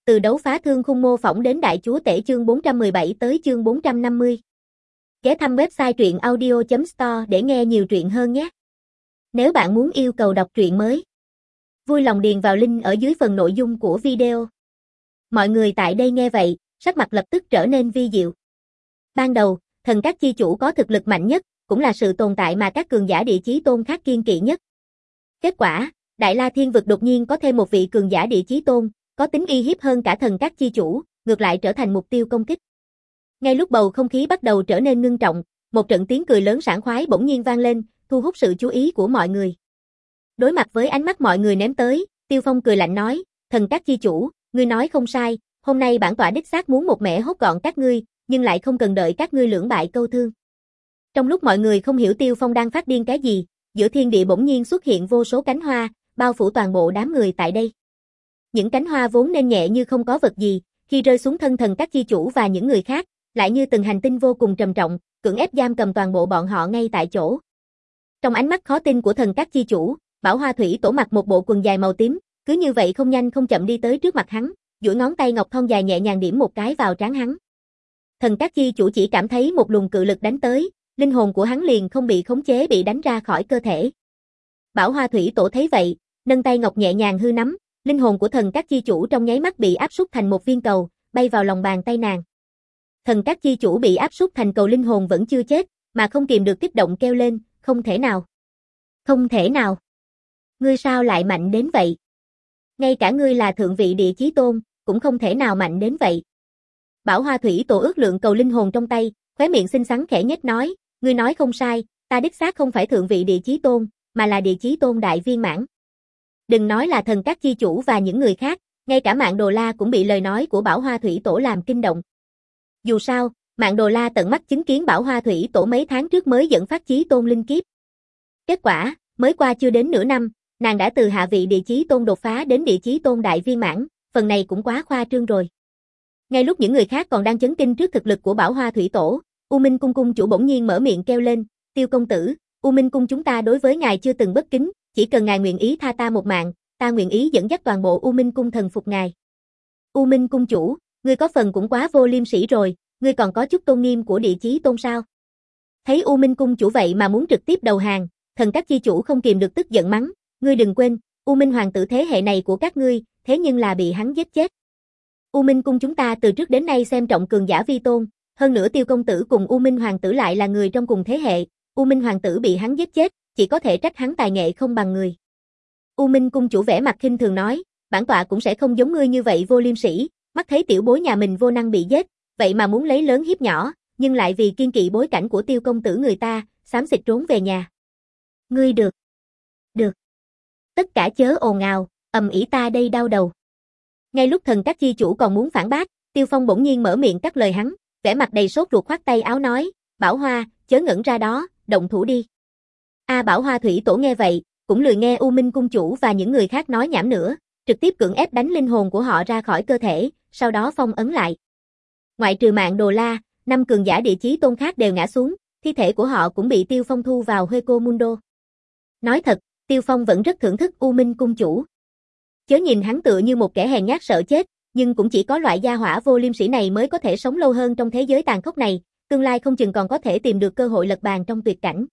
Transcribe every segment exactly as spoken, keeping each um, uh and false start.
Từ đấu phá thương khung mô phỏng đến đại chúa tể chương bốn trăm mười bảy tới chương bốn trăm năm mươi. Ghé thăm website truyện audio chấm store để nghe nhiều truyện hơn nhé. Nếu bạn muốn yêu cầu đọc truyện mới, vui lòng điền vào link ở dưới phần nội dung của video. Mọi người tại đây nghe vậy, sắc mặt lập tức trở nên vi diệu. Ban đầu, thần các chi chủ có thực lực mạnh nhất, cũng là sự tồn tại mà các cường giả địa chí tôn khác kiêng kỵ nhất. Kết quả, Đại La Thiên Vực đột nhiên có thêm một vị cường giả địa chí tôn, có tính uy hiếp hơn cả thần các chi chủ, ngược lại trở thành mục tiêu công kích. Ngay lúc bầu không khí bắt đầu trở nên ngưng trọng, một trận tiếng cười lớn sảng khoái bỗng nhiên vang lên, thu hút sự chú ý của mọi người. Đối mặt với ánh mắt mọi người ném tới, Tiêu Phong cười lạnh nói, thần các chi chủ, ngươi nói không sai, hôm nay bản tọa đích xác muốn một mẻ hốt gọn các ngươi, nhưng lại không cần đợi các ngươi lưỡng bại câu thương. Trong lúc mọi người không hiểu Tiêu Phong đang phát điên cái gì, giữa thiên địa bỗng nhiên xuất hiện vô số cánh hoa, bao phủ toàn bộ đám người tại đây. Những cánh hoa vốn nên nhẹ như không có vật gì, khi rơi xuống thân thần các chi chủ và những người khác, lại như từng hành tinh vô cùng trầm trọng, cưỡng ép giam cầm toàn bộ bọn họ ngay tại chỗ. Trong ánh mắt khó tin của thần các chi chủ, Bảo Hoa Thủy Tổ mặc một bộ quần dài màu tím, cứ như vậy không nhanh không chậm đi tới trước mặt hắn, duỗi ngón tay ngọc thon dài nhẹ nhàng điểm một cái vào trán hắn. Thần các chi chủ chỉ cảm thấy một luồng cự lực đánh tới, linh hồn của hắn liền không bị khống chế bị đánh ra khỏi cơ thể. Bảo Hoa Thủy Tổ thấy vậy, nâng tay ngọc nhẹ nhàng hư nắm, linh hồn của thần các chi chủ trong nháy mắt bị áp súc thành một viên cầu, bay vào lòng bàn tay nàng. Thần các chi chủ bị áp súc thành cầu linh hồn vẫn chưa chết, mà không kìm được kích động kêu lên, không thể nào. Không thể nào. Ngươi sao lại mạnh đến vậy? Ngay cả ngươi là thượng vị địa chí tôn, cũng không thể nào mạnh đến vậy. Bảo Hoa Thủy Tổ ước lượng cầu linh hồn trong tay, khóe miệng xinh xắn khẽ nhếch nói, ngươi nói không sai, ta đích xác không phải thượng vị địa chí tôn, mà là địa chí tôn đại viên mãn. Đừng nói là thần các chi chủ và những người khác, ngay cả Mạn Đồ La cũng bị lời nói của Bảo Hoa Thủy Tổ làm kinh động. Dù sao, Mạn Đồ La tận mắt chứng kiến Bảo Hoa Thủy Tổ mấy tháng trước mới dẫn phát chí tôn linh kiếp. Kết quả, mới qua chưa đến nửa năm, nàng đã từ hạ vị địa chí tôn đột phá đến địa chí tôn đại viên mãn, phần này cũng quá khoa trương rồi. Ngay lúc những người khác còn đang chấn kinh trước thực lực của Bảo Hoa Thủy Tổ, U Minh Cung cung chủ bỗng nhiên mở miệng kêu lên, Tiêu công tử, U Minh cung chúng ta đối với ngài chưa từng bất kính, chỉ cần ngài nguyện ý tha ta một mạng, ta nguyện ý dẫn dắt toàn bộ U Minh cung thần phục ngài. U Minh cung chủ, ngươi có phần cũng quá vô liêm sỉ rồi, ngươi còn có chút tôn nghiêm của địa chí tôn sao? Thấy U Minh cung chủ vậy mà muốn trực tiếp đầu hàng, thần các chi chủ không kìm được tức giận mắng, ngươi đừng quên, U Minh hoàng tử thế hệ này của các ngươi, thế nhưng là bị hắn giết chết. U Minh cung chúng ta từ trước đến nay xem trọng cường giả vi tôn, hơn nữa Tiêu công tử cùng U Minh hoàng tử lại là người trong cùng thế hệ, U Minh hoàng tử bị hắn giết chết, chỉ có thể trách hắn tài nghệ không bằng người. U Minh cung chủ vẻ mặt khinh thường nói, bản tọa cũng sẽ không giống ngươi như vậy vô liêm sỉ, mắt thấy tiểu bối nhà mình vô năng bị giết, vậy mà muốn lấy lớn hiếp nhỏ, nhưng lại vì kiên kỵ bối cảnh của Tiêu công tử người ta, xám xịt trốn về nhà. Ngươi được. Được. Tất cả chớ ồn ào, ầm ĩ ta đây đau đầu. Ngay lúc thần các chi chủ còn muốn phản bác, Tiêu Phong bỗng nhiên mở miệng cắt lời hắn, vẻ mặt đầy sốt ruột khoát tay áo nói, Bảo Hoa, chớ ngẩn ra đó, động thủ đi. A Bảo Hoa Thủy Tổ nghe vậy, cũng lười nghe U Minh cung chủ và những người khác nói nhảm nữa, trực tiếp cưỡng ép đánh linh hồn của họ ra khỏi cơ thể, sau đó phong ấn lại. Ngoại trừ Mạn Đồ La, năm cường giả địa chí tôn khác đều ngã xuống, thi thể của họ cũng bị Tiêu Phong thu vào Hueco Mundo. Nói thật, Tiêu Phong vẫn rất thưởng thức U Minh cung chủ. Chớ nhìn hắn tựa như một kẻ hèn nhát sợ chết, nhưng cũng chỉ có loại gia hỏa vô liêm sỉ này mới có thể sống lâu hơn trong thế giới tàn khốc này, tương lai không chừng còn có thể tìm được cơ hội lật bàn trong tuyệt cảnh.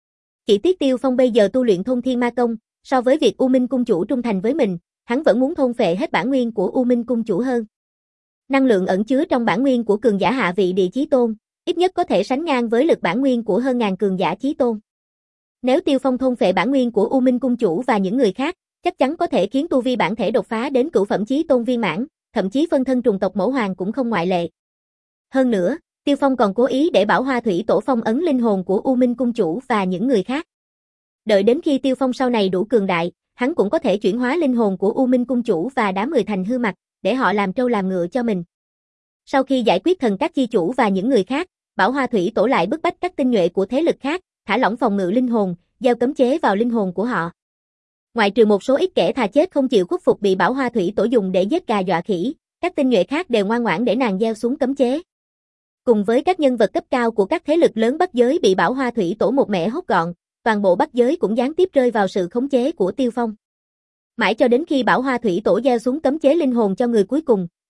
Chỉ tiếc Tiêu Phong bây giờ tu luyện thôn thiên ma công, so với việc U Minh cung chủ trung thành với mình, hắn vẫn muốn thôn phệ hết bản nguyên của U Minh cung chủ hơn. Năng lượng ẩn chứa trong bản nguyên của cường giả hạ vị địa chí tôn, ít nhất có thể sánh ngang với lực bản nguyên của hơn ngàn cường giả chí tôn. Nếu Tiêu Phong thôn phệ bản nguyên của U Minh cung chủ và những người khác, chắc chắn có thể khiến tu vi bản thể đột phá đến cửu phẩm chí tôn viên mãn, thậm chí phân thân trùng tộc mẫu hoàng cũng không ngoại lệ. Hơn nữa, Tiêu Phong còn cố ý để Bảo Hoa Thủy Tổ phong ấn linh hồn của U Minh cung chủ và những người khác. Đợi đến khi Tiêu Phong sau này đủ cường đại, hắn cũng có thể chuyển hóa linh hồn của U Minh cung chủ và đám người thành hư mặt, để họ làm trâu làm ngựa cho mình. Sau khi giải quyết thần các chi chủ và những người khác, Bảo Hoa Thủy Tổ lại bức bách các tinh nhuệ của thế lực khác, thả lỏng phòng ngự linh hồn, gieo cấm chế vào linh hồn của họ. Ngoại trừ một số ít kẻ thà chết không chịu khuất phục bị Bảo Hoa Thủy Tổ dùng để giết gà dọa khỉ, các tinh nhuệ khác đều ngoan ngoãn để nàng gieo xuống cấm chế. Cùng với các nhân vật cấp cao của các thế lực lớn Bắc giới bị Bảo Hoa Thủy Tổ một mẻ hốt gọn, toàn bộ Bắc giới cũng gián tiếp rơi vào sự khống chế của Tiêu Phong. Mãi cho đến khi Bảo Hoa Thủy Tổ gieo xuống cấm chế linh hồn cho người cuối cùng,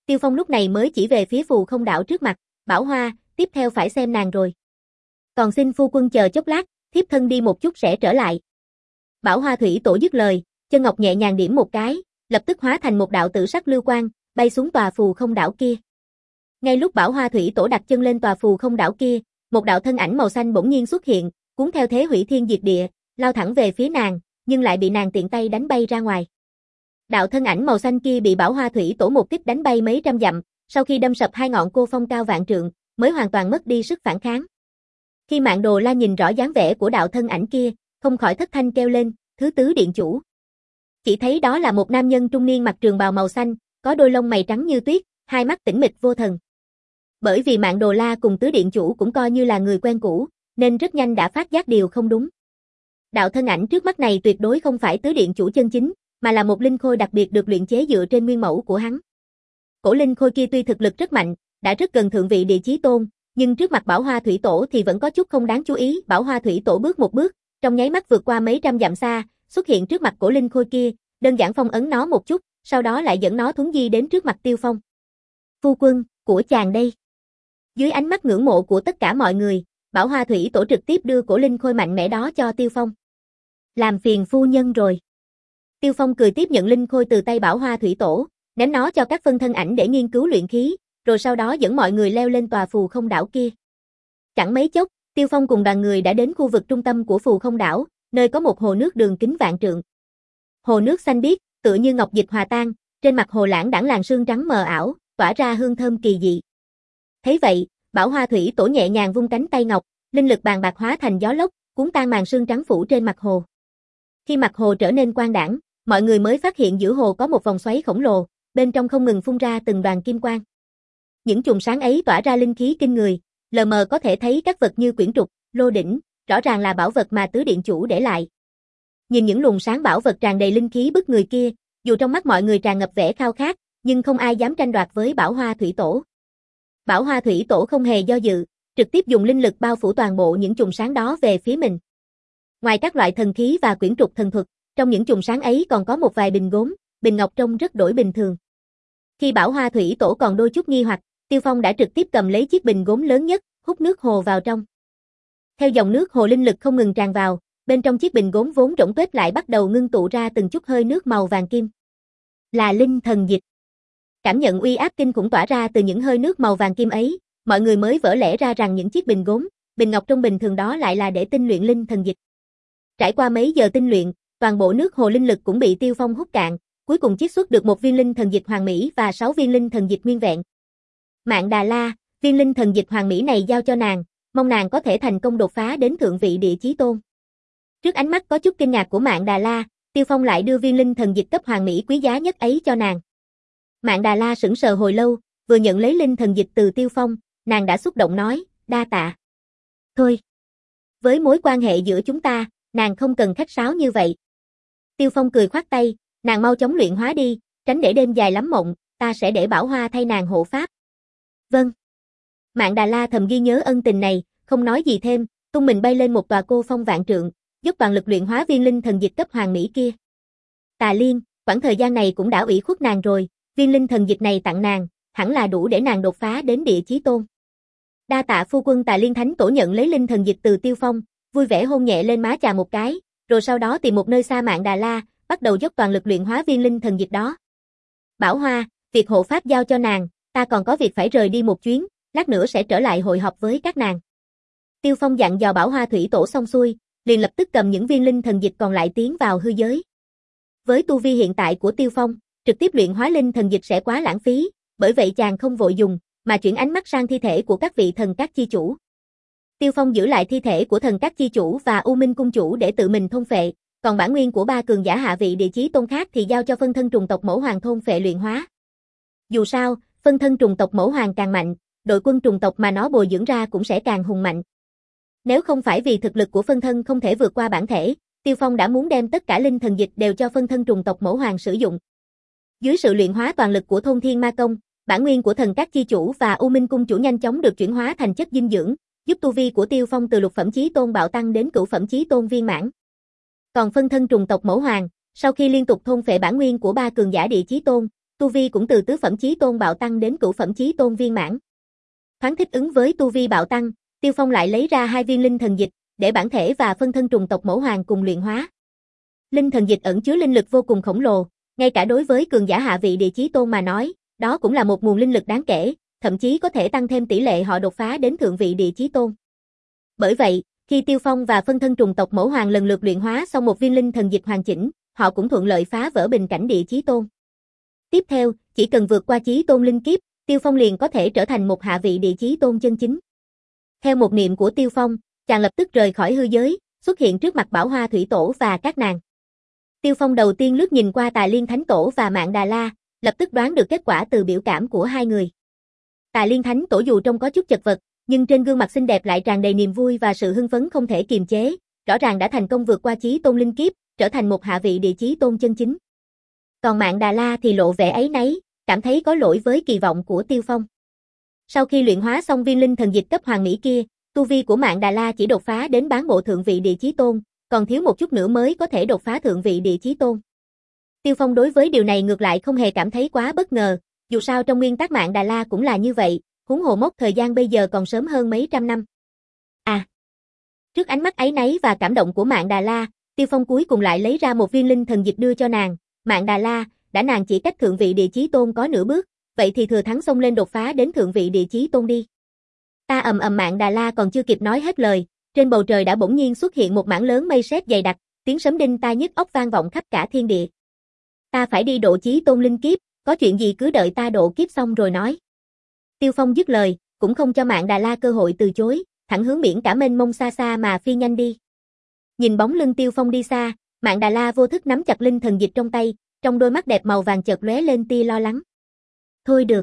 Tiêu Phong lúc này mới chỉ về phía Phù Không đảo trước mặt, Bảo Hoa, tiếp theo phải xem nàng rồi. Còn xin phu quân chờ chốc lát, thiếp thân đi một chút sẽ trở lại. Bảo Hoa thủy tổ dứt lời, chân ngọc nhẹ nhàng điểm một cái, lập tức hóa thành một đạo tử sắc lưu quang, bay xuống tòa Phù Không đảo kia. Ngay lúc Bảo Hoa thủy tổ đặt chân lên tòa Phù Không đảo kia, một đạo thân ảnh màu xanh bỗng nhiên xuất hiện, cuốn theo thế hủy thiên diệt địa, lao thẳng về phía nàng, nhưng lại bị nàng tiện tay đánh bay ra ngoài. Đạo thân ảnh màu xanh kia bị Bảo Hoa thủy tổ một kích đánh bay mấy trăm dặm, sau khi đâm sập hai ngọn cô phong cao vạn trượng, mới hoàn toàn mất đi sức phản kháng. Khi Mạn Đồ La nhìn rõ dáng vẻ của đạo thân ảnh kia, không khỏi thất thanh kêu lên, thứ tứ điện chủ. Chỉ thấy đó là một nam nhân trung niên mặc trường bào màu xanh, có đôi lông mày trắng như tuyết, hai mắt tĩnh mịch vô thần. Bởi vì Mạn Đồ La cùng tứ điện chủ cũng coi như là người quen cũ, nên rất nhanh đã phát giác điều không đúng. Đạo thân ảnh trước mắt này tuyệt đối không phải tứ điện chủ chân chính, mà là một linh khôi đặc biệt được luyện chế dựa trên nguyên mẫu của hắn. Cổ linh khôi kia tuy thực lực rất mạnh, đã rất gần thượng vị địa chí tôn, nhưng trước mặt Bảo Hoa thủy tổ thì vẫn có chút không đáng chú ý. Bảo Hoa thủy tổ bước một bước, trong nháy mắt vượt qua mấy trăm dặm xa, xuất hiện trước mặt cổ linh khôi kia, đơn giản phong ấn nó một chút, sau đó lại dẫn nó thuấn di đến trước mặt Tiêu Phong. Phu quân, của chàng đây. Dưới ánh mắt ngưỡng mộ của tất cả mọi người, Bảo Hoa thủy tổ trực tiếp đưa cổ linh khôi mạnh mẽ đó cho Tiêu Phong. Làm phiền phu nhân rồi. Tiêu Phong cười tiếp nhận linh khôi từ tay Bảo Hoa thủy tổ, ném nó cho các phân thân ảnh để nghiên cứu luyện khí, rồi sau đó dẫn mọi người leo lên tòa Phù Không đảo kia. Chẳng mấy chốc, Tiêu Phong cùng đoàn người đã đến khu vực trung tâm của Phù Không đảo, nơi có một hồ nước đường kính vạn trượng. Hồ nước xanh biếc, tựa như ngọc dịch hòa tan, trên mặt hồ lãng đãng làn sương trắng mờ ảo, tỏa ra hương thơm kỳ dị. Thấy vậy, Bảo Hoa thủy tổ nhẹ nhàng vung cánh tay ngọc, linh lực bàn bạc hóa thành gió lốc, cuốn tan màn sương trắng phủ trên mặt hồ. Khi mặt hồ trở nên quang đãng, mọi người mới phát hiện giữa hồ có một vòng xoáy khổng lồ, bên trong không ngừng phun ra từng đoàn kim quang. Những chùm sáng ấy tỏa ra linh khí kinh người, lờ mờ có thể thấy các vật như quyển trục, lô đỉnh, rõ ràng là bảo vật mà tứ điện chủ để lại. Nhìn những luồng sáng bảo vật tràn đầy linh khí bức người kia, dù trong mắt mọi người tràn ngập vẻ khao khát, nhưng không ai dám tranh đoạt với Bảo Hoa thủy tổ. Bảo Hoa thủy tổ không hề do dự, trực tiếp dùng linh lực bao phủ toàn bộ những chùm sáng đó về phía mình. Ngoài các loại thần khí và quyển trục thần thuật, trong những chùm sáng ấy còn có một vài bình gốm, bình ngọc trông rất đổi bình thường. Khi Bảo Hoa thủy tổ còn đôi chút nghi hoặc, Tiêu Phong đã trực tiếp cầm lấy chiếc bình gốm lớn nhất, hút nước hồ vào trong. Theo dòng nước hồ linh lực không ngừng tràn vào, bên trong chiếc bình gốm vốn rỗng tuếch lại bắt đầu ngưng tụ ra từng chút hơi nước màu vàng kim. Là linh thần dịch. Cảm nhận uy áp kinh khủng tỏa ra từ những hơi nước màu vàng kim ấy, mọi người mới vỡ lẽ ra rằng những chiếc bình gốm, bình ngọc trong bình thường đó lại là để tinh luyện linh thần dịch. Trải qua mấy giờ tinh luyện, toàn bộ nước hồ linh lực cũng bị Tiêu Phong hút cạn, cuối cùng chiết xuất được một viên linh thần dịch hoàn mỹ và sáu viên linh thần dịch nguyên vẹn. Mạn Đà La, viên linh thần dịch hoàn mỹ này giao cho nàng, mong nàng có thể thành công đột phá đến thượng vị địa chí tôn. Trước ánh mắt có chút kinh ngạc của Mạn Đà La, Tiêu Phong lại đưa viên linh thần dịch cấp hoàn mỹ quý giá nhất ấy cho nàng. Mạn Đà La sững sờ hồi lâu, vừa nhận lấy linh thần dịch từ Tiêu Phong, nàng đã xúc động nói, đa tạ. Thôi, với mối quan hệ giữa chúng ta, nàng không cần khách sáo như vậy. Tiêu Phong cười khoát tay, nàng mau chóng luyện hóa đi, tránh để đêm dài lắm mộng, ta sẽ để Bảo Hoa thay nàng hộ pháp. Vâng. Mạn Đà La thầm ghi nhớ ân tình này, không nói gì thêm, tung mình bay lên một tòa cô phong vạn trượng, dốc toàn lực luyện hóa viên linh thần dịch cấp hoàn mỹ kia. Tà Liên, khoảng thời gian này cũng đã ủy khuất nàng rồi, viên linh thần dịch này tặng nàng, hẳn là đủ để nàng đột phá đến địa chí tôn. Đa tạ phu quân. Tà Liên thánh tổ nhận lấy linh thần dịch từ Tiêu Phong, vui vẻ hôn nhẹ lên má chàng một cái, rồi sau đó tìm một nơi xa Mạn Đà La, bắt đầu dốc toàn lực luyện hóa viên linh thần dịch đó. Bảo Hoa, việc hộ pháp giao cho nàng, ta còn có việc phải rời đi một chuyến, lát nữa sẽ trở lại hội họp với các nàng. Tiêu Phong dặn dò Bảo Hoa thủy tổ xong xuôi, liền lập tức cầm những viên linh thần dịch còn lại tiến vào hư giới. Với tu vi hiện tại của Tiêu Phong, trực tiếp luyện hóa linh thần dịch sẽ quá lãng phí, bởi vậy chàng không vội dùng, mà chuyển ánh mắt sang thi thể của các vị thần các chi chủ. Tiêu Phong giữ lại thi thể của thần các chi chủ và U Minh cung chủ để tự mình thôn phệ, còn bản nguyên của ba cường giả hạ vị địa chí tôn khác thì giao cho phân thân trùng tộc Mẫu Hoàng thôn phệ luyện hóa. Dù sao, phân thân trùng tộc Mẫu Hoàng càng mạnh, đội quân trùng tộc mà nó bồi dưỡng ra cũng sẽ càng hùng mạnh. Nếu không phải vì thực lực của phân thân không thể vượt qua bản thể, Tiêu Phong đã muốn đem tất cả linh thần dịch đều cho phân thân trùng tộc Mẫu Hoàng sử dụng. Dưới sự luyện hóa toàn lực của Thôn Thiên Ma Công, bản nguyên của thần các chi chủ và U Minh cung chủ nhanh chóng được chuyển hóa thành chất dinh dưỡng, giúp tu vi của Tiêu Phong từ lục phẩm chí tôn bạo tăng đến cửu phẩm chí tôn viên mãn. Còn phân thân trùng tộc Mẫu Hoàng, sau khi liên tục thôn phệ bản nguyên của ba cường giả địa chí tôn, tu vi cũng từ tứ phẩm chí tôn bạo tăng đến cửu phẩm chí tôn viên mãn. Thoáng thích ứng với tu vi bạo tăng, Tiêu Phong lại lấy ra hai viên linh thần dịch, để bản thể và phân thân trùng tộc mẫu hoàng cùng luyện hóa. Linh thần dịch ẩn chứa linh lực vô cùng khổng lồ, ngay cả đối với cường giả hạ vị địa chí tôn mà nói, đó cũng là một nguồn linh lực đáng kể, thậm chí có thể tăng thêm tỷ lệ họ đột phá đến thượng vị địa chí tôn. Bởi vậy, khi Tiêu Phong và phân thân trùng tộc mẫu hoàng lần lượt luyện hóa xong một viên linh thần dịch hoàn chỉnh, họ cũng thuận lợi phá vỡ bình cảnh địa chí tôn. Tiếp theo, chỉ cần vượt qua chí tôn linh kiếp, Tiêu Phong liền có thể trở thành một hạ vị địa chí tôn chân chính. Theo một niệm của Tiêu Phong, chàng lập tức rời khỏi hư giới, xuất hiện trước mặt Bảo Hoa Thủy Tổ và các nàng. Tiêu Phong đầu tiên lướt nhìn qua Tà Liên Thánh Tổ và Mạn Đà La, lập tức đoán được kết quả từ biểu cảm của hai người. Tà Liên Thánh Tổ dù trông có chút chật vật, nhưng trên gương mặt xinh đẹp lại tràn đầy niềm vui và sự hưng phấn không thể kiềm chế, rõ ràng đã thành công vượt qua chí tôn linh kiếp, trở thành một hạ vị địa chí tôn chân chính. Còn Mạn Đà La thì lộ vẻ áy náy, cảm thấy có lỗi với kỳ vọng của Tiêu Phong. Sau khi luyện hóa xong viên linh thần dịch cấp hoàng mỹ kia, tu vi của Mạn Đà La chỉ đột phá đến bán bộ thượng vị địa chí tôn, còn thiếu một chút nữa mới có thể đột phá thượng vị địa chí tôn. Tiêu Phong đối với điều này ngược lại không hề cảm thấy quá bất ngờ, dù sao trong nguyên tắc Mạn Đà La cũng là như vậy, huống hồ mốc thời gian bây giờ còn sớm hơn mấy trăm năm. À! Trước ánh mắt áy náy và cảm động của Mạn Đà La, Tiêu Phong cuối cùng lại lấy ra một viên linh thần dịch đưa cho nàng. Mạn Đà La, đã nàng chỉ cách thượng vị địa chí tôn có nửa bước, vậy thì thừa thắng xông lên đột phá đến thượng vị địa chí tôn đi. Ta ầm ầm Mạn Đà La còn chưa kịp nói hết lời, trên bầu trời đã bỗng nhiên xuất hiện một mảng lớn mây sét dày đặc, tiếng sấm đinh tai nhức óc vang vọng khắp cả thiên địa. Ta phải đi độ chí tôn linh kiếp, có chuyện gì cứ đợi ta độ kiếp xong rồi nói. Tiêu Phong dứt lời, cũng không cho Mạn Đà La cơ hội từ chối, thẳng hướng biển cả mênh mông xa xa mà phi nhanh đi. Nhìn bóng lưng Tiêu Phong đi xa, Mạn Đà La vô thức nắm chặt linh thần dịch trong tay, trong đôi mắt đẹp màu vàng chợt lóe lên tia lo lắng. Thôi được.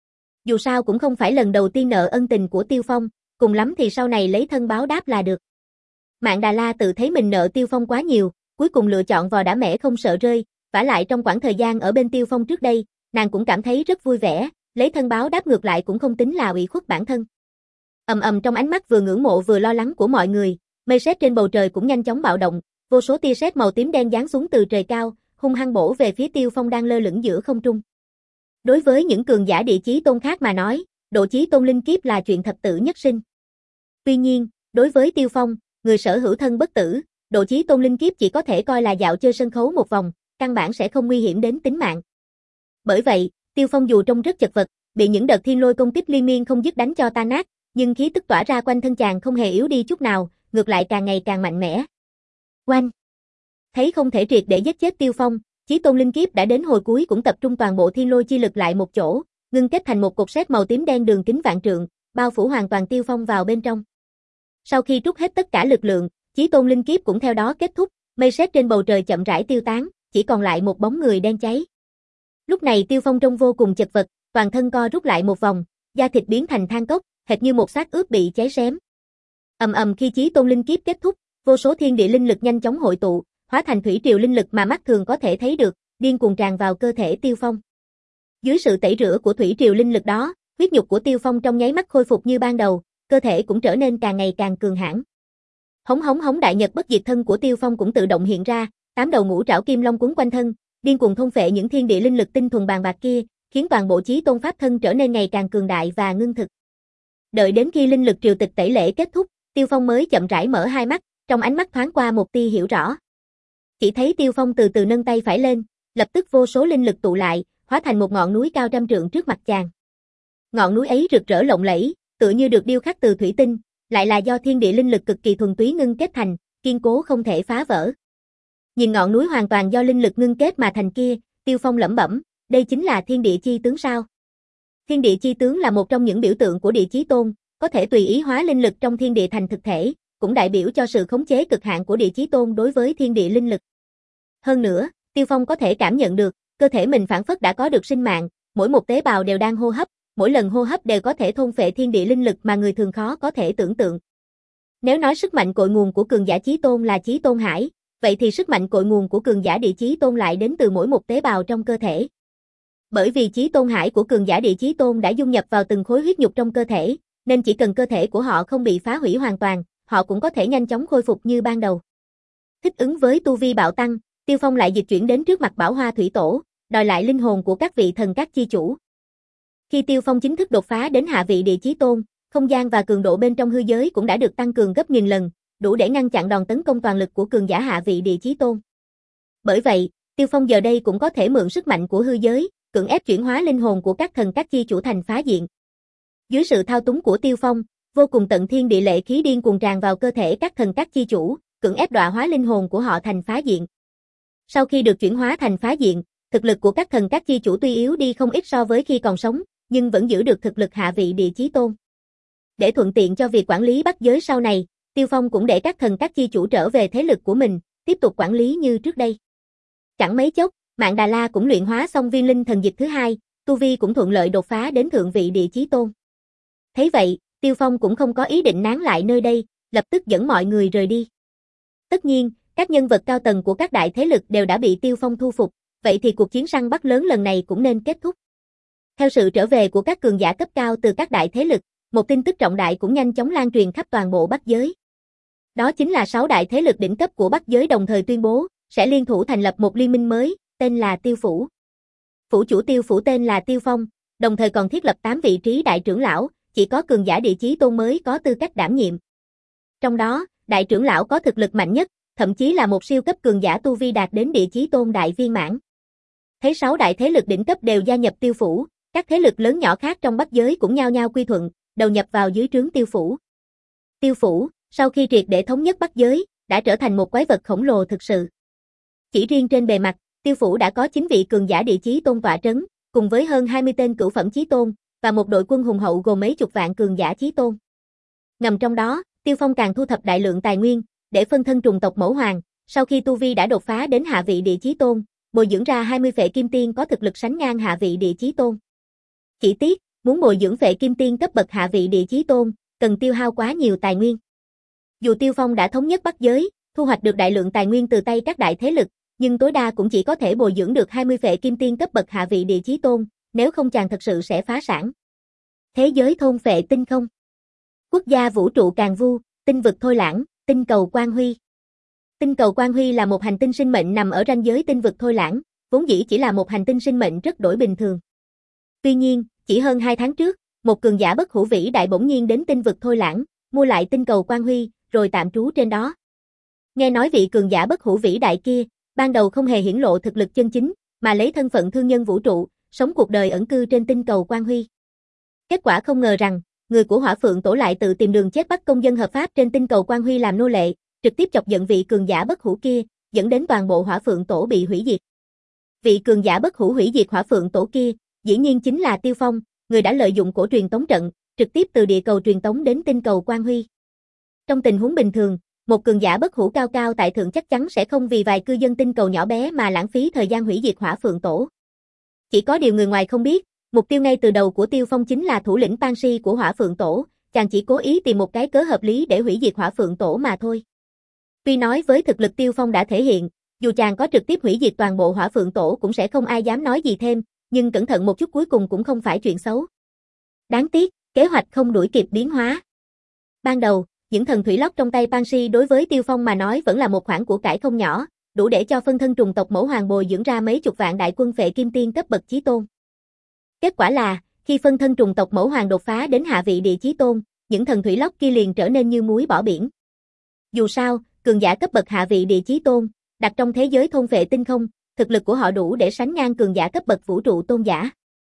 Dù sao cũng không phải lần đầu tiên nợ ân tình của Tiêu Phong, cùng lắm thì sau này lấy thân báo đáp là được. Mạn Đà La tự thấy mình nợ Tiêu Phong quá nhiều, cuối cùng lựa chọn vò đã mẻ không sợ rơi, vả lại trong quãng thời gian ở bên Tiêu Phong trước đây, nàng cũng cảm thấy rất vui vẻ, lấy thân báo đáp ngược lại cũng không tính là ủy khuất bản thân. Ầm ầm trong ánh mắt vừa ngưỡng mộ vừa lo lắng của mọi người, mây sét trên bầu trời cũng nhanh chóng bạo động, vô số tia sét màu tím đen giáng xuống từ trời cao, hung hăng bổ về phía Tiêu Phong đang lơ lửng giữa không trung. Đối với những cường giả địa chí tôn khác mà nói, độ chí tôn linh kiếp là chuyện thập tử nhất sinh. Tuy nhiên, đối với Tiêu Phong, người sở hữu thân bất tử, độ chí tôn linh kiếp chỉ có thể coi là dạo chơi sân khấu một vòng, căn bản sẽ không nguy hiểm đến tính mạng. Bởi vậy, Tiêu Phong dù trông rất chật vật, bị những đợt thiên lôi công kích liên miên không dứt đánh cho tan nát, nhưng khí tức tỏa ra quanh thân chàng không hề yếu đi chút nào, ngược lại càng ngày càng mạnh mẽ. Oanh! Thấy không thể triệt để giết chết Tiêu Phong, chí tôn linh kiếp đã đến hồi cuối cũng tập trung toàn bộ thiên lôi chi lực lại một chỗ, ngưng kết thành một cột sét màu tím đen đường kính vạn trượng, bao phủ hoàn toàn Tiêu Phong vào bên trong. Sau khi trút hết tất cả lực lượng, chí tôn linh kiếp cũng theo đó kết thúc, mây sét trên bầu trời chậm rãi tiêu tán, chỉ còn lại một bóng người đen cháy. Lúc này Tiêu Phong trông vô cùng chật vật, toàn thân co rút lại một vòng, da thịt biến thành than cốc, hệt như một xác ướp bị cháy xém. Ầm ầm khi chí tôn linh kiếp kết thúc, vô số thiên địa linh lực nhanh chóng hội tụ, hóa thành thủy triều linh lực mà mắt thường có thể thấy được, điên cuồng tràn vào cơ thể Tiêu Phong. Dưới sự tẩy rửa của thủy triều linh lực đó, huyết nhục của Tiêu Phong trong nháy mắt khôi phục như ban đầu, cơ thể cũng trở nên càng ngày càng cường hãn. Hống hống hống đại nhật bất diệt thân của Tiêu Phong cũng tự động hiện ra, tám đầu ngũ trảo kim long quấn quanh thân, điên cuồng thôn phệ những thiên địa linh lực tinh thuần bàn bạc kia, khiến toàn bộ chí tôn pháp thân trở nên ngày càng cường đại và ngưng thực. Đợi đến khi linh lực triều tịch tẩy lễ kết thúc, Tiêu Phong mới chậm rãi mở hai mắt, trong ánh mắt thoáng qua một tia hiểu rõ. Chỉ thấy Tiêu Phong từ từ nâng tay phải lên, lập tức vô số linh lực tụ lại, hóa thành một ngọn núi cao trăm trượng trước mặt chàng. Ngọn núi ấy rực rỡ lộng lẫy, tựa như được điêu khắc từ thủy tinh, lại là do thiên địa linh lực cực kỳ thuần túy ngưng kết thành, kiên cố không thể phá vỡ. Nhìn ngọn núi hoàn toàn do linh lực ngưng kết mà thành kia, Tiêu Phong lẩm bẩm, đây chính là thiên địa chi tướng sao? Thiên địa chi tướng là một trong những biểu tượng của địa chí tôn, có thể tùy ý hóa linh lực trong thiên địa thành thực thể, cũng đại biểu cho sự khống chế cực hạn của địa chí tôn đối với thiên địa linh lực. Hơn nữa, Tiêu Phong có thể cảm nhận được, cơ thể mình phảng phất đã có được sinh mạng, mỗi một tế bào đều đang hô hấp, mỗi lần hô hấp đều có thể thôn phệ thiên địa linh lực mà người thường khó có thể tưởng tượng. Nếu nói sức mạnh cội nguồn của cường giả chí tôn là chí tôn hải, vậy thì sức mạnh cội nguồn của cường giả địa chí tôn lại đến từ mỗi một tế bào trong cơ thể. Bởi vì chí tôn hải của cường giả địa chí tôn đã dung nhập vào từng khối huyết nhục trong cơ thể, nên chỉ cần cơ thể của họ không bị phá hủy hoàn toàn, họ cũng có thể nhanh chóng khôi phục như ban đầu. Thích ứng với tu vi bạo tăng, Tiêu Phong lại dịch chuyển đến trước mặt Bảo Hoa Thủy Tổ, đòi lại linh hồn của các vị thần các chi chủ. Khi Tiêu Phong chính thức đột phá đến hạ vị địa chí tôn, không gian và cường độ bên trong hư giới cũng đã được tăng cường gấp nghìn lần, đủ để ngăn chặn đòn tấn công toàn lực của cường giả hạ vị địa chí tôn. Bởi vậy, Tiêu Phong giờ đây cũng có thể mượn sức mạnh của hư giới, cưỡng ép chuyển hóa linh hồn của các thần các chi chủ thành phá diện. Dưới sự thao túng của Tiêu Phong, vô cùng tận thiên địa lệ khí điên cuồng tràn vào cơ thể các thần các chi chủ, cưỡng ép đọa hóa linh hồn của họ thành phá diện. Sau khi được chuyển hóa thành phá diện, thực lực của các thần các chi chủ tuy yếu đi không ít so với khi còn sống, nhưng vẫn giữ được thực lực hạ vị địa chí tôn. Để thuận tiện cho việc quản lý Bắc giới sau này, Tiêu Phong cũng để các thần các chi chủ trở về thế lực của mình, tiếp tục quản lý như trước đây. Chẳng mấy chốc, Mạn Đà La cũng luyện hóa xong viên linh thần dịch thứ hai, tu vi cũng thuận lợi đột phá đến thượng vị địa chí tôn. Thấy vậy, Tiêu Phong cũng không có ý định nán lại nơi đây, lập tức dẫn mọi người rời đi. Tất nhiên, các nhân vật cao tầng của các đại thế lực đều đã bị Tiêu Phong thu phục, vậy thì cuộc chiến săn bắt lớn lần này cũng nên kết thúc. Theo sự trở về của các cường giả cấp cao từ các đại thế lực, một tin tức trọng đại cũng nhanh chóng lan truyền khắp toàn bộ Bắc giới. Đó chính là sáu đại thế lực đỉnh cấp của Bắc giới đồng thời tuyên bố sẽ liên thủ thành lập một liên minh mới, tên là Tiêu Phủ. Phủ chủ Tiêu Phủ tên là Tiêu Phong, đồng thời còn thiết lập tám vị trí đại trưởng lão, chỉ có cường giả địa chí tôn mới có tư cách đảm nhiệm. Trong đó, đại trưởng lão có thực lực mạnh nhất, thậm chí là một siêu cấp cường giả tu vi đạt đến địa chí tôn đại viên mãn. Thấy sáu đại thế lực đỉnh cấp đều gia nhập Tiêu Phủ, các thế lực lớn nhỏ khác trong Bắc giới cũng nhao nhao quy thuận, đầu nhập vào dưới trướng Tiêu Phủ. Tiêu Phủ, sau khi triệt để thống nhất Bắc giới, đã trở thành một quái vật khổng lồ thực sự. Chỉ riêng trên bề mặt, Tiêu Phủ đã có chín vị cường giả địa chí tôn tọa trấn, cùng với hơn hai mươi tên cửu phẩm chí tôn, và một đội quân hùng hậu gồm mấy chục vạn cường giả chí tôn. Ngầm trong đó, Tiêu Phong càng thu thập đại lượng tài nguyên, để phân thân trùng tộc Mẫu Hoàng, sau khi tu vi đã đột phá đến hạ vị địa chí tôn, bồi dưỡng ra hai mươi phệ kim tiên có thực lực sánh ngang hạ vị địa chí tôn. Chỉ tiếc, muốn bồi dưỡng phệ kim tiên cấp bậc hạ vị địa chí tôn, cần tiêu hao quá nhiều tài nguyên. Dù Tiêu Phong đã thống nhất Bắc giới, thu hoạch được đại lượng tài nguyên từ tay các đại thế lực, nhưng tối đa cũng chỉ có thể bồi dưỡng được hai mươi phệ kim tiên cấp bậc hạ vị địa chí tôn, nếu không chàng thật sự sẽ phá sản. Thế giới thôn phệ tinh không. Quốc gia vũ trụ Càn Vu, tinh vực Thôi Lãng, tinh cầu Quang Huy. Tinh cầu Quang Huy là một hành tinh sinh mệnh nằm ở ranh giới tinh vực Thôi Lãng, vốn dĩ chỉ là một hành tinh sinh mệnh rất đổi bình thường. Tuy nhiên, chỉ hơn hai tháng trước, một cường giả bất hủ vĩ đại bỗng nhiên đến tinh vực Thôi Lãng, mua lại tinh cầu Quang Huy, rồi tạm trú trên đó. Nghe nói vị cường giả bất hủ vĩ đại kia, ban đầu không hề hiển lộ thực lực chân chính, mà lấy thân phận thương nhân vũ trụ, sống cuộc đời ẩn cư trên tinh cầu Quang Huy. Kết quả không ngờ rằng, người của Hỏa Phượng Tổ lại tự tìm đường chết bắt công dân hợp pháp trên tinh cầu Quang Huy làm nô lệ, trực tiếp chọc giận vị cường giả bất hủ kia, dẫn đến toàn bộ Hỏa Phượng Tổ bị hủy diệt. Vị cường giả bất hủ hủy diệt Hỏa Phượng Tổ kia, dĩ nhiên chính là Tiêu Phong, người đã lợi dụng cổ truyền tống trận, trực tiếp từ địa cầu truyền tống đến tinh cầu Quang Huy. Trong tình huống bình thường, một cường giả bất hủ cao cao tại thượng chắc chắn sẽ không vì vài cư dân tinh cầu nhỏ bé mà lãng phí thời gian hủy diệt Hỏa Phượng Tổ. Chỉ có điều người ngoài không biết, mục tiêu ngay từ đầu của Tiêu Phong chính là thủ lĩnh Pan Si của Hỏa Phượng Tổ, chàng chỉ cố ý tìm một cái cớ hợp lý để hủy diệt Hỏa Phượng Tổ mà thôi. Tuy nói với thực lực Tiêu Phong đã thể hiện, dù chàng có trực tiếp hủy diệt toàn bộ Hỏa Phượng Tổ cũng sẽ không ai dám nói gì thêm, nhưng cẩn thận một chút cuối cùng cũng không phải chuyện xấu. Đáng tiếc, kế hoạch không đuổi kịp biến hóa. Ban đầu, những thần thủy lóc trong tay Pan Si đối với Tiêu Phong mà nói vẫn là một khoản của cải không nhỏ, đủ để cho phân thân trùng tộc Mẫu Hoàng bồi dưỡng ra mấy chục vạn đại quân phệ kim tiên cấp bậc chí tôn. Kết quả là, khi phân thân trùng tộc Mẫu Hoàng đột phá đến hạ vị địa chí tôn, những thần thủy lóc kia liền trở nên như muối bỏ biển. Dù sao, cường giả cấp bậc hạ vị địa chí tôn, đặt trong thế giới thôn phệ tinh không, thực lực của họ đủ để sánh ngang cường giả cấp bậc vũ trụ tôn giả.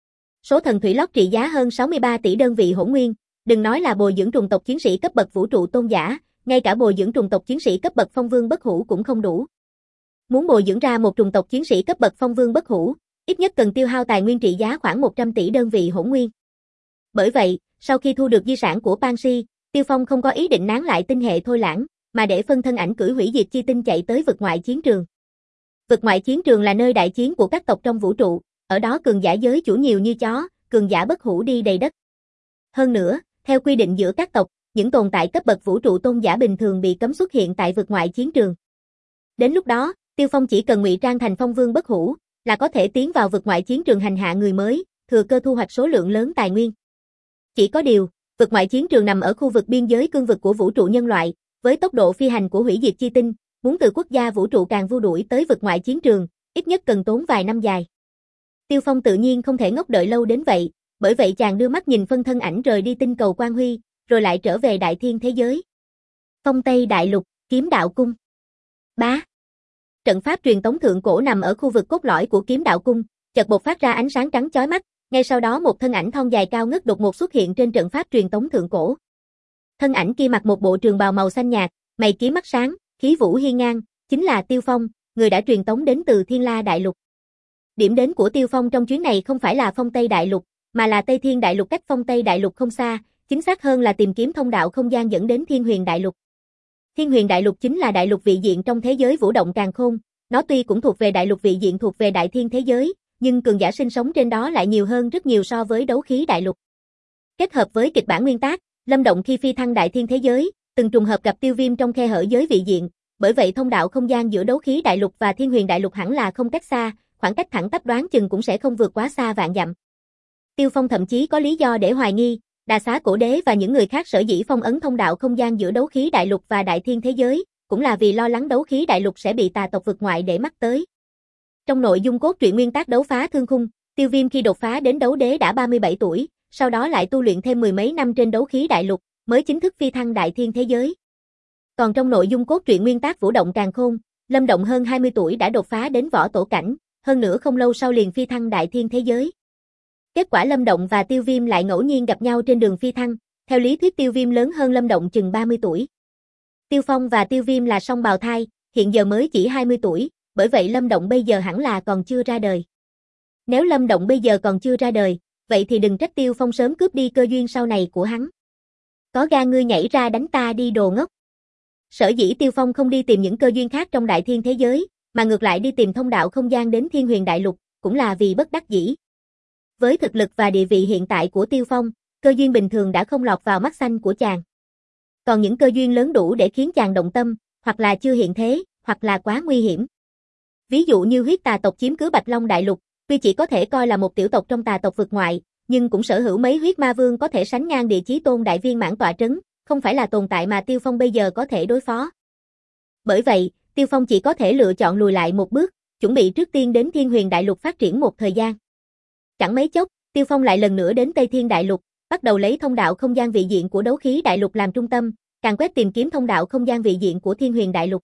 Số thần thủy lóc trị giá hơn sáu mươi ba tỷ đơn vị hỗn nguyên, đừng nói là bồi dưỡng trùng tộc chiến sĩ cấp bậc vũ trụ tôn giả, ngay cả bồi dưỡng trùng tộc chiến sĩ cấp bậc phong vương bất hủ cũng không đủ. Muốn bồi dưỡng ra một trùng tộc chiến sĩ cấp bậc phong vương bất hủ, ít nhất cần tiêu hao tài nguyên trị giá khoảng một trăm tỷ đơn vị hỗn nguyên. Bởi vậy, sau khi thu được di sản của Pan Si, Tiêu Phong không có ý định nán lại tinh hệ Thôi Lãng, mà để phân thân ảnh cưỡi hủy diệt chi tinh chạy tới vực ngoại chiến trường. Vực ngoại chiến trường là nơi đại chiến của các tộc trong vũ trụ, ở đó cường giả giới chủ nhiều như chó, cường giả bất hủ đi đầy đất. Hơn nữa, theo quy định giữa các tộc, những tồn tại cấp bậc vũ trụ tôn giả bình thường bị cấm xuất hiện tại vực ngoại chiến trường. Đến lúc đó, Tiêu Phong chỉ cần ngụy trang thành phong vương bất hủ, là có thể tiến vào vực ngoại chiến trường hành hạ người mới, thừa cơ thu hoạch số lượng lớn tài nguyên. Chỉ có điều, vực ngoại chiến trường nằm ở khu vực biên giới cương vực của vũ trụ nhân loại, với tốc độ phi hành của hủy diệt chi tinh, muốn từ quốc gia vũ trụ Càn Vu đuổi tới vực ngoại chiến trường, ít nhất cần tốn vài năm dài. Tiêu Phong tự nhiên không thể ngốc đợi lâu đến vậy, bởi vậy chàng đưa mắt nhìn phân thân ảnh rời đi tinh cầu Quan Huy, rồi lại trở về đại thiên thế giới. Phong Tây Đại Lục, Kiếm Đạo Cung. Bá. Trận pháp truyền tống thượng cổ nằm ở khu vực cốt lõi của Kiếm Đạo Cung, chợt bộc phát ra ánh sáng trắng chói mắt, ngay sau đó một thân ảnh thon dài cao ngất đột ngột xuất hiện trên trận pháp truyền tống thượng cổ. Thân ảnh kia mặc một bộ trường bào màu xanh nhạt, mày kiếm mắt sáng, khí vũ hiên ngang, chính là Tiêu Phong, người đã truyền tống đến từ Thiên La Đại Lục. Điểm đến của Tiêu Phong trong chuyến này không phải là Phong Tây Đại Lục, mà là Tây Thiên Đại Lục cách Phong Tây Đại Lục không xa, chính xác hơn là tìm kiếm thông đạo không gian dẫn đến Thiên Huyền Đại Lục. Thiên Huyền Đại Lục chính là đại lục vị diện trong thế giới vũ động càn khôn, nó tuy cũng thuộc về đại lục vị diện thuộc về đại thiên thế giới, nhưng cường giả sinh sống trên đó lại nhiều hơn rất nhiều so với đấu khí đại lục. Kết hợp với kịch bản nguyên tác, Lâm Động khi phi thăng đại thiên thế giới, từng trùng hợp gặp Tiêu Viêm trong khe hở giới vị diện, bởi vậy thông đạo không gian giữa đấu khí đại lục và Thiên Huyền Đại Lục hẳn là không cách xa, khoảng cách thẳng tắp đoán chừng cũng sẽ không vượt quá xa vạn dặm. Tiêu Phong thậm chí có lý do để hoài nghi, Đà Xá Cổ Đế và những người khác sở dĩ phong ấn thông đạo không gian giữa đấu khí đại lục và đại thiên thế giới, cũng là vì lo lắng đấu khí đại lục sẽ bị tà tộc vực ngoại để mắt tới. Trong nội dung cốt truyện nguyên tác Đấu Phá Thương Khung, Tiêu Viêm khi đột phá đến đấu đế đã ba mươi bảy tuổi, sau đó lại tu luyện thêm mười mấy năm trên đấu khí đại lục, mới chính thức phi thăng đại thiên thế giới. Còn trong nội dung cốt truyện nguyên tác Vũ Động Càn Khôn, Lâm Động hơn hai mươi tuổi đã đột phá đến võ tổ cảnh, hơn nữa không lâu sau liền phi thăng đại thiên thế giới. Kết quả Lâm Động và Tiêu Viêm lại ngẫu nhiên gặp nhau trên đường phi thăng, theo lý thuyết Tiêu Viêm lớn hơn Lâm Động chừng ba mươi tuổi. Tiêu Phong và Tiêu Viêm là song bào thai, hiện giờ mới chỉ hai mươi tuổi, bởi vậy Lâm Động bây giờ hẳn là còn chưa ra đời. Nếu Lâm Động bây giờ còn chưa ra đời, vậy thì đừng trách Tiêu Phong sớm cướp đi cơ duyên sau này của hắn. Có gan ngươi nhảy ra đánh ta đi đồ ngốc. Sở dĩ Tiêu Phong không đi tìm những cơ duyên khác trong đại thiên thế giới, mà ngược lại đi tìm thông đạo không gian đến Thiên Huyền Đại Lục, cũng là vì bất đắc dĩ. Với thực lực và địa vị hiện tại của Tiêu Phong, cơ duyên bình thường đã không lọt vào mắt xanh của chàng. Còn những cơ duyên lớn đủ để khiến chàng động tâm, hoặc là chưa hiện thế, hoặc là quá nguy hiểm. Ví dụ như huyết tà tộc chiếm cứ Bạch Long Đại Lục, tuy chỉ có thể coi là một tiểu tộc trong tà tộc vực ngoại, nhưng cũng sở hữu mấy huyết ma vương có thể sánh ngang Địa Chí Tôn đại viên mãn tọa trấn, không phải là tồn tại mà Tiêu Phong bây giờ có thể đối phó. Bởi vậy, Tiêu Phong chỉ có thể lựa chọn lùi lại một bước, chuẩn bị trước tiên đến Thiên Huyền Đại Lục phát triển một thời gian. Chẳng mấy chốc, Tiêu Phong lại lần nữa đến Tây Thiên Đại Lục, bắt đầu lấy thông đạo không gian vị diện của đấu khí đại lục làm trung tâm, càng quét tìm kiếm thông đạo không gian vị diện của Thiên Huyền Đại Lục.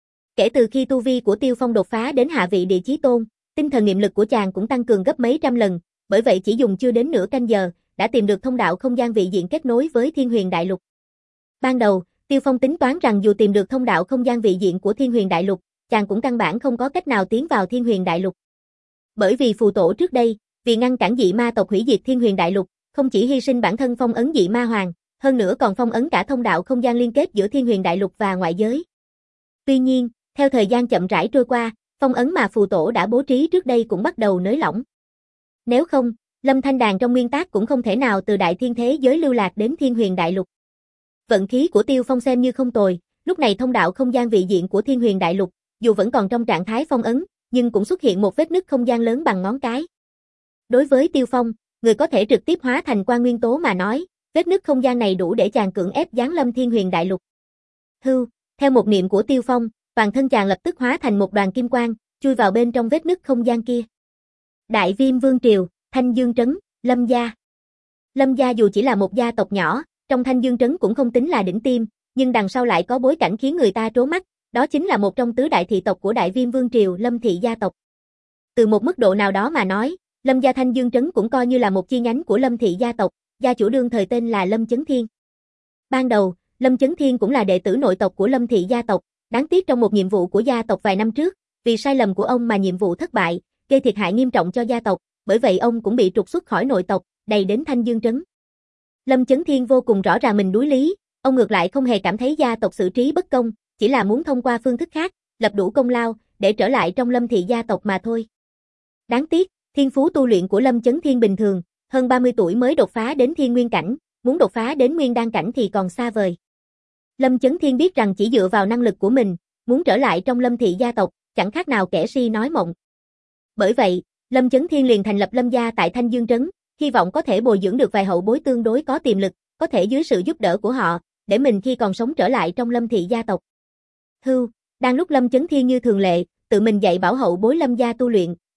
Kể từ khi tu vi của Tiêu Phong đột phá đến hạ vị Địa Chí Tôn, tinh thần niệm lực của chàng cũng tăng cường gấp mấy trăm lần, bởi vậy chỉ dùng chưa đến nửa canh giờ, đã tìm được thông đạo không gian vị diện kết nối với Thiên Huyền Đại Lục. Ban đầu, Tiêu Phong tính toán rằng dù tìm được thông đạo không gian vị diện của Thiên Huyền Đại Lục, chàng cũng căn bản không có cách nào tiến vào Thiên Huyền Đại Lục. Bởi vì phù tổ trước đây, vì ngăn cản dị ma tộc hủy diệt Thiên Huyền Đại Lục, không chỉ hy sinh bản thân phong ấn dị ma hoàng, hơn nữa còn phong ấn cả thông đạo không gian liên kết giữa Thiên Huyền Đại Lục và ngoại giới. Tuy nhiên, theo thời gian chậm rãi trôi qua, phong ấn mà phù tổ đã bố trí trước đây cũng bắt đầu nới lỏng. Nếu không, Lâm Thanh Đàn trong nguyên tác cũng không thể nào từ đại thiên thế giới lưu lạc đến Thiên Huyền Đại Lục. Vận khí của Tiêu Phong xem như không tồi, lúc này thông đạo không gian vị diện của Thiên Huyền Đại Lục, dù vẫn còn trong trạng thái phong ấn, nhưng cũng xuất hiện một vết nứt không gian lớn bằng ngón cái. Đối với Tiêu Phong, người có thể trực tiếp hóa thành quan nguyên tố mà nói, vết nứt không gian này đủ để chàng cưỡng ép giáng lâm Thiên Huyền Đại Lục. Hưu, theo một niệm của Tiêu Phong, toàn thân chàng lập tức hóa thành một đoàn kim quang, chui vào bên trong vết nứt không gian kia. Đại Viêm Vương Triều, Thanh Dương Trấn, Lâm gia. Lâm gia dù chỉ là một gia tộc nhỏ, trong Thanh Dương Trấn cũng không tính là đỉnh tiêm, nhưng đằng sau lại có bối cảnh khiến người ta trố mắt, đó chính là một trong tứ đại thị tộc của Đại Viêm Vương Triều Lâm thị gia tộc. Từ một mức độ nào đó mà nói, Lâm gia Thanh Dương Trấn cũng coi như là một chi nhánh của Lâm thị gia tộc, gia chủ đương thời tên là Lâm Chấn Thiên. Ban đầu, Lâm Chấn Thiên cũng là đệ tử nội tộc của Lâm thị gia tộc, đáng tiếc trong một nhiệm vụ của gia tộc vài năm trước, vì sai lầm của ông mà nhiệm vụ thất bại, gây thiệt hại nghiêm trọng cho gia tộc, bởi vậy ông cũng bị trục xuất khỏi nội tộc, đầy đến Thanh Dương Trấn. Lâm Chấn Thiên vô cùng rõ ràng mình đuối lý, ông ngược lại không hề cảm thấy gia tộc xử trí bất công, chỉ là muốn thông qua phương thức khác, lập đủ công lao, để trở lại trong Lâm thị gia tộc mà thôi. Đáng tiếc, thiên phú tu luyện của Lâm Chấn Thiên bình thường, hơn ba mươi tuổi mới đột phá đến thiên nguyên cảnh, muốn đột phá đến nguyên đan cảnh thì còn xa vời. Lâm Chấn Thiên biết rằng chỉ dựa vào năng lực của mình, muốn trở lại trong Lâm thị gia tộc, chẳng khác nào kẻ si nói mộng. Bởi vậy, Lâm Chấn Thiên liền thành lập Lâm gia tại Thanh Dương Trấn, hy vọng có thể bồi dưỡng được vài hậu bối tương đối có tiềm lực, có thể dưới sự giúp đỡ của họ, để mình khi còn sống trở lại trong Lâm thị gia tộc. Hưu, đang lúc Lâm Chấn Thiên như thường lệ, tự mình dạy bảo hậu bối Lâm gia tu luyện,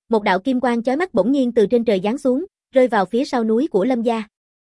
một đạo kim quang chói mắt bỗng nhiên từ trên trời giáng xuống, rơi vào phía sau núi của Lâm gia.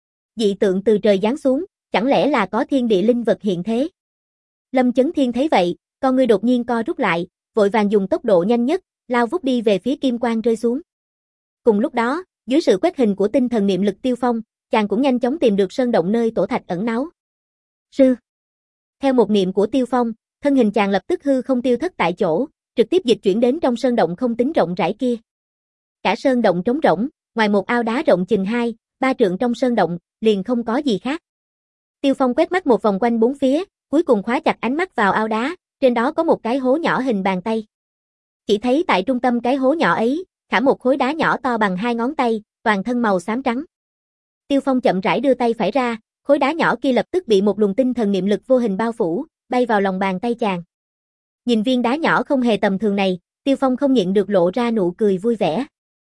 Dị tượng từ trời giáng xuống, chẳng lẽ là có thiên địa linh vật hiện thế? Lâm Chấn Thiên thấy vậy, con ngươi đột nhiên co rút lại, vội vàng dùng tốc độ nhanh nhất, lao vút đi về phía kim quang rơi xuống. Cùng lúc đó, dưới sự quét hình của tinh thần niệm lực Tiêu Phong, chàng cũng nhanh chóng tìm được sơn động nơi tổ thạch ẩn náu. Sư. Theo một niệm của Tiêu Phong, thân hình chàng lập tức hư không tiêu thất tại chỗ, trực tiếp dịch chuyển đến trong sơn động không tính rộng rãi kia. Cả sơn động trống rỗng, ngoài một ao đá rộng chừng hai, ba trượng trong sơn động, liền không có gì khác. Tiêu Phong quét mắt một vòng quanh bốn phía, cuối cùng khóa chặt ánh mắt vào ao đá, trên đó có một cái hố nhỏ hình bàn tay. Chỉ thấy tại trung tâm cái hố nhỏ ấy, khảm một khối đá nhỏ to bằng hai ngón tay, toàn thân màu xám trắng. Tiêu Phong chậm rãi đưa tay phải ra, khối đá nhỏ kia lập tức bị một luồng tinh thần niệm lực vô hình bao phủ, bay vào lòng bàn tay chàng. Nhìn viên đá nhỏ không hề tầm thường này, Tiêu Phong không nhịn được lộ ra nụ cười vui vẻ.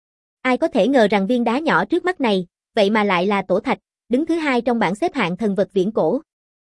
Ai có thể ngờ rằng viên đá nhỏ trước mắt này, vậy mà lại là tổ thạch, đứng thứ hai trong bảng xếp hạng thần vật viễn cổ.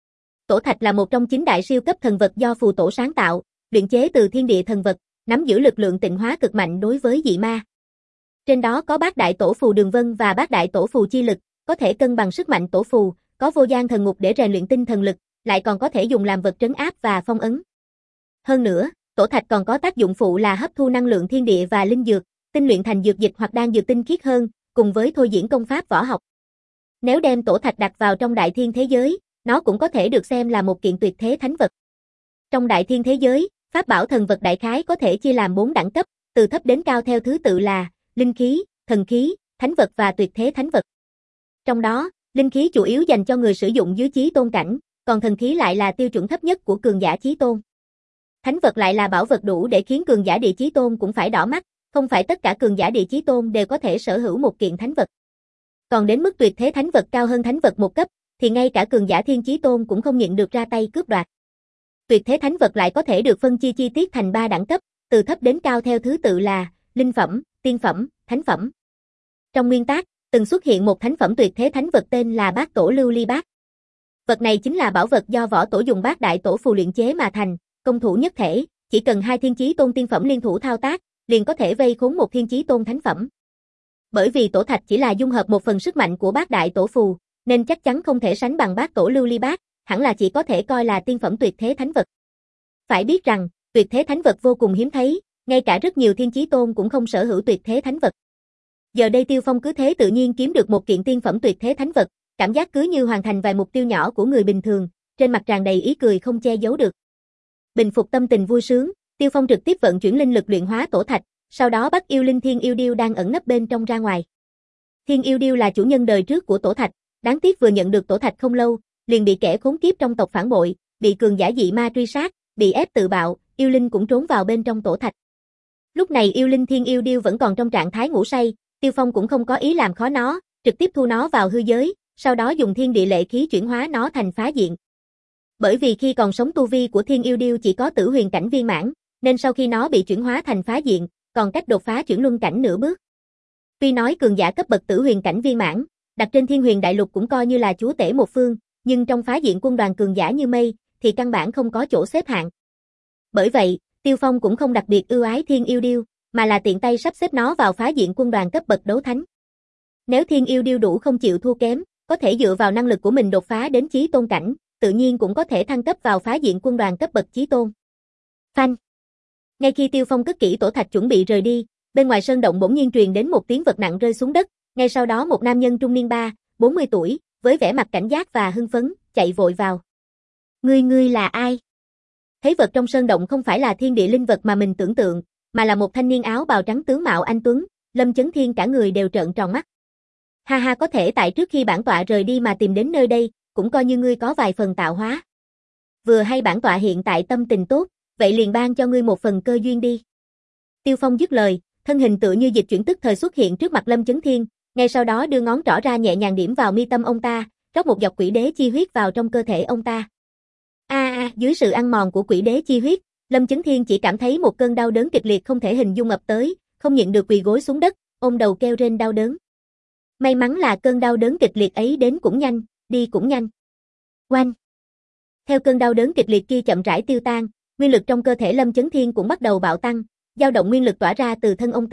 Tổ thạch là một trong chín đại siêu cấp thần vật do phù tổ sáng tạo, luyện chế từ thiên địa thần vật, nắm giữ lực lượng tịnh hóa cực mạnh đối với dị ma. Trên đó có bát đại tổ phù đường vân và bát đại tổ phù chi lực, có thể cân bằng sức mạnh tổ phù, có vô gian thần ngục để rèn luyện tinh thần lực, lại còn có thể dùng làm vật trấn áp và phong ấn. Hơn nữa, tổ thạch còn có tác dụng phụ là hấp thu năng lượng thiên địa và linh dược, tinh luyện thành dược dịch hoặc đan dược tinh khiết hơn, cùng với thôi diễn công pháp võ học. Nếu đem tổ thạch đặt vào trong đại thiên thế giới, nó cũng có thể được xem là một kiện tuyệt thế thánh vật. Trong đại thiên thế giới, pháp bảo thần vật đại khái có thể chia làm bốn đẳng cấp, từ thấp đến cao theo thứ tự là linh khí, thần khí, thánh vật và tuyệt thế thánh vật. Trong đó, linh khí chủ yếu dành cho người sử dụng dưới chí tôn cảnh, còn thần khí lại là tiêu chuẩn thấp nhất của cường giả chí tôn. Thánh vật lại là bảo vật đủ để khiến cường giả địa chí tôn cũng phải đỏ mắt, không phải tất cả cường giả địa chí tôn đều có thể sở hữu một kiện thánh vật. Còn đến mức tuyệt thế thánh vật cao hơn thánh vật một cấp, thì ngay cả cường giả thiên chí tôn cũng không nhịn được ra tay cướp đoạt. Tuyệt thế thánh vật lại có thể được phân chia chi tiết thành ba đẳng cấp, từ thấp đến cao theo thứ tự là linh phẩm, tiên phẩm, thánh phẩm. Trong nguyên tác, từng xuất hiện một thánh phẩm tuyệt thế thánh vật tên là Bát Tổ Lưu Ly Bát. Vật này chính là bảo vật do võ tổ dùng bát đại tổ phù luyện chế mà thành, công thủ nhất thể, chỉ cần hai thiên chí tôn tiên phẩm liên thủ thao tác, liền có thể vây khốn một thiên chí tôn thánh phẩm. Bởi vì tổ thạch chỉ là dung hợp một phần sức mạnh của bát đại tổ phù, nên chắc chắn không thể sánh bằng Bát Tổ Lưu Ly Bát, hẳn là chỉ có thể coi là tiên phẩm tuyệt thế thánh vật. Phải biết rằng, tuyệt thế thánh vật vô cùng hiếm thấy, ngay cả rất nhiều thiên chí tôn cũng không sở hữu tuyệt thế thánh vật. Giờ đây Tiêu Phong cứ thế tự nhiên kiếm được một kiện tiên phẩm tuyệt thế thánh vật, cảm giác cứ như hoàn thành vài mục tiêu nhỏ của người bình thường, trên mặt tràn đầy ý cười không che giấu được. Bình phục tâm tình vui sướng, Tiêu Phong trực tiếp vận chuyển linh lực luyện hóa tổ thạch, sau đó bắt yêu linh Thiên Yêu Điêu đang ẩn nấp bên trong ra ngoài. Thiên Yêu Điêu là chủ nhân đời trước của tổ thạch, đáng tiếc vừa nhận được tổ thạch không lâu, liền bị kẻ khốn kiếp trong tộc phản bội, bị cường giả dị ma truy sát, bị ép tự bạo, yêu linh cũng trốn vào bên trong tổ thạch. Lúc này yêu linh Thiên Yêu Điêu vẫn còn trong trạng thái ngủ say, Tiêu Phong cũng không có ý làm khó nó, trực tiếp thu nó vào hư giới, sau đó dùng thiên địa lệ khí chuyển hóa nó thành phá diện. Bởi vì khi còn sống tu vi của Thiên Yêu Điêu chỉ có tử huyền cảnh viên mãn, nên sau khi nó bị chuyển hóa thành phá diện, còn cách đột phá chuyển luân cảnh nửa bước. Tuy nói cường giả cấp bậc tử huyền cảnh viên mãn, đặt trên Thiên Huyền Đại Lục cũng coi như là chúa tể một phương, nhưng trong phá diện quân đoàn cường giả như mây, thì căn bản không có chỗ xếp hạng. Bởi vậy, Tiêu Phong cũng không đặc biệt ưu ái Thiên Yêu Điêu, mà là tiện tay sắp xếp nó vào phá diện quân đoàn cấp bậc đấu thánh. Nếu Thiên Yêu Điêu đủ không chịu thua kém, có thể dựa vào năng lực của mình đột phá đến chí tôn cảnh, tự nhiên cũng có thể thăng cấp vào phá diện quân đoàn cấp bậc chí tôn. Phanh. Ngay khi Tiêu Phong cất kỹ tổ thạch chuẩn bị rời đi, bên ngoài sơn động bỗng nhiên truyền đến một tiếng vật nặng rơi xuống đất, ngay sau đó một nam nhân trung niên ba, bốn mươi tuổi, với vẻ mặt cảnh giác và hưng phấn, chạy vội vào. Ngươi ngươi là ai? Thấy vật trong sơn động không phải là thiên địa linh vật mà mình tưởng tượng, mà là một thanh niên áo bào trắng tướng mạo anh tuấn, Lâm Chấn Thiên cả người đều trợn tròn mắt. Ha ha, có thể tại trước khi bản tọa rời đi mà tìm đến nơi đây, cũng coi như ngươi có vài phần tạo hóa. Vừa hay bản tọa hiện tại tâm tình tốt, vậy liền ban cho ngươi một phần cơ duyên đi. Tiêu Phong dứt lời, thân hình tựa như dịch chuyển tức thời xuất hiện trước mặt Lâm Chấn Thiên, ngay sau đó đưa ngón trỏ ra nhẹ nhàng điểm vào mi tâm ông ta, rót một giọt quỷ đế chi huyết vào trong cơ thể ông ta. A a, dưới sự ăn mòn của quỷ đế chi huyết, Lâm Chấn Thiên chỉ cảm thấy một cơn đau đớn kịch liệt không thể hình dung ập tới, không nhịn được quỳ gối xuống đất, ôm đầu kêu rên đau đớn. May mắn là cơn đau đớn kịch liệt ấy đến cũng nhanh, đi cũng nhanh. Oanh! Theo cơn đau đớn kịch liệt kia chậm rãi tiêu tan, nguyên lực trong cơ thể Lâm Chấn Thiên cũng bắt đầu bạo tăng, dao động nguyên lực tỏa ra từ thân ông ta,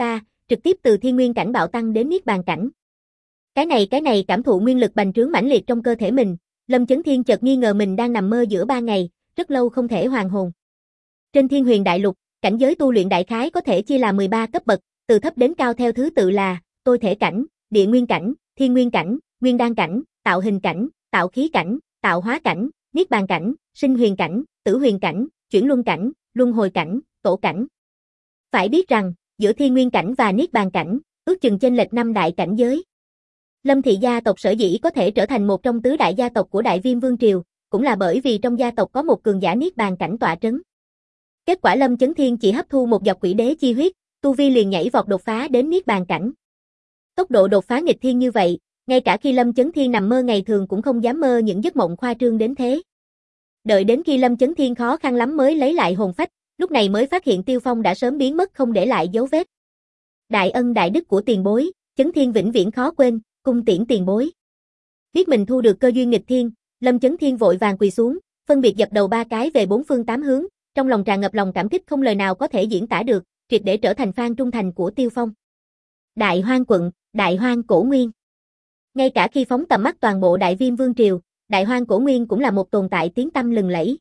trực tiếp từ thiên nguyên cảnh bạo tăng đến niết bàn cảnh. Cái này cái này cảm thụ nguyên lực bành trướng mãnh liệt trong cơ thể mình, Lâm Chấn Thiên chợt nghi ngờ mình đang nằm mơ giữa ba ngày, rất lâu không thể hoàn hồn. Trên Thiên Huyền Đại Lục, cảnh giới tu luyện đại khái có thể chia là mười ba cấp bậc, từ thấp đến cao theo thứ tự là tôi thể cảnh, địa nguyên cảnh, thiên nguyên cảnh, nguyên đan cảnh, tạo hình cảnh, tạo khí cảnh, tạo hóa cảnh, niết bàn cảnh, sinh huyền cảnh, tử huyền cảnh, chuyển luân cảnh, luân hồi cảnh, tổ cảnh. Phải biết rằng, giữa thiên nguyên cảnh và niết bàn cảnh, ước chừng chênh lệch năm đại cảnh giới. Lâm thị gia tộc sở dĩ có thể trở thành một trong tứ đại gia tộc của Đại Viêm Vương Triều, cũng là bởi vì trong gia tộc có một cường giả niết bàn cảnh tọa trấn. Kết quả Lâm Chấn Thiên chỉ hấp thu một giọt quỷ đế chi huyết, tu vi liền nhảy vọt đột phá đến niết bàn cảnh. Tốc độ đột phá nghịch thiên như vậy, ngay cả khi Lâm Chấn Thiên nằm mơ ngày thường cũng không dám mơ những giấc mộng khoa trương đến thế. Đợi đến khi Lâm Chấn Thiên khó khăn lắm mới lấy lại hồn phách, lúc này mới phát hiện Tiêu Phong đã sớm biến mất không để lại dấu vết. Đại ân đại đức của tiền bối, Chấn Thiên vĩnh viễn khó quên, cung tiễn tiền bối. Biết mình thu được cơ duyên nghịch thiên, Lâm Chấn Thiên vội vàng quỳ xuống, phân biệt dập đầu ba cái về bốn phương tám hướng, trong lòng tràn ngập lòng cảm kích không lời nào có thể diễn tả được, triệt để trở thành fan trung thành của Tiêu Phong. Đại Hoang quận, Đại Hoang cổ nguyên. Ngay cả khi phóng tầm mắt toàn bộ Đại Viêm Vương Triều, Đại Hoang cổ nguyên cũng là một tồn tại tiếng tăm lừng lẫy.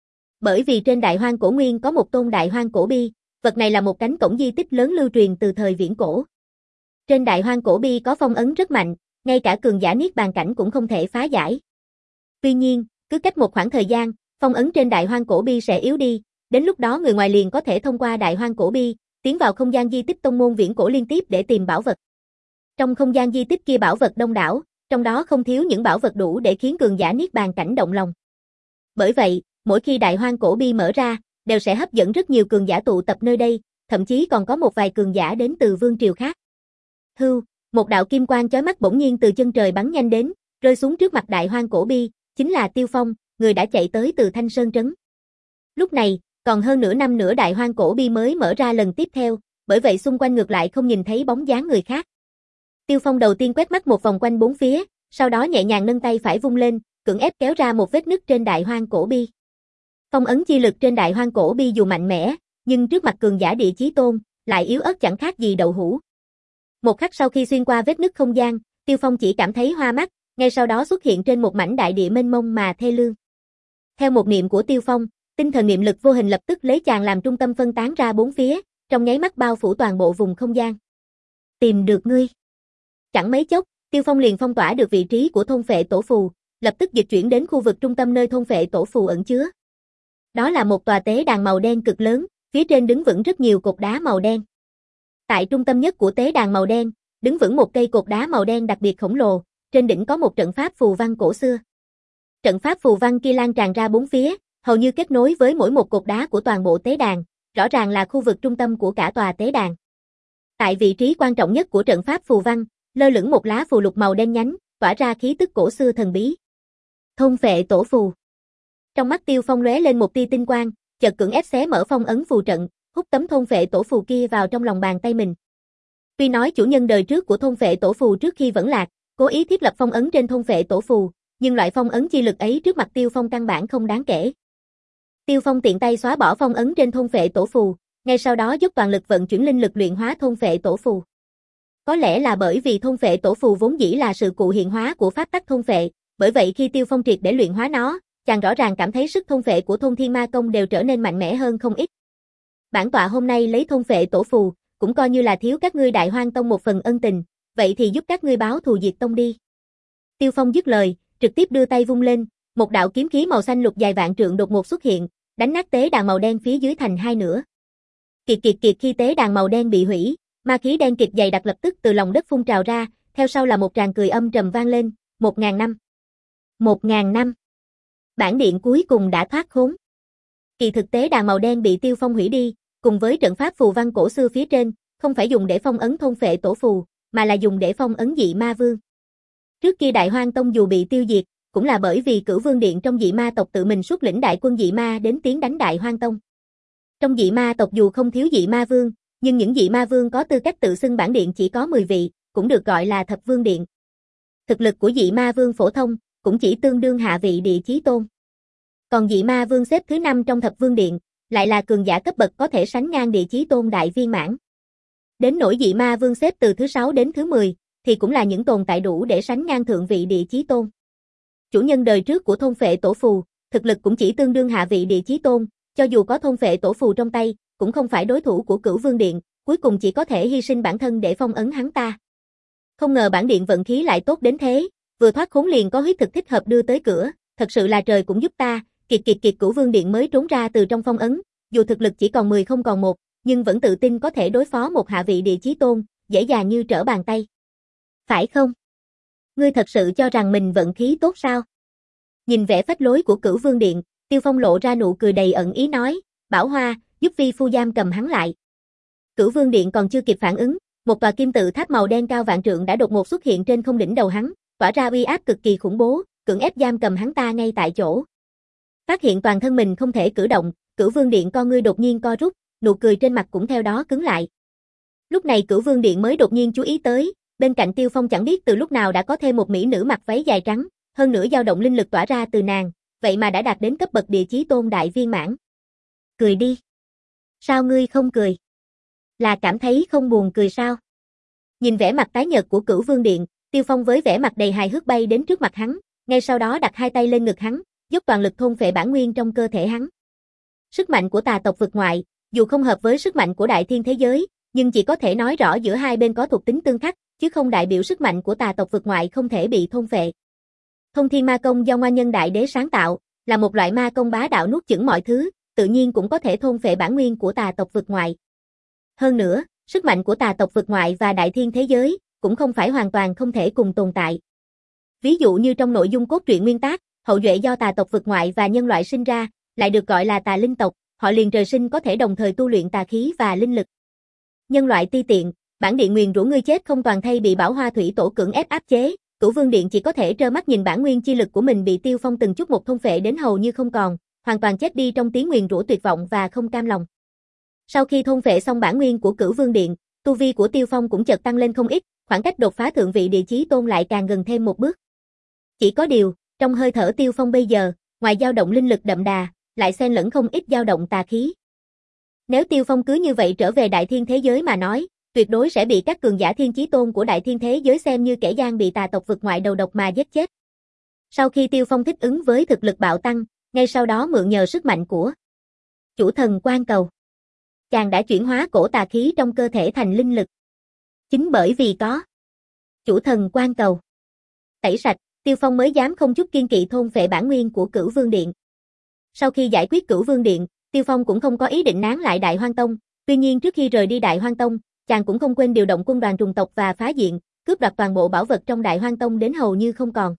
Bởi vì trên Đại Hoang cổ nguyên có một tôn Đại Hoang cổ bi, vật này là một cánh cổng di tích lớn lưu truyền từ thời viễn cổ. Trên Đại Hoang cổ bi có phong ấn rất mạnh, ngay cả cường giả niết bàn cảnh cũng không thể phá giải. Tuy nhiên, cứ cách một khoảng thời gian, phong ấn trên Đại Hoang cổ bi sẽ yếu đi, đến lúc đó người ngoài liền có thể thông qua Đại Hoang cổ bi, tiến vào không gian di tích tông môn viễn cổ liên tiếp để tìm bảo vật. Trong không gian di tích kia bảo vật đông đảo, trong đó không thiếu những bảo vật đủ để khiến cường giả niết bàn cảnh động lòng. Bởi vậy, mỗi khi Đại Hoang cổ bi mở ra, đều sẽ hấp dẫn rất nhiều cường giả tụ tập nơi đây, thậm chí còn có một vài cường giả đến từ vương triều khác. Hưu, một đạo kim quang chói mắt bỗng nhiên từ chân trời bắn nhanh đến, rơi xuống trước mặt Đại Hoang cổ bi, chính là Tiêu Phong, người đã chạy tới từ Thanh Sơn trấn. Lúc này, còn hơn nửa năm nữa Đại Hoang cổ bi mới mở ra lần tiếp theo, bởi vậy xung quanh ngược lại không nhìn thấy bóng dáng người khác. Tiêu Phong đầu tiên quét mắt một vòng quanh bốn phía, sau đó nhẹ nhàng nâng tay phải vung lên, cưỡng ép kéo ra một vết nứt trên Đại Hoang cổ bi. Phong ấn chi lực trên Đại Hoang cổ bi dù mạnh mẽ, nhưng trước mặt cường giả địa chí tôn, lại yếu ớt chẳng khác gì đậu hũ. Một khắc sau khi xuyên qua vết nứt không gian, Tiêu Phong chỉ cảm thấy hoa mắt, ngay sau đó xuất hiện trên một mảnh đại địa mênh mông mà thê lương. Theo một niệm của Tiêu Phong, tinh thần niệm lực vô hình lập tức lấy chàng làm trung tâm phân tán ra bốn phía, trong nháy mắt bao phủ toàn bộ vùng không gian. Tìm được ngươi. Chẳng mấy chốc, Tiêu Phong liền phong tỏa được vị trí của thôn phệ tổ phù, lập tức dịch chuyển đến khu vực trung tâm nơi thôn phệ tổ phù ẩn chứa. Đó là một tòa tế đàn màu đen cực lớn, phía trên đứng vững rất nhiều cột đá màu đen. Tại trung tâm nhất của tế đàn màu đen, đứng vững một cây cột đá màu đen đặc biệt khổng lồ, trên đỉnh có một trận pháp phù văn cổ xưa. Trận pháp phù văn kia lan tràn ra bốn phía, hầu như kết nối với mỗi một cột đá của toàn bộ tế đàn, rõ ràng là khu vực trung tâm của cả tòa tế đàn. Tại vị trí quan trọng nhất của trận pháp phù văn, lơ lửng một lá phù lục màu đen nhánh, tỏa ra khí tức cổ xưa thần bí. Thôn phệ tổ phù. Trong mắt Tiêu Phong lóe lên một tia tinh quang, chợt cưỡng ép xé mở phong ấn phù trận, hút tấm thôn phệ tổ phù kia vào trong lòng bàn tay mình. Tuy nói chủ nhân đời trước của thôn phệ tổ phù trước khi vẫn lạc, cố ý thiết lập phong ấn trên thôn phệ tổ phù, nhưng loại phong ấn chi lực ấy trước mặt Tiêu Phong căn bản không đáng kể. Tiêu Phong tiện tay xóa bỏ phong ấn trên thôn phệ tổ phù, ngay sau đó dốc toàn lực vận chuyển linh lực luyện hóa thôn phệ tổ phù. Có lẽ là bởi vì thôn phệ tổ phù vốn dĩ là sự cụ hiện hóa của pháp tắc thôn phệ, bởi vậy khi Tiêu Phong triệt để luyện hóa nó, chàng rõ ràng cảm thấy sức thôn phệ của thôn Thiên Ma Công đều trở nên mạnh mẽ hơn không ít. Bản tọa hôm nay lấy thôn phệ tổ phù, cũng coi như là thiếu các ngươi Đại Hoang Tông một phần ân tình, vậy thì giúp các ngươi báo thù diệt tông đi. Tiêu Phong dứt lời, trực tiếp đưa tay vung lên, một đạo kiếm khí màu xanh lục dài vạn trượng đột ngột xuất hiện, đánh nát tế đàn màu đen phía dưới thành hai nửa. Kiệt kiệt kiệt khi tế đàn màu đen bị hủy, ma khí đen kịt dày đặc lập tức từ lòng đất phun trào ra, theo sau là một tràng cười âm trầm vang lên, một ngàn năm. Một ngàn năm. Bản điện cuối cùng đã thoát khốn. Kỳ thực tế đàn màu đen bị Tiêu Phong hủy đi, cùng với trận pháp phù văn cổ xưa phía trên, không phải dùng để phong ấn thôn phệ tổ phù, mà là dùng để phong ấn dị ma vương. Trước kia Đại Hoang Tông dù bị tiêu diệt, cũng là bởi vì Cửu Vương Điện trong dị ma tộc tự mình xuất lĩnh đại quân dị ma đến tiến đánh Đại Hoang Tông. Trong dị ma tộc dù không thiếu dị ma vương, nhưng những dị ma vương có tư cách tự xưng bản điện chỉ có mười vị, cũng được gọi là Thập Vương Điện. Thực lực của dị ma vương phổ thông, cũng chỉ tương đương hạ vị địa chí tôn. Còn dị ma vương xếp thứ năm trong Thập Vương Điện, lại là cường giả cấp bậc có thể sánh ngang địa chí tôn đại viên mãn. Đến nỗi dị ma vương xếp từ thứ sáu đến thứ mười, thì cũng là những tồn tại đủ để sánh ngang thượng vị địa chí tôn. Chủ nhân đời trước của thôn phệ tổ phù, thực lực cũng chỉ tương đương hạ vị địa chí tôn, cho dù có thôn phệ tổ phù trong tay, cũng không phải đối thủ của Cửu Vương Điện, cuối cùng chỉ có thể hy sinh bản thân để phong ấn hắn ta. Không ngờ bản điện vận khí lại tốt đến thế, vừa thoát khốn liền có huyết thực thích hợp đưa tới cửa, thật sự là trời cũng giúp ta, kiệt kiệt kiệt Cửu Vương Điện mới trốn ra từ trong phong ấn, dù thực lực chỉ còn mười không còn một, nhưng vẫn tự tin có thể đối phó một hạ vị địa chí tôn, dễ dàng như trở bàn tay. Phải không? Ngươi thật sự cho rằng mình vận khí tốt sao? Nhìn vẻ phách lối của Cửu Vương Điện, Tiêu Phong lộ ra nụ cười đầy ẩn ý nói, Bảo Hoa, giúp vi phu giam cầm hắn lại. Cửu Vương Điện còn chưa kịp phản ứng, một tòa kim tự tháp màu đen cao vạn trượng đã đột ngột xuất hiện trên không đỉnh đầu hắn, tỏa ra uy áp cực kỳ khủng bố, cưỡng ép giam cầm hắn ta ngay tại chỗ. Phát hiện toàn thân mình không thể cử động, Cửu Vương Điện con ngươi đột nhiên co rút, nụ cười trên mặt cũng theo đó cứng lại. Lúc này Cửu Vương Điện mới đột nhiên chú ý tới, bên cạnh Tiêu Phong chẳng biết từ lúc nào đã có thêm một mỹ nữ mặc váy dài trắng, hơn nữa dao động linh lực tỏa ra từ nàng, vậy mà đã đạt đến cấp bậc địa chí tôn đại viên mãn. Cười đi. Sao ngươi không cười? Là cảm thấy không buồn cười sao? Nhìn vẻ mặt tái nhợt của Cửu Vương Điện, Tiêu Phong với vẻ mặt đầy hài hước bay đến trước mặt hắn, ngay sau đó đặt hai tay lên ngực hắn, dốc toàn lực thôn phệ bản nguyên trong cơ thể hắn. Sức mạnh của tà tộc vực ngoại, dù không hợp với sức mạnh của đại thiên thế giới, nhưng chỉ có thể nói rõ giữa hai bên có thuộc tính tương khắc, chứ không đại biểu sức mạnh của tà tộc vực ngoại không thể bị thôn phệ. Thông Thiên Ma Công do Ngoan Nhân Đại Đế sáng tạo, là một loại ma công bá đạo nuốt chửng mọi thứ, tự nhiên cũng có thể thôn phệ bản nguyên của tà tộc vực ngoại. Hơn nữa, sức mạnh của tà tộc vực ngoại và đại thiên thế giới cũng không phải hoàn toàn không thể cùng tồn tại. Ví dụ như trong nội dung cốt truyện nguyên tác, hậu duệ do tà tộc vực ngoại và nhân loại sinh ra, lại được gọi là tà linh tộc, họ liền trời sinh có thể đồng thời tu luyện tà khí và linh lực. Nhân loại ti tiện, bản điện nguyền rủa ngươi chết không toàn thay bị Bảo Hoa Thủy Tổ cưỡng ép áp chế, Cửu Vương Điện chỉ có thể trơ mắt nhìn bản nguyên chi lực của mình bị Tiêu Phong từng chút một thôn phệ đến hầu như không còn, hoàn toàn chết đi trong tiếng nguyền rủa tuyệt vọng và không cam lòng. Sau khi thôn phệ xong bản nguyên của Cửu Vương Điện, tu vi của Tiêu Phong cũng chợt tăng lên không ít, khoảng cách đột phá thượng vị địa chí tôn lại càng gần thêm một bước. Chỉ có điều, trong hơi thở Tiêu Phong bây giờ, ngoài dao động linh lực đậm đà, lại xen lẫn không ít dao động tà khí. Nếu Tiêu Phong cứ như vậy trở về đại thiên thế giới mà nói, tuyệt đối sẽ bị các cường giả thiên chí tôn của đại thiên thế giới xem như kẻ gian bị tà tộc vực ngoại đầu độc mà giết chết. Sau khi Tiêu Phong thích ứng với thực lực bạo tăng, ngay sau đó mượn nhờ sức mạnh của Chủ Thần Quan Cầu, chàng đã chuyển hóa cổ tà khí trong cơ thể thành linh lực. Chính bởi vì có Chủ Thần Quan Cầu tẩy sạch, Tiêu Phong mới dám không chút kiên kỵ thôn phệ bản nguyên của Cửu Vương Điện. Sau khi giải quyết Cửu Vương Điện, Tiêu Phong cũng không có ý định nán lại Đại Hoang Tông, tuy nhiên trước khi rời đi Đại Hoang Tông, chàng cũng không quên điều động quân đoàn trùng tộc và phá diện, cướp đoạt toàn bộ bảo vật trong Đại Hoang Tông đến hầu như không còn.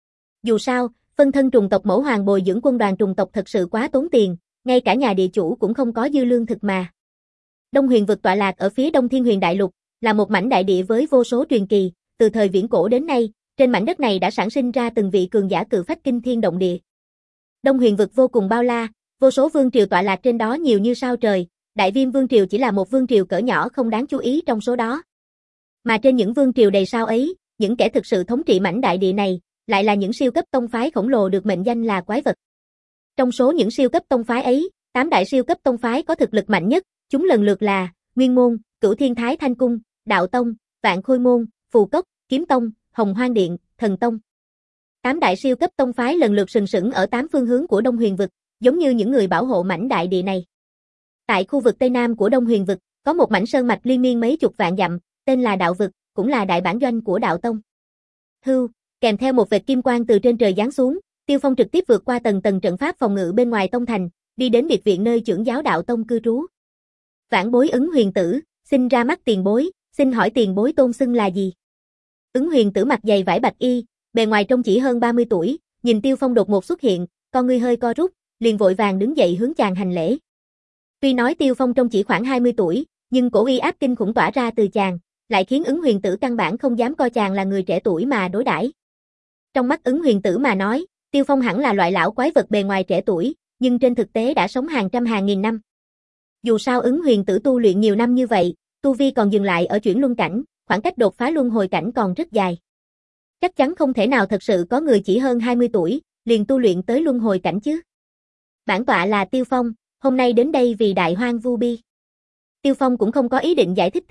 Dù sao, phân thân trùng tộc Mẫu Hoàng bồi dưỡng quân đoàn trùng tộc thật sự quá tốn tiền, ngay cả nhà địa chủ cũng không có dư lương thực mà. Đông Huyền vực tọa lạc ở phía Đông Thiên Huyền Đại Lục, là một mảnh đại địa với vô số truyền kỳ, từ thời viễn cổ đến nay, trên mảnh đất này đã sản sinh ra từng vị cường giả cự phách kinh thiên động địa. Đông Huyền vực vô cùng bao la, vô số vương triều tọa lạc trên đó nhiều như sao trời, Đại Viêm vương triều chỉ là một vương triều cỡ nhỏ không đáng chú ý trong số đó. Mà trên những vương triều đầy sao ấy, những kẻ thực sự thống trị mảnh đại địa này, lại là những siêu cấp tông phái khổng lồ được mệnh danh là quái vật. Trong số những siêu cấp tông phái ấy, tám đại siêu cấp tông phái có thực lực mạnh nhất, chúng lần lượt là Nguyên Môn, Cửu Thiên Thái Thanh Cung, Đạo Tông, Vạn Khôi Môn, Phù Cốc, Kiếm Tông, Hồng Hoang Điện, Thần Tông. Tám đại siêu cấp tông phái lần lượt sừng sững ở tám phương hướng của Đông Huyền vực, giống như những người bảo hộ mảnh đại địa này. Tại khu vực Tây Nam của Đông Huyền vực, có một mảnh sơn mạch liên miên mấy chục vạn dặm, tên là Đạo vực, cũng là đại bản doanh của Đạo Tông. Hưu, kèm theo một vệt kim quang từ trên trời giáng xuống, Tiêu Phong trực tiếp vượt qua tầng tầng trận pháp phòng ngự bên ngoài tông thành, đi đến biệt viện nơi trưởng giáo Đạo Tông cư trú. Vãn Bối Ứng Huyền Tử, xin ra mắt tiền bối, xin hỏi tiền bối tôn xưng là gì? Ứng Huyền Tử mặt dày vải bạch y, bề ngoài trông chỉ hơn ba mươi tuổi, nhìn Tiêu Phong đột ngột xuất hiện, con ngươi hơi co rút, liền vội vàng đứng dậy hướng chàng hành lễ. Tuy nói Tiêu Phong trông chỉ khoảng hai mươi tuổi, nhưng cổ uy áp kinh khủng tỏa ra từ chàng, lại khiến Ứng Huyền Tử căn bản không dám coi chàng là người trẻ tuổi mà đối đãi. Trong mắt Ứng Huyền Tử mà nói, Tiêu Phong hẳn là loại lão quái vật bề ngoài trẻ tuổi, nhưng trên thực tế đã sống hàng trăm hàng nghìn năm. Dù sao Ứng Huyền Tử tu luyện nhiều năm như vậy, tu vi còn dừng lại ở chuyển luân cảnh, khoảng cách đột phá luân hồi cảnh còn rất dài. Chắc chắn không thể nào thật sự có người chỉ hơn hai mươi tuổi, liền tu luyện tới luân hồi cảnh chứ. Bản tọa là Tiêu Phong, hôm nay đến đây vì Đại Hoang Vu Bi. Tiêu Phong cũng không có ý định giải thích thêm,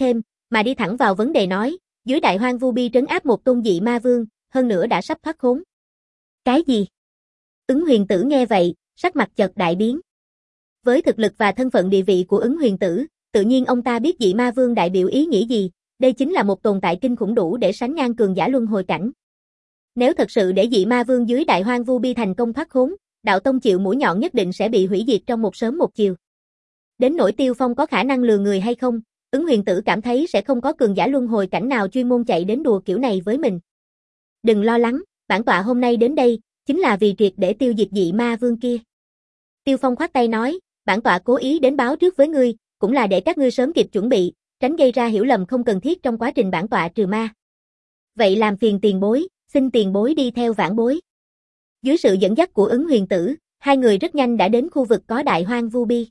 mà đi thẳng vào vấn đề nói, dưới Đại Hoang Vu Bi trấn áp một tôn dị ma vương, hơn nữa đã sắp thoát khốn. Cái gì? Ứng Huyền Tử nghe vậy, sắc mặt chợt đại biến. Với thực lực và thân phận địa vị của Ứng Huyền Tử, tự nhiên ông ta biết dị ma vương đại biểu ý nghĩa gì, đây chính là một tồn tại kinh khủng đủ để sánh ngang cường giả luân hồi cảnh. Nếu thật sự để dị ma vương dưới Đại Hoang Vu Bi thành công thoát khốn, đạo tông chịu mũi nhọn nhất định sẽ bị hủy diệt trong một sớm một chiều. Đến nỗi Tiêu Phong có khả năng lừa người hay không, Ứng Huyền Tử cảm thấy sẽ không có cường giả luân hồi cảnh nào chuyên môn chạy đến đùa kiểu này với mình. Đừng lo lắng, bản tọa hôm nay đến đây, chính là vì triệt để tiêu diệt dị ma vương kia. Tiêu Phong khoát tay nói, bản tọa cố ý đến báo trước với ngươi, cũng là để các ngươi sớm kịp chuẩn bị, tránh gây ra hiểu lầm không cần thiết trong quá trình bản tọa trừ ma. Vậy làm phiền tiền bối, xin tiền bối đi theo vãn bối. Dưới sự dẫn dắt của Ứng Huyền Tử, hai người rất nhanh đã đến khu vực có Đại Hoang Vu Bi.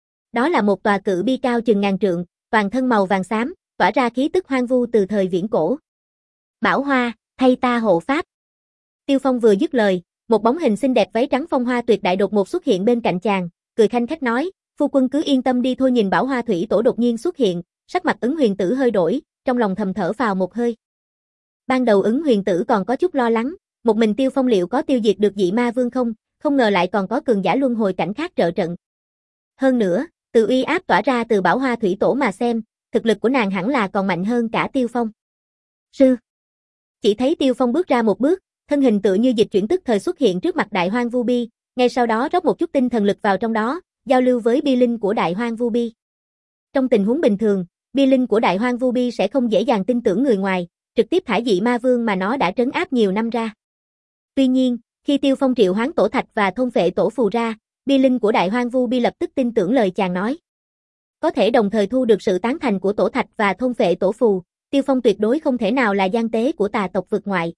Đó là một tòa cự bi cao chừng ngàn trượng, toàn thân màu vàng xám, tỏa ra khí tức hoang vu từ thời viễn cổ. Bảo Hoa, thay ta hộ pháp. Tiêu Phong vừa dứt lời, một bóng hình xinh đẹp váy trắng phong hoa tuyệt đại đột ngột xuất hiện bên cạnh chàng, cười khanh khách nói, phu quân cứ yên tâm đi thôi. Nhìn Bảo Hoa thủy tổ đột nhiên xuất hiện, sắc mặt Ứng Huyền Tử hơi đổi, trong lòng thầm thở phào một hơi. Ban đầu Ứng Huyền Tử còn có chút lo lắng, một mình Tiêu Phong liệu có tiêu diệt được dị ma vương không, không ngờ lại còn có cường giả luân hồi cảnh khác trợ trận. Hơn nữa, từ uy áp tỏa ra từ Bảo Hoa thủy tổ mà xem, thực lực của nàng hẳn là còn mạnh hơn cả Tiêu Phong. Sư. Chỉ thấy Tiêu Phong bước ra một bước, thân hình tựa như dịch chuyển tức thời xuất hiện trước mặt Đại Hoang Vu Bi, ngay sau đó rót một chút tinh thần lực vào trong đó, giao lưu với bi linh của Đại Hoang Vu Bi. Trong tình huống bình thường, bi linh của Đại Hoang Vu Bi sẽ không dễ dàng tin tưởng người ngoài, trực tiếp thả dị ma vương mà nó đã trấn áp nhiều năm ra. Tuy nhiên, khi Tiêu Phong triệu hoán tổ thạch và thôn phệ tổ phù ra, bi linh của Đại Hoang Vu Bi lập tức tin tưởng lời chàng nói. Có thể đồng thời thu được sự tán thành của tổ thạch và thôn phệ tổ phù, Tiêu Phong tuyệt đối không thể nào là gian tế của tà tộc vực ngoại.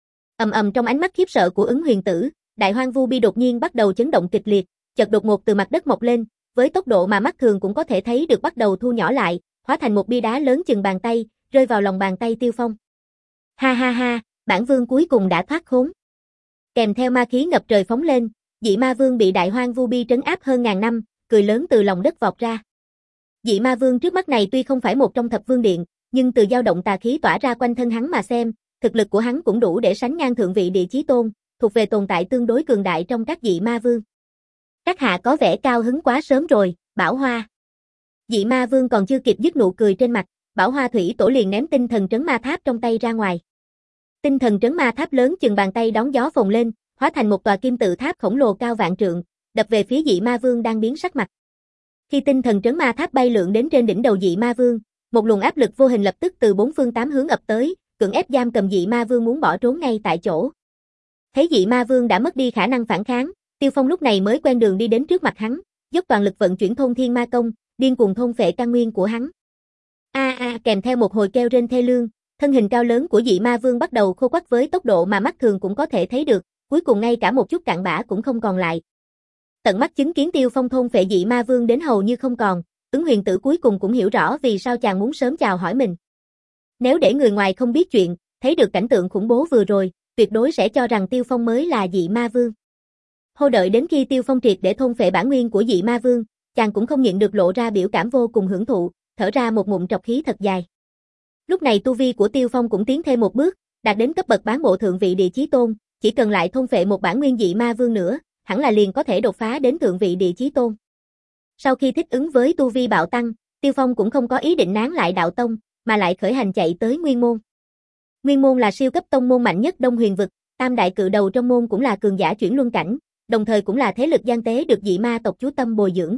Ầm ầm trong ánh mắt khiếp sợ của Ứng Huyền Tử, Đại Hoang Vu Bi đột nhiên bắt đầu chấn động kịch liệt, chợt đột ngột từ mặt đất mọc lên, với tốc độ mà mắt thường cũng có thể thấy được bắt đầu thu nhỏ lại, hóa thành một bia đá lớn chừng bàn tay, rơi vào lòng bàn tay Tiêu Phong. Ha ha ha, bản vương cuối cùng đã thoát khốn. Kèm theo ma khí ngập trời phóng lên, dị ma vương bị Đại Hoang Vu Bi trấn áp hơn ngàn năm, cười lớn từ lòng đất vọt ra. Dị ma vương trước mắt này tuy không phải một trong thập vương điện, nhưng từ dao động tà khí tỏa ra quanh thân hắn mà xem, thực lực của hắn cũng đủ để sánh ngang thượng vị địa chí tôn, thuộc về tồn tại tương đối cường đại trong các dị ma vương. Các hạ có vẻ cao hứng quá sớm rồi, Bảo Hoa. Dị ma vương còn chưa kịp dứt nụ cười trên mặt, Bảo Hoa thủy tổ liền ném tinh thần trấn ma tháp trong tay ra ngoài. Tinh thần trấn ma tháp lớn chừng bàn tay đón gió phồng lên, hóa thành một tòa kim tự tháp khổng lồ cao vạn trượng, đập về phía dị ma vương đang biến sắc mặt. Khi tinh thần trấn ma tháp bay lượn đến trên đỉnh đầu dị ma vương, một luồng áp lực vô hình lập tức từ bốn phương tám hướng ập tới, cưỡng ép giam cầm dị ma vương muốn bỏ trốn ngay tại chỗ. Thấy dị ma vương đã mất đi khả năng phản kháng, Tiêu Phong lúc này mới quen đường đi đến trước mặt hắn, dốc toàn lực vận chuyển thôn thiên ma công, điên cuồng thôn phệ căn nguyên của hắn. A a, kèm theo một hồi kêu rên thê lương, thân hình cao lớn của dị ma vương bắt đầu khô quắt với tốc độ mà mắt thường cũng có thể thấy được, cuối cùng ngay cả một chút cặn bã cũng không còn lại. Tận mắt chứng kiến Tiêu Phong thôn phệ dị ma vương đến hầu như không còn, Ứng Huyền Tử cuối cùng cũng hiểu rõ vì sao chàng muốn sớm chào hỏi mình. Nếu để người ngoài không biết chuyện, thấy được cảnh tượng khủng bố vừa rồi, tuyệt đối sẽ cho rằng Tiêu Phong mới là dị ma vương. Hô đợi đến khi Tiêu Phong triệt để thôn phệ bản nguyên của dị ma vương, chàng cũng không nhịn được lộ ra biểu cảm vô cùng hưởng thụ, thở ra một ngụm trọc khí thật dài. Lúc này tu vi của Tiêu Phong cũng tiến thêm một bước, đạt đến cấp bậc bán bộ thượng vị địa chí tôn, chỉ cần lại thôn phệ một bản nguyên dị ma vương nữa, hẳn là liền có thể đột phá đến thượng vị địa chí tôn. Sau khi thích ứng với tu vi bạo tăng, Tiêu Phong cũng không có ý định nán lại đạo tông, mà lại khởi hành chạy tới Nguyên Môn. Nguyên Môn là siêu cấp tông môn mạnh nhất Đông Huyền vực, tam đại cự đầu trong môn cũng là cường giả chuyển luân cảnh, đồng thời cũng là thế lực gian tế được dị ma tộc chú tâm bồi dưỡng.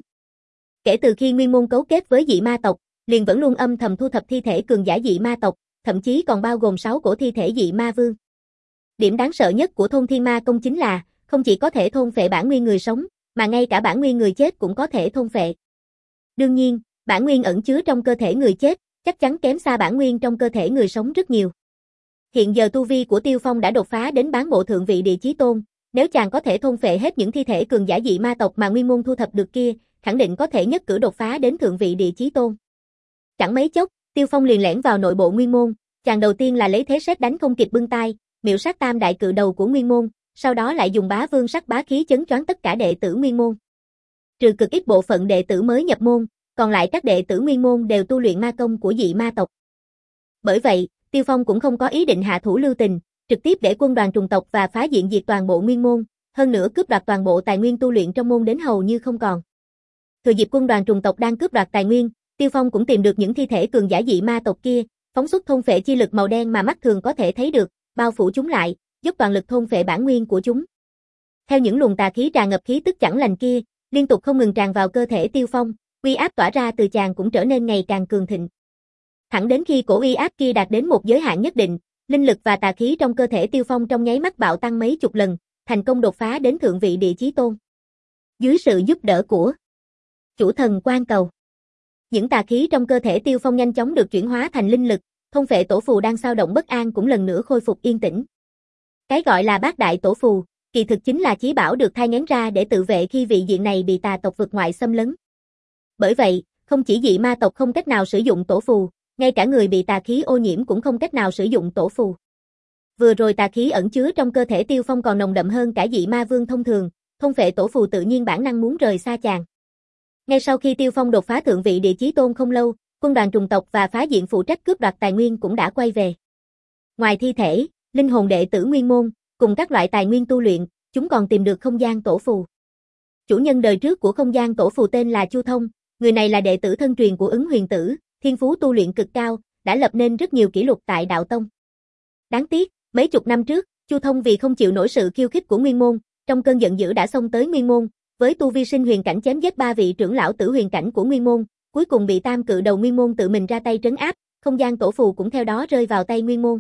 Kể từ khi Nguyên Môn cấu kết với dị ma tộc, liền vẫn luôn âm thầm thu thập thi thể cường giả dị ma tộc, thậm chí còn bao gồm sáu cổ thi thể dị ma vương. Điểm đáng sợ nhất của thôn thiên ma công chính là, không chỉ có thể thôn phệ bản nguyên người sống, mà ngay cả bản nguyên người chết cũng có thể thôn phệ. Đương nhiên, bản nguyên ẩn chứa trong cơ thể người chết, chắc chắn kém xa bản nguyên trong cơ thể người sống rất nhiều. Hiện giờ tu vi của Tiêu Phong đã đột phá đến bán bộ thượng vị địa chí tôn, nếu chàng có thể thôn phệ hết những thi thể cường giả dị ma tộc mà Nguyên Môn thu thập được kia, khẳng định có thể nhất cử đột phá đến thượng vị địa chí tôn. Chẳng mấy chốc, Tiêu Phong liền lẻn vào nội bộ Nguyên Môn, chàng đầu tiên là lấy thế sét đánh không kịp bưng tay, miểu sát tam đại cự đầu của Nguyên Môn, sau đó lại dùng bá vương sắc bá khí chấn choáng tất cả đệ tử Nguyên Môn. Trừ cực ít bộ phận đệ tử mới nhập môn, còn lại các đệ tử Nguyên Môn đều tu luyện ma công của dị ma tộc. Bởi vậy, Tiêu Phong cũng không có ý định hạ thủ lưu tình, trực tiếp để quân đoàn trùng tộc và phá diện diệt toàn bộ nguyên môn, hơn nữa cướp đoạt toàn bộ tài nguyên tu luyện trong môn đến hầu như không còn. Thừa dịp quân đoàn trùng tộc đang cướp đoạt tài nguyên, Tiêu Phong cũng tìm được những thi thể cường giả dị ma tộc kia, phóng xuất thôn phệ chi lực màu đen mà mắt thường có thể thấy được, bao phủ chúng lại, dốc toàn lực thôn phệ bản nguyên của chúng. Theo những luồng tà khí tràn ngập khí tức chẳng lành kia, liên tục không ngừng tràn vào cơ thể Tiêu Phong, uy áp tỏa ra từ chàng cũng trở nên ngày càng cường thịnh. Thẳng đến khi cổ uy áp kia đạt đến một giới hạn nhất định, linh lực và tà khí trong cơ thể Tiêu Phong trong nháy mắt bạo tăng mấy chục lần, thành công đột phá đến thượng vị địa chí tôn. Dưới sự giúp đỡ của chủ thần quan cầu, những tà khí trong cơ thể Tiêu Phong nhanh chóng được chuyển hóa thành linh lực, thôn phệ tổ phù đang xao động bất an cũng lần nữa khôi phục yên tĩnh. Cái gọi là bát đại tổ phù, kỳ thực chính là chí bảo được thai nghén ra để tự vệ khi vị diện này bị tà tộc vượt ngoại xâm lấn. Bởi vậy, không chỉ dị ma tộc không cách nào sử dụng tổ phù, ngay cả người bị tà khí ô nhiễm cũng không cách nào sử dụng tổ phù. Vừa rồi tà khí ẩn chứa trong cơ thể Tiêu Phong còn nồng đậm hơn cả dị ma vương thông thường, thôn phệ tổ phù tự nhiên bản năng muốn rời xa chàng. Ngay sau khi Tiêu Phong đột phá thượng vị địa chí tôn không lâu, quân đoàn trùng tộc và phá diện phụ trách cướp đoạt tài nguyên cũng đã quay về. Ngoài thi thể, linh hồn đệ tử nguyên môn, cùng các loại tài nguyên tu luyện, chúng còn tìm được không gian tổ phù. Chủ nhân đời trước của không gian tổ phù tên là Chu Thông, người này là đệ tử thân truyền của Ứng Huyền Tử, thiên phú tu luyện cực cao, đã lập nên rất nhiều kỷ lục tại đạo tông. Đáng tiếc, mấy chục năm trước, Chu Thông vì không chịu nổi sự khiêu khích của nguyên môn, trong cơn giận dữ đã xông tới nguyên môn, với tu vi sinh huyền cảnh chém giết ba vị trưởng lão tử huyền cảnh của nguyên môn, cuối cùng bị tam cự đầu nguyên môn tự mình ra tay trấn áp, không gian tổ phù cũng theo đó rơi vào tay nguyên môn.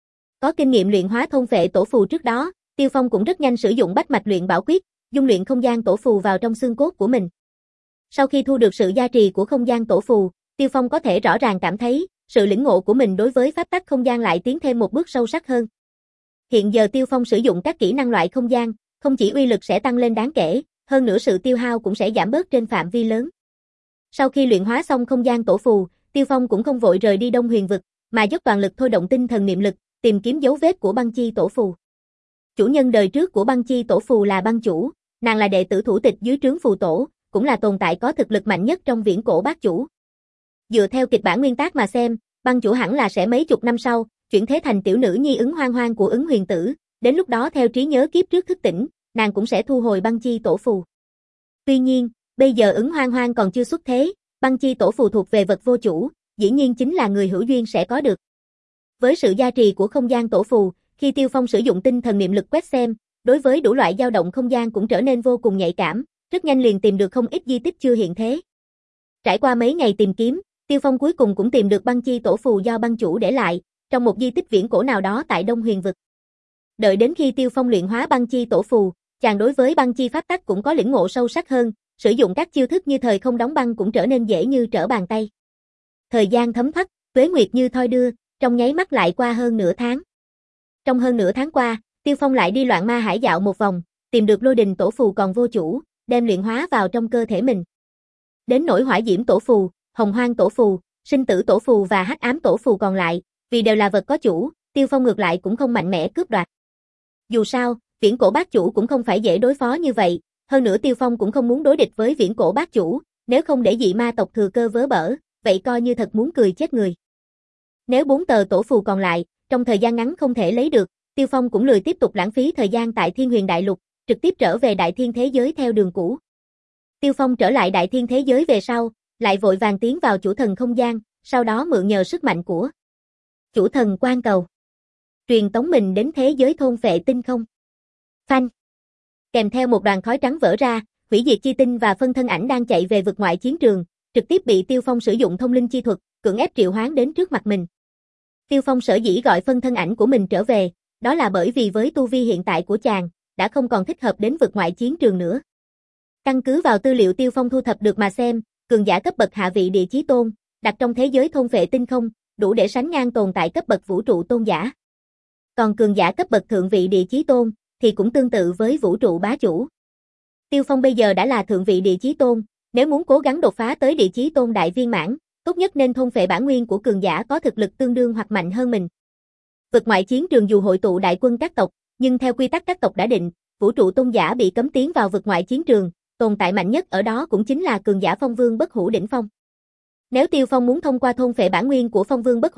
Có kinh nghiệm luyện hóa thôn phệ tổ phù trước đó, Tiêu Phong cũng rất nhanh sử dụng bách mạch luyện bảo quyết, dung luyện không gian tổ phù vào trong xương cốt của mình. Sau khi thu được sự gia trì của không gian tổ phù, Tiêu Phong có thể rõ ràng cảm thấy, sự lĩnh ngộ của mình đối với pháp tắc không gian lại tiến thêm một bước sâu sắc hơn. Hiện giờ Tiêu Phong sử dụng các kỹ năng loại không gian, không chỉ uy lực sẽ tăng lên đáng kể, hơn nữa sự tiêu hao cũng sẽ giảm bớt trên phạm vi lớn. Sau khi luyện hóa xong không gian tổ phù, Tiêu Phong cũng không vội rời đi Đông Huyền vực, mà dốc toàn lực thôi động tinh thần niệm lực, tìm kiếm dấu vết của băng chi tổ phù. Chủ nhân đời trước của băng chi tổ phù là băng chủ, nàng là đệ tử thủ tịch dưới trướng phù tổ, cũng là tồn tại có thực lực mạnh nhất trong viễn cổ bát chủ. Dựa theo kịch bản nguyên tác mà xem, băng chủ hẳn là sẽ mấy chục năm sau, chuyển thế thành tiểu nữ nhi Ứng Hoang Hoang của Ứng Huyền Tử, đến lúc đó theo trí nhớ kiếp trước thức tỉnh, nàng cũng sẽ thu hồi băng chi tổ phù. Tuy nhiên, bây giờ Ứng Hoang Hoang còn chưa xuất thế, băng chi tổ phù thuộc về vật vô chủ, dĩ nhiên chính là người hữu duyên sẽ có được. Với sự gia trì của không gian tổ phù, khi Tiêu Phong sử dụng tinh thần niệm lực quét xem, đối với đủ loại dao động không gian cũng trở nên vô cùng nhạy cảm, rất nhanh liền tìm được không ít di tích chưa hiện thế. Trải qua mấy ngày tìm kiếm, Tiêu Phong cuối cùng cũng tìm được băng chi tổ phù do băng chủ để lại, trong một di tích viễn cổ nào đó tại Đông Huyền vực. Đợi đến khi Tiêu Phong luyện hóa băng chi tổ phù, chàng đối với băng chi pháp tắc cũng có lĩnh ngộ sâu sắc hơn, sử dụng các chiêu thức như thời không đóng băng cũng trở nên dễ như trở bàn tay. Thời gian thấm thoát, tuế nguyệt như thoi đưa, trong nháy mắt lại qua hơn nửa tháng. Trong hơn nửa tháng qua, Tiêu Phong lại đi loạn ma hải dạo một vòng, tìm được lôi đình tổ phù còn vô chủ, đem luyện hóa vào trong cơ thể mình. Đến nỗi hỏa diễm tổ phù, hồng hoang tổ phù, sinh tử tổ phù và hắc ám tổ phù còn lại, vì đều là vật có chủ, Tiêu Phong ngược lại cũng không mạnh mẽ cướp đoạt. Dù sao, viễn cổ bát chủ cũng không phải dễ đối phó như vậy, hơn nữa Tiêu Phong cũng không muốn đối địch với viễn cổ bát chủ, nếu không để dị ma tộc thừa cơ vớ bở, vậy coi như thật muốn cười chết người. Nếu bốn tờ tổ phù còn lại, trong thời gian ngắn không thể lấy được, Tiêu Phong cũng lười tiếp tục lãng phí thời gian tại Thiên Huyền Đại Lục, trực tiếp trở về Đại Thiên thế giới theo đường cũ. Tiêu Phong trở lại Đại Thiên thế giới về sau, lại vội vàng tiến vào chủ thần không gian, sau đó mượn nhờ sức mạnh của chủ thần quan cầu, truyền tống mình đến thế giới thôn phệ tinh không. Phanh. Kèm theo một đoàn khói trắng vỡ ra, hủy diệt chi tinh và phân thân ảnh đang chạy về vực ngoại chiến trường, trực tiếp bị Tiêu Phong sử dụng thông linh chi thuật, cưỡng ép triệu hoán đến trước mặt mình. Tiêu Phong sở dĩ gọi phân thân ảnh của mình trở về, đó là bởi vì với tu vi hiện tại của chàng, đã không còn thích hợp đến vực ngoại chiến trường nữa. Căn cứ vào tư liệu Tiêu Phong thu thập được mà xem, cường giả cấp bậc hạ vị địa chí tôn, đặt trong thế giới thôn phệ tinh không, đủ để sánh ngang tồn tại cấp bậc vũ trụ tôn giả. Còn cường giả cấp bậc thượng vị địa chí tôn, thì cũng tương tự với vũ trụ bá chủ. Tiêu Phong bây giờ đã là thượng vị địa chí tôn, nếu muốn cố gắng đột phá tới địa chí tôn đại viên mãn, tốt nhất nên thôn phệ bản nguyên của cường giả có thực lực tương đương hoặc mạnh hơn mình. Vực ngoại chiến trường dù hội tụ đại quân các tộc, nhưng theo quy tắc các tộc đã định, vũ trụ tôn giả bị cấm tiến vào vực ngoại chiến trường, tồn tại mạnh nhất ở đó cũng chính là cường giả phong vương bất hủ đỉnh phong. Nếu Tiêu Phong muốn thông qua thôn phệ bản nguyên của phong vương bất hủ,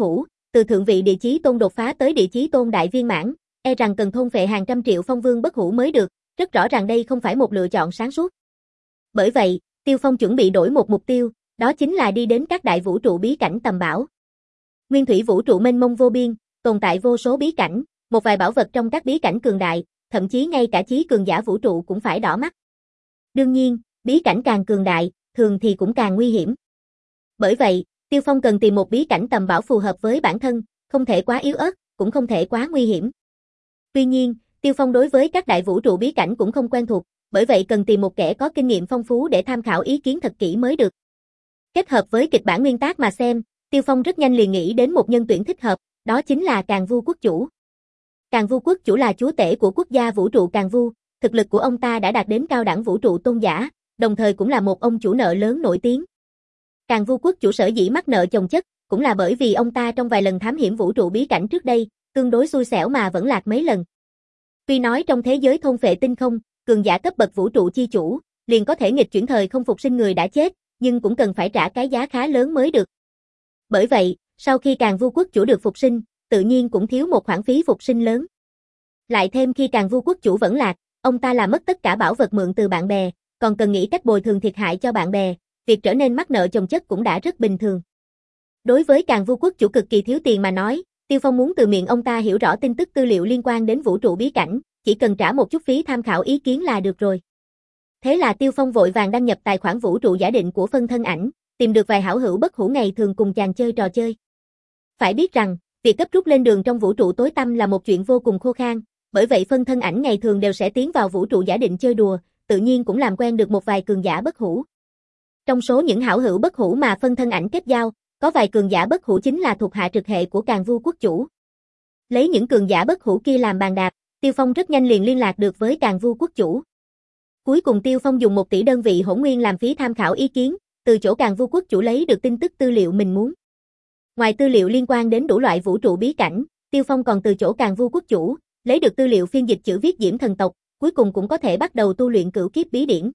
từ thượng vị địa chí tôn đột phá tới địa chí tôn đại viên mãn, e rằng cần thôn phệ hàng trăm triệu phong vương bất hủ mới được, rất rõ ràng đây không phải một lựa chọn sáng suốt. Bởi vậy, Tiêu Phong chuẩn bị đổi một mục tiêu, đó chính là đi đến các đại vũ trụ bí cảnh tầm bảo. Nguyên thủy vũ trụ mênh mông vô biên, tồn tại vô số bí cảnh, một vài bảo vật trong các bí cảnh cường đại, thậm chí ngay cả chí cường giả vũ trụ cũng phải đỏ mắt. Đương nhiên, bí cảnh càng cường đại, thường thì cũng càng nguy hiểm. Bởi vậy, Tiêu Phong cần tìm một bí cảnh tầm bảo phù hợp với bản thân, không thể quá yếu ớt, cũng không thể quá nguy hiểm. Tuy nhiên, Tiêu Phong đối với các đại vũ trụ bí cảnh cũng không quen thuộc, bởi vậy cần tìm một kẻ có kinh nghiệm phong phú để tham khảo ý kiến thật kỹ mới được. Kết hợp với kịch bản nguyên tác mà xem, Tiêu Phong rất nhanh liền nghĩ đến một nhân tuyển thích hợp, đó chính là Càn Vu quốc chủ. Càn Vu quốc chủ là chúa tể của quốc gia vũ trụ Càn Vu, thực lực của ông ta đã đạt đến cao đẳng vũ trụ tôn giả, đồng thời cũng là một ông chủ nợ lớn nổi tiếng. Càn Vu quốc chủ sở dĩ mắc nợ chồng chất, cũng là bởi vì ông ta trong vài lần thám hiểm vũ trụ bí cảnh trước đây, tương đối xui xẻo mà vẫn lạc mấy lần. Tuy nói trong thế giới thôn phệ tinh không, cường giả cấp bậc vũ trụ chi chủ, liền có thể nghịch chuyển thời không phục sinh người đã chết, nhưng cũng cần phải trả cái giá khá lớn mới được. Bởi vậy, sau khi Càn Vu quốc chủ được phục sinh, tự nhiên cũng thiếu một khoản phí phục sinh lớn. Lại thêm khi Càn Vu quốc chủ vẫn lạc, ông ta làm mất tất cả bảo vật mượn từ bạn bè, còn cần nghĩ cách bồi thường thiệt hại cho bạn bè, việc trở nên mắc nợ chồng chất cũng đã rất bình thường. Đối với Càn Vu quốc chủ cực kỳ thiếu tiền mà nói, Tiêu Phong muốn từ miệng ông ta hiểu rõ tin tức tư liệu liên quan đến vũ trụ bí cảnh, chỉ cần trả một chút phí tham khảo ý kiến là được rồi. Thế là Tiêu Phong vội vàng đăng nhập tài khoản vũ trụ giả định của phân thân ảnh, tìm được vài hảo hữu bất hủ ngày thường cùng chàng chơi trò chơi. Phải biết rằng, việc cấp rút lên đường trong vũ trụ tối tăm là một chuyện vô cùng khô khan, bởi vậy phân thân ảnh ngày thường đều sẽ tiến vào vũ trụ giả định chơi đùa, tự nhiên cũng làm quen được một vài cường giả bất hủ. Trong số những hảo hữu bất hủ mà phân thân ảnh kết giao, có vài cường giả bất hủ chính là thuộc hạ trực hệ của Càn Vu quốc chủ. Lấy những cường giả bất hủ kia làm bàn đạp, Tiêu Phong rất nhanh liền liên lạc được với Càn Vu quốc chủ. Cuối cùng Tiêu Phong dùng một tỷ đơn vị hỗn nguyên làm phí tham khảo ý kiến, từ chỗ Càn Vu quốc chủ lấy được tin tức tư liệu mình muốn. Ngoài tư liệu liên quan đến đủ loại vũ trụ bí cảnh, Tiêu Phong còn từ chỗ Càn Vu quốc chủ lấy được tư liệu phiên dịch chữ viết Diễm thần tộc, cuối cùng cũng có thể bắt đầu tu luyện Cửu Kiếp bí điển.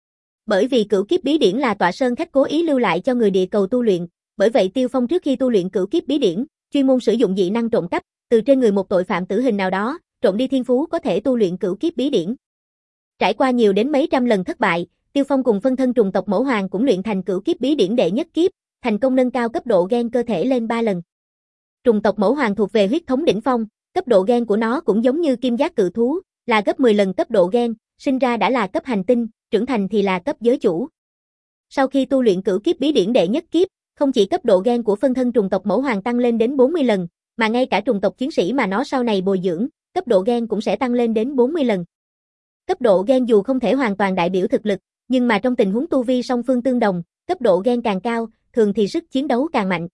Bởi vì Cửu Kiếp bí điển là tọa sơn khách cố ý lưu lại cho người địa cầu tu luyện, bởi vậy Tiêu Phong trước khi tu luyện Cửu Kiếp bí điển, chuyên môn sử dụng dị năng trộm cắp, từ trên người một tội phạm tử hình nào đó, trộm đi thiên phú có thể tu luyện Cửu Kiếp bí điển. Trải qua nhiều đến mấy trăm lần thất bại, Tiêu Phong cùng phân thân trùng tộc mẫu hoàng cũng luyện thành Cửu Kiếp bí điển đệ nhất kiếp, thành công nâng cao cấp độ gen cơ thể lên ba lần. Trùng tộc mẫu hoàng thuộc về huyết thống đỉnh phong, cấp độ gen của nó cũng giống như kim giác cự thú, là gấp mười lần cấp độ gen, sinh ra đã là cấp hành tinh, trưởng thành thì là cấp giới chủ. Sau khi tu luyện Cửu Kiếp bí điển đệ nhất kiếp, không chỉ cấp độ gen của phân thân trùng tộc mẫu hoàng tăng lên đến bốn mươi lần, mà ngay cả trùng tộc chiến sĩ mà nó sau này bồi dưỡng, cấp độ gen cũng sẽ tăng lên đến bốn mươi lần. Cấp độ gen dù không thể hoàn toàn đại biểu thực lực, nhưng mà trong tình huống tu vi song phương tương đồng, cấp độ gen càng cao, thường thì sức chiến đấu càng mạnh.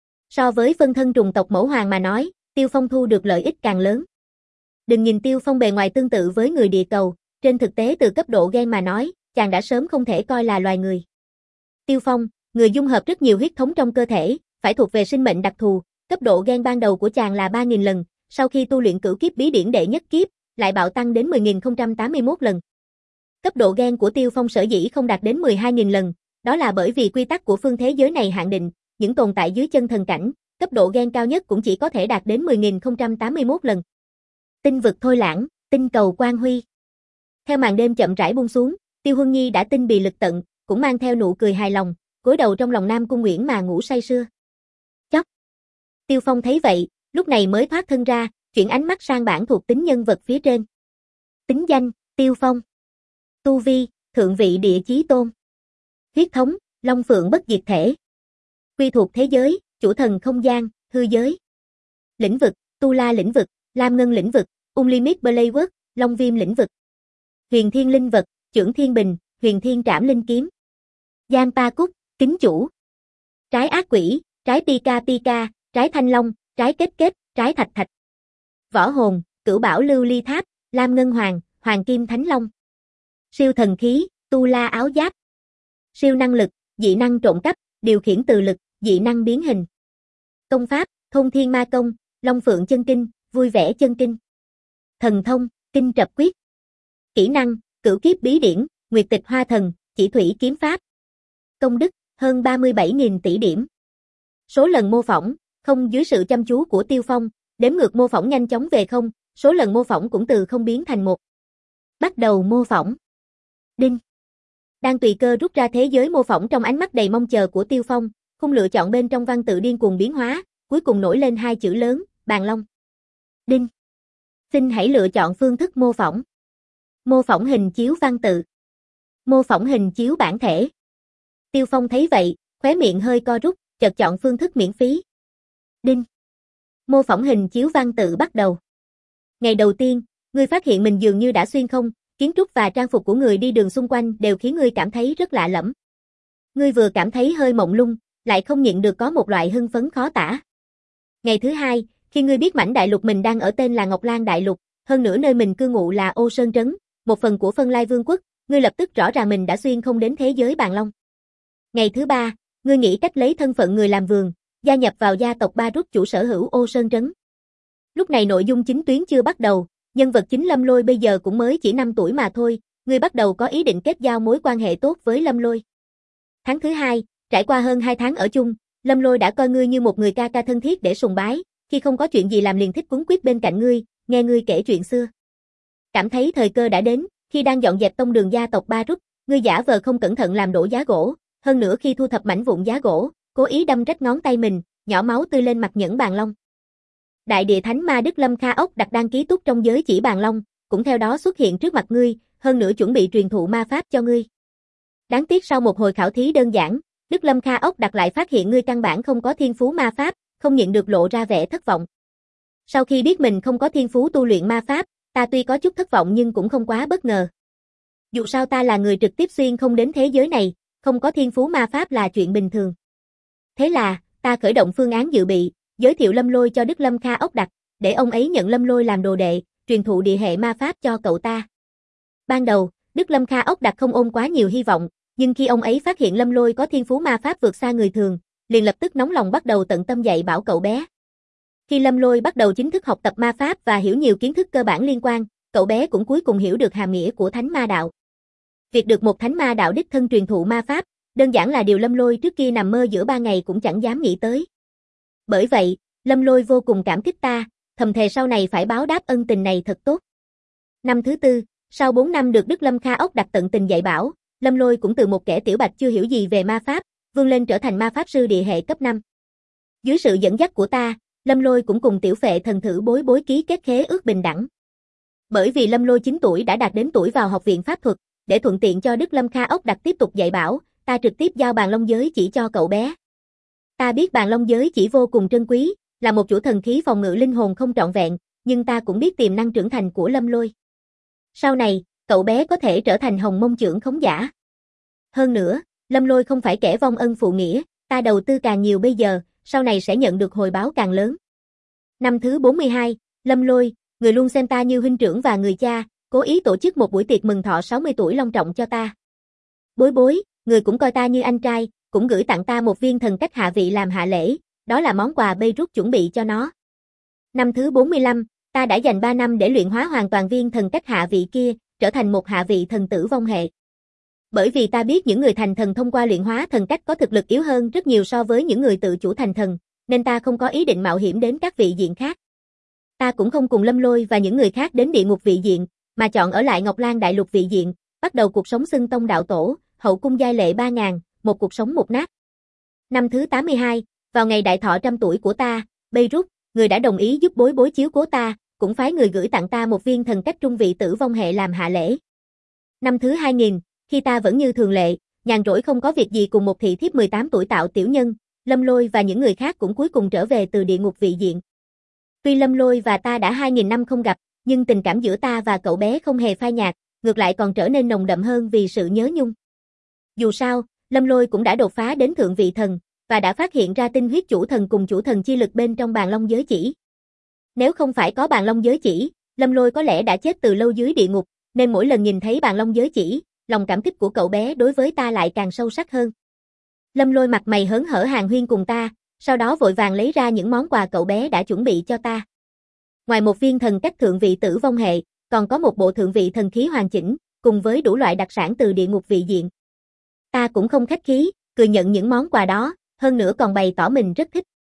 So với phân thân trùng tộc mẫu hoàng mà nói, Tiêu Phong thu được lợi ích càng lớn. Đừng nhìn Tiêu Phong bề ngoài tương tự với người địa cầu, trên thực tế từ cấp độ gen mà nói, chàng đã sớm không thể coi là loài người. Tiêu Phong, người dung hợp rất nhiều huyết thống trong cơ thể, phải thuộc về sinh mệnh đặc thù, cấp độ gen ban đầu của chàng là ba nghìn lần, sau khi tu luyện Cửu Kiếp bí điển đệ nhất kiếp, lại bạo tăng đến mười nghìn không trăm tám mươi mốt lần. Cấp độ gen của Tiêu Phong sở dĩ không đạt đến mười hai nghìn lần, đó là bởi vì quy tắc của phương thế giới này hạn định, những tồn tại dưới chân thần cảnh, cấp độ gen cao nhất cũng chỉ có thể đạt đến mười nghìn không trăm tám mươi mốt lần. Tinh vực thôi lãng, tinh cầu quang huy. Theo màn đêm chậm rãi buông xuống, Tiêu Huân Nhi đã tinh bì lực tận, cũng mang theo nụ cười hài lòng, gối đầu trong lòng Nam Cung Nguyễn mà ngủ say sưa. Chốc. Tiêu Phong thấy vậy, lúc này mới thoát thân ra, chuyển ánh mắt sang bảng thuộc tính nhân vật phía trên. Tính danh, Tiêu Phong. Tu vi, thượng vị địa chí tôn. Huyết thống, Long Phượng bất diệt thể. Quy thuộc thế giới, chủ thần không gian, hư giới. Lĩnh vực, Tu La lĩnh vực, Lam Ngân lĩnh vực, Unlimited Playwork, Long Viêm lĩnh vực. Huyền Thiên linh vật, Chưởng Thiên Bình, Huyền Thiên Trảm Linh kiếm. Giang Pa Cúc, kính chủ. Trái ác quỷ, trái Pika Pika, trái Thanh Long, trái Kết Kết, trái Thạch Thạch. Võ hồn, Cửu Bảo Lưu Ly Tháp, Lam Ngân Hoàng, Hoàng Kim Thánh Long. Siêu thần khí, Tu La áo giáp. Siêu năng lực, dị năng trộm cắp, điều khiển từ lực, dị năng biến hình. Công pháp, Thôn Thiên Ma Công, Long Phượng chân kinh, Vui vẻ chân kinh. Thần thông, Kinh Trập quyết. Kỹ năng, Cửu Kiếp bí điển, Nguyệt Tịch Hoa Thần, Chỉ Thủy kiếm pháp. Công đức, hơn ba mươi bảy nghìn tỷ điểm. Số lần mô phỏng, Không, dưới sự chăm chú của Tiêu Phong, đếm ngược mô phỏng nhanh chóng về không, số lần mô phỏng cũng từ không biến thành một. Bắt đầu mô phỏng. Đinh. Đang tùy cơ rút ra thế giới mô phỏng trong ánh mắt đầy mong chờ của Tiêu Phong, khung lựa chọn bên trong văn tự điên cuồng biến hóa, cuối cùng nổi lên hai chữ lớn, Bàn Long. Đinh. Xin hãy lựa chọn phương thức mô phỏng. Mô phỏng hình chiếu văn tự. Mô phỏng hình chiếu bản thể. Tiêu Phong thấy vậy, khóe miệng hơi co rút, chợt chọn phương thức miễn phí. Đinh. Mô phỏng hình chiếu văn tự bắt đầu. Ngày đầu tiên, ngươi phát hiện mình dường như đã xuyên không, kiến trúc và trang phục của người đi đường xung quanh đều khiến ngươi cảm thấy rất lạ lẫm. Ngươi vừa cảm thấy hơi mộng lung, lại không nhịn được có một loại hưng phấn khó tả. Ngày thứ hai, khi ngươi biết mảnh đại lục mình đang ở tên là Ngọc Lan Đại Lục, hơn nữa nơi mình cư ngụ là Ô Sơn Trấn, một phần của Phân Lai Vương quốc, ngươi lập tức rõ ràng mình đã xuyên không đến thế giới Bàn Long. Ngày thứ ba, ngươi nghĩ cách lấy thân phận người làm vườn, gia nhập vào gia tộc Ba Rút chủ sở hữu Ô Sơn Trấn. Lúc này nội dung chính tuyến chưa bắt đầu, nhân vật chính Lâm Lôi bây giờ cũng mới chỉ năm tuổi mà thôi, ngươi bắt đầu có ý định kết giao mối quan hệ tốt với Lâm Lôi. Tháng thứ hai, trải qua hơn hai tháng ở chung, Lâm Lôi đã coi ngươi như một người ca ca thân thiết để sùng bái, khi không có chuyện gì làm liền thích quấn quýt bên cạnh ngươi, nghe ngươi kể chuyện xưa. Cảm thấy thời cơ đã đến, khi đang dọn dẹp tông đường gia tộc Ba Rút, ngươi giả vờ không cẩn thận làm đổ giá gỗ, hơn nữa khi thu thập mảnh vụn giá gỗ, cố ý đâm rách ngón tay mình, nhỏ máu tươi lên mặt nhẫn Bàn Long. Đại địa thánh ma Đức Lâm Kha Ốc Đặc đang ký túc trong giới chỉ Bàn Long, cũng theo đó xuất hiện trước mặt ngươi, hơn nữa chuẩn bị truyền thụ ma pháp cho ngươi. Đáng tiếc sau một hồi khảo thí đơn giản, Đức Lâm Kha Ốc Đặc lại phát hiện ngươi căn bản không có thiên phú ma pháp, không nhịn được lộ ra vẻ thất vọng. Sau khi biết mình không có thiên phú tu luyện ma pháp, ta tuy có chút thất vọng nhưng cũng không quá bất ngờ. Dù sao ta là người trực tiếp xuyên không đến thế giới này, không có thiên phú ma pháp là chuyện bình thường. Thế là, ta khởi động phương án dự bị, giới thiệu Lâm Lôi cho Đức Lâm Kha Ốc Đặc, để ông ấy nhận Lâm Lôi làm đồ đệ, truyền thụ địa hệ ma pháp cho cậu ta. Ban đầu, Đức Lâm Kha Ốc Đặc không ôm quá nhiều hy vọng, nhưng khi ông ấy phát hiện Lâm Lôi có thiên phú ma pháp vượt xa người thường, liền lập tức nóng lòng bắt đầu tận tâm dạy bảo cậu bé. Khi Lâm Lôi bắt đầu chính thức học tập ma pháp và hiểu nhiều kiến thức cơ bản liên quan, cậu bé cũng cuối cùng hiểu được hàm nghĩa của Thánh Ma Đạo. Việc được một Thánh Ma Đạo đích thân truyền thụ ma pháp, đơn giản là điều Lâm Lôi trước kia nằm mơ giữa ba ngày cũng chẳng dám nghĩ tới. Bởi vậy, Lâm Lôi vô cùng cảm kích ta, thầm thề sau này phải báo đáp ân tình này thật tốt. Năm thứ tư, sau bốn năm được Đức Lâm Kha Ốc Đặc tận tình dạy bảo, Lâm Lôi cũng từ một kẻ tiểu bạch chưa hiểu gì về ma pháp, vươn lên trở thành ma pháp sư địa hệ cấp năm. Dưới sự dẫn dắt của ta, Lâm Lôi cũng cùng tiểu phệ thần thử bối bối ký kết khế ước bình đẳng. Bởi vì Lâm Lôi chín tuổi đã đạt đến tuổi vào học viện pháp thuật, để thuận tiện cho Đức Lâm Kha Ốc Đặc tiếp tục dạy bảo, ta trực tiếp giao Bàn Long giới chỉ cho cậu bé. Ta biết Bàn Long giới chỉ vô cùng trân quý, là một chủ thần khí phòng ngự linh hồn không trọn vẹn, nhưng ta cũng biết tiềm năng trưởng thành của Lâm Lôi. Sau này, cậu bé có thể trở thành Hồng Mông Chưởng Khống Giả. Hơn nữa, Lâm Lôi không phải kẻ vong ân phụ nghĩa, ta đầu tư càng nhiều bây giờ, sau này sẽ nhận được hồi báo càng lớn. Năm thứ bốn mươi hai, Lâm Lôi, người luôn xem ta như huynh trưởng và người cha, cố ý tổ chức một buổi tiệc mừng thọ sáu mươi tuổi long trọng cho ta. Bối bối, người cũng coi ta như anh trai, cũng gửi tặng ta một viên thần cách hạ vị làm hạ lễ, đó là món quà Bê Rút chuẩn bị cho nó. Năm thứ bốn mươi lăm, ta đã dành ba năm để luyện hóa hoàn toàn viên thần cách hạ vị kia, trở thành một hạ vị thần tử vong hệ. Bởi vì ta biết những người thành thần thông qua luyện hóa thần cách có thực lực yếu hơn rất nhiều so với những người tự chủ thành thần, nên ta không có ý định mạo hiểm đến các vị diện khác. Ta cũng không cùng Lâm Lôi và những người khác đến địa ngục vị diện, mà chọn ở lại Ngọc Lan Đại Lục vị diện, bắt đầu cuộc sống xưng tông đạo tổ, hậu cung giai lệ ba ngàn, một cuộc sống mục nát. Năm thứ tám mươi hai, vào ngày đại thọ trăm tuổi của ta, Bê Rút, người đã đồng ý giúp bối bối chiếu cố ta, cũng phái người gửi tặng ta một viên thần cách trung vị tử vong hệ làm hạ lễ. Năm thứ hai nghìn, khi ta vẫn như thường lệ, nhàn rỗi không có việc gì cùng một thị thiếp mười tám tuổi tạo tiểu nhân, Lâm Lôi và những người khác cũng cuối cùng trở về từ địa ngục vị diện. Tuy Lâm Lôi và ta đã hai nghìn năm không gặp, nhưng tình cảm giữa ta và cậu bé không hề phai nhạt, ngược lại còn trở nên nồng đậm hơn vì sự nhớ nhung. Dù sao, Lâm Lôi cũng đã đột phá đến thượng vị thần, và đã phát hiện ra tinh huyết chủ thần cùng chủ thần chi lực bên trong Bàn Long giới chỉ. Nếu không phải có Bàn Long giới chỉ, Lâm Lôi có lẽ đã chết từ lâu dưới địa ngục, nên mỗi lần nhìn thấy Bàn Long giới chỉ, lòng cảm kích của cậu bé đối với ta lại càng sâu sắc hơn. Lâm Lôi mặt mày hớn hở hàn huyên cùng ta, sau đó vội vàng lấy ra những món quà cậu bé đã chuẩn bị cho ta. Ngoài một viên thần cách thượng vị tử vong hệ, còn có một bộ thượng vị thần khí hoàn chỉnh, cùng với đủ loại đặc sản từ địa ngục vị diện. Ta cũng không khách khí, cười nhận những món quà đó, hơn nữa còn bày tỏ mình rất thích.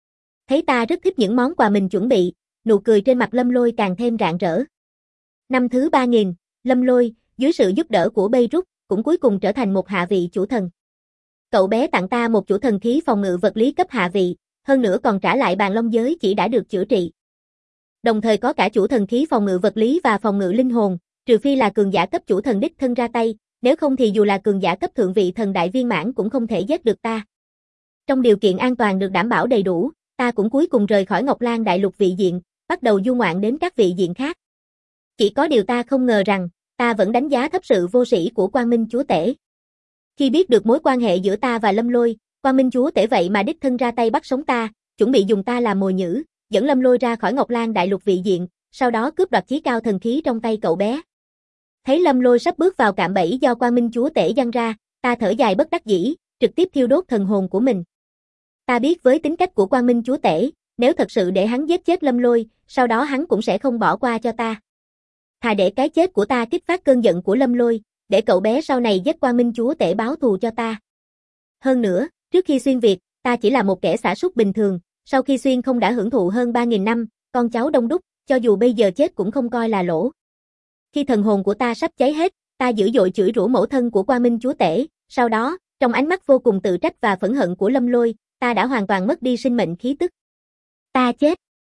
Thấy ta rất thích những món quà mình chuẩn bị, nụ cười trên mặt Lâm Lôi càng thêm rạng rỡ. Năm thứ ba nghìn, Lâm Lôi, dưới sự giúp đỡ của Beirut, cũng cuối cùng trở thành một hạ vị chủ thần. Cậu bé tặng ta một chủ thần khí phòng ngự vật lý cấp hạ vị, hơn nữa còn trả lại bàn long giới chỉ đã được chữa trị. Đồng thời có cả chủ thần khí phòng ngự vật lý và phòng ngự linh hồn, trừ phi là cường giả cấp chủ thần đích thân ra tay, nếu không thì dù là cường giả cấp thượng vị thần đại viên mãn cũng không thể giết được ta. Trong điều kiện an toàn được đảm bảo đầy đủ, ta cũng cuối cùng rời khỏi Ngọc Lan đại lục vị diện, bắt đầu du ngoạn đến các vị diện khác. Chỉ có điều ta không ngờ rằng, ta vẫn đánh giá thấp sự vô sĩ của Quang Minh Chúa Tể. Khi biết được mối quan hệ giữa ta và Lâm Lôi, Quang Minh Chúa Tể vậy mà đích thân ra tay bắt sống ta, chuẩn bị dùng ta làm mồi nhử, dẫn Lâm Lôi ra khỏi Ngọc Lan đại lục vị diện, sau đó cướp đoạt chí cao thần khí trong tay cậu bé. Thấy Lâm Lôi sắp bước vào cạm bẫy do Quang Minh Chúa Tể giăng ra, ta thở dài bất đắc dĩ, trực tiếp thiêu đốt thần hồn của mình. Ta biết với tính cách của Quang Minh Chúa Tể, nếu thật sự để hắn giết chết Lâm Lôi, sau đó hắn cũng sẽ không bỏ qua cho ta. Thà để cái chết của ta kích phát cơn giận của Lâm Lôi, để cậu bé sau này giết Quang Minh Chúa Tể báo thù cho ta. Hơn nữa, trước khi xuyên Việt, ta chỉ là một kẻ xả súc bình thường, sau khi xuyên không đã hưởng thụ hơn ba nghìn năm, con cháu đông đúc, cho dù bây giờ chết cũng không coi là lỗ. Khi thần hồn của ta sắp cháy hết, ta dữ dội chửi rủa mẫu thân của Quang Minh Chúa Tể, sau đó, trong ánh mắt vô cùng tự trách và phẫn hận của Lâm Lôi, ta đã hoàn toàn mất đi sinh mệnh khí tức. Ta chết.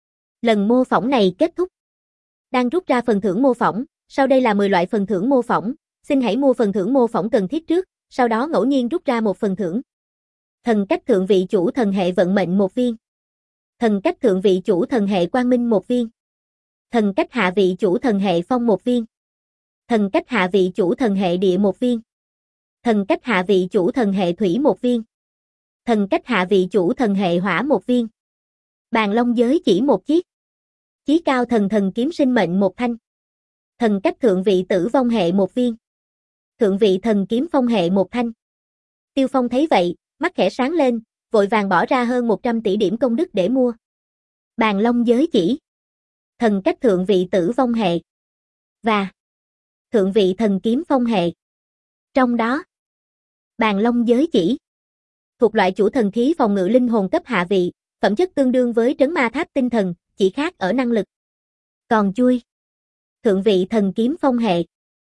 Lần mô phỏng này kết thúc. Đang rút ra phần thưởng mô phỏng, sau đây là mười loại phần thưởng mô phỏng, xin hãy mua phần thưởng mô phỏng cần thiết trước, sau đó ngẫu nhiên rút ra một phần thưởng. Thần cách thượng vị chủ thần hệ vận mệnh một viên. Thần cách thượng vị chủ thần hệ quang minh một viên. Thần cách hạ vị chủ thần hệ phong một viên. Thần cách hạ vị chủ thần hệ địa một viên. Thần cách hạ vị chủ thần hệ thủy một viên. Thần cách hạ vị chủ thần hệ hỏa một viên. Bàn long giới chỉ một chiếc. Chí cao thần thần kiếm sinh mệnh một thanh. Thần cách thượng vị tử vong hệ một viên. Thượng vị thần kiếm phong hệ một thanh. Tiêu Phong thấy vậy, mắt khẽ sáng lên, vội vàng bỏ ra hơn một trăm tỷ điểm công đức để mua. Bàn long giới chỉ. Thần cách thượng vị tử vong hệ. Và thượng vị thần kiếm phong hệ. Trong đó, bàn long giới chỉ thuộc loại chủ thần khí phòng ngự linh hồn cấp hạ vị, phẩm chất tương đương với trấn ma tháp tinh thần, chỉ khác ở năng lực. Còn chui, thượng vị thần kiếm phong hệ.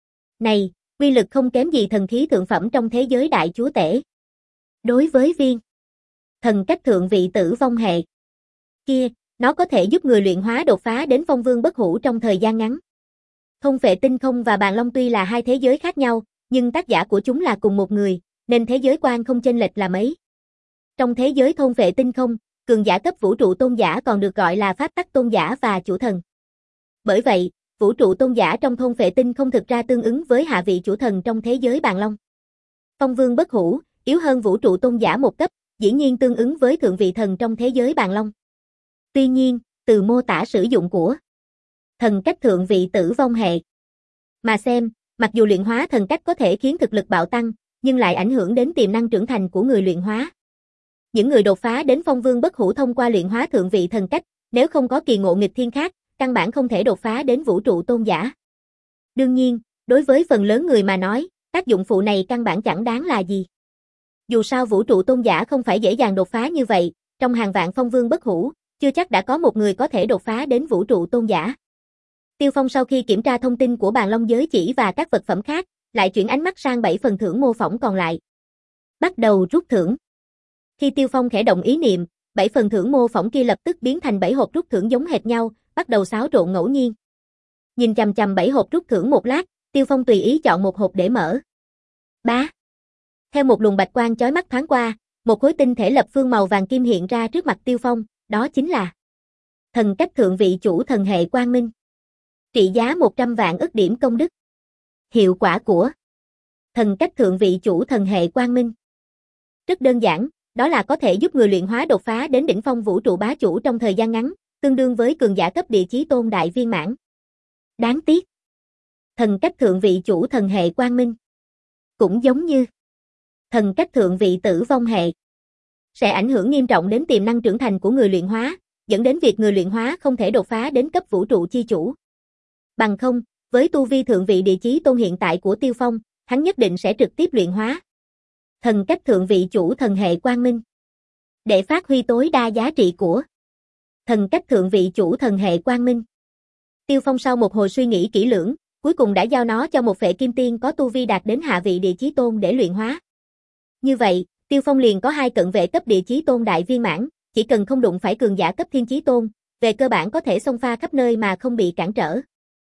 Này, uy lực không kém gì thần khí thượng phẩm trong thế giới đại chúa tể. Đối với viên thần cách thượng vị tử vong hệ kia, nó có thể giúp người luyện hóa đột phá đến phong vương bất hủ trong thời gian ngắn. Thôn Phệ Tinh Không và Bàn Long tuy là hai thế giới khác nhau, nhưng tác giả của chúng là cùng một người, nên thế giới quan không chênh lệch là mấy. Trong thế giới Thôn Phệ Tinh Không, cường giả cấp vũ trụ tôn giả còn được gọi là pháp tắc tôn giả và chủ thần. Bởi vậy, vũ trụ tôn giả trong Thôn Phệ Tinh Không thực ra tương ứng với hạ vị chủ thần trong thế giới Bàn Long. Phong vương bất hủ, yếu hơn vũ trụ tôn giả một cấp, dĩ nhiên tương ứng với thượng vị thần trong thế giới Bàn Long. Tuy nhiên, từ mô tả sử dụng của thần cách thượng vị tử vong hệ mà xem, mặc dù luyện hóa thần cách có thể khiến thực lực bạo tăng, nhưng lại ảnh hưởng đến tiềm năng trưởng thành của người luyện hóa. Những người đột phá đến phong vương bất hủ thông qua luyện hóa thượng vị thần cách, nếu không có kỳ ngộ nghịch thiên khác, căn bản không thể đột phá đến vũ trụ tôn giả. Đương nhiên, đối với phần lớn người mà nói, tác dụng phụ này căn bản chẳng đáng là gì. Dù sao vũ trụ tôn giả không phải dễ dàng đột phá như vậy, trong hàng vạn phong vương bất hủ, chưa chắc đã có một người có thể đột phá đến vũ trụ tôn giả. Tiêu Phong sau khi kiểm tra thông tin của bàn long giới chỉ và các vật phẩm khác, lại chuyển ánh mắt sang bảy phần thưởng mô phỏng còn lại. Bắt đầu rút thưởng. Khi Tiêu Phong khẽ động ý niệm, bảy phần thưởng mô phỏng kia lập tức biến thành bảy hộp rút thưởng giống hệt nhau, bắt đầu xáo trộn ngẫu nhiên. Nhìn chằm chằm bảy hộp rút thưởng một lát, Tiêu Phong tùy ý chọn một hộp để mở. Bá. Theo một luồng bạch quang chói mắt thoáng qua, một khối tinh thể lập phương màu vàng kim hiện ra trước mặt Tiêu Phong, đó chính là thần cách thượng vị chủ thần hệ quang minh. Trị giá một trăm vạn ức điểm công đức. Hiệu quả của thần cách thượng vị chủ thần hệ quang minh rất đơn giản, đó là có thể giúp người luyện hóa đột phá đến đỉnh phong vũ trụ bá chủ trong thời gian ngắn, tương đương với cường giả cấp địa chí tôn đại viên mãn. Đáng tiếc, thần cách thượng vị chủ thần hệ quang minh cũng giống như thần cách thượng vị tử vong hệ, sẽ ảnh hưởng nghiêm trọng đến tiềm năng trưởng thành của người luyện hóa, dẫn đến việc người luyện hóa không thể đột phá đến cấp vũ trụ chi chủ. Bằng không, với tu vi thượng vị địa chí tôn hiện tại của Tiêu Phong, hắn nhất định sẽ trực tiếp luyện hóa thần cách thượng vị chủ thần hệ quang minh, để phát huy tối đa giá trị của thần cách thượng vị chủ thần hệ quang minh. Tiêu Phong sau một hồi suy nghĩ kỹ lưỡng, cuối cùng đã giao nó cho một Phệ Kim Tiên có tu vi đạt đến hạ vị địa chí tôn để luyện hóa. Như vậy, Tiêu Phong liền có hai cận vệ cấp địa chí tôn đại viên mãn, chỉ cần không đụng phải cường giả cấp thiên chí tôn, về cơ bản có thể xông pha khắp nơi mà không bị cản trở.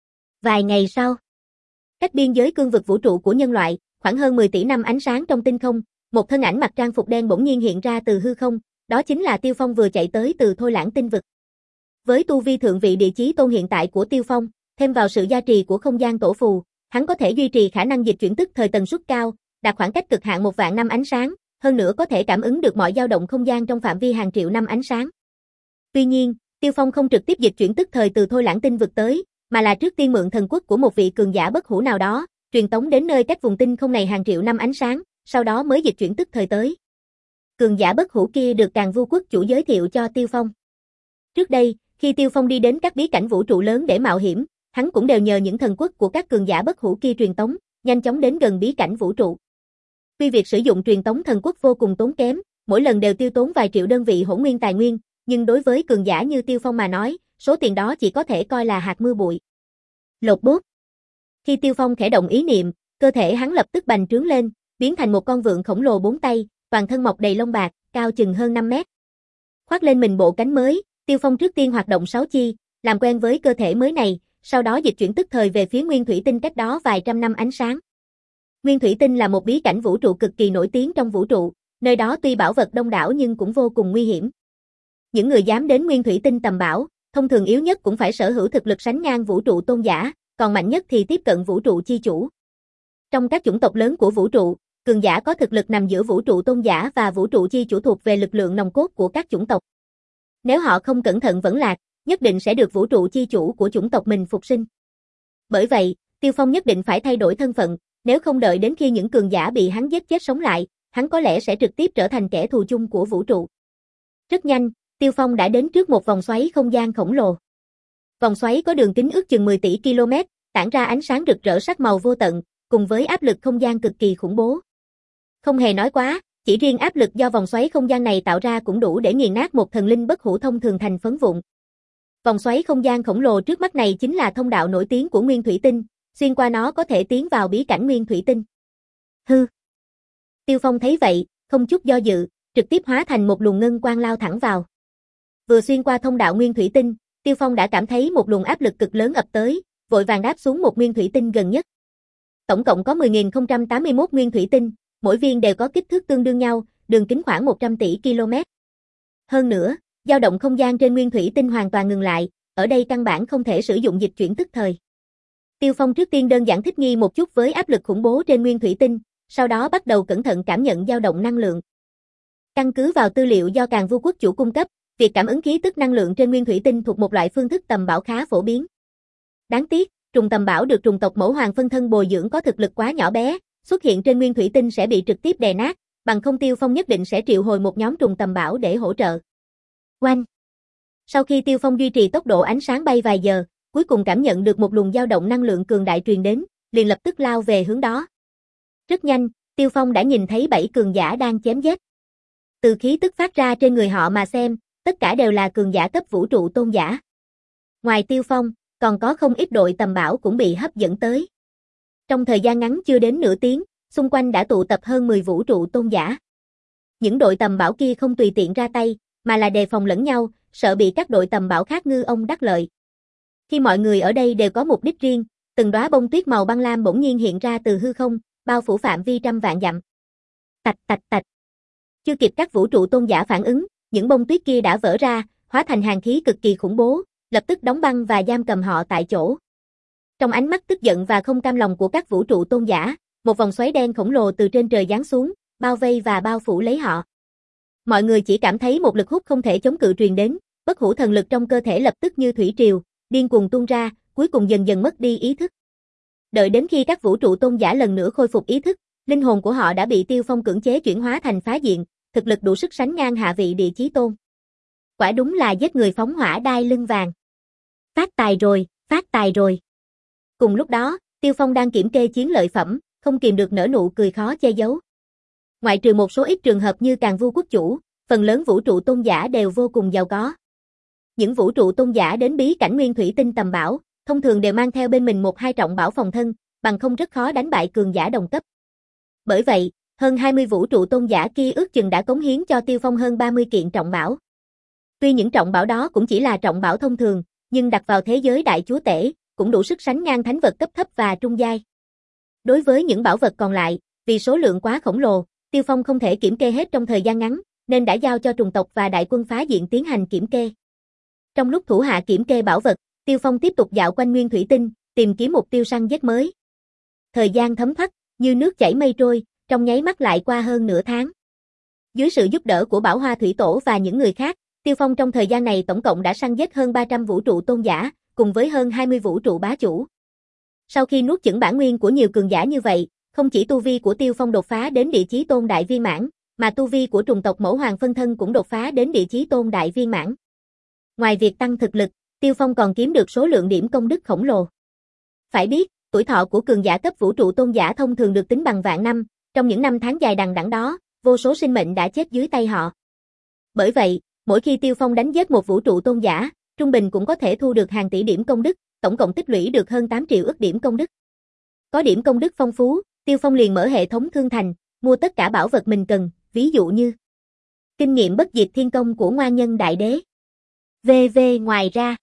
Vài ngày sau, cách biên giới cương vực vũ trụ của nhân loại, khoảng hơn mười tỷ năm ánh sáng trong tinh không, một thân ảnh mặc trang phục đen bỗng nhiên hiện ra từ hư không, đó chính là Tiêu Phong vừa chạy tới từ Thôi Lãng tinh vực. Với tu vi thượng vị địa chí tôn hiện tại của Tiêu Phong, thêm vào sự gia trì của không gian tổ phù, hắn có thể duy trì khả năng dịch chuyển tức thời tần suất cao, đạt khoảng cách cực hạn một vạn năm ánh sáng, hơn nữa có thể cảm ứng được mọi dao động không gian trong phạm vi hàng triệu năm ánh sáng. Tuy nhiên, Tiêu Phong không trực tiếp dịch chuyển tức thời từ Thôi Lãng tinh vực tới, mà là trước tiên mượn thần quốc của một vị cường giả bất hủ nào đó, truyền tống đến nơi cách vùng tinh không này hàng triệu năm ánh sáng, sau đó mới dịch chuyển tức thời tới. Cường giả bất hủ kia được Càn Vu quốc chủ giới thiệu cho Tiêu Phong. Trước đây, khi Tiêu Phong đi đến các bí cảnh vũ trụ lớn để mạo hiểm, hắn cũng đều nhờ những thần quốc của các cường giả bất hủ kia truyền tống, nhanh chóng đến gần bí cảnh vũ trụ. Tuy việc sử dụng truyền tống thần quốc vô cùng tốn kém, mỗi lần đều tiêu tốn vài triệu đơn vị hỗn nguyên tài nguyên, nhưng đối với cường giả như Tiêu Phong mà nói, số tiền đó chỉ có thể coi là hạt mưa bụi. Lột bốt. Khi Tiêu Phong khẽ động ý niệm, cơ thể hắn lập tức bành trướng lên, biến thành một con vượn khổng lồ bốn tay, toàn thân mọc đầy lông bạc, cao chừng hơn năm mét. Khoác lên mình bộ cánh mới, Tiêu Phong trước tiên hoạt động sáu chi, làm quen với cơ thể mới này, sau đó dịch chuyển tức thời về phía Nguyên Thủy Tinh cách đó vài trăm năm ánh sáng. Nguyên Thủy Tinh là một bí cảnh vũ trụ cực kỳ nổi tiếng trong vũ trụ, nơi đó tuy bảo vật đông đảo nhưng cũng vô cùng nguy hiểm. Những người dám đến Nguyên Thủy Tinh tầm bảo, thông thường yếu nhất cũng phải sở hữu thực lực sánh ngang vũ trụ tôn giả, còn mạnh nhất thì tiếp cận vũ trụ chi chủ. Trong các chủng tộc lớn của vũ trụ, cường giả có thực lực nằm giữa vũ trụ tôn giả và vũ trụ chi chủ thuộc về lực lượng nòng cốt của các chủng tộc. Nếu họ không cẩn thận vẫn lạc, nhất định sẽ được vũ trụ chi chủ của chủng tộc mình phục sinh. Bởi vậy, Tiêu Phong nhất định phải thay đổi thân phận, nếu không đợi đến khi những cường giả bị hắn giết chết sống lại, hắn có lẽ sẽ trực tiếp trở thành kẻ thù chung của vũ trụ. Rất nhanh, Tiêu Phong đã đến trước một vòng xoáy không gian khổng lồ. Vòng xoáy có đường kính ước chừng mười tỷ ki lô mét, tản ra ánh sáng rực rỡ sắc màu vô tận, cùng với áp lực không gian cực kỳ khủng bố. Không hề nói quá, chỉ riêng áp lực do vòng xoáy không gian này tạo ra cũng đủ để nghiền nát một thần linh bất hủ thông thường thành phấn vụn. Vòng xoáy không gian khổng lồ trước mắt này chính là thông đạo nổi tiếng của Nguyên Thủy Tinh, xuyên qua nó có thể tiến vào bí cảnh Nguyên Thủy Tinh. Hư. Tiêu Phong thấy vậy, không chút do dự, trực tiếp hóa thành một luồng ngân quang lao thẳng vào. Vừa xuyên qua thông đạo Nguyên Thủy Tinh, Tiêu Phong đã cảm thấy một luồng áp lực cực lớn ập tới, vội vàng đáp xuống một Nguyên Thủy Tinh gần nhất. Tổng cộng có mười nghìn không trăm tám mươi mốt Nguyên Thủy Tinh, mỗi viên đều có kích thước tương đương nhau, đường kính khoảng một trăm tỷ ki lô mét. Hơn nữa, dao động không gian trên Nguyên Thủy Tinh hoàn toàn ngừng lại, ở đây căn bản không thể sử dụng dịch chuyển tức thời. Tiêu Phong trước tiên đơn giản thích nghi một chút với áp lực khủng bố trên Nguyên Thủy Tinh, sau đó bắt đầu cẩn thận cảm nhận dao động năng lượng. Căn cứ vào tư liệu do Càn Vu quốc chủ cung cấp, việc cảm ứng khí tức năng lượng trên Nguyên Thủy Tinh thuộc một loại phương thức tầm bảo khá phổ biến. Đáng tiếc, trùng tầm bảo được trùng tộc Mẫu Hoàng phân thân bồi dưỡng có thực lực quá nhỏ bé, xuất hiện trên Nguyên Thủy Tinh sẽ bị trực tiếp đè nát, bằng không Tiêu Phong nhất định sẽ triệu hồi một nhóm trùng tầm bảo để hỗ trợ. Oanh! Sau khi Tiêu Phong duy trì tốc độ ánh sáng bay vài giờ, cuối cùng cảm nhận được một luồng dao động năng lượng cường đại truyền đến, liền lập tức lao về hướng đó. Rất nhanh, Tiêu Phong đã nhìn thấy bảy cường giả đang chém giết. Từ khí tức phát ra trên người họ mà xem, tất cả đều là cường giả cấp vũ trụ tôn giả. Ngoài Tiêu Phong, còn có không ít đội tầm bảo cũng bị hấp dẫn tới. Trong thời gian ngắn chưa đến nửa tiếng, xung quanh đã tụ tập hơn mười vũ trụ tôn giả. Những đội tầm bảo kia không tùy tiện ra tay, mà là đề phòng lẫn nhau, sợ bị các đội tầm bảo khác ngư ông đắc lợi. Khi mọi người ở đây đều có mục đích riêng, từng đóa bông tuyết màu băng lam bỗng nhiên hiện ra từ hư không, bao phủ phạm vi trăm vạn dặm. Tạch tạch tạch. Chưa kịp các vũ trụ tôn giả phản ứng, những bông tuyết kia đã vỡ ra, hóa thành hàn khí cực kỳ khủng bố, lập tức đóng băng và giam cầm họ tại chỗ. Trong ánh mắt tức giận và không cam lòng của các vũ trụ tôn giả, một vòng xoáy đen khổng lồ từ trên trời giáng xuống, bao vây và bao phủ lấy họ. Mọi người chỉ cảm thấy một lực hút không thể chống cự truyền đến, bất hủ thần lực trong cơ thể lập tức như thủy triều, điên cuồng tuôn ra, cuối cùng dần dần mất đi ý thức. Đợi đến khi các vũ trụ tôn giả lần nữa khôi phục ý thức, linh hồn của họ đã bị Tiêu Phong cưỡng chế chuyển hóa thành phá diện, thực lực đủ sức sánh ngang hạ vị địa chí tôn. Quả đúng là giết người phóng hỏa đai lưng vàng. Phát tài rồi, phát tài rồi. Cùng lúc đó, Tiêu Phong đang kiểm kê chiến lợi phẩm, không kìm được nở nụ cười khó che giấu. Ngoại trừ một số ít trường hợp như Càn Vu quốc chủ, phần lớn vũ trụ tôn giả đều vô cùng giàu có. Những vũ trụ tôn giả đến bí cảnh nguyên thủy tinh tầm bảo, thông thường đều mang theo bên mình một hai trọng bảo phòng thân, bằng không rất khó đánh bại cường giả đồng cấp. Bởi vậy, hơn hai mươi vũ trụ tôn giả kia ước chừng đã cống hiến cho Tiêu Phong hơn ba mươi kiện trọng bảo. Tuy những trọng bảo đó cũng chỉ là trọng bảo thông thường, nhưng đặt vào thế giới đại chúa tể, cũng đủ sức sánh ngang thánh vật cấp thấp và trung giai. Đối với những bảo vật còn lại, vì số lượng quá khổng lồ, Tiêu Phong không thể kiểm kê hết trong thời gian ngắn, nên đã giao cho trùng tộc và đại quân phá diện tiến hành kiểm kê. Trong lúc thủ hạ kiểm kê bảo vật, Tiêu Phong tiếp tục dạo quanh nguyên thủy tinh, tìm kiếm mục tiêu săn giết mới. Thời gian thấm thoát, như nước chảy mây trôi, trong nháy mắt lại qua hơn nửa tháng. Dưới sự giúp đỡ của Bảo Hoa Thủy Tổ và những người khác, Tiêu Phong trong thời gian này tổng cộng đã săn giết hơn ba trăm vũ trụ tôn giả, cùng với hơn hai mươi vũ trụ bá chủ. Sau khi nuốt chửng bản nguyên của nhiều cường giả như vậy, không chỉ tu vi của Tiêu Phong đột phá đến địa chí tôn đại viên mãn, mà tu vi của trùng tộc Mẫu Hoàng phân thân cũng đột phá đến địa chí tôn đại viên mãn. Ngoài việc tăng thực lực, Tiêu Phong còn kiếm được số lượng điểm công đức khổng lồ. Phải biết, tuổi thọ của cường giả cấp vũ trụ tôn giả thông thường được tính bằng vạn năm, trong những năm tháng dài đằng đẵng đó, vô số sinh mệnh đã chết dưới tay họ. Bởi vậy, mỗi khi Tiêu Phong đánh giết một vũ trụ tôn giả, trung bình cũng có thể thu được hàng tỷ điểm công đức, tổng cộng tích lũy được hơn tám triệu ức điểm công đức. Có điểm công đức phong phú, Tiêu Phong liền mở hệ thống thương thành, mua tất cả bảo vật mình cần, ví dụ như kinh nghiệm bất diệt thiên công của Ngoan Nhân Đại Đế. vê vê Ngoài ra,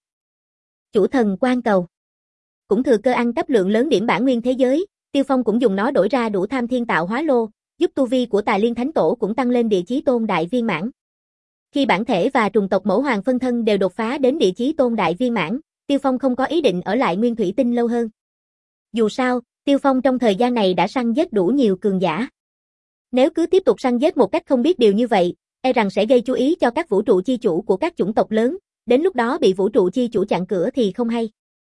chủ thần quan cầu cũng thừa cơ ăn cắp lượng lớn điểm bản nguyên thế giới, Tiêu Phong cũng dùng nó đổi ra đủ tham thiên tạo hóa lô, giúp tu vi của Tài Liên Thánh Tổ cũng tăng lên địa chí tôn đại viên mãn. Khi bản thể và trùng tộc Mẫu Hoàng phân thân đều đột phá đến địa chí tôn đại viên mãn, Tiêu Phong không có ý định ở lại nguyên thủy tinh lâu hơn. Dù sao, Tiêu Phong trong thời gian này đã săn giết đủ nhiều cường giả. Nếu cứ tiếp tục săn giết một cách không biết điều như vậy, e rằng sẽ gây chú ý cho các vũ trụ chi chủ của các chủng tộc lớn, đến lúc đó bị vũ trụ chi chủ chặn cửa thì không hay.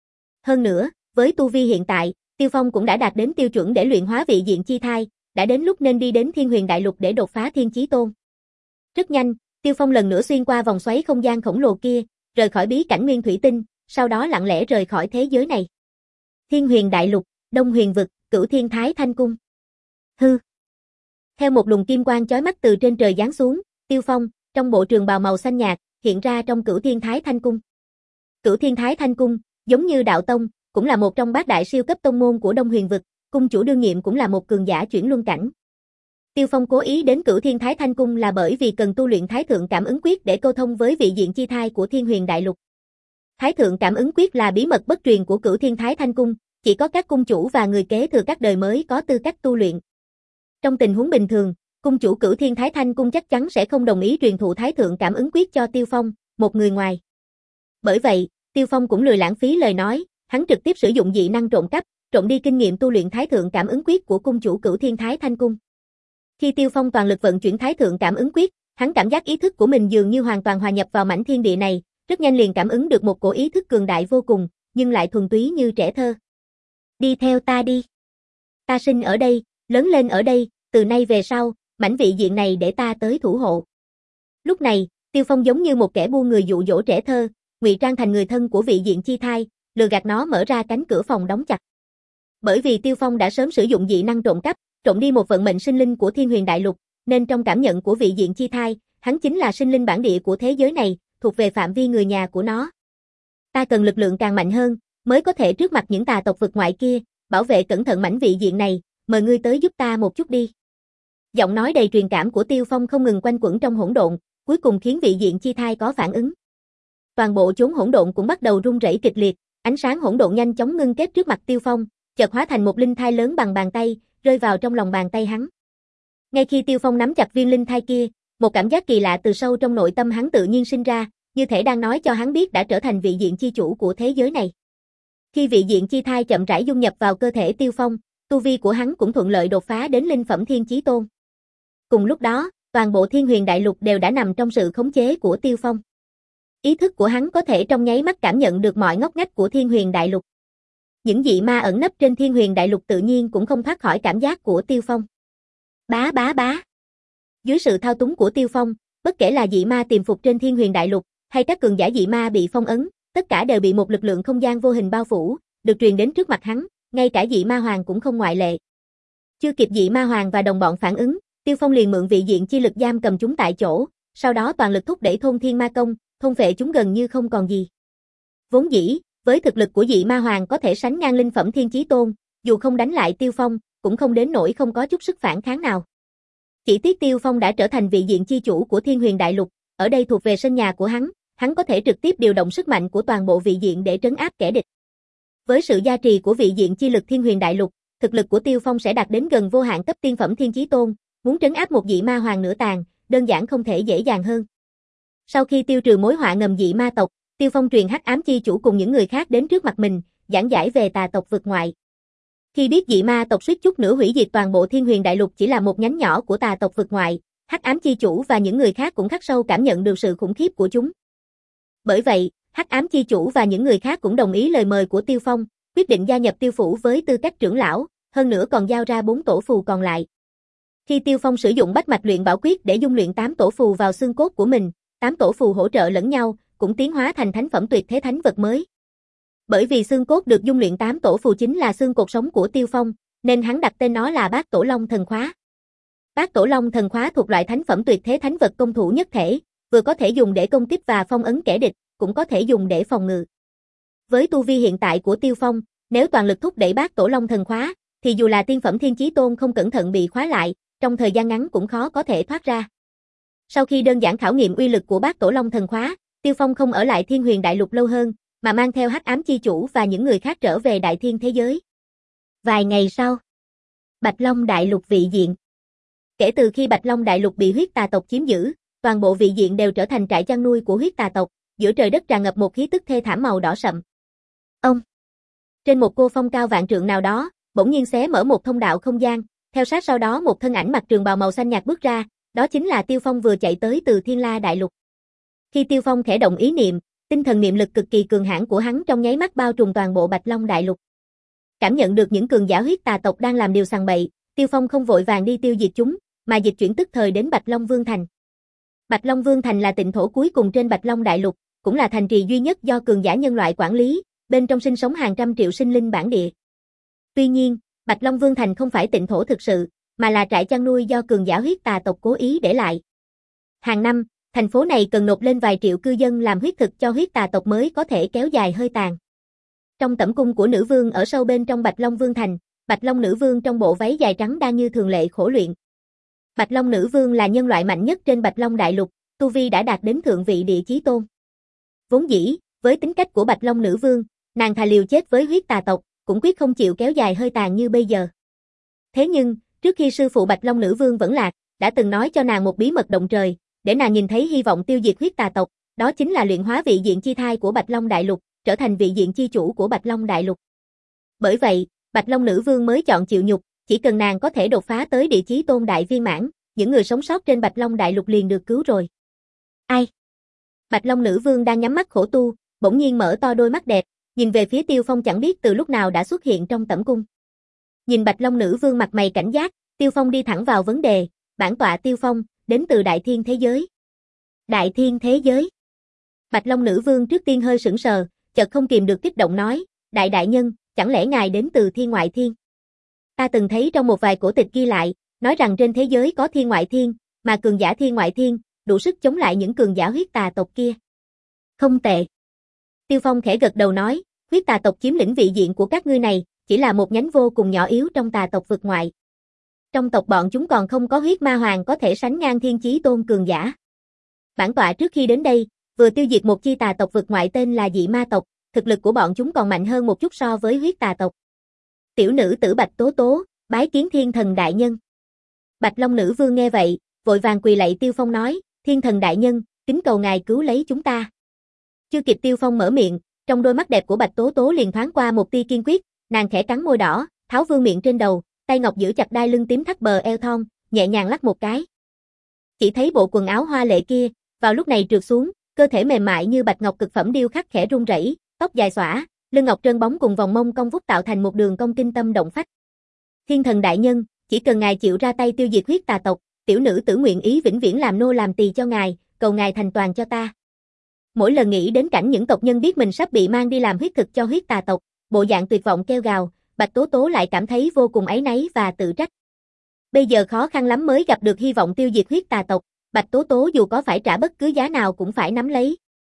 Hơn nữa, với tu vi hiện tại, Tiêu Phong cũng đã đạt đến tiêu chuẩn để luyện hóa vị diện chi thai, đã đến lúc nên đi đến Thiên Huyền Đại Lục để đột phá thiên chí tôn. Rất nhanh, Tiêu Phong lần nữa xuyên qua vòng xoáy không gian khổng lồ kia, rời khỏi bí cảnh nguyên thủy tinh, sau đó lặng lẽ rời khỏi thế giới này. Thiên Huyền Đại Lục, Đông Huyền Vực, Cửu Thiên Thái Thanh Cung. Hư. Theo một luồng kim quang chói mắt từ trên trời giáng xuống, Tiêu Phong, trong bộ trường bào màu xanh nhạt, hiện ra trong Cửu Thiên Thái Thanh Cung. Cửu Thiên Thái Thanh Cung, giống như Đạo Tông, cũng là một trong bát đại siêu cấp tông môn của Đông Huyền Vực, cung chủ đương nhiệm cũng là một cường giả chuyển luân cảnh. Tiêu Phong cố ý đến Cửu Thiên Thái Thanh Cung là bởi vì cần tu luyện Thái Thượng Cảm Ứng Quyết để câu thông với vị diện chi thai của Thiên Huyền Đại Lục. Thái Thượng Cảm Ứng Quyết là bí mật bất truyền của Cửu Thiên Thái Thanh Cung, chỉ có các cung chủ và người kế thừa các đời mới có tư cách tu luyện. Trong tình huống bình thường, cung chủ Cửu Thiên Thái Thanh Cung chắc chắn sẽ không đồng ý truyền thụ Thái Thượng Cảm Ứng Quyết cho Tiêu Phong, một người ngoài. Bởi vậy, Tiêu Phong cũng lười lãng phí lời nói, hắn trực tiếp sử dụng dị năng trộm cắp, trộm đi kinh nghiệm tu luyện Thái Thượng Cảm Ứng Quyết của cung chủ Cửu Thiên Thái Thanh Cung. Khi Tiêu Phong toàn lực vận chuyển Thái Thượng Cảm Ứng Quyết, hắn cảm giác ý thức của mình dường như hoàn toàn hòa nhập vào mảnh thiên địa này, rất nhanh liền cảm ứng được một cổ ý thức cường đại vô cùng, nhưng lại thuần túy như trẻ thơ. Đi theo ta đi. Ta sinh ở đây, lớn lên ở đây, từ nay về sau, mảnh vị diện này để ta tới thủ hộ. Lúc này, Tiêu Phong giống như một kẻ buôn người dụ dỗ trẻ thơ, ngụy trang thành người thân của vị diện chi thai, lừa gạt nó mở ra cánh cửa phòng đóng chặt. Bởi vì Tiêu Phong đã sớm sử dụng dị năng trộm cắp, trộm đi một vận mệnh sinh linh của Thiên Huyền Đại Lục, nên trong cảm nhận của vị diện chi thai, hắn chính là sinh linh bản địa của thế giới này, thuộc về phạm vi người nhà của nó. Ta cần lực lượng càng mạnh hơn, mới có thể trước mặt những tà tộc vực ngoại kia, bảo vệ cẩn thận mảnh vị diện này, mời ngươi tới giúp ta một chút đi. Giọng nói đầy truyền cảm của Tiêu Phong không ngừng quanh quẩn trong hỗn độn, cuối cùng khiến vị diện chi thai có phản ứng. Toàn bộ chốn hỗn độn cũng bắt đầu rung rẩy kịch liệt, ánh sáng hỗn độn nhanh chóng ngưng kết trước mặt Tiêu Phong, chợt hóa thành một linh thai lớn bằng bàn tay, rơi vào trong lòng bàn tay hắn. Ngay khi Tiêu Phong nắm chặt viên linh thai kia, một cảm giác kỳ lạ từ sâu trong nội tâm hắn tự nhiên sinh ra, như thể đang nói cho hắn biết đã trở thành vị diện chi chủ của thế giới này. Khi vị diện chi thai chậm rãi dung nhập vào cơ thể Tiêu Phong, tu vi của hắn cũng thuận lợi đột phá đến linh phẩm thiên chí tôn. Cùng lúc đó, toàn bộ Thiên Huyền Đại Lục đều đã nằm trong sự khống chế của Tiêu Phong. Ý thức của hắn có thể trong nháy mắt cảm nhận được mọi ngóc ngách của Thiên Huyền Đại Lục. Những dị ma ẩn nấp trên Thiên Huyền Đại Lục tự nhiên cũng không thoát khỏi cảm giác của Tiêu Phong. Bá bá bá. Dưới sự thao túng của Tiêu Phong, bất kể là dị ma tiềm phục trên Thiên Huyền Đại Lục, hay các cường giả dị ma bị phong ấn, tất cả đều bị một lực lượng không gian vô hình bao phủ, được truyền đến trước mặt hắn, ngay cả dị ma hoàng cũng không ngoại lệ. Chưa kịp dị ma hoàng và đồng bọn phản ứng, Tiêu Phong liền mượn vị diện chi lực giam cầm chúng tại chỗ, sau đó toàn lực thúc đẩy thôn thiên ma công, thôn phệ chúng gần như không còn gì. Vốn dĩ, với thực lực của dị ma hoàng có thể sánh ngang linh phẩm thiên chí tôn, dù không đánh lại Tiêu Phong, cũng không đến nỗi không có chút sức phản kháng nào. Chỉ tiếc Tiêu Phong đã trở thành vị diện chi chủ của Thiên Huyền Đại Lục, ở đây thuộc về sân nhà của hắn, hắn có thể trực tiếp điều động sức mạnh của toàn bộ vị diện để trấn áp kẻ địch. Với sự gia trì của vị diện chi lực Thiên Huyền Đại Lục, thực lực của Tiêu Phong sẽ đạt đến gần vô hạn cấp tiên phẩm thiên chí tôn, muốn trấn áp một dị ma hoàng nửa tàn, đơn giản không thể dễ dàng hơn. Sau khi tiêu trừ mối họa ngầm dị ma tộc, Tiêu Phong truyền Hắc Ám Chi Chủ cùng những người khác đến trước mặt mình, giảng giải về tà tộc vực ngoại. Khi biết dị ma tộc suýt chút nữa hủy diệt toàn bộ Thiên Huyền Đại Lục chỉ là một nhánh nhỏ của tà tộc vực ngoại, Hắc Ám Chi Chủ và những người khác cũng khắc sâu cảm nhận được sự khủng khiếp của chúng. Bởi vậy, Hắc Ám Chi Chủ và những người khác cũng đồng ý lời mời của Tiêu Phong, quyết định gia nhập Tiêu phủ với tư cách trưởng lão, hơn nữa còn giao ra bốn tổ phù còn lại. Khi Tiêu Phong sử dụng Bách Mạch Luyện Bảo Quyết để dung luyện tám tổ phù vào xương cốt của mình, tám tổ phù hỗ trợ lẫn nhau, cũng tiến hóa thành thánh phẩm tuyệt thế thánh vật mới. Bởi vì xương cốt được dung luyện tám tổ phù chính là xương cột sống của Tiêu Phong, nên hắn đặt tên nó là Bát Tổ Long Thần Khóa. Bát Tổ Long Thần Khóa thuộc loại thánh phẩm tuyệt thế thánh vật công thủ nhất thể, vừa có thể dùng để công kích và phong ấn kẻ địch, cũng có thể dùng để phòng ngự. Với tu vi hiện tại của Tiêu Phong, nếu toàn lực thúc đẩy Bát Tổ Long Thần Khóa, thì dù là tiên phẩm thiên chí tôn không cẩn thận bị khóa lại, trong thời gian ngắn cũng khó có thể thoát ra. Sau khi đơn giản khảo nghiệm uy lực của Bát Tổ Long Thần Khóa, Tiêu Phong không ở lại Thiên Huyền Đại Lục lâu hơn, mà mang theo Hắc Ám Chi Chủ và những người khác trở về Đại Thiên thế giới. Vài ngày sau, Bạch Long Đại Lục vị diện. Kể từ khi Bạch Long Đại Lục bị huyết tà tộc chiếm giữ, toàn bộ vị diện đều trở thành trại chăn nuôi của huyết tà tộc, giữa trời đất tràn ngập một khí tức thê thảm màu đỏ sậm. Ông, trên một cô phong cao vạn trượng nào đó, bỗng nhiên xé mở một thông đạo không gian, theo sát sau đó một thân ảnh mặc trường bào màu xanh nhạt bước ra, đó chính là Tiêu Phong vừa chạy tới từ Thiên La Đại Lục. Khi Tiêu Phong khẽ động ý niệm, tinh thần niệm lực cực kỳ cường hãn của hắn trong nháy mắt bao trùm toàn bộ Bạch Long Đại Lục. Cảm nhận được những cường giả huyết tà tộc đang làm điều sằng bậy, Tiêu Phong không vội vàng đi tiêu diệt chúng, mà dịch chuyển tức thời đến Bạch Long Vương Thành. Bạch Long Vương Thành là tịnh thổ cuối cùng trên Bạch Long Đại Lục, cũng là thành trì duy nhất do cường giả nhân loại quản lý, bên trong sinh sống hàng trăm triệu sinh linh bản địa. Tuy nhiên, Bạch Long Vương Thành không phải tịnh thổ thực sự, mà là trại chăn nuôi do cường giả huyết tà tộc cố ý để lại. Hàng năm, thành phố này cần nộp lên vài triệu cư dân làm huyết thực cho huyết tà tộc mới có thể kéo dài hơi tàn. Trong tẩm cung của nữ vương ở sâu bên trong Bạch Long Vương Thành, Bạch Long nữ vương trong bộ váy dài trắng đang như thường lệ khổ luyện. Bạch Long nữ vương là nhân loại mạnh nhất trên Bạch Long Đại Lục, tu vi đã đạt đến thượng vị địa chí tôn. Vốn dĩ, với tính cách của Bạch Long nữ vương, nàng thà liều chết với huyết tà tộc, cũng quyết không chịu kéo dài hơi tàn như bây giờ. Thế nhưng, trước khi sư phụ Bạch Long nữ vương vẫn lạc, đã từng nói cho nàng một bí mật động trời, để nàng nhìn thấy hy vọng tiêu diệt huyết tà tộc, đó chính là luyện hóa vị diện chi thai của Bạch Long Đại Lục, trở thành vị diện chi chủ của Bạch Long Đại Lục. Bởi vậy, Bạch Long nữ vương mới chọn chịu nhục, chỉ cần nàng có thể đột phá tới địa chí tôn đại viên mãn, những người sống sót trên Bạch Long Đại Lục liền được cứu rồi. Ai? Bạch Long nữ vương đang nhắm mắt khổ tu, bỗng nhiên mở to đôi mắt đẹp, nhìn về phía Tiêu Phong chẳng biết từ lúc nào đã xuất hiện trong tẩm cung. Nhìn Bạch Long nữ vương mặt mày cảnh giác, Tiêu Phong đi thẳng vào vấn đề, bản tọa Tiêu Phong, đến từ Đại Thiên thế giới. Đại Thiên thế giới? Bạch Long nữ vương trước tiên hơi sững sờ, chợt không kìm được kích động nói, đại đại nhân, chẳng lẽ ngài đến từ thiên ngoại thiên? Ta từng thấy trong một vài cổ tịch ghi lại, nói rằng trên thế giới có thiên ngoại thiên, mà cường giả thiên ngoại thiên, đủ sức chống lại những cường giả huyết tà tộc kia. Không tệ. Tiêu Phong khẽ gật đầu nói, huyết tà tộc chiếm lĩnh vị diện của các ngươi này, chỉ là một nhánh vô cùng nhỏ yếu trong tà tộc vực ngoại. Trong tộc bọn chúng còn không có huyết ma hoàng có thể sánh ngang thiên chí tôn cường giả. Bản tọa trước khi đến đây, vừa tiêu diệt một chi tà tộc vực ngoại tên là dị ma tộc, thực lực của bọn chúng còn mạnh hơn một chút so với huyết tà tộc. Tiểu nữ tử Bạch Tố Tố, bái kiến thiên thần đại nhân. Bạch Long nữ vương nghe vậy, vội vàng quỳ lạy Tiêu Phong nói, thiên thần đại nhân, kính cầu ngài cứu lấy chúng ta. Chưa kịp Tiêu Phong mở miệng, trong đôi mắt đẹp của Bạch Tố Tố liền thoáng qua một tia kiên quyết, nàng khẽ cắn môi đỏ, tháo vương miệng trên đầu, tay ngọc giữ chặt đai lưng tím thắt bờ eo thon, nhẹ nhàng lắc một cái. Chỉ thấy bộ quần áo hoa lệ kia, vào lúc này trượt xuống, cơ thể mềm mại như bạch ngọc cực phẩm điêu khắc khẽ rung rẩy, tóc dài xõa, lưng ngọc trơn bóng cùng vòng mông cong vút tạo thành một đường cong kinh tâm động phách. Thiên thần đại nhân, chỉ cần ngài chịu ra tay tiêu diệt huyết tà tộc, tiểu nữ tử nguyện ý vĩnh viễn làm nô làm tỳ cho ngài, cầu ngài thành toàn cho ta. Mỗi lần nghĩ đến cảnh những tộc nhân biết mình sắp bị mang đi làm huyết thực cho huyết tà tộc, bộ dạng tuyệt vọng kêu gào, Bạch Tố Tố lại cảm thấy vô cùng áy náy và tự trách. Bây giờ khó khăn lắm mới gặp được hy vọng tiêu diệt huyết tà tộc, Bạch Tố Tố dù có phải trả bất cứ giá nào cũng phải nắm lấy.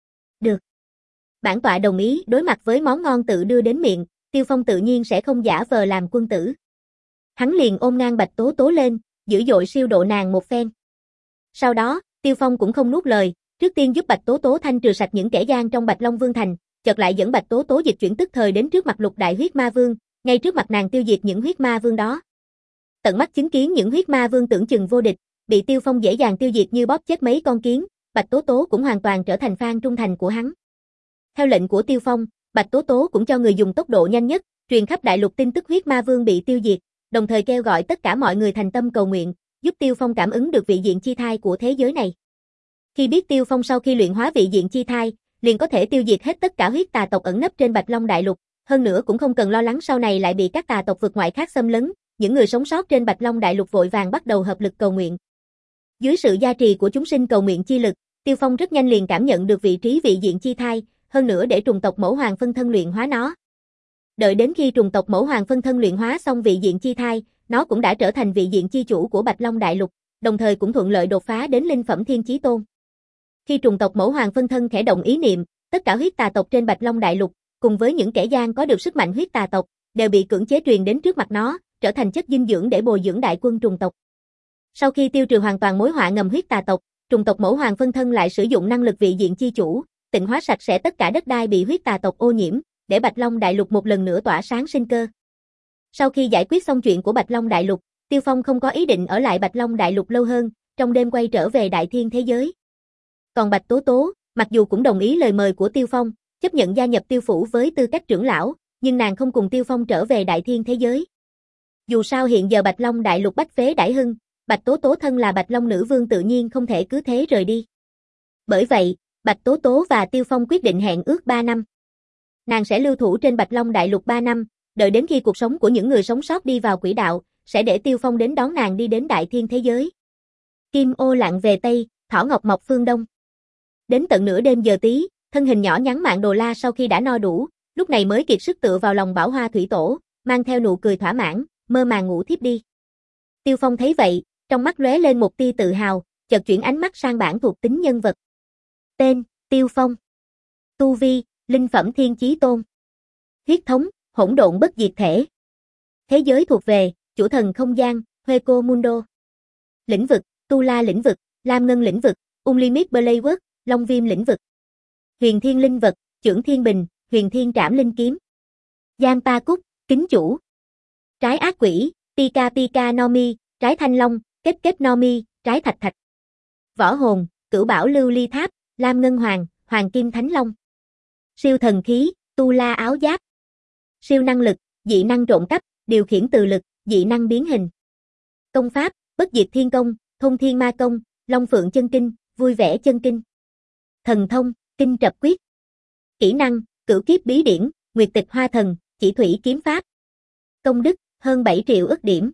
Được. Bản tọa đồng ý. Đối mặt với món ngon tự đưa đến miệng, Tiêu Phong tự nhiên sẽ không giả vờ làm quân tử. Hắn liền ôm ngang Bạch Tố Tố lên, dữ dội siêu độ nàng một phen. Sau đó, Tiêu Phong cũng không nuốt lời, trước tiên giúp Bạch Tố Tố thanh trừ sạch những kẻ gian trong Bạch Long Vương thành, chợt lại dẫn Bạch Tố Tố dịch chuyển tức thời đến trước mặt Lục Đại Huyết Ma Vương, ngay trước mặt nàng tiêu diệt những huyết ma vương đó. Tận mắt chứng kiến những huyết ma vương tưởng chừng vô địch, bị Tiêu Phong dễ dàng tiêu diệt như bóp chết mấy con kiến, Bạch Tố Tố cũng hoàn toàn trở thành fan trung thành của hắn. Theo lệnh của Tiêu Phong, Bạch Tố Tố cũng cho người dùng tốc độ nhanh nhất, truyền khắp đại lục tin tức huyết ma vương bị tiêu diệt, đồng thời kêu gọi tất cả mọi người thành tâm cầu nguyện, giúp Tiêu Phong cảm ứng được vị diện chi thai của thế giới này. Khi biết Tiêu Phong sau khi luyện hóa vị diện chi thai, liền có thể tiêu diệt hết tất cả huyết tà tộc ẩn nấp trên Bạch Long đại lục, hơn nữa cũng không cần lo lắng sau này lại bị các tà tộc vượt ngoại khác xâm lấn, những người sống sót trên Bạch Long đại lục vội vàng bắt đầu hợp lực cầu nguyện. Dưới sự gia trì của chúng sinh cầu nguyện chi lực, Tiêu Phong rất nhanh liền cảm nhận được vị trí vị diện chi thai, hơn nữa để trùng tộc Mẫu Hoàng phân thân luyện hóa nó. Đợi đến khi trùng tộc Mẫu Hoàng phân thân luyện hóa xong vị diện chi thai, nó cũng đã trở thành vị diện chi chủ của Bạch Long đại lục, đồng thời cũng thuận lợi đột phá đến linh phẩm Thiên Chí Tôn. Khi trùng tộc Mẫu Hoàng phân thân khẽ động ý niệm, tất cả huyết tà tộc trên Bạch Long đại lục, cùng với những kẻ gian có được sức mạnh huyết tà tộc, đều bị cưỡng chế truyền đến trước mặt nó, trở thành chất dinh dưỡng để bồi dưỡng đại quân trùng tộc. Sau khi tiêu trừ hoàn toàn mối họa ngầm huyết tà tộc, trùng tộc Mẫu Hoàng phân thân lại sử dụng năng lực vị diện chi chủ, tịnh hóa sạch sẽ tất cả đất đai bị huyết tà tộc ô nhiễm, để Bạch Long đại lục một lần nữa tỏa sáng sinh cơ. Sau khi giải quyết xong chuyện của Bạch Long đại lục, Tiêu Phong không có ý định ở lại Bạch Long đại lục lâu hơn, trong đêm quay trở về Đại Thiên thế giới. Còn Bạch Tố Tố, mặc dù cũng đồng ý lời mời của Tiêu Phong, chấp nhận gia nhập Tiêu phủ với tư cách trưởng lão, nhưng nàng không cùng Tiêu Phong trở về Đại Thiên thế giới. Dù sao hiện giờ Bạch Long đại lục bách phế đãi hưng, Bạch Tố Tố thân là Bạch Long nữ vương tự nhiên không thể cứ thế rời đi. Bởi vậy, Bạch Tố Tố và Tiêu Phong quyết định hẹn ước ba năm. Nàng sẽ lưu thủ trên Bạch Long đại lục ba năm, đợi đến khi cuộc sống của những người sống sót đi vào quỹ đạo, sẽ để Tiêu Phong đến đón nàng đi đến Đại Thiên thế giới. Kim ô lặn về Tây, thỏ ngọc mọc phương Đông. Đến tận nửa đêm giờ tí, thân hình nhỏ nhắn Mạn Đồ La sau khi đã no đủ, lúc này mới kiệt sức tựa vào lòng Bảo Hoa Thủy Tổ, mang theo nụ cười thỏa mãn, mơ màng ngủ thiếp đi. Tiêu Phong thấy vậy, trong mắt lóe lên một tia tự hào, chợt chuyển ánh mắt sang bảng thuộc tính nhân vật. Tên: Tiêu Phong. Tu vi: linh phẩm Thiên Chí Tôn. Huyết thống: hỗn độn bất diệt thể. Thế giới thuộc về: chủ thần không gian, Hueco Mundo. Lĩnh vực: Tu La lĩnh vực, Lam Ngân lĩnh vực, Unlimited Playwork, Long Viêm lĩnh vực. Huyền Thiên linh vật: Chưởng Thiên Bình, Huyền Thiên Trảm Linh kiếm. Giang Pa Cúc, kính chủ. Trái ác quỷ, Pika Pika Nomi, trái thanh long, Kết Kết Nomi, trái thạch thạch. Võ hồn: Cửu Bảo Lưu Ly Tháp, Lam Ngân Hoàng, Hoàng Kim Thánh Long. Siêu thần khí: Tu La áo giáp. Siêu năng lực: dị năng trộm cắp, điều khiển từ lực, dị năng biến hình. Công pháp: Bất diệt thiên công, Thôn Thiên Ma công, Long Phượng chân kinh, Vui vẻ chân kinh. Thần thông: Kinh trập quyết. Kỹ năng: Cửu kiếp bí điển, Nguyệt tịch hoa thần, Chỉ thủy kiếm pháp. Công đức: hơn bảy triệu ức điểm.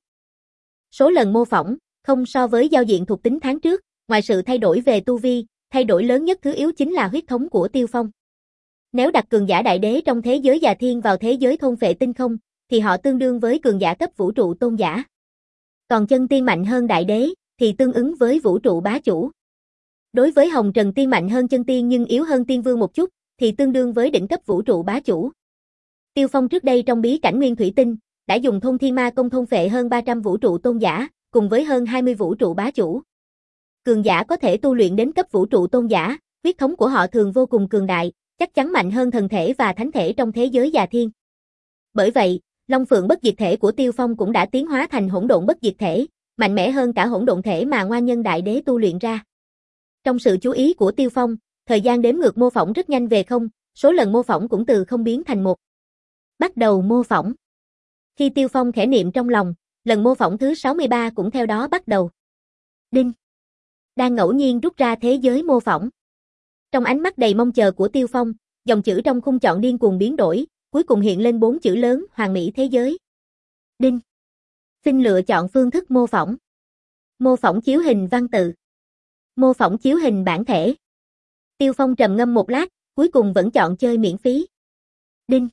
Số lần mô phỏng: không so với giao diện thuộc tính tháng trước, ngoài sự thay đổi về tu vi, thay đổi lớn nhất thứ yếu chính là huyết thống của Tiêu Phong. Nếu đặt cường giả đại đế trong thế giới già thiên vào thế giới thôn phệ tinh không, thì họ tương đương với cường giả cấp vũ trụ tôn giả. Còn chân tiên mạnh hơn đại đế, thì tương ứng với vũ trụ bá chủ. Đối với hồng trần tiên mạnh hơn chân tiên nhưng yếu hơn tiên vương một chút, thì tương đương với đỉnh cấp vũ trụ bá chủ. Tiêu Phong trước đây trong bí cảnh Nguyên Thủy Tinh, đã dùng thôn thiên ma công thôn phệ hơn ba trăm vũ trụ tôn giả, cùng với hơn hai mươi vũ trụ bá chủ. Cường giả có thể tu luyện đến cấp vũ trụ tôn giả, huyết thống của họ thường vô cùng cường đại, chắc chắn mạnh hơn thần thể và thánh thể trong thế giới già thiên. Bởi vậy, Long Phượng bất diệt thể của Tiêu Phong cũng đã tiến hóa thành hỗn độn bất diệt thể, mạnh mẽ hơn cả hỗn độn thể mà Ngoan Nhân Đại Đế tu luyện ra. Trong sự chú ý của Tiêu Phong, thời gian đếm ngược mô phỏng rất nhanh về không, số lần mô phỏng cũng từ không biến thành một. Bắt đầu mô phỏng. Khi Tiêu Phong khẽ niệm trong lòng, lần mô phỏng thứ sáu mươi ba cũng theo đó bắt đầu. Đinh. Đang ngẫu nhiên rút ra thế giới mô phỏng. Trong ánh mắt đầy mong chờ của Tiêu Phong, dòng chữ trong khung chọn điên cuồng biến đổi, cuối cùng hiện lên bốn chữ lớn: Hoàn mỹ thế giới. Đinh. Xin lựa chọn phương thức mô phỏng. Mô phỏng chiếu hình văn tự. Mô phỏng chiếu hình bản thể. Tiêu Phong trầm ngâm một lát, cuối cùng vẫn chọn chơi miễn phí. Đinh.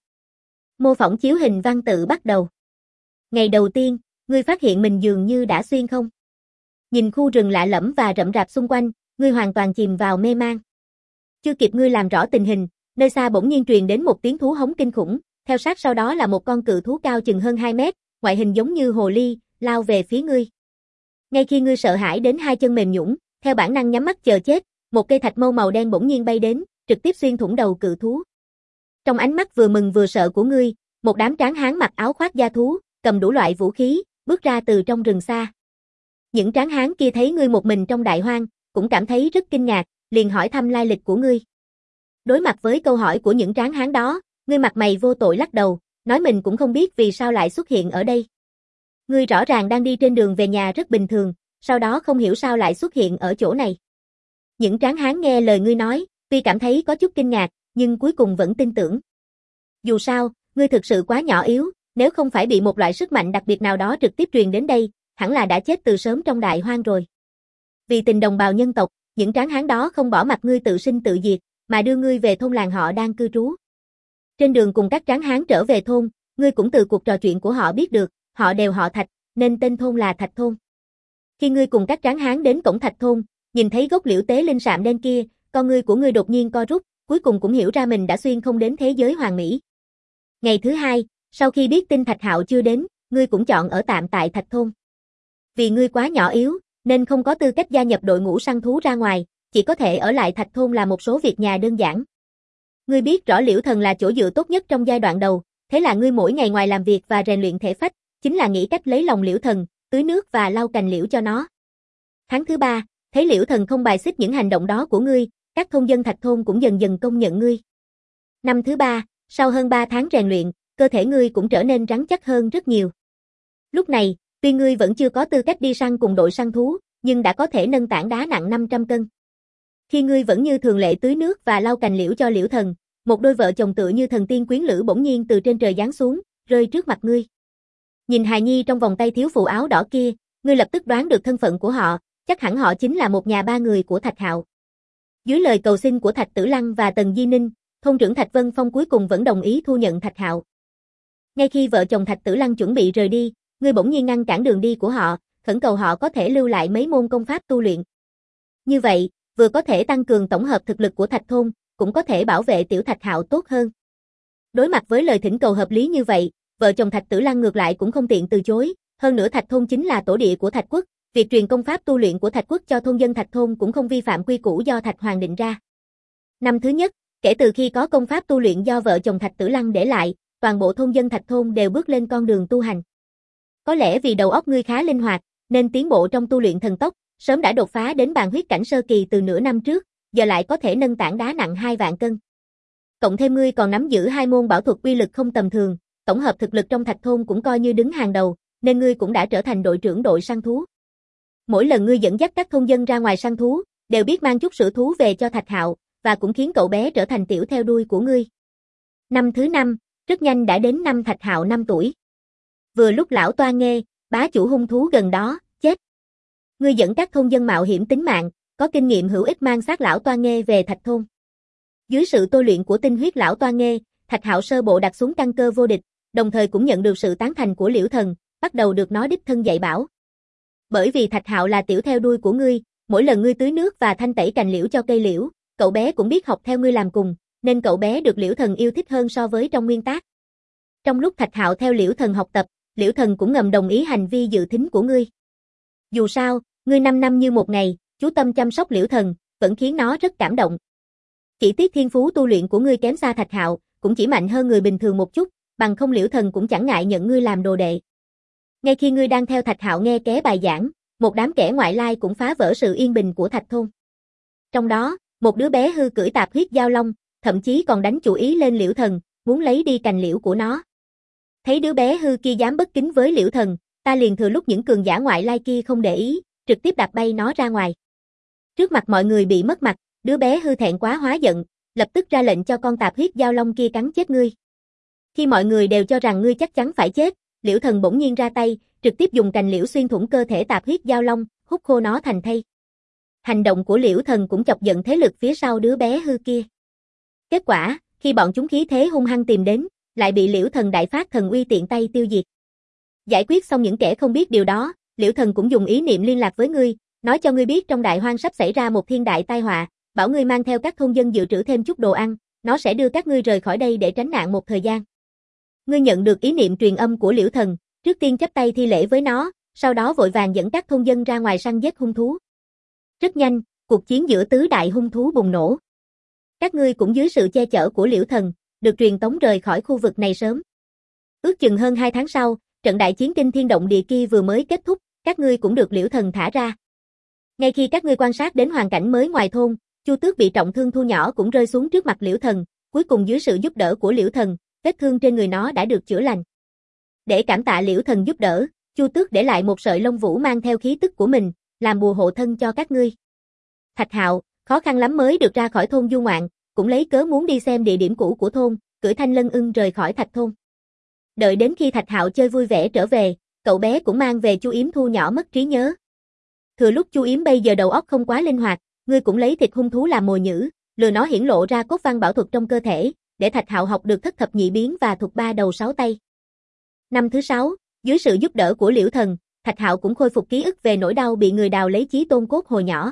Mô phỏng chiếu hình văn tự bắt đầu. Ngày đầu tiên, ngươi phát hiện mình dường như đã xuyên không? Nhìn khu rừng lạ lẫm và rậm rạp xung quanh, ngươi hoàn toàn chìm vào mê man. Chưa kịp ngươi làm rõ tình hình, nơi xa bỗng nhiên truyền đến một tiếng thú hống kinh khủng, theo sát sau đó là một con cự thú cao chừng hơn hai mét, ngoại hình giống như hồ ly, lao về phía ngươi. Ngay khi ngươi sợ hãi đến hai chân mềm nhũn, theo bản năng nhắm mắt chờ chết, một cây thạch mâu màu đen bỗng nhiên bay đến, trực tiếp xuyên thủng đầu cự thú. Trong ánh mắt vừa mừng vừa sợ của ngươi, một đám tráng hán mặc áo khoác da thú, cầm đủ loại vũ khí, bước ra từ trong rừng xa. Những tráng hán kia thấy ngươi một mình trong đại hoang, cũng cảm thấy rất kinh ngạc, liền hỏi thăm lai lịch của ngươi. Đối mặt với câu hỏi của những tráng hán đó, ngươi mặt mày vô tội lắc đầu, nói mình cũng không biết vì sao lại xuất hiện ở đây. Ngươi rõ ràng đang đi trên đường về nhà rất bình thường, sau đó không hiểu sao lại xuất hiện ở chỗ này. Những tráng hán nghe lời ngươi nói, tuy cảm thấy có chút kinh ngạc, nhưng cuối cùng vẫn tin tưởng. Dù sao, ngươi thực sự quá nhỏ yếu, nếu không phải bị một loại sức mạnh đặc biệt nào đó trực tiếp truyền đến đây, hẳn là đã chết từ sớm trong đại hoang rồi. Vì tình đồng bào nhân tộc, những tráng hán đó không bỏ mặc ngươi tự sinh tự diệt, mà đưa ngươi về thôn làng họ đang cư trú. Trên đường cùng các tráng hán trở về thôn, ngươi cũng từ cuộc trò chuyện của họ biết được, họ đều họ Thạch, nên tên thôn là Thạch Thôn. Khi ngươi cùng các tráng hán đến cổng Thạch Thôn, nhìn thấy gốc liễu tế linh sạm đen kia, con ngươi của ngươi đột nhiên co rút, cuối cùng cũng hiểu ra mình đã xuyên không đến thế giới hoàn mỹ. Ngày thứ hai, sau khi biết tin Thạch Hạo chưa đến, ngươi cũng chọn ở tạm tại Thạch Thôn. Vì ngươi quá nhỏ yếu, nên không có tư cách gia nhập đội ngũ săn thú ra ngoài, chỉ có thể ở lại Thạch Thôn làm một số việc nhà đơn giản. Ngươi biết rõ Liễu Thần là chỗ dựa tốt nhất trong giai đoạn đầu, thế là ngươi mỗi ngày ngoài làm việc và rèn luyện thể phách, chính là nghĩ cách lấy lòng Liễu Thần, tưới nước và lau cành liễu cho nó. Tháng thứ ba, thấy Liễu Thần không bài xích những hành động đó của ngươi, các thôn dân Thạch Thôn cũng dần dần công nhận ngươi. Năm thứ ba, sau hơn ba tháng rèn luyện, cơ thể ngươi cũng trở nên rắn chắc hơn rất nhiều. Lúc này, tuy ngươi vẫn chưa có tư cách đi săn cùng đội săn thú, nhưng đã có thể nâng tảng đá nặng năm trăm cân. Khi ngươi vẫn như thường lệ tưới nước và lau cành liễu cho Liễu Thần, một đôi vợ chồng tựa như thần tiên quyến lữ bỗng nhiên từ trên trời giáng xuống, rơi trước mặt ngươi. Nhìn hài nhi trong vòng tay thiếu phụ áo đỏ kia, ngươi lập tức đoán được thân phận của họ, chắc hẳn họ chính là một nhà ba người của Thạch Hạo. Dưới lời cầu xin của Thạch Tử Lăng và Tần Di Ninh, thôn trưởng Thạch Vân Phong cuối cùng vẫn đồng ý thu nhận Thạch Hạo. Ngay khi vợ chồng Thạch Tử Lăng chuẩn bị rời đi, ngươi bỗng nhiên ngăn cản đường đi của họ, khẩn cầu họ có thể lưu lại mấy môn công pháp tu luyện. Như vậy, vừa có thể tăng cường tổng hợp thực lực của Thạch Thôn, cũng có thể bảo vệ tiểu Thạch Hạo tốt hơn. Đối mặt với lời thỉnh cầu hợp lý như vậy, vợ chồng Thạch Tử Lăng ngược lại cũng không tiện từ chối, hơn nữa Thạch Thôn chính là tổ địa của Thạch Quốc, việc truyền công pháp tu luyện của Thạch Quốc cho thôn dân Thạch Thôn cũng không vi phạm quy củ do Thạch Hoàng định ra. Năm thứ nhất, kể từ khi có công pháp tu luyện do vợ chồng Thạch Tử Lăng để lại, toàn bộ thôn dân Thạch Thôn đều bước lên con đường tu hành. Có lẽ vì đầu óc ngươi khá linh hoạt, nên tiến bộ trong tu luyện thần tốc, sớm đã đột phá đến bàn huyết cảnh sơ kỳ từ nửa năm trước, giờ lại có thể nâng tảng đá nặng hai vạn cân. Cộng thêm ngươi còn nắm giữ hai môn bảo thuật uy lực không tầm thường, tổng hợp thực lực trong Thạch Thôn cũng coi như đứng hàng đầu, nên ngươi cũng đã trở thành đội trưởng đội săn thú. Mỗi lần ngươi dẫn dắt các thôn dân ra ngoài săn thú, đều biết mang chút sữa thú về cho Thạch Hạo, và cũng khiến cậu bé trở thành tiểu theo đuôi của ngươi. Năm thứ năm, rất nhanh đã đến năm Thạch Hạo năm tuổi. Vừa lúc lão Toa Nghê, bá chủ hung thú gần đó, chết. Ngươi dẫn các thôn dân mạo hiểm tính mạng, có kinh nghiệm hữu ích mang xác lão Toa Nghê về Thạch Thôn. Dưới sự tôi luyện của tinh huyết lão Toa Nghê, Thạch Hạo sơ bộ đặt xuống căn cơ vô địch, đồng thời cũng nhận được sự tán thành của Liễu Thần, bắt đầu được nó đích thân dạy bảo. Bởi vì Thạch Hạo là tiểu theo đuôi của ngươi, mỗi lần ngươi tưới nước và thanh tẩy cành liễu cho cây liễu, cậu bé cũng biết học theo ngươi làm cùng, nên cậu bé được Liễu Thần yêu thích hơn so với trong nguyên tác. Trong lúc Thạch Hạo theo Liễu Thần học tập, Liễu Thần cũng ngầm đồng ý hành vi dự thính của ngươi. Dù sao, ngươi năm năm như một ngày, chú tâm chăm sóc Liễu Thần, vẫn khiến nó rất cảm động. Chỉ tiếc thiên phú tu luyện của ngươi kém xa Thạch Hạo, cũng chỉ mạnh hơn người bình thường một chút, bằng không Liễu Thần cũng chẳng ngại nhận ngươi làm đồ đệ. Ngay khi ngươi đang theo Thạch Hạo nghe ké bài giảng, một đám kẻ ngoại lai cũng phá vỡ sự yên bình của Thạch Thôn. Trong đó, một đứa bé hư cưỡi tạp huyết giao long, thậm chí còn đánh chủ ý lên Liễu Thần, muốn lấy đi cành liễu của nó. Thấy đứa bé hư kia dám bất kính với Liễu Thần, ta liền thừa lúc những cường giả ngoại lai kia không để ý, trực tiếp đạp bay nó ra ngoài. Trước mặt mọi người bị mất mặt, đứa bé hư thẹn quá hóa giận, lập tức ra lệnh cho con tạp huyết giao long kia cắn chết ngươi. Khi mọi người đều cho rằng ngươi chắc chắn phải chết, Liễu Thần bỗng nhiên ra tay, trực tiếp dùng cành liễu xuyên thủng cơ thể tạp huyết giao long, hút khô nó thành thây. Hành động của Liễu Thần cũng chọc giận thế lực phía sau đứa bé hư kia. Kết quả, khi bọn chúng khí thế hung hăng tìm đến, lại bị Liễu Thần đại phát thần uy tiện tay tiêu diệt. Giải quyết xong những kẻ không biết điều đó, Liễu Thần cũng dùng ý niệm liên lạc với ngươi, nói cho ngươi biết trong đại hoang sắp xảy ra một thiên đại tai họa, bảo ngươi mang theo các thôn dân dự trữ thêm chút đồ ăn, nó sẽ đưa các ngươi rời khỏi đây để tránh nạn một thời gian. Ngươi nhận được ý niệm truyền âm của Liễu Thần, trước tiên chắp tay thi lễ với nó, sau đó vội vàng dẫn các thôn dân ra ngoài săn giết hung thú. Rất nhanh, cuộc chiến giữa tứ đại hung thú bùng nổ. Các ngươi cũng dưới sự che chở của Liễu Thần, được truyền tống rời khỏi khu vực này sớm. Ước chừng hơn hai tháng sau, trận đại chiến kinh thiên động địa kia vừa mới kết thúc, các ngươi cũng được Liễu Thần thả ra. Ngay khi các ngươi quan sát đến hoàn cảnh mới ngoài thôn, Chu Tước bị trọng thương thu nhỏ cũng rơi xuống trước mặt Liễu Thần, cuối cùng dưới sự giúp đỡ của Liễu Thần, vết thương trên người nó đã được chữa lành. Để cảm tạ Liễu Thần giúp đỡ, Chu Tước để lại một sợi lông vũ mang theo khí tức của mình, làm bùa hộ thân cho các ngươi. Thạch Hạo, khó khăn lắm mới được ra khỏi thôn du ngoạn, cũng lấy cớ muốn đi xem địa điểm cũ của thôn, cưỡi Thanh Lân ưng rời khỏi Thạch thôn. Đợi đến khi Thạch Hạo chơi vui vẻ trở về, cậu bé cũng mang về Chu Yếm thu nhỏ mất trí nhớ. Thừa lúc Chu Yếm bây giờ đầu óc không quá linh hoạt, ngươi cũng lấy thịt hung thú làm mồi nhử, lừa nó hiển lộ ra cốt văn bảo thuật trong cơ thể, để Thạch Hạo học được thất thập nhị biến và thuật ba đầu sáu tay. Năm thứ sáu, dưới sự giúp đỡ của Liễu Thần, Thạch Hạo cũng khôi phục ký ức về nỗi đau bị người đào lấy chí tôn cốt hồi nhỏ.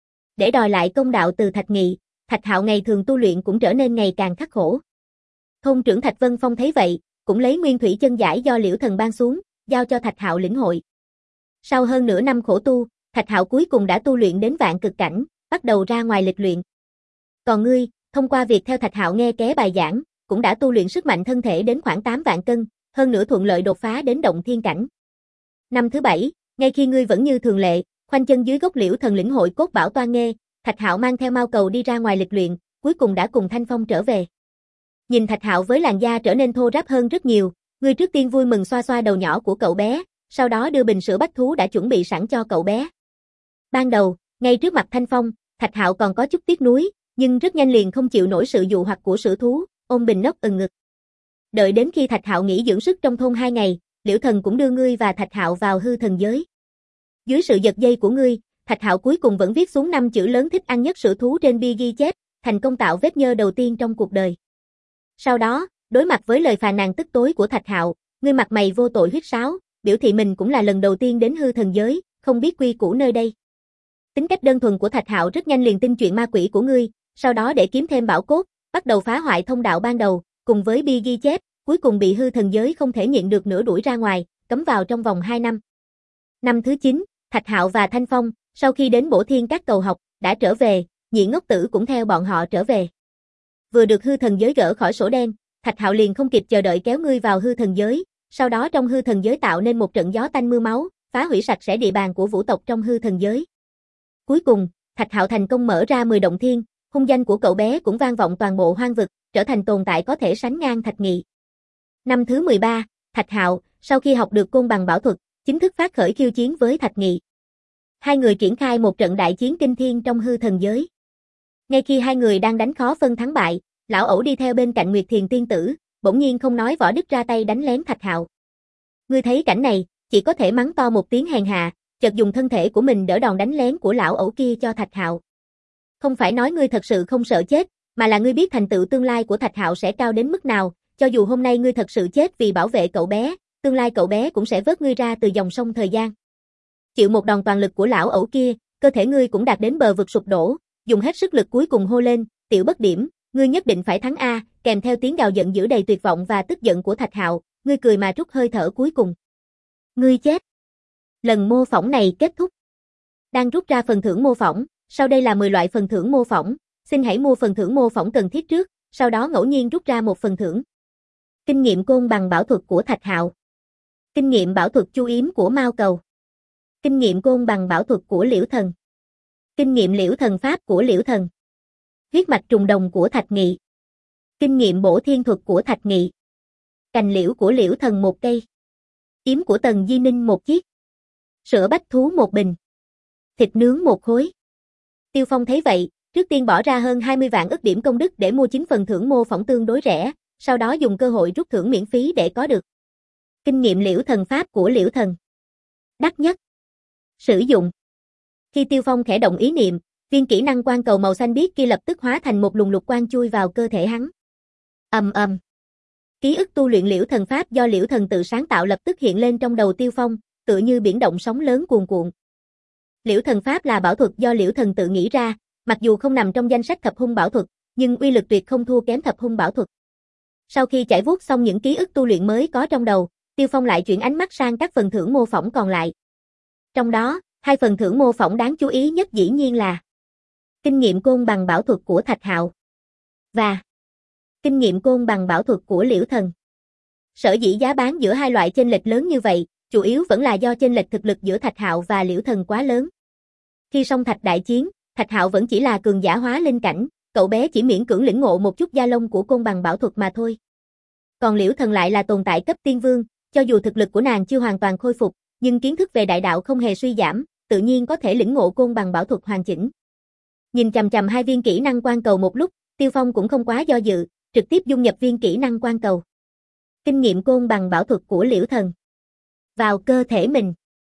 Để đòi lại công đạo từ Thạch Nghị, Thạch Hạo ngày thường tu luyện cũng trở nên ngày càng khắc khổ. Thôn trưởng Thạch Vân Phong thấy vậy, cũng lấy nguyên thủy chân giải do Liễu Thần ban xuống, giao cho Thạch Hạo lĩnh hội. Sau hơn nửa năm khổ tu, Thạch Hạo cuối cùng đã tu luyện đến vạn cực cảnh, bắt đầu ra ngoài lịch luyện. Còn ngươi, thông qua việc theo Thạch Hạo nghe ké bài giảng, cũng đã tu luyện sức mạnh thân thể đến khoảng tám vạn cân, hơn nữa thuận lợi đột phá đến động thiên cảnh. Năm thứ bảy, ngay khi ngươi vẫn như thường lệ, khoanh chân dưới gốc Liễu Thần lĩnh hội cốt bảo toan nghê, Thạch Hạo mang theo Mao Cầu đi ra ngoài lịch luyện, cuối cùng đã cùng Thanh Phong trở về. Nhìn Thạch Hạo với làn da trở nên thô ráp hơn rất nhiều, ngươi trước tiên vui mừng xoa xoa đầu nhỏ của cậu bé, sau đó đưa bình sữa bách thú đã chuẩn bị sẵn cho cậu bé. Ban đầu, ngay trước mặt Thanh Phong, Thạch Hạo còn có chút tiếc nuối, nhưng rất nhanh liền không chịu nổi sự dụ hoặc của sữa thú, ôm bình nốc ừng ngực. Đợi đến khi Thạch Hạo nghỉ dưỡng sức trong thôn hai ngày, Liễu Thần cũng đưa ngươi và Thạch Hạo vào hư thần giới. Dưới sự giật dây của ngươi, Thạch Hạo cuối cùng vẫn viết xuống năm chữ lớn thích ăn nhất sữa thú trên bia ghi chép, thành công tạo vết nhơ đầu tiên trong cuộc đời. Sau đó, đối mặt với lời phàn nàn tức tối của Thạch Hạo, ngươi mặt mày vô tội huýt sáo, biểu thị mình cũng là lần đầu tiên đến hư thần giới, không biết quy củ nơi đây. Tính cách đơn thuần của Thạch Hạo rất nhanh liền tin chuyện ma quỷ của ngươi, sau đó để kiếm thêm bảo cốt, bắt đầu phá hoại thông đạo ban đầu, cùng với bia ghi chép, cuối cùng bị hư thần giới không thể nhịn được nữa đuổi ra ngoài, cấm vào trong vòng hai năm. Năm thứ chín, Thạch Hạo và Thanh Phong, sau khi đến Bổ Thiên Các cầu học, đã trở về, Nhị Ngốc Tử cũng theo bọn họ trở về. Vừa được hư thần giới gỡ khỏi sổ đen, Thạch Hạo liền không kịp chờ đợi kéo ngươi vào hư thần giới, sau đó trong hư thần giới tạo nên một trận gió tanh mưa máu, phá hủy sạch sẽ địa bàn của vũ tộc trong hư thần giới. Cuối cùng, Thạch Hạo thành công mở ra mười động thiên, hung danh của cậu bé cũng vang vọng toàn bộ hoang vực, trở thành tồn tại có thể sánh ngang Thạch Nghị. Năm thứ mười ba, Thạch Hạo, sau khi học được côn bằng bảo thuật, chính thức phát khởi khiêu chiến với Thạch Nghị. Hai người triển khai một trận đại chiến kinh thiên trong hư thần giới. Ngay khi hai người đang đánh khó phân thắng bại, lão ẩu đi theo bên cạnh Nguyệt Thiền tiên tử, bỗng nhiên không nói võ đức ra tay đánh lén Thạch Hạo. Ngươi thấy cảnh này, chỉ có thể mắng to một tiếng hèn hạ, chợt dùng thân thể của mình đỡ đòn đánh lén của lão ẩu kia cho Thạch Hạo. Không phải nói ngươi thật sự không sợ chết, mà là ngươi biết thành tựu tương lai của Thạch Hạo sẽ cao đến mức nào, cho dù hôm nay ngươi thật sự chết vì bảo vệ cậu bé, tương lai cậu bé cũng sẽ vớt ngươi ra từ dòng sông thời gian. Chịu một đòn toàn lực của lão ẩu kia, cơ thể ngươi cũng đạt đến bờ vực sụp đổ, dùng hết sức lực cuối cùng hô lên, tiểu bất điểm, ngươi nhất định phải thắng a, kèm theo tiếng gào giận dữ đầy tuyệt vọng và tức giận của Thạch Hạo, ngươi cười mà trút hơi thở cuối cùng. Ngươi chết. Lần mô phỏng này kết thúc. Đang rút ra phần thưởng mô phỏng, sau đây là mười loại phần thưởng mô phỏng, xin hãy mua phần thưởng mô phỏng cần thiết trước, sau đó ngẫu nhiên rút ra một phần thưởng. Kinh nghiệm côn bằng bảo thuật của Thạch Hạo. Kinh nghiệm bảo thuật chu yếm của Mao Cầu. Kinh nghiệm côn bằng bảo thuật của Liễu Thần. Kinh nghiệm Liễu Thần pháp của Liễu Thần. Huyết mạch trùng đồng của Thạch Nghị. Kinh nghiệm bổ thiên thuật của Thạch Nghị. Cành liễu của Liễu Thần một cây. Yếm của Tần Di Ninh một chiếc. Sữa bách thú một bình. Thịt nướng một khối. Tiêu Phong thấy vậy, trước tiên bỏ ra hơn hai mươi vạn ức điểm công đức để mua chín phần thưởng mô phỏng tương đối rẻ, sau đó dùng cơ hội rút thưởng miễn phí để có được. Kinh nghiệm Liễu Thần pháp của Liễu Thần. Đắt nhất. Sử dụng. Khi Tiêu Phong khẽ động ý niệm, viên kỹ năng quang cầu màu xanh biếc kia lập tức hóa thành một luồng lục quang chui vào cơ thể hắn. Ầm ầm. Ký ức tu luyện Liễu Thần pháp do Liễu Thần tự sáng tạo lập tức hiện lên trong đầu Tiêu Phong, tựa như biển động sóng lớn cuồn cuộn. Liễu Thần pháp là bảo thuật do Liễu Thần tự nghĩ ra, Mặc dù không nằm trong danh sách thập hung bảo thuật, nhưng uy lực tuyệt không thua kém thập hung bảo thuật. Sau khi chải vuốt xong những ký ức tu luyện mới có trong đầu, Tiêu Phong lại chuyển ánh mắt sang các phần thưởng mô phỏng còn lại. Trong đó, hai phần thưởng mô phỏng đáng chú ý nhất dĩ nhiên là kinh nghiệm côn bằng bảo thuật của Thạch Hạo và kinh nghiệm côn bằng bảo thuật của Liễu Thần. Sở dĩ giá bán giữa hai loại chênh lệch lớn như vậy, chủ yếu vẫn là do chênh lệch thực lực giữa Thạch Hạo và Liễu Thần quá lớn. Khi song thạch đại chiến, Thạch Hạo vẫn chỉ là cường giả hóa linh cảnh, cậu bé chỉ miễn cưỡng lĩnh ngộ một chút gia lông của côn bằng bảo thuật mà thôi. Còn Liễu Thần lại là tồn tại cấp tiên vương, cho dù thực lực của nàng chưa hoàn toàn khôi phục, nhưng kiến thức về đại đạo không hề suy giảm, tự nhiên có thể lĩnh ngộ côn bằng bảo thuật hoàn chỉnh. Nhìn chằm chằm hai viên kỹ năng quan cầu một lúc, Tiêu Phong cũng không quá do dự, trực tiếp dung nhập viên kỹ năng quan cầu. Kinh nghiệm côn bằng bảo thuật của Liễu Thần vào cơ thể mình.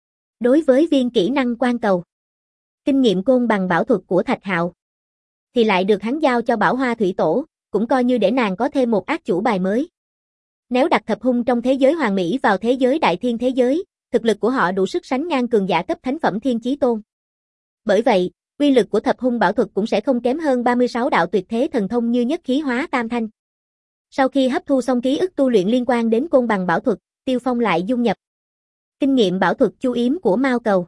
Đối với viên kỹ năng quan cầu, kinh nghiệm côn bằng bảo thuật của Thạch Hạo thì lại được hắn giao cho Bảo Hoa Thủy Tổ, cũng coi như để nàng có thêm một ác chủ bài mới. Nếu đặt thập hung trong thế giới hoàn mỹ vào thế giới đại thiên thế giới, thực lực của họ đủ sức sánh ngang cường giả cấp thánh phẩm thiên chí tôn. Bởi vậy, uy lực của thập hung bảo thuật cũng sẽ không kém hơn ba mươi sáu đạo tuyệt thế thần thông như nhất khí hóa tam thanh. Sau khi hấp thu xong ký ức tu luyện liên quan đến côn bằng bảo thuật, Tiêu Phong lại dung nhập kinh nghiệm bảo thuật chu yếm của Mao Cầu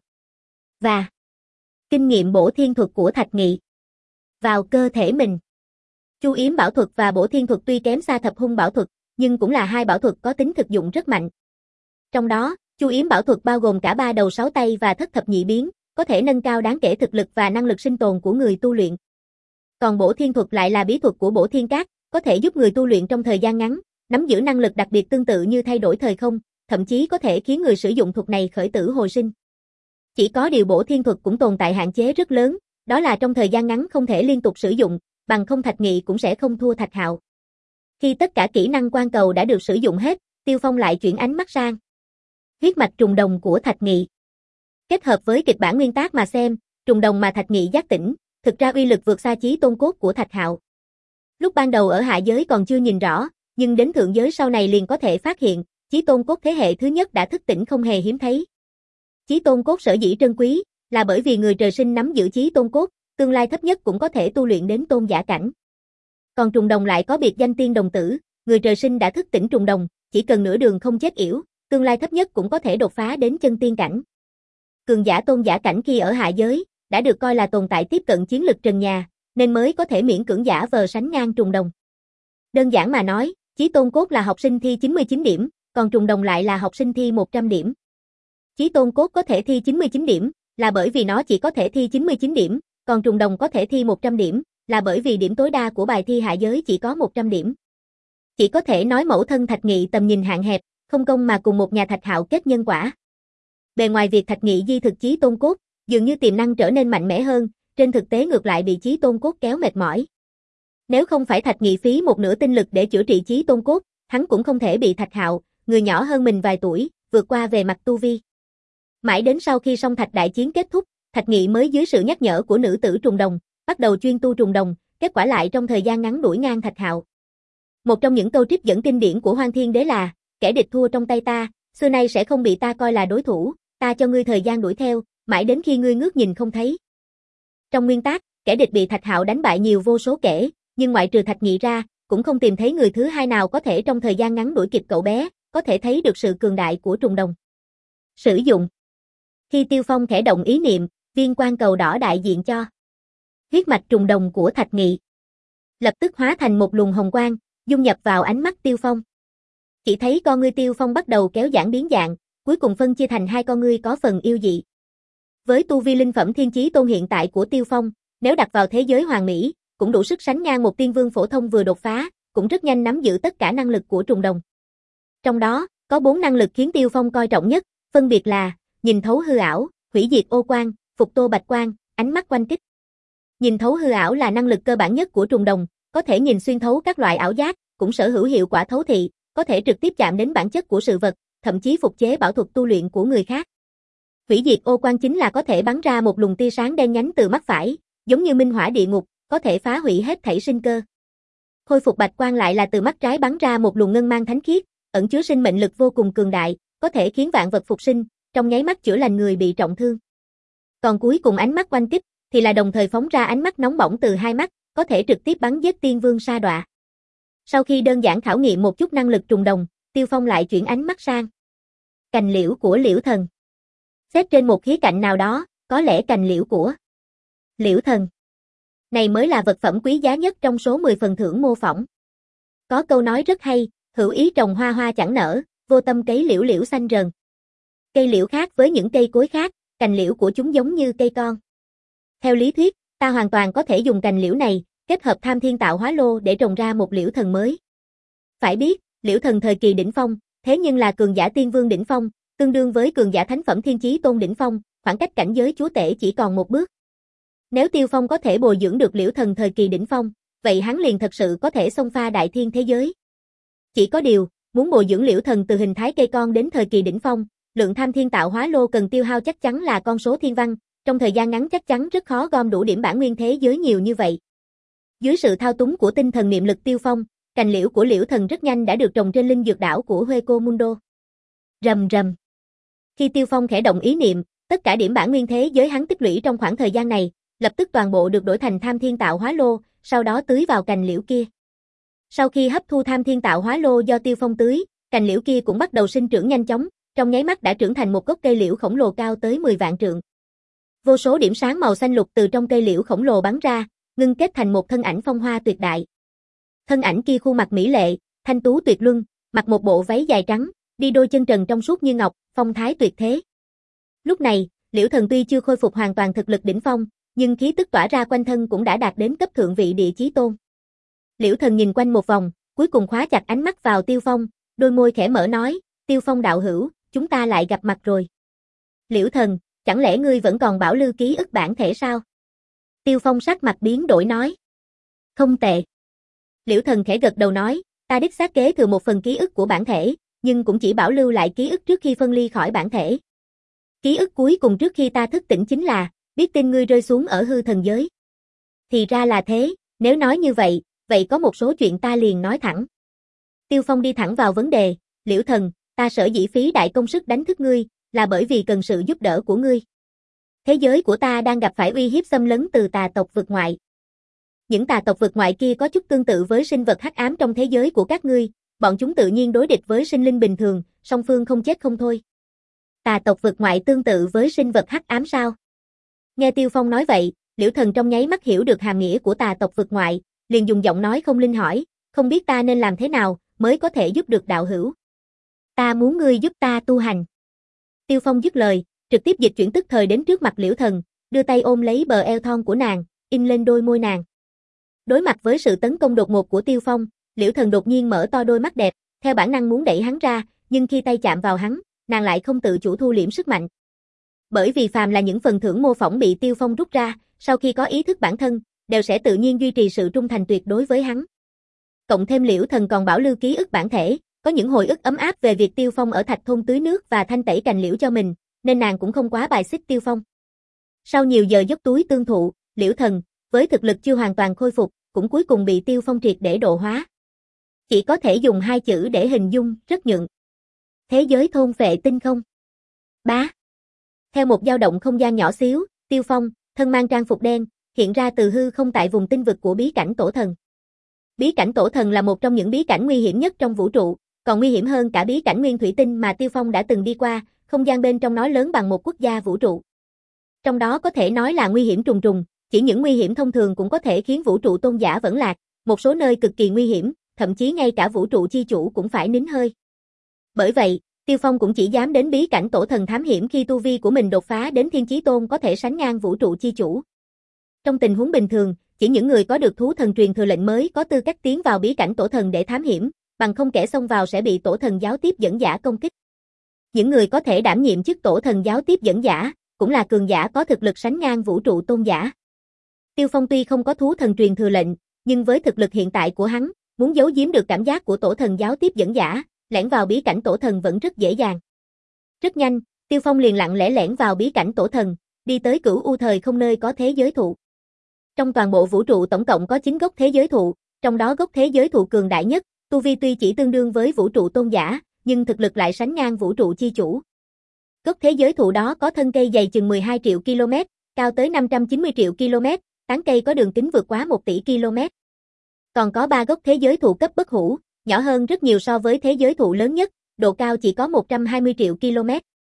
và kinh nghiệm bổ thiên thuật của Thạch Nghị vào cơ thể mình. Chu yếm bảo thuật và bổ thiên thuật tuy kém xa thập hung bảo thuật, nhưng cũng là hai bảo thuật có tính thực dụng rất mạnh. Trong đó, chu yếm bảo thuật bao gồm cả ba đầu sáu tay và thất thập nhị biến, có thể nâng cao đáng kể thực lực và năng lực sinh tồn của người tu luyện. Còn bổ thiên thuật lại là bí thuật của Bổ Thiên Các, có thể giúp người tu luyện trong thời gian ngắn, nắm giữ năng lực đặc biệt tương tự như thay đổi thời không, thậm chí có thể khiến người sử dụng thuật này khởi tử hồi sinh. Chỉ có điều bổ thiên thuật cũng tồn tại hạn chế rất lớn, đó là trong thời gian ngắn không thể liên tục sử dụng, bằng không Thạch Nghị cũng sẽ không thua Thạch Hạo. Khi tất cả kỹ năng quan cầu đã được sử dụng hết, Tiêu Phong lại chuyển ánh mắt sang huyết mạch trùng đồng của Thạch Nghị. Kết hợp với kịch bản nguyên tác mà xem, trùng đồng mà Thạch Nghị giác tỉnh, thực ra uy lực vượt xa chí tôn cốt của Thạch Hạo. Lúc ban đầu ở hạ giới còn chưa nhìn rõ, nhưng đến thượng giới sau này liền có thể phát hiện, chí tôn cốt thế hệ thứ nhất đã thức tỉnh không hề hiếm thấy. Chí tôn cốt sở dĩ trân quý, là bởi vì người trời sinh nắm giữ chí tôn cốt, tương lai thấp nhất cũng có thể tu luyện đến tôn giả cảnh. Còn trùng đồng lại có biệt danh tiên đồng tử, người trời sinh đã thức tỉnh trùng đồng, chỉ cần nửa đường không chết yểu, tương lai thấp nhất cũng có thể đột phá đến chân tiên cảnh. Cường giả tôn giả cảnh khi ở hạ giới, đã được coi là tồn tại tiếp cận chiến lực trần nhà, nên mới có thể miễn cưỡng giả vờ sánh ngang trùng đồng. Đơn giản mà nói, chí tôn cốt là học sinh thi chín mươi chín điểm, còn trùng đồng lại là học sinh thi một trăm điểm. Chí tôn cốt có thể thi chín mươi chín điểm, là bởi vì nó chỉ có thể thi chín mươi chín điểm, còn trùng đồng có thể thi một trăm điểm, là bởi vì điểm tối đa của bài thi hạ giới chỉ có một trăm điểm. Chỉ có thể nói mẫu thân Thạch Nghị tầm nhìn hạn hẹp, không công mà cùng một nhà Thạch Hạo kết nhân quả. Bề ngoài việc Thạch Nghị di thực chí tôn cốt, dường như tiềm năng trở nên mạnh mẽ hơn, trên thực tế ngược lại bị chí tôn cốt kéo mệt mỏi. Nếu không phải Thạch Nghị phí một nửa tinh lực để chữa trị chí tôn cốt, hắn cũng không thể bị Thạch Hạo, người nhỏ hơn mình vài tuổi, vượt qua về mặt tu vi. Mãi đến sau khi song thạch đại chiến kết thúc, Thạch Nghị mới dưới sự nhắc nhở của nữ tử trùng đồng, bắt đầu chuyên tu trùng đồng, kết quả lại trong thời gian ngắn đuổi ngang Thạch Hạo. Một trong những câu trích dẫn kinh điển của Hoang Thiên Đế là, kẻ địch thua trong tay ta, xưa nay sẽ không bị ta coi là đối thủ, ta cho ngươi thời gian đuổi theo, mãi đến khi ngươi ngước nhìn không thấy. Trong nguyên tác, kẻ địch bị Thạch Hạo đánh bại nhiều vô số kể, nhưng ngoại trừ Thạch Nghị ra, cũng không tìm thấy người thứ hai nào có thể trong thời gian ngắn đuổi kịp cậu bé, có thể thấy được sự cường đại của trùng đồng. Sử dụng. Khi Tiêu Phong khẽ động ý niệm, viên quan cầu đỏ đại diện cho huyết mạch trùng đồng của Thạch Nghị lập tức hóa thành một luồng hồng quang, dung nhập vào ánh mắt Tiêu Phong. Chỉ thấy con ngươi Tiêu Phong bắt đầu kéo giãn biến dạng, cuối cùng phân chia thành hai con ngươi có phần yêu dị. Với tu vi linh phẩm thiên chí tôn hiện tại của Tiêu Phong, nếu đặt vào thế giới hoàn mỹ, cũng đủ sức sánh ngang một tiên vương phổ thông vừa đột phá, cũng rất nhanh nắm giữ tất cả năng lực của trùng đồng. Trong đó, có bốn năng lực khiến Tiêu Phong coi trọng nhất, phân biệt là nhìn thấu hư ảo, hủy diệt ô quang, phục tô bạch quang, ánh mắt quanh kích. Nhìn thấu hư ảo là năng lực cơ bản nhất của trùng đồng, có thể nhìn xuyên thấu các loại ảo giác, cũng sở hữu hiệu quả thấu thị, có thể trực tiếp chạm đến bản chất của sự vật, thậm chí phục chế bảo thuật tu luyện của người khác. Hủy diệt ô quang chính là có thể bắn ra một luồng tia sáng đen nhánh từ mắt phải, giống như minh hỏa địa ngục, có thể phá hủy hết thảy sinh cơ. Khôi phục bạch quang lại là từ mắt trái bắn ra một luồng ngân mang thánh khiết, ẩn chứa sinh mệnh lực vô cùng cường đại, có thể khiến vạn vật phục sinh, trong nháy mắt chữa lành người bị trọng thương. Còn cuối cùng ánh mắt quanh kích thì là đồng thời phóng ra ánh mắt nóng bỏng từ hai mắt, có thể trực tiếp bắn giết tiên vương sa đọa. Sau khi đơn giản khảo nghiệm một chút năng lực trùng đồng, Tiêu Phong lại chuyển ánh mắt sang cành liễu của Liễu Thần. Xét trên một khía cạnh nào đó, có lẽ cành liễu của Liễu Thần này mới là vật phẩm quý giá nhất trong số mười phần thưởng mô phỏng. Có câu nói rất hay, hữu ý trồng hoa hoa chẳng nở, vô tâm cấy liễu liễu xanh rờn. Cây liễu khác với những cây cối khác, cành liễu của chúng giống như cây con. Theo lý thuyết, ta hoàn toàn có thể dùng cành liễu này, kết hợp tham thiên tạo hóa lô để trồng ra một liễu thần mới. Phải biết, liễu thần thời kỳ đỉnh phong, thế nhưng là cường giả tiên vương đỉnh phong, tương đương với cường giả thánh phẩm thiên chí tôn đỉnh phong, khoảng cách cảnh giới chúa tể chỉ còn một bước. Nếu Tiêu Phong có thể bồi dưỡng được liễu thần thời kỳ đỉnh phong, vậy hắn liền thật sự có thể xông pha đại thiên thế giới. Chỉ có điều, muốn bồi dưỡng liễu thần từ hình thái cây con đến thời kỳ đỉnh phong, lượng tham thiên tạo hóa lô cần tiêu hao chắc chắn là con số thiên văn, trong thời gian ngắn chắc chắn rất khó gom đủ điểm bản nguyên thế giới nhiều như vậy. Dưới sự thao túng của tinh thần niệm lực Tiêu Phong, cành liễu của liễu thần rất nhanh đã được trồng trên linh dược đảo của Hueco Mundo. Rầm rầm. Khi Tiêu Phong khẽ động ý niệm, tất cả điểm bản nguyên thế giới hắn tích lũy trong khoảng thời gian này, lập tức toàn bộ được đổi thành tham thiên tạo hóa lô, sau đó tưới vào cành liễu kia. Sau khi hấp thu tham thiên tạo hóa lô do Tiêu Phong tưới, cành liễu kia cũng bắt đầu sinh trưởng nhanh chóng, trong nháy mắt đã trưởng thành một gốc cây liễu khổng lồ cao tới mười vạn trượng. Vô số điểm sáng màu xanh lục từ trong cây liễu khổng lồ bắn ra, ngưng kết thành một thân ảnh phong hoa tuyệt đại. Thân ảnh kia khuôn mặt mỹ lệ, thanh tú tuyệt luân, mặc một bộ váy dài trắng, đi đôi chân trần trong suốt như ngọc, phong thái tuyệt thế. Lúc này, liễu thần tuy chưa khôi phục hoàn toàn thực lực đỉnh phong, nhưng khí tức tỏa ra quanh thân cũng đã đạt đến cấp thượng vị địa chí tôn. Liễu thần nhìn quanh một vòng, cuối cùng khóa chặt ánh mắt vào Tiêu Phong, đôi môi khẽ mở nói, Tiêu Phong đạo hữu, chúng ta lại gặp mặt rồi. Liễu thần, chẳng lẽ ngươi vẫn còn bảo lưu ký ức bản thể sao? Tiêu Phong sắc mặt biến đổi nói. Không tệ. Liễu thần khẽ gật đầu nói, ta đích xác kế thừa một phần ký ức của bản thể, nhưng cũng chỉ bảo lưu lại ký ức trước khi phân ly khỏi bản thể. Ký ức cuối cùng trước khi ta thức tỉnh chính là, biết tin ngươi rơi xuống ở hư thần giới. Thì ra là thế, nếu nói như vậy, vậy có một số chuyện ta liền nói thẳng. Tiêu Phong đi thẳng vào vấn đề, Liễu thần, ta sở dĩ phí đại công sức đánh thức ngươi, là bởi vì cần sự giúp đỡ của ngươi. Thế giới của ta đang gặp phải uy hiếp xâm lấn từ tà tộc vực ngoại. Những tà tộc vực ngoại kia có chút tương tự với sinh vật hắc ám trong thế giới của các ngươi, bọn chúng tự nhiên đối địch với sinh linh bình thường, song phương không chết không thôi. Tà tộc vực ngoại tương tự với sinh vật hắc ám sao? Nghe Tiêu Phong nói vậy, Liễu thần trong nháy mắt hiểu được hàm nghĩa của tà tộc vực ngoại, liền dùng giọng nói không linh hỏi, không biết ta nên làm thế nào mới có thể giúp được đạo hữu. Ta muốn ngươi giúp ta tu hành. Tiêu Phong dứt lời, trực tiếp dịch chuyển tức thời đến trước mặt Liễu thần, đưa tay ôm lấy bờ eo thon của nàng, in lên đôi môi nàng. Đối mặt với sự tấn công đột ngột của Tiêu Phong, Liễu thần đột nhiên mở to đôi mắt đẹp, theo bản năng muốn đẩy hắn ra, nhưng khi tay chạm vào hắn, nàng lại không tự chủ thu liễm sức mạnh. Bởi vì phàm là những phần thưởng mô phỏng bị Tiêu Phong rút ra, sau khi có ý thức bản thân, đều sẽ tự nhiên duy trì sự trung thành tuyệt đối với hắn. Cộng thêm Liễu thần còn bảo lưu ký ức bản thể, có những hồi ức ấm áp về việc Tiêu Phong ở Thạch Thôn tưới nước và thanh tẩy cành liễu cho mình, nên nàng cũng không quá bài xích Tiêu Phong. Sau nhiều giờ dốc túi tương thụ, Liễu thần, với thực lực chưa hoàn toàn khôi phục, cũng cuối cùng bị Tiêu Phong triệt để độ hóa. Chỉ có thể dùng hai chữ để hình dung, rất nhượng. Thế giới thôn phệ tinh không. Bá. Theo một dao động không gian nhỏ xíu, Tiêu Phong, thân mang trang phục đen, hiện ra từ hư không tại vùng tinh vực của bí cảnh Tổ Thần. Bí cảnh Tổ Thần là một trong những bí cảnh nguy hiểm nhất trong vũ trụ, còn nguy hiểm hơn cả bí cảnh Nguyên Thủy Tinh mà Tiêu Phong đã từng đi qua, không gian bên trong nó lớn bằng một quốc gia vũ trụ. Trong đó có thể nói là nguy hiểm trùng trùng, chỉ những nguy hiểm thông thường cũng có thể khiến vũ trụ tôn giả vẫn lạc, một số nơi cực kỳ nguy hiểm, thậm chí ngay cả vũ trụ chi chủ cũng phải nín hơi. Bởi vậy, Tiêu Phong cũng chỉ dám đến bí cảnh Tổ Thần thám hiểm khi tu vi của mình đột phá đến thiên chí tôn có thể sánh ngang vũ trụ chi chủ. Trong tình huống bình thường, chỉ những người có được thú thần truyền thừa lệnh mới có tư cách tiến vào bí cảnh Tổ Thần để thám hiểm, bằng không kẻ xông vào sẽ bị Tổ Thần giáo tiếp dẫn giả công kích. Những người có thể đảm nhiệm chức Tổ Thần giáo tiếp dẫn giả, cũng là cường giả có thực lực sánh ngang vũ trụ tôn giả. Tiêu Phong tuy không có thú thần truyền thừa lệnh, nhưng với thực lực hiện tại của hắn, muốn giấu giếm được cảm giác của Tổ Thần giáo tiếp dẫn giả, lẻn vào bí cảnh Tổ Thần vẫn rất dễ dàng. Rất nhanh, Tiêu Phong liền lặng lẽ lẻn vào bí cảnh Tổ Thần, đi tới Cửu U thời không nơi có thế giới thụ. Trong toàn bộ vũ trụ tổng cộng có chín gốc thế giới thụ, trong đó gốc thế giới thụ cường đại nhất, tu vi tuy chỉ tương đương với vũ trụ tôn giả, nhưng thực lực lại sánh ngang vũ trụ chi chủ. Gốc thế giới thụ đó có thân cây dày chừng mười hai triệu ki lô mét, cao tới năm trăm chín mươi triệu km, tán cây có đường kính vượt quá một tỷ km. Còn có ba gốc thế giới thụ cấp bất hủ, nhỏ hơn rất nhiều so với thế giới thụ lớn nhất, độ cao chỉ có một trăm hai mươi triệu km.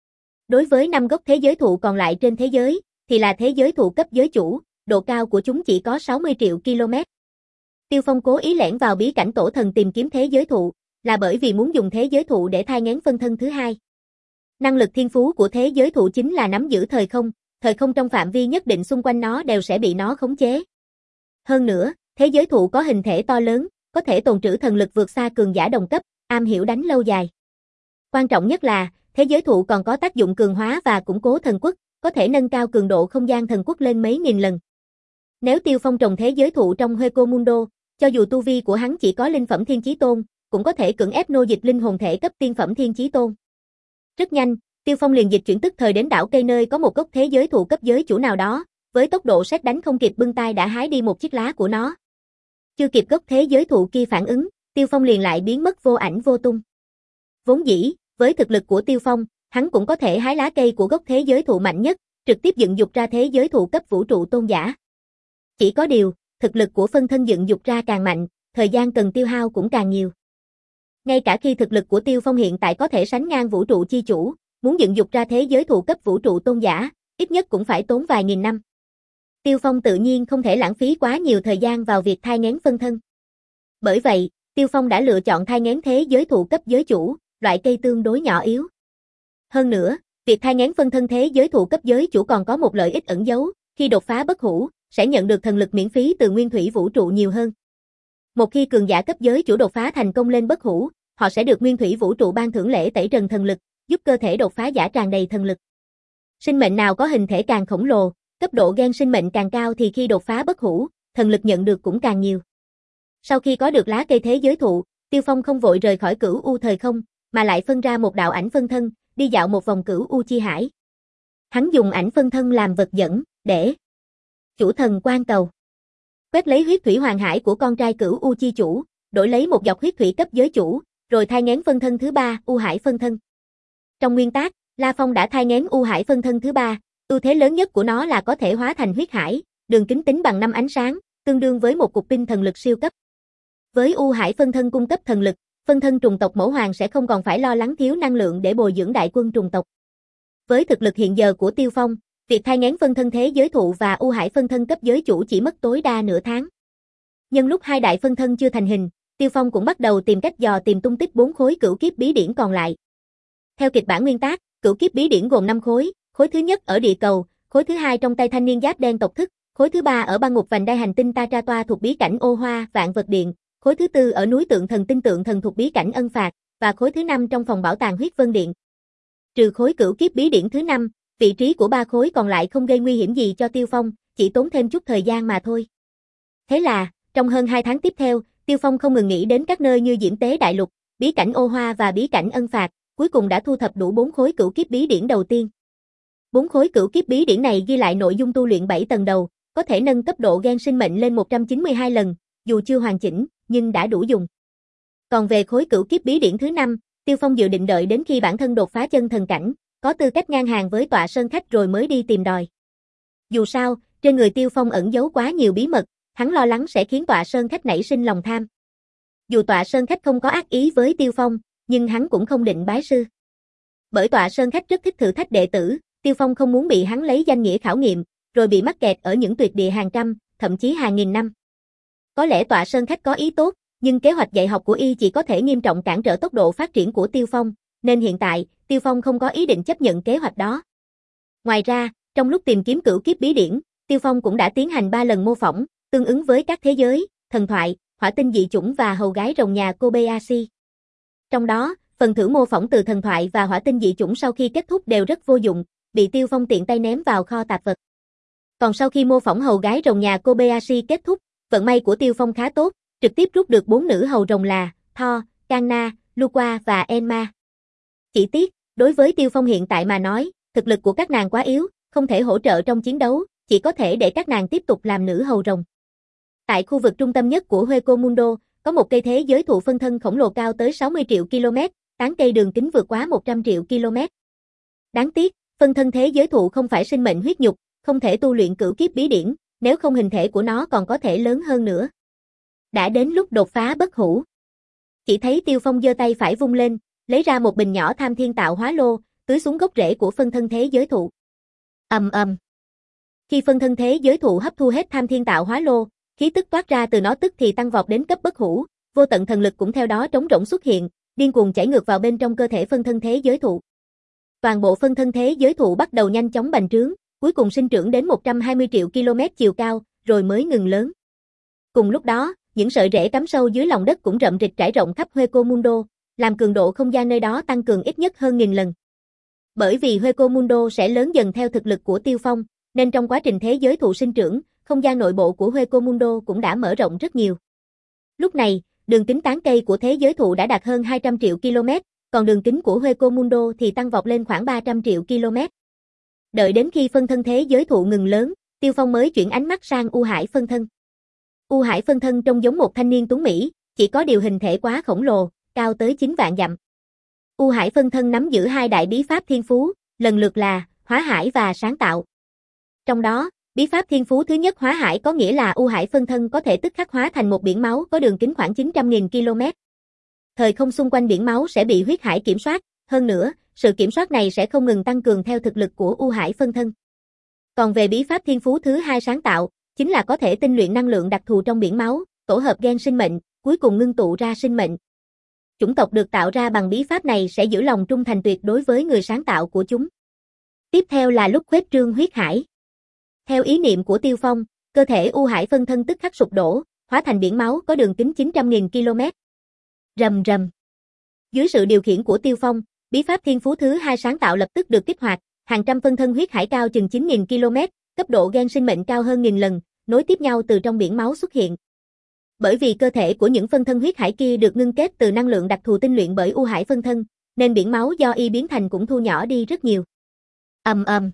Đối với năm gốc thế giới thụ còn lại trên thế giới, thì là thế giới thụ cấp giới chủ, độ cao của chúng chỉ có sáu mươi triệu km. Tiêu Phong cố ý lẻn vào bí cảnh tổ thần tìm kiếm thế giới thụ, là bởi vì muốn dùng thế giới thụ để thai nghén phân thân thứ hai. Năng lực thiên phú của thế giới thụ chính là nắm giữ thời không, thời không trong phạm vi nhất định xung quanh nó đều sẽ bị nó khống chế. Hơn nữa, thế giới thụ có hình thể to lớn, có thể tồn trữ thần lực vượt xa cường giả đồng cấp, am hiểu đánh lâu dài. Quan trọng nhất là, thế giới thụ còn có tác dụng cường hóa và củng cố thần quốc, có thể nâng cao cường độ không gian thần quốc lên mấy nghìn lần. Nếu Tiêu Phong trồng thế giới thụ trong Hueco Mundo, cho dù tu vi của hắn chỉ có linh phẩm thiên chí tôn, cũng có thể cưỡng ép nô dịch linh hồn thể cấp tiên phẩm thiên chí tôn. Rất nhanh, Tiêu Phong liền dịch chuyển tức thời đến đảo cây nơi có một gốc thế giới thụ cấp giới chủ nào đó, với tốc độ sét đánh không kịp bưng tay đã hái đi một chiếc lá của nó. Chưa kịp gốc thế giới thụ kia phản ứng, Tiêu Phong liền lại biến mất vô ảnh vô tung. Vốn dĩ, với thực lực của Tiêu Phong, hắn cũng có thể hái lá cây của gốc thế giới thụ mạnh nhất, trực tiếp dựng dục ra thế giới thụ cấp vũ trụ tôn giả. Chỉ có điều, thực lực của phân thân dựng dục ra càng mạnh, thời gian cần tiêu hao cũng càng nhiều. Ngay cả khi thực lực của Tiêu Phong hiện tại có thể sánh ngang vũ trụ chi chủ, muốn dựng dục ra thế giới thụ cấp vũ trụ tôn giả, ít nhất cũng phải tốn vài nghìn năm. Tiêu Phong tự nhiên không thể lãng phí quá nhiều thời gian vào việc thai nghén phân thân. Bởi vậy, Tiêu Phong đã lựa chọn thai nghén thế giới thụ cấp giới chủ, loại cây tương đối nhỏ yếu. Hơn nữa, việc thai nghén phân thân thế giới thụ cấp giới chủ còn có một lợi ích ẩn giấu, khi đột phá bất hủ, sẽ nhận được thần lực miễn phí từ nguyên thủy vũ trụ nhiều hơn. Một khi cường giả cấp giới chủ đột phá thành công lên bất hủ, họ sẽ được nguyên thủy vũ trụ ban thưởng lễ tẩy trần thần lực, giúp cơ thể đột phá giả tràn đầy thần lực. Sinh mệnh nào có hình thể càng khổng lồ, cấp độ gen sinh mệnh càng cao thì khi đột phá bất hủ, thần lực nhận được cũng càng nhiều. Sau khi có được lá cây thế giới thụ, Tiêu Phong không vội rời khỏi cửu u thời không, mà lại phân ra một đạo ảnh phân thân, đi dạo một vòng cửu u chi hải. Hắn dùng ảnh phân thân làm vật dẫn, để chủ thần quan cầu. Quét lấy huyết thủy hoàng hải của con trai cửu u chi chủ, đổi lấy một dọc huyết thủy cấp giới chủ, rồi thai nghén phân thân thứ ba, u hải phân thân. Trong nguyên tác, La Phong đã thai nghén u hải phân thân thứ ba, ưu thế lớn nhất của nó là có thể hóa thành huyết hải, đường kính tính bằng năm ánh sáng, tương đương với một cục pin thần lực siêu cấp. Với u hải phân thân cung cấp thần lực, phân thân trùng tộc mẫu hoàng sẽ không còn phải lo lắng thiếu năng lượng để bồi dưỡng đại quân trùng tộc. Với thực lực hiện giờ của Tiêu Phong, việc thai nghén phân thân thế giới thụ và u hải phân thân cấp giới chủ chỉ mất tối đa nửa tháng. Nhân lúc hai đại phân thân chưa thành hình, Tiêu Phong cũng bắt đầu tìm cách dò tìm tung tích bốn khối cửu kiếp bí điển còn lại. Theo kịch bản nguyên tác, cửu kiếp bí điển gồm năm khối, khối thứ nhất ở địa cầu, khối thứ hai trong tay thanh niên giáp đen tộc thức, khối thứ ba ở băng ngục vành đai hành tinh Ta Tra Toa thuộc bí cảnh Ô Hoa Vạn Vật Điện, khối thứ tư ở núi Tượng Thần Tinh Tượng Thần thuộc bí cảnh Ân Phạt, và khối thứ năm trong phòng bảo tàng Huyết Vân Điện. Trừ khối cửu kiếp bí điển thứ năm, vị trí của ba khối còn lại không gây nguy hiểm gì cho Tiêu Phong, chỉ tốn thêm chút thời gian mà thôi. Thế là, trong hơn hai tháng tiếp theo, Tiêu Phong không ngừng nghĩ đến các nơi như Diễm Tế Đại Lục, bí cảnh Ô Hoa và bí cảnh Ân Phạt, cuối cùng đã thu thập đủ bốn khối cửu kiếp bí điển đầu tiên. Bốn khối cửu kiếp bí điển này ghi lại nội dung tu luyện bảy tầng đầu, có thể nâng cấp độ gen sinh mệnh lên một trăm chín mươi hai lần, dù chưa hoàn chỉnh, nhưng đã đủ dùng. Còn về khối cửu kiếp bí điển thứ năm, Tiêu Phong dự định đợi đến khi bản thân đột phá chân thần cảnh, có tư cách ngang hàng với tọa sơn khách rồi mới đi tìm đòi. Dù sao, trên người Tiêu Phong ẩn giấu quá nhiều bí mật, hắn lo lắng sẽ khiến tọa sơn khách nảy sinh lòng tham. Dù tọa sơn khách không có ác ý với Tiêu Phong, nhưng hắn cũng không định bái sư. Bởi tọa sơn khách rất thích thử thách đệ tử, Tiêu Phong không muốn bị hắn lấy danh nghĩa khảo nghiệm, rồi bị mắc kẹt ở những tuyệt địa hàng trăm, thậm chí hàng nghìn năm. Có lẽ tọa sơn khách có ý tốt, nhưng kế hoạch dạy học của y chỉ có thể nghiêm trọng cản trở tốc độ phát triển của Tiêu Phong, nên hiện tại, Tiêu Phong không có ý định chấp nhận kế hoạch đó. Ngoài ra, trong lúc tìm kiếm cửu kiếp bí điển, Tiêu Phong cũng đã tiến hành ba lần mô phỏng, tương ứng với các thế giới, thần thoại, hỏa tinh dị chủng và hầu gái rồng nhà Kobayashi. Trong đó, phần thử mô phỏng từ thần thoại và hỏa tinh dị chủng sau khi kết thúc đều rất vô dụng, bị Tiêu Phong tiện tay ném vào kho tạp vật. Còn sau khi mô phỏng hầu gái rồng nhà Kobayashi kết thúc, vận may của Tiêu Phong khá tốt, trực tiếp rút được bốn nữ hầu rồng là Thor, Kanna, Lukua và Enma. Chỉ tiếc, đối với Tiêu Phong hiện tại mà nói, thực lực của các nàng quá yếu, không thể hỗ trợ trong chiến đấu, chỉ có thể để các nàng tiếp tục làm nữ hầu rồng. Tại khu vực trung tâm nhất của Hueco Mundo, có một cây thế giới thụ phân thân khổng lồ cao tới sáu mươi triệu km, tán cây đường kính vượt quá một trăm triệu km. Đáng tiếc, phân thân thế giới thụ không phải sinh mệnh huyết nhục, không thể tu luyện cửu kiếp bí điển, nếu không hình thể của nó còn có thể lớn hơn nữa. Đã đến lúc đột phá bất hủ. Chỉ thấy Tiêu Phong giơ tay phải vung lên, lấy ra một bình nhỏ tham thiên tạo hóa lô, tưới xuống gốc rễ của phân thân thế giới thụ. Ầm ầm. Khi phân thân thế giới thụ hấp thu hết tham thiên tạo hóa lô, khí tức toát ra từ nó tức thì tăng vọt đến cấp bất hủ, vô tận thần lực cũng theo đó trống rỗng xuất hiện, điên cuồng chảy ngược vào bên trong cơ thể phân thân thế giới thụ. Toàn bộ phân thân thế giới thụ bắt đầu nhanh chóng bành trướng, cuối cùng sinh trưởng đến một trăm hai mươi triệu km chiều cao, rồi mới ngừng lớn. Cùng lúc đó, những sợi rễ cắm sâu dưới lòng đất cũng rậm rịch trải rộng khắp Hueco Mundo, làm cường độ không gian nơi đó tăng cường ít nhất hơn nghìn lần. Bởi vì Hueco Mundo sẽ lớn dần theo thực lực của Tiêu Phong, nên trong quá trình thế giới thụ sinh trưởng, không gian nội bộ của Hueco Mundo cũng đã mở rộng rất nhiều. Lúc này, đường kính tán cây của thế giới thụ đã đạt hơn hai trăm triệu km, còn đường kính của Hueco Mundo thì tăng vọt lên khoảng ba trăm triệu km. Đợi đến khi phân thân thế giới thụ ngừng lớn, Tiêu Phong mới chuyển ánh mắt sang U Hải phân thân. U Hải phân thân trông giống một thanh niên tuấn mỹ, chỉ có điều hình thể quá khổng lồ, cao tới chín vạn dặm. U Hải phân thân nắm giữ hai đại bí pháp thiên phú, lần lượt là Hóa Hải và Sáng Tạo. Trong đó, bí pháp thiên phú thứ nhất Hóa Hải có nghĩa là U Hải phân thân có thể tức khắc hóa thành một biển máu có đường kính khoảng chín trăm nghìn km. Thời không xung quanh biển máu sẽ bị huyết hải kiểm soát, hơn nữa, sự kiểm soát này sẽ không ngừng tăng cường theo thực lực của U Hải phân thân. Còn về bí pháp thiên phú thứ hai Sáng Tạo, chính là có thể tinh luyện năng lượng đặc thù trong biển máu, tổ hợp gen sinh mệnh, cuối cùng ngưng tụ ra sinh mệnh. Chủng tộc được tạo ra bằng bí pháp này sẽ giữ lòng trung thành tuyệt đối với người sáng tạo của chúng. Tiếp theo là lúc khuếch trương huyết hải. Theo ý niệm của Tiêu Phong, cơ thể U Hải phân thân tức khắc sụp đổ, hóa thành biển máu có đường kính chín trăm nghìn km. Rầm rầm. Dưới sự điều khiển của Tiêu Phong, bí pháp thiên phú thứ hai Sáng Tạo lập tức được kích hoạt, hàng trăm phân thân huyết hải cao chừng chín nghìn km, cấp độ gen sinh mệnh cao hơn nghìn lần, nối tiếp nhau từ trong biển máu xuất hiện. Bởi vì cơ thể của những phân thân huyết hải kia được ngưng kết từ năng lượng đặc thù tinh luyện bởi U Hải phân thân, nên biển máu do y biến thành cũng thu nhỏ đi rất nhiều. Ầm ầm.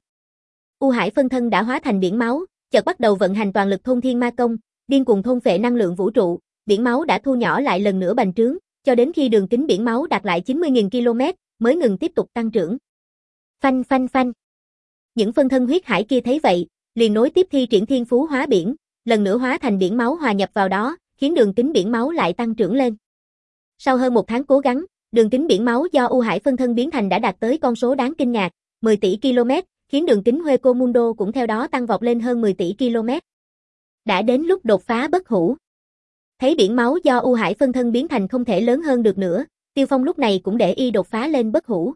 U Hải phân thân đã hóa thành biển máu, chợt bắt đầu vận hành toàn lực thôn thiên ma công, điên cuồng thôn phệ năng lượng vũ trụ, biển máu đã thu nhỏ lại lần nữa bành trướng, cho đến khi đường kính biển máu đạt lại chín mươi nghìn km, mới ngừng tiếp tục tăng trưởng. Phanh phanh phanh. Những phân thân huyết hải kia thấy vậy, liền nối tiếp thi triển thiên phú hóa biển, lần nữa hóa thành biển máu hòa nhập vào đó, khiến đường kính biển máu lại tăng trưởng lên. Sau hơn một tháng cố gắng, đường kính biển máu do U Hải phân thân biến thành đã đạt tới con số đáng kinh ngạc, mười tỷ km, khiến đường kính Hueco Mundo cũng theo đó tăng vọt lên hơn mười tỷ km. Đã đến lúc đột phá bất hủ. Thấy biển máu do U Hải phân thân biến thành không thể lớn hơn được nữa, Tiêu Phong lúc này cũng để y đột phá lên bất hủ.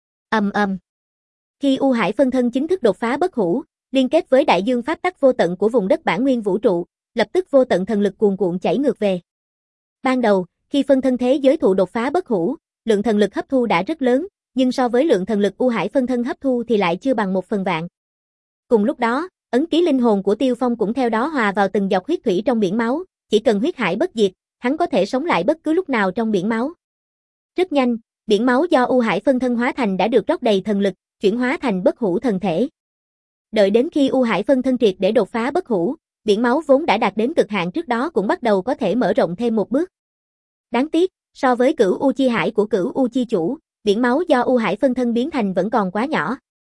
Ầm ầm. Khi U Hải phân thân chính thức đột phá bất hủ, liên kết với đại dương pháp tắc vô tận của vùng đất bản nguyên vũ trụ, lập tức vô tận thần lực cuồn cuộn chảy ngược về. Ban đầu, khi phân thân thế giới thụ đột phá bất hủ, lượng thần lực hấp thu đã rất lớn, nhưng so với lượng thần lực U Hải phân thân hấp thu thì lại chưa bằng một phần vạn. Cùng lúc đó, ấn ký linh hồn của Tiêu Phong cũng theo đó hòa vào từng giọt huyết thủy trong biển máu, chỉ cần huyết hải bất diệt, hắn có thể sống lại bất cứ lúc nào trong biển máu. Rất nhanh, biển máu do U Hải phân thân hóa thành đã được rót đầy thần lực, chuyển hóa thành bất hủ thần thể. Đợi đến khi U Hải phân thân triệt để đột phá bất hủ, biển máu vốn đã đạt đến cực hạn trước đó cũng bắt đầu có thể mở rộng thêm một bước. Đáng tiếc, so với cửu U Chi Hải của cửu U Chi Chủ, biển máu do U Hải phân thân biến thành vẫn còn quá nhỏ.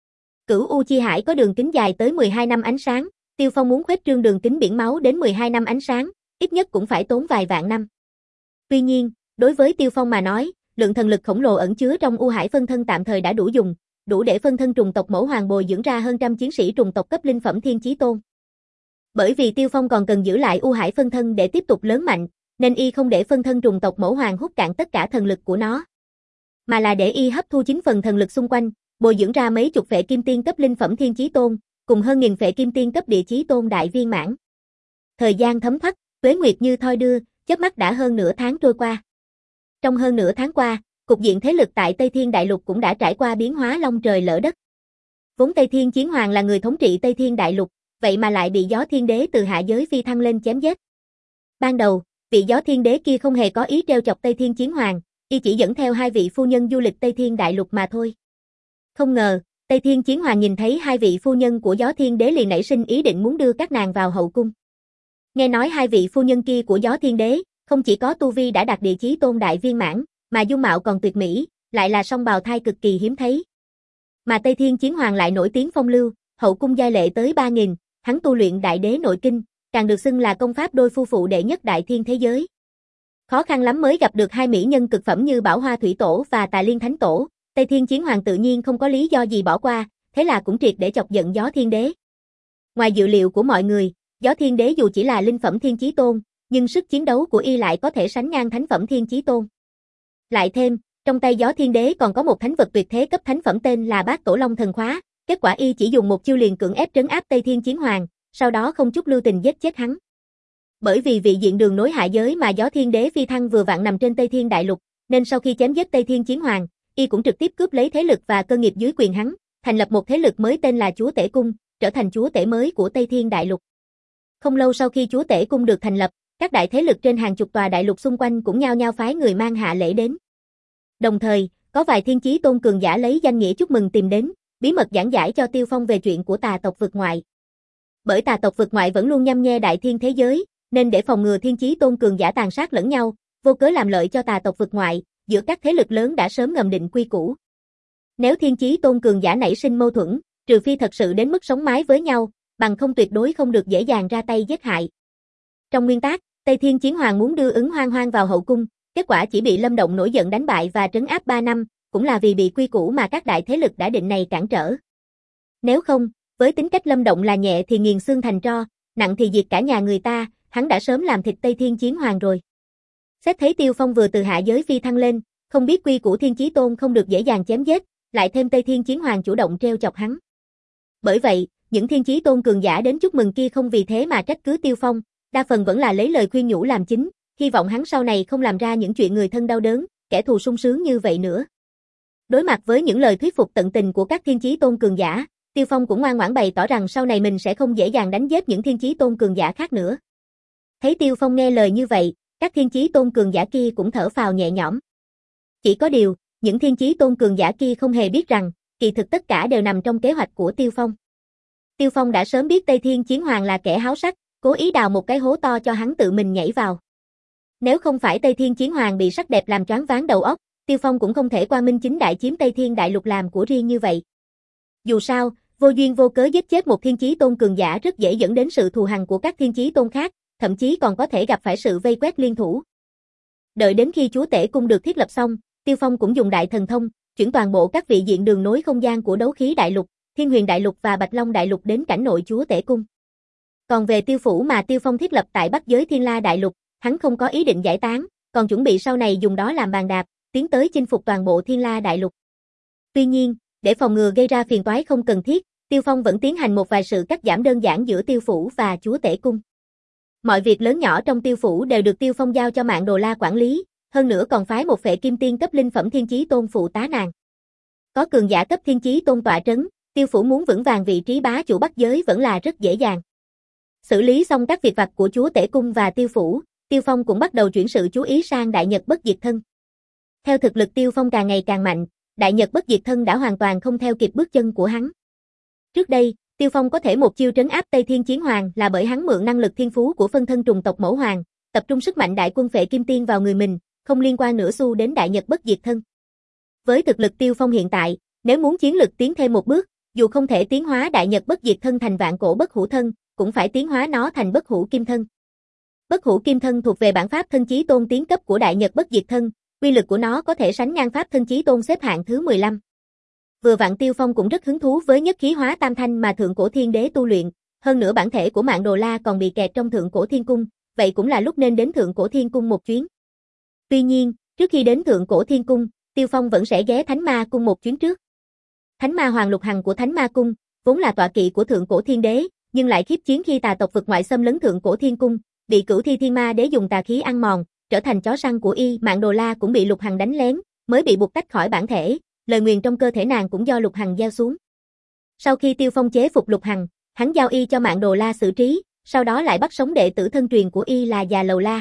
Cửu U Chi Hải có đường kính dài tới mười hai năm ánh sáng, Tiêu Phong muốn khuếch trương đường kính biển máu đến mười hai năm ánh sáng, ít nhất cũng phải tốn vài vạn năm. Tuy nhiên, đối với Tiêu Phong mà nói, lượng thần lực khổng lồ ẩn chứa trong U Hải phân thân tạm thời đã đủ dùng, đủ để phân thân trùng tộc mẫu hoàng bồi dưỡng ra hơn trăm chiến sĩ trùng tộc cấp linh phẩm thiên chí tôn. Bởi vì Tiêu Phong còn cần giữ lại U Hải phân thân để tiếp tục lớn mạnh, nên y không để phân thân trùng tộc mẫu hoàng hút cạn tất cả thần lực của nó, mà là để y hấp thu chính phần thần lực xung quanh, bồi dưỡng ra mấy chục phệ kim tiên cấp linh phẩm thiên chí tôn, cùng hơn nghìn phệ kim tiên cấp địa chí tôn đại viên mãn. Thời gian thấm thoát, tuế nguyệt như thoi đưa, chớp mắt đã hơn nửa tháng trôi qua. Trong hơn nửa tháng qua, cục diện thế lực tại Tây Thiên Đại Lục cũng đã trải qua biến hóa long trời lỡ đất. Vốn Tây Thiên Chiến Hoàng là người thống trị Tây Thiên Đại Lục, vậy mà lại bị Gió Thiên Đế từ hạ giới phi thăng lên chém giết. Ban đầu, vị Gió Thiên Đế kia không hề có ý trêu chọc Tây Thiên Chiến Hoàng, y chỉ dẫn theo hai vị phu nhân du lịch Tây Thiên Đại Lục mà thôi. Không ngờ, Tây Thiên Chiến Hoàng nhìn thấy hai vị phu nhân của Gió Thiên Đế liền nảy sinh ý định muốn đưa các nàng vào hậu cung. Nghe nói hai vị phu nhân kia của Gió Thiên Đế, không chỉ có tu vi đã đạt địa chí tôn đại viên mãn, mà dung mạo còn tuyệt mỹ, lại là song bào thai cực kỳ hiếm thấy. Mà Tây Thiên Chiến Hoàng lại nổi tiếng phong lưu, hậu cung giai lệ tới ba nghìn, hắn tu luyện Đại Đế Nội Kinh, càng được xưng là công pháp đôi phu phụ đệ nhất đại thiên thế giới. Khó khăn lắm mới gặp được hai mỹ nhân cực phẩm như Bảo Hoa Thủy Tổ và Tà Liên Thánh Tổ, Tây Thiên Chiến Hoàng tự nhiên không có lý do gì bỏ qua, thế là cũng triệt để chọc giận Gió Thiên Đế. Ngoài dự liệu của mọi người, Gió Thiên Đế dù chỉ là linh phẩm Thiên Chí Tôn, nhưng sức chiến đấu của y lại có thể sánh ngang thánh phẩm Thiên Chí Tôn. Lại thêm, trong tay Gió Thiên Đế còn có một thánh vật tuyệt thế cấp thánh phẩm tên là Bát Tổ Long Thần Khóa, kết quả y chỉ dùng một chiêu liền cưỡng ép trấn áp Tây Thiên Chiến Hoàng, sau đó không chút lưu tình giết chết hắn. Bởi vì vị diện đường nối hạ giới mà Gió Thiên Đế phi thăng vừa vặn nằm trên Tây Thiên Đại Lục, nên sau khi chém giết Tây Thiên Chiến Hoàng, y cũng trực tiếp cướp lấy thế lực và cơ nghiệp dưới quyền hắn, thành lập một thế lực mới tên là Chúa Tể Cung, trở thành chúa tể mới của Tây Thiên Đại Lục. Không lâu sau khi Chúa Tể Cung được thành lập, các đại thế lực trên hàng chục tòa đại lục xung quanh cũng nhao nhao phái người mang hạ lễ đến. Đồng thời, có vài thiên chí tôn cường giả lấy danh nghĩa chúc mừng tìm đến, bí mật giảng giải cho Tiêu Phong về chuyện của tà tộc vực ngoại. Bởi tà tộc vực ngoại vẫn luôn nhăm nhe đại thiên thế giới, nên để phòng ngừa thiên chí tôn cường giả tàn sát lẫn nhau, vô cớ làm lợi cho tà tộc vực ngoại, giữa các thế lực lớn đã sớm ngầm định quy củ. Nếu thiên chí tôn cường giả nảy sinh mâu thuẫn, trừ phi thật sự đến mức sống mái với nhau, bằng không tuyệt đối không được dễ dàng ra tay giết hại. Trong nguyên tắc, Tây Thiên Chiến Hoàng muốn đưa ứng hoang hoang vào hậu cung, kết quả chỉ bị Lâm Động nổi giận đánh bại và trấn áp ba năm, cũng là vì bị quy củ mà các đại thế lực đã định này cản trở. Nếu không, với tính cách Lâm Động là nhẹ thì nghiền xương thành tro, nặng thì diệt cả nhà người ta, hắn đã sớm làm thịt Tây Thiên Chiến Hoàng rồi. Xét thấy Tiêu Phong vừa từ hạ giới phi thăng lên, không biết quy củ Thiên Chí Tôn không được dễ dàng chém giết, lại thêm Tây Thiên Chiến Hoàng chủ động treo chọc hắn. Bởi vậy, những Thiên Chí Tôn cường giả đến chúc mừng kia không vì thế mà trách cứ Tiêu Phong, đa phần vẫn là lấy lời khuyên nhủ làm chính, hy vọng hắn sau này không làm ra những chuyện người thân đau đớn, kẻ thù sung sướng như vậy nữa. Đối mặt với những lời thuyết phục tận tình của các Thiên Chí Tôn cường giả, Tiêu Phong cũng ngoan ngoãn bày tỏ rằng sau này mình sẽ không dễ dàng đánh giết những Thiên Chí Tôn cường giả khác nữa. Thấy Tiêu Phong nghe lời như vậy, các Thiên Chí Tôn cường giả kia cũng thở phào nhẹ nhõm. Chỉ có điều, những Thiên Chí Tôn cường giả kia không hề biết rằng, kỳ thực tất cả đều nằm trong kế hoạch của Tiêu Phong. Tiêu Phong đã sớm biết Tây Thiên Chiến Hoàng là kẻ háo sắc, cố ý đào một cái hố to cho hắn tự mình nhảy vào. Nếu không phải Tây Thiên Chiến Hoàng bị sắc đẹp làm choáng váng đầu óc, Tiêu Phong cũng không thể quang minh chính đại chiếm Tây Thiên Đại Lục làm của riêng như vậy. Dù sao, vô duyên vô cớ giết chết một Thiên Chí Tôn cường giả rất dễ dẫn đến sự thù hằn của các Thiên Chí Tôn khác, thậm chí còn có thể gặp phải sự vây quét liên thủ. Đợi đến khi Chúa Tể Cung được thiết lập xong, Tiêu Phong cũng dùng đại thần thông, chuyển toàn bộ các vị diện đường nối không gian của Đấu Khí Đại Lục, Thiên Huyền Đại Lục và Bạch Long Đại Lục đến cảnh nội Chúa Tể Cung. Còn về Tiêu Phủ mà Tiêu Phong thiết lập tại Bắc giới Thiên La Đại Lục, hắn không có ý định giải tán, còn chuẩn bị sau này dùng đó làm bàn đạp, tiến tới chinh phục toàn bộ Thiên La Đại Lục. Tuy nhiên, để phòng ngừa gây ra phiền toái không cần thiết, Tiêu Phong vẫn tiến hành một vài sự cắt giảm đơn giản giữa Tiêu Phủ và Chúa Tể Cung. Mọi việc lớn nhỏ trong Tiêu Phủ đều được Tiêu Phong giao cho Mạn Đồ La quản lý, hơn nữa còn phái một phệ kim tiên cấp linh phẩm Thiên Chí Tôn phụ tá nàng. Có cường giả cấp Thiên Chí Tôn tọa trấn, Tiêu Phủ muốn vững vàng vị trí bá chủ Bắc giới vẫn là rất dễ dàng. Xử lý xong các việc vặt của Chúa Tể Cung và Tiêu Phủ, Tiêu Phong cũng bắt đầu chuyển sự chú ý sang Đại Nhật Bất Diệt Thân. Theo thực lực Tiêu Phong càng ngày càng mạnh, Đại Nhật Bất Diệt Thân đã hoàn toàn không theo kịp bước chân của hắn. Trước đây, Tiêu Phong có thể một chiêu trấn áp Tây Thiên Chiến Hoàng là bởi hắn mượn năng lực thiên phú của phân thân trùng tộc Mẫu Hoàng, tập trung sức mạnh đại quân phệ kim tiên vào người mình, không liên quan nửa xu đến Đại Nhật Bất Diệt Thân. Với thực lực Tiêu Phong hiện tại, nếu muốn chiến lực tiến thêm một bước, dù không thể tiến hóa Đại Nhật Bất Diệt Thân thành Vạn Cổ Bất Hủ Thân, cũng phải tiến hóa nó thành Bất Hủ Kim Thân. Bất Hủ Kim Thân thuộc về bản pháp thân chí tôn tiến cấp của Đại Nhật Bất Diệt Thân, uy lực của nó có thể sánh ngang pháp thân chí tôn xếp hạng thứ mười lăm. Vừa vặn Tiêu Phong cũng rất hứng thú với nhất khí hóa tam thanh mà Thượng Cổ Thiên Đế tu luyện, hơn nữa bản thể của Mạn Đồ La còn bị kẹt trong Thượng Cổ Thiên Cung, vậy cũng là lúc nên đến Thượng Cổ Thiên Cung một chuyến. Tuy nhiên, trước khi đến Thượng Cổ Thiên Cung, Tiêu Phong vẫn sẽ ghé Thánh Ma Cung một chuyến trước. Thánh Ma Hoàng Lục Hằng của Thánh Ma Cung, vốn là tọa kỵ của Thượng Cổ Thiên Đế, nhưng lại khiếp chiến khi tà tộc vực ngoại xâm lấn Thượng Cổ Thiên Cung, bị Cửu Thi Thiên Ma Đế dùng tà khí ăn mòn, trở thành chó săn của y. Mạn Đồ La cũng bị Lục Hằng đánh lén, mới bị buộc tách khỏi bản thể, lời nguyền trong cơ thể nàng cũng do Lục Hằng gieo xuống. Sau khi Tiêu Phong chế phục Lục Hằng, hắn giao y cho Mạn Đồ La xử trí, sau đó lại bắt sống đệ tử thân truyền của y là Già Lầu La.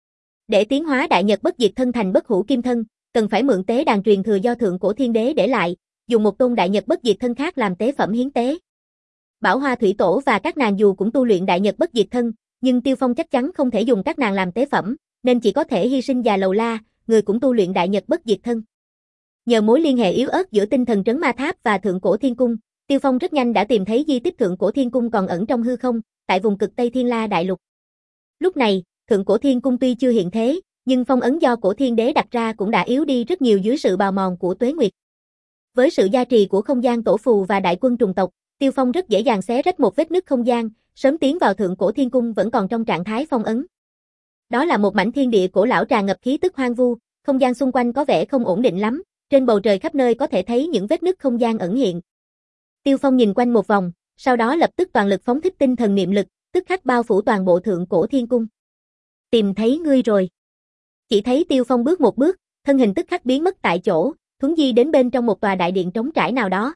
Để tiến hóa Đại Nhật Bất Diệt Thân thành Bất Hủ Kim Thân, cần phải mượn tế đàn truyền thừa do Thượng Cổ Thiên Đế để lại, dùng một tôn Đại Nhật Bất Diệt Thân khác làm tế phẩm hiến tế. Bảo Hoa Thủy Tổ và các nàng dù cũng tu luyện Đại Nhật Bất Diệt Thân, nhưng Tiêu Phong chắc chắn không thể dùng các nàng làm tế phẩm, nên chỉ có thể hy sinh Già Lầu La, người cũng tu luyện Đại Nhật Bất Diệt Thân. Nhờ mối liên hệ yếu ớt giữa Tinh Thần Trấn Ma Tháp và Thượng Cổ Thiên Cung, Tiêu Phong rất nhanh đã tìm thấy di tích Thượng Cổ Thiên Cung còn ẩn trong hư không, tại vùng cực Tây Thiên La Đại Lục. Lúc này, Thượng Cổ Thiên Cung tuy chưa hiện thế, nhưng phong ấn do Cổ Thiên Đế đặt ra cũng đã yếu đi rất nhiều dưới sự bào mòn của tuế nguyệt. Với sự gia trì của không gian tổ phù và đại quân trùng tộc, Tiêu Phong rất dễ dàng xé rách một vết nứt không gian, sớm tiến vào Thượng Cổ Thiên Cung vẫn còn trong trạng thái phong ấn. Đó là một mảnh thiên địa cổ lão tràn ngập khí tức hoang vu, không gian xung quanh có vẻ không ổn định lắm, trên bầu trời khắp nơi có thể thấy những vết nứt không gian ẩn hiện. Tiêu Phong nhìn quanh một vòng, sau đó lập tức toàn lực phóng thích tinh thần niệm lực, tức khắc bao phủ toàn bộ Thượng Cổ Thiên Cung. Tìm thấy ngươi rồi. Chỉ thấy Tiêu Phong bước một bước, thân hình tức khắc biến mất tại chỗ, thuấn di đến bên trong một tòa đại điện trống trải nào đó.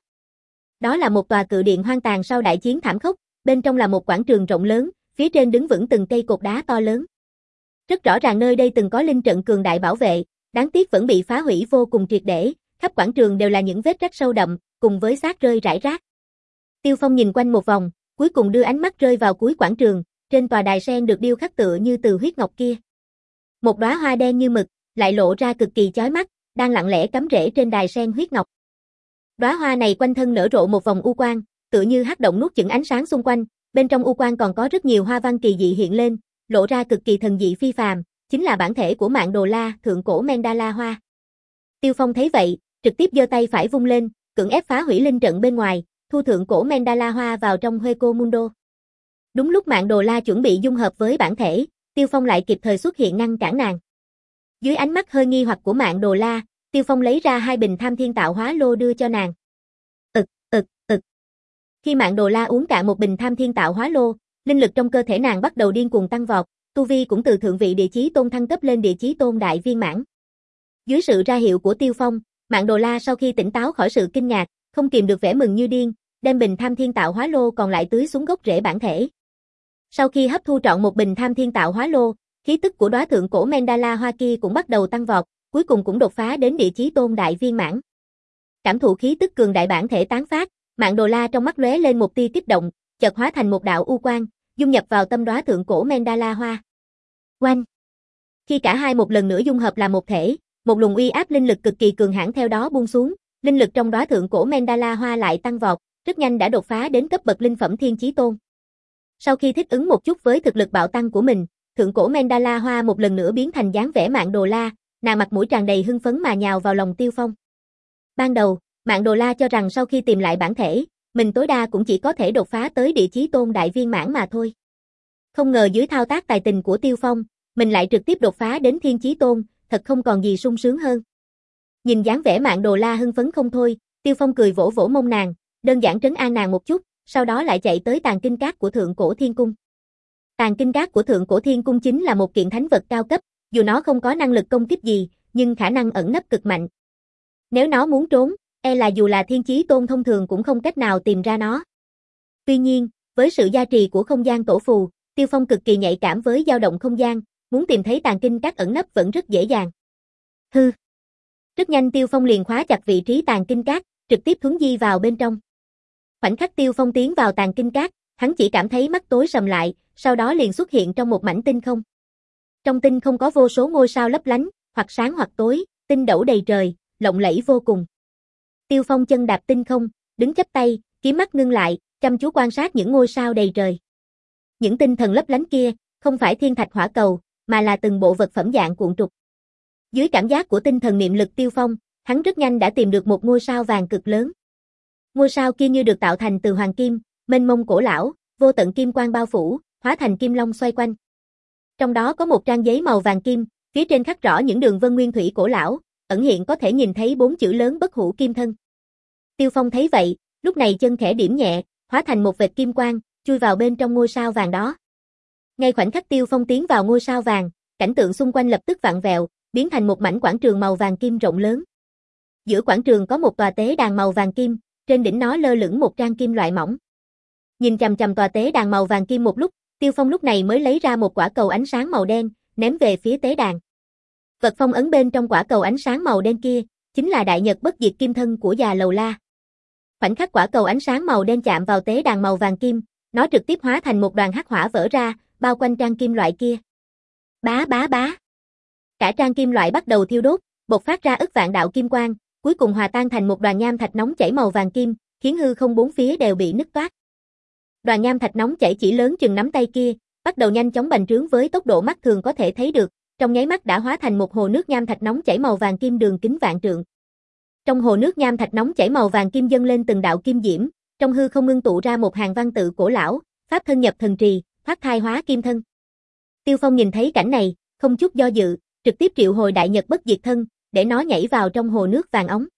Đó là một tòa cự điện hoang tàn sau đại chiến thảm khốc, bên trong là một quảng trường rộng lớn, phía trên đứng vững từng cây cột đá to lớn. Rất rõ ràng nơi đây từng có linh trận cường đại bảo vệ, đáng tiếc vẫn bị phá hủy vô cùng triệt để, khắp quảng trường đều là những vết rách sâu đậm, cùng với xác rơi rải rác. Tiêu Phong nhìn quanh một vòng, cuối cùng đưa ánh mắt rơi vào cuối quảng trường, trên tòa đài sen được điêu khắc tựa như từ huyết ngọc kia. Một đóa hoa đen như mực, lại lộ ra cực kỳ chói mắt, đang lặng lẽ cắm rễ trên đài sen huyết ngọc. Đóa hoa này quanh thân nở rộ một vòng u quang, tựa như hắc động nuốt chửng ánh sáng xung quanh, bên trong u quang còn có rất nhiều hoa văn kỳ dị hiện lên, lộ ra cực kỳ thần dị phi phàm, chính là bản thể của Mạn Đồ La, Thượng Cổ Mandala Hoa. Tiêu Phong thấy vậy, trực tiếp giơ tay phải vung lên, cưỡng ép phá hủy linh trận bên ngoài, thu Thượng Cổ Mandala Hoa vào trong Hueco Mundo. Đúng lúc Mạn Đồ La chuẩn bị dung hợp với bản thể, Tiêu Phong lại kịp thời xuất hiện ngăn cản nàng. Dưới ánh mắt hơi nghi hoặc của Mạn Đồ La, Tiêu Phong lấy ra hai bình Tham Thiên Tạo Hóa Lô đưa cho nàng. Ực, ực, ực. Khi Mạn Đồ La uống cạn một bình Tham Thiên Tạo Hóa Lô, linh lực trong cơ thể nàng bắt đầu điên cuồng tăng vọt, tu vi cũng từ thượng vị địa chí tôn thăng cấp lên địa chí tôn đại viên mãn. Dưới sự ra hiệu của Tiêu Phong, Mạn Đồ La sau khi tỉnh táo khỏi sự kinh ngạc, không kìm được vẻ mừng như điên, đem bình Tham Thiên Tạo Hóa Lô còn lại tưới xuống gốc rễ bản thể. Sau khi hấp thu trọn một bình Tham Thiên Tạo Hóa Lô, khí tức của đóa Thượng Cổ Mandala Hoa kia cũng bắt đầu tăng vọt, cuối cùng cũng đột phá đến địa chí tôn đại viên mãn. Cảm thụ khí tức cường đại bản thể tán phát, Mạn Đồ La trong mắt lóe lên một tia kích động, chợt hóa thành một đạo u quang, dung nhập vào tâm đóa Thượng Cổ Mandala Hoa. Oanh! Khi cả hai một lần nữa dung hợp làm một thể, một luồng uy áp linh lực cực kỳ cường hãn theo đó buông xuống, linh lực trong đóa Thượng Cổ Mandala Hoa lại tăng vọt, rất nhanh đã đột phá đến cấp bậc linh phẩm thiên chí tôn. Sau khi thích ứng một chút với thực lực bạo tăng của mình, Thượng Cổ Mandala Hoa một lần nữa biến thành dáng vẻ Mạn Đồ La, nàng mặt mũi tràn đầy hưng phấn mà nhào vào lòng Tiêu Phong. Ban đầu, Mạn Đồ La cho rằng sau khi tìm lại bản thể, mình tối đa cũng chỉ có thể đột phá tới địa chí tôn đại viên mãn mà thôi. Không ngờ dưới thao tác tài tình của Tiêu Phong, mình lại trực tiếp đột phá đến thiên chí tôn, thật không còn gì sung sướng hơn. Nhìn dáng vẻ Mạn Đồ La hưng phấn không thôi, Tiêu Phong cười vỗ vỗ mông nàng, đơn giản trấn an nàng một chút, sau đó lại chạy tới Tàng Kinh Các của Thượng Cổ Thiên Cung. Tàng Kinh Các của Thượng Cổ Thiên Cung chính là một kiện thánh vật cao cấp, dù nó không có năng lực công kích gì, nhưng khả năng ẩn nấp cực mạnh. Nếu nó muốn trốn, e là dù là thiên chí tôn thông thường cũng không cách nào tìm ra nó. Tuy nhiên, với sự gia trì của không gian tổ phù, Tiêu Phong cực kỳ nhạy cảm với dao động không gian, muốn tìm thấy Tàng Kinh Các ẩn nấp vẫn rất dễ dàng. Hư. Rất nhanh Tiêu Phong liền khóa chặt vị trí Tàng Kinh Các, trực tiếp thuấn di vào bên trong. Khoảnh khắc Tiêu Phong tiến vào Tàng Kinh Các, hắn chỉ cảm thấy mắt tối sầm lại, sau đó liền xuất hiện trong một mảnh tinh không. Trong tinh không có vô số ngôi sao lấp lánh, hoặc sáng hoặc tối, tinh đẩu đầy trời, lộng lẫy vô cùng. Tiêu Phong chân đạp tinh không, đứng chắp tay, kiếm mắt ngưng lại, chăm chú quan sát những ngôi sao đầy trời. Những tinh thần lấp lánh kia, không phải thiên thạch hỏa cầu, mà là từng bộ vật phẩm dạng cuộn trục. Dưới cảm giác của tinh thần niệm lực Tiêu Phong, hắn rất nhanh đã tìm được một ngôi sao vàng cực lớn. Ngôi sao kia như được tạo thành từ hoàng kim, mênh mông cổ lão, vô tận kim quang bao phủ, hóa thành kim long xoay quanh. Trong đó có một trang giấy màu vàng kim, phía trên khắc rõ những đường vân nguyên thủy cổ lão, ẩn hiện có thể nhìn thấy bốn chữ lớn Bất Hủ Kim Thân. Tiêu Phong thấy vậy, lúc này chân khẽ điểm nhẹ, hóa thành một vệt kim quang, chui vào bên trong ngôi sao vàng đó. Ngay khoảnh khắc Tiêu Phong tiến vào ngôi sao vàng, cảnh tượng xung quanh lập tức vặn vẹo, biến thành một mảnh quảng trường màu vàng kim rộng lớn. Giữa quảng trường có một tòa tế đàn màu vàng kim, trên đỉnh nó lơ lửng một trang kim loại mỏng. Nhìn chằm chằm tòa tế đàn màu vàng kim một lúc, Tiêu Phong lúc này mới lấy ra một quả cầu ánh sáng màu đen, ném về phía tế đàn. Vật phong ấn bên trong quả cầu ánh sáng màu đen kia, chính là đại nhật bất diệt kim thân của già Lầu La. Khoảnh khắc quả cầu ánh sáng màu đen chạm vào tế đàn màu vàng kim, nó trực tiếp hóa thành một đoàn hắc hỏa vỡ ra, bao quanh trang kim loại kia. Bá bá bá. Cả trang kim loại bắt đầu thiêu đốt, bộc phát ra ức vạn đạo kim quang, cuối cùng hòa tan thành một đoàn nham thạch nóng chảy màu vàng kim, khiến hư không bốn phía đều bị nứt toác. Đoàn nham thạch nóng chảy chỉ lớn chừng nắm tay kia, bắt đầu nhanh chóng bành trướng với tốc độ mắt thường có thể thấy được, trong nháy mắt đã hóa thành một hồ nước nham thạch nóng chảy màu vàng kim đường kính vạn trượng. Trong hồ nước nham thạch nóng chảy màu vàng kim dâng lên từng đạo kim diễm, trong hư không ngưng tụ ra một hàng văn tự cổ lão, pháp thân nhập thần trì, thoát thai hóa kim thân. Tiêu Phong nhìn thấy cảnh này, không chút do dự, trực tiếp triệu hồi đại nhật bất diệt thân, để nó nhảy vào trong hồ nước vàng óng.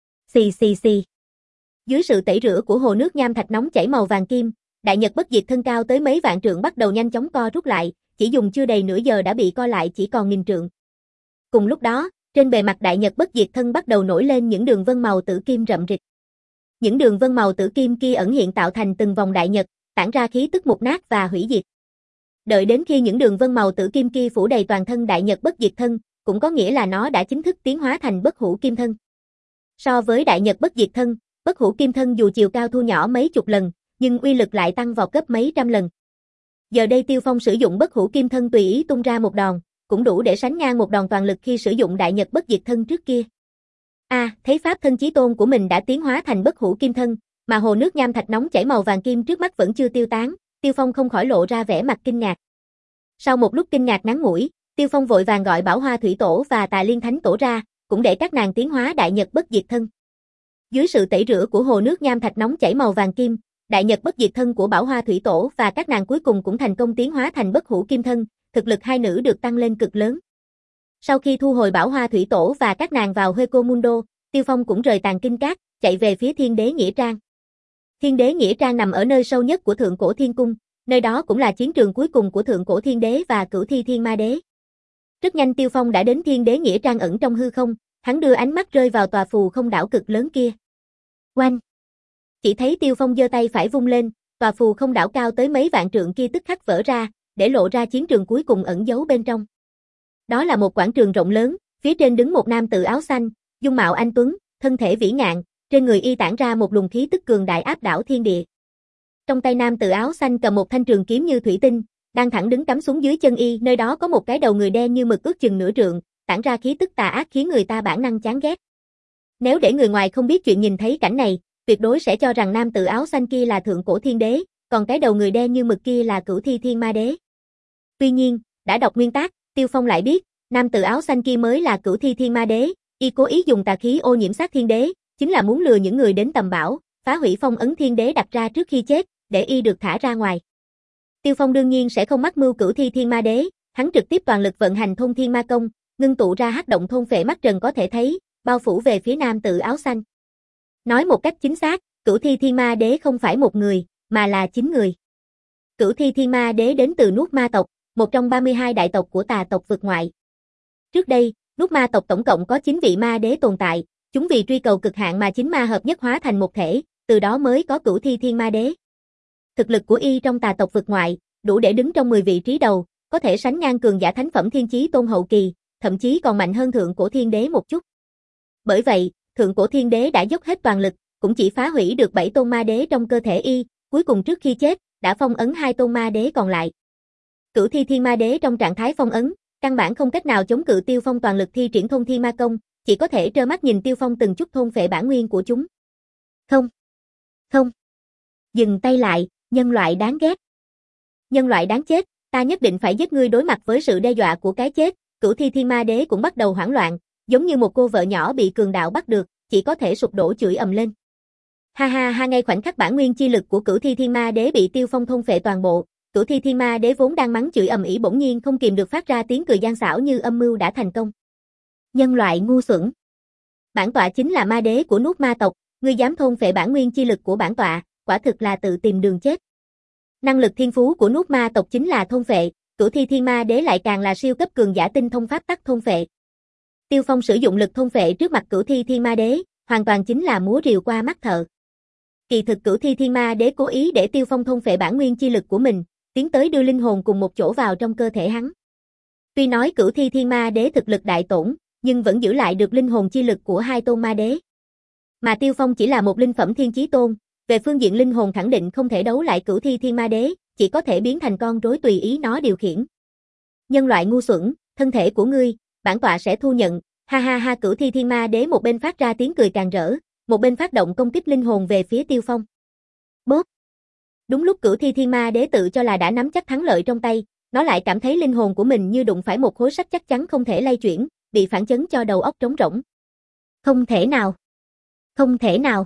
Xì xì xì. Dưới sự tẩy rửa của hồ nước nham thạch nóng chảy màu vàng kim, đại nhật bất diệt thân cao tới mấy vạn trượng bắt đầu nhanh chóng co rút lại, chỉ dùng chưa đầy nửa giờ đã bị co lại chỉ còn nghìn trượng. Cùng lúc đó, trên bề mặt đại nhật bất diệt thân bắt đầu nổi lên những đường vân màu tử kim rậm rịch. Những đường vân màu tử kim kia ẩn hiện tạo thành từng vòng đại nhật, tản ra khí tức mục nát và hủy diệt. Đợi đến khi những đường vân màu tử kim kia phủ đầy toàn thân đại nhật bất diệt thân, cũng có nghĩa là nó đã chính thức tiến hóa thành bất hủ kim thân. So với đại nhật bất diệt thân, bất hủ kim thân dù chiều cao thu nhỏ mấy chục lần, nhưng uy lực lại tăng vọt gấp mấy trăm lần. Giờ đây Tiêu Phong sử dụng bất hủ kim thân tùy ý tung ra một đòn, cũng đủ để sánh ngang một đòn toàn lực khi sử dụng đại nhật bất diệt thân trước kia. A, à, thấy pháp thân chí tôn của mình đã tiến hóa thành bất hủ kim thân, mà hồ nước nham thạch nóng chảy màu vàng kim trước mắt vẫn chưa tiêu tán, Tiêu Phong không khỏi lộ ra vẻ mặt kinh ngạc. Sau một lúc kinh ngạc ngắn ngủi, Tiêu Phong vội vàng gọi Bảo Hoa Thủy Tổ và Tà Liên Thánh Tổ ra, cũng để các nàng tiến hóa đại nhật bất diệt thân. Dưới sự tẩy rửa của hồ nước nham thạch nóng chảy màu vàng kim, đại nhật bất diệt thân của Bảo Hoa Thủy Tổ và các nàng cuối cùng cũng thành công tiến hóa thành bất hủ kim thân, thực lực hai nữ được tăng lên cực lớn. Sau khi thu hồi Bảo Hoa Thủy Tổ và các nàng vào Hueco Mundo, Tiêu Phong cũng rời Tàn Kinh Các, chạy về phía Thiên Đế Nghĩa Trang. Thiên Đế Nghĩa Trang nằm ở nơi sâu nhất của Thượng Cổ Thiên Cung, nơi đó cũng là chiến trường cuối cùng của Thượng Cổ Thiên Đế và Cửu Thi Thiên Ma Đế. Rất nhanh Tiêu Phong đã đến Thiên Đế Nghĩa Trang ẩn trong hư không, hắn đưa ánh mắt rơi vào tòa phù không đảo cực lớn kia. Oanh! Chỉ thấy Tiêu Phong giơ tay phải vung lên, tòa phù không đảo cao tới mấy vạn trượng kia tức khắc vỡ ra, để lộ ra chiến trường cuối cùng ẩn giấu bên trong. Đó là một quảng trường rộng lớn, phía trên đứng một nam tử áo xanh, dung mạo anh tuấn, thân thể vĩ ngạn, trên người y tản ra một luồng khí tức cường đại áp đảo thiên địa. Trong tay nam tử áo xanh cầm một thanh trường kiếm như thủy tinh, đang thẳng đứng cắm xuống dưới chân y, nơi đó có một cái đầu người đen như mực ước chừng nửa trượng, tản ra khí tức tà ác khiến người ta bản năng chán ghét. Nếu để người ngoài không biết chuyện nhìn thấy cảnh này, tuyệt đối sẽ cho rằng nam tử áo xanh kia là Thượng Cổ Thiên Đế, còn cái đầu người đen như mực kia là Cửu Thi Thiên Ma Đế. Tuy nhiên, đã đọc nguyên tác, Tiêu Phong lại biết, nam tử áo xanh kia mới là Cửu Thi Thiên Ma Đế, y cố ý dùng tà khí ô nhiễm xác thiên đế, chính là muốn lừa những người đến tầm bảo, phá hủy phong ấn thiên đế đặt ra trước khi chết, để y được thả ra ngoài. Tiêu Phong đương nhiên sẽ không mắc mưu Cửu Thi Thiên Ma Đế, hắn trực tiếp toàn lực vận hành Thôn Thiên Ma Công, ngưng tụ ra hắc động thôn phệ mắt trần có thể thấy, bao phủ về phía nam tử áo xanh. Nói một cách chính xác, Cửu Thi Thiên Ma Đế không phải một người, mà là chín người. Cửu Thi Thiên Ma Đế đến từ Nuốt Ma tộc, một trong ba mươi hai đại tộc của tà tộc vực ngoại. Trước đây, Nuốt Ma tộc tổng cộng có chín vị ma đế tồn tại, chúng vì truy cầu cực hạn mà chín ma hợp nhất hóa thành một thể, từ đó mới có Cửu Thi Thiên Ma Đế. Thực lực của y trong tà tộc vực ngoại, đủ để đứng trong mười vị trí đầu, có thể sánh ngang cường giả thánh phẩm thiên chí tôn hậu kỳ, thậm chí còn mạnh hơn Thượng Cổ Thiên Đế một chút. Bởi vậy, Thượng Cổ Thiên Đế đã dốc hết toàn lực, cũng chỉ phá hủy được bảy tôn ma đế trong cơ thể y, cuối cùng trước khi chết, đã phong ấn hai tôn ma đế còn lại. Cửu Thi Thiên Ma Đế trong trạng thái phong ấn, căn bản không cách nào chống cự Tiêu Phong toàn lực thi triển Thôn Thiên Ma Công, chỉ có thể trơ mắt nhìn Tiêu Phong từng chút thôn phệ bản nguyên của chúng. Không, không, dừng tay lại, nhân loại đáng ghét. Nhân loại đáng chết, ta nhất định phải giết ngươi. Đối mặt với sự đe dọa của cái chết, Cửu Thi Thiên Ma Đế cũng bắt đầu hoảng loạn, giống như một cô vợ nhỏ bị cường đạo bắt được, chỉ có thể sụp đổ chửi ầm lên. Ha ha ha, ngay khoảnh khắc bản nguyên chi lực của Cửu Thi Thiên Ma Đế bị Tiêu Phong thôn phệ toàn bộ, Cửu Thi Thiên Ma Đế vốn đang mắng chửi ầm ĩ bỗng nhiên không kìm được phát ra tiếng cười gian xảo như âm mưu đã thành công. Nhân loại ngu xuẩn. Bản tọa chính là ma đế của Nuốt Ma tộc, ngươi dám thôn phệ bản nguyên chi lực của bản tọa, quả thực là tự tìm đường chết. Năng lực thiên phú của Nuốt Ma tộc chính là thôn phệ, Cửu Thi Thiên Ma Đế lại càng là siêu cấp cường giả tinh thông pháp tắc thôn phệ. Tiêu Phong sử dụng lực thôn phệ trước mặt Cửu Thi Thiên Ma Đế, hoàn toàn chính là múa rìu qua mắt thợ. Kỳ thực Cửu Thi Thiên Ma Đế cố ý để Tiêu Phong thôn phệ bản nguyên chi lực của mình, tiến tới đưa linh hồn cùng một chỗ vào trong cơ thể hắn. Tuy nói Cửu Thi Thiên Ma Đế thực lực đại tổn, nhưng vẫn giữ lại được linh hồn chi lực của hai tôn ma đế. Mà Tiêu Phong chỉ là một linh phẩm thiên chí tôn, về phương diện linh hồn khẳng định không thể đấu lại Cửu Thi Thiên Ma Đế, chỉ có thể biến thành con rối tùy ý nó điều khiển. Nhân loại ngu xuẩn, thân thể của ngươi, bản tọa sẽ thu nhận. Ha ha ha, Cửu Thi Thiên Ma Đế một bên phát ra tiếng cười càng rỡ, một bên phát động công kích linh hồn về phía Tiêu Phong. Bốp! Đúng lúc Cửu Thi Thiên Ma Đế tự cho là đã nắm chắc thắng lợi trong tay, nó lại cảm thấy linh hồn của mình như đụng phải một khối sắt chắc chắn không thể lay chuyển, bị phản chấn cho đầu óc trống rỗng. Không thể nào! Không thể nào!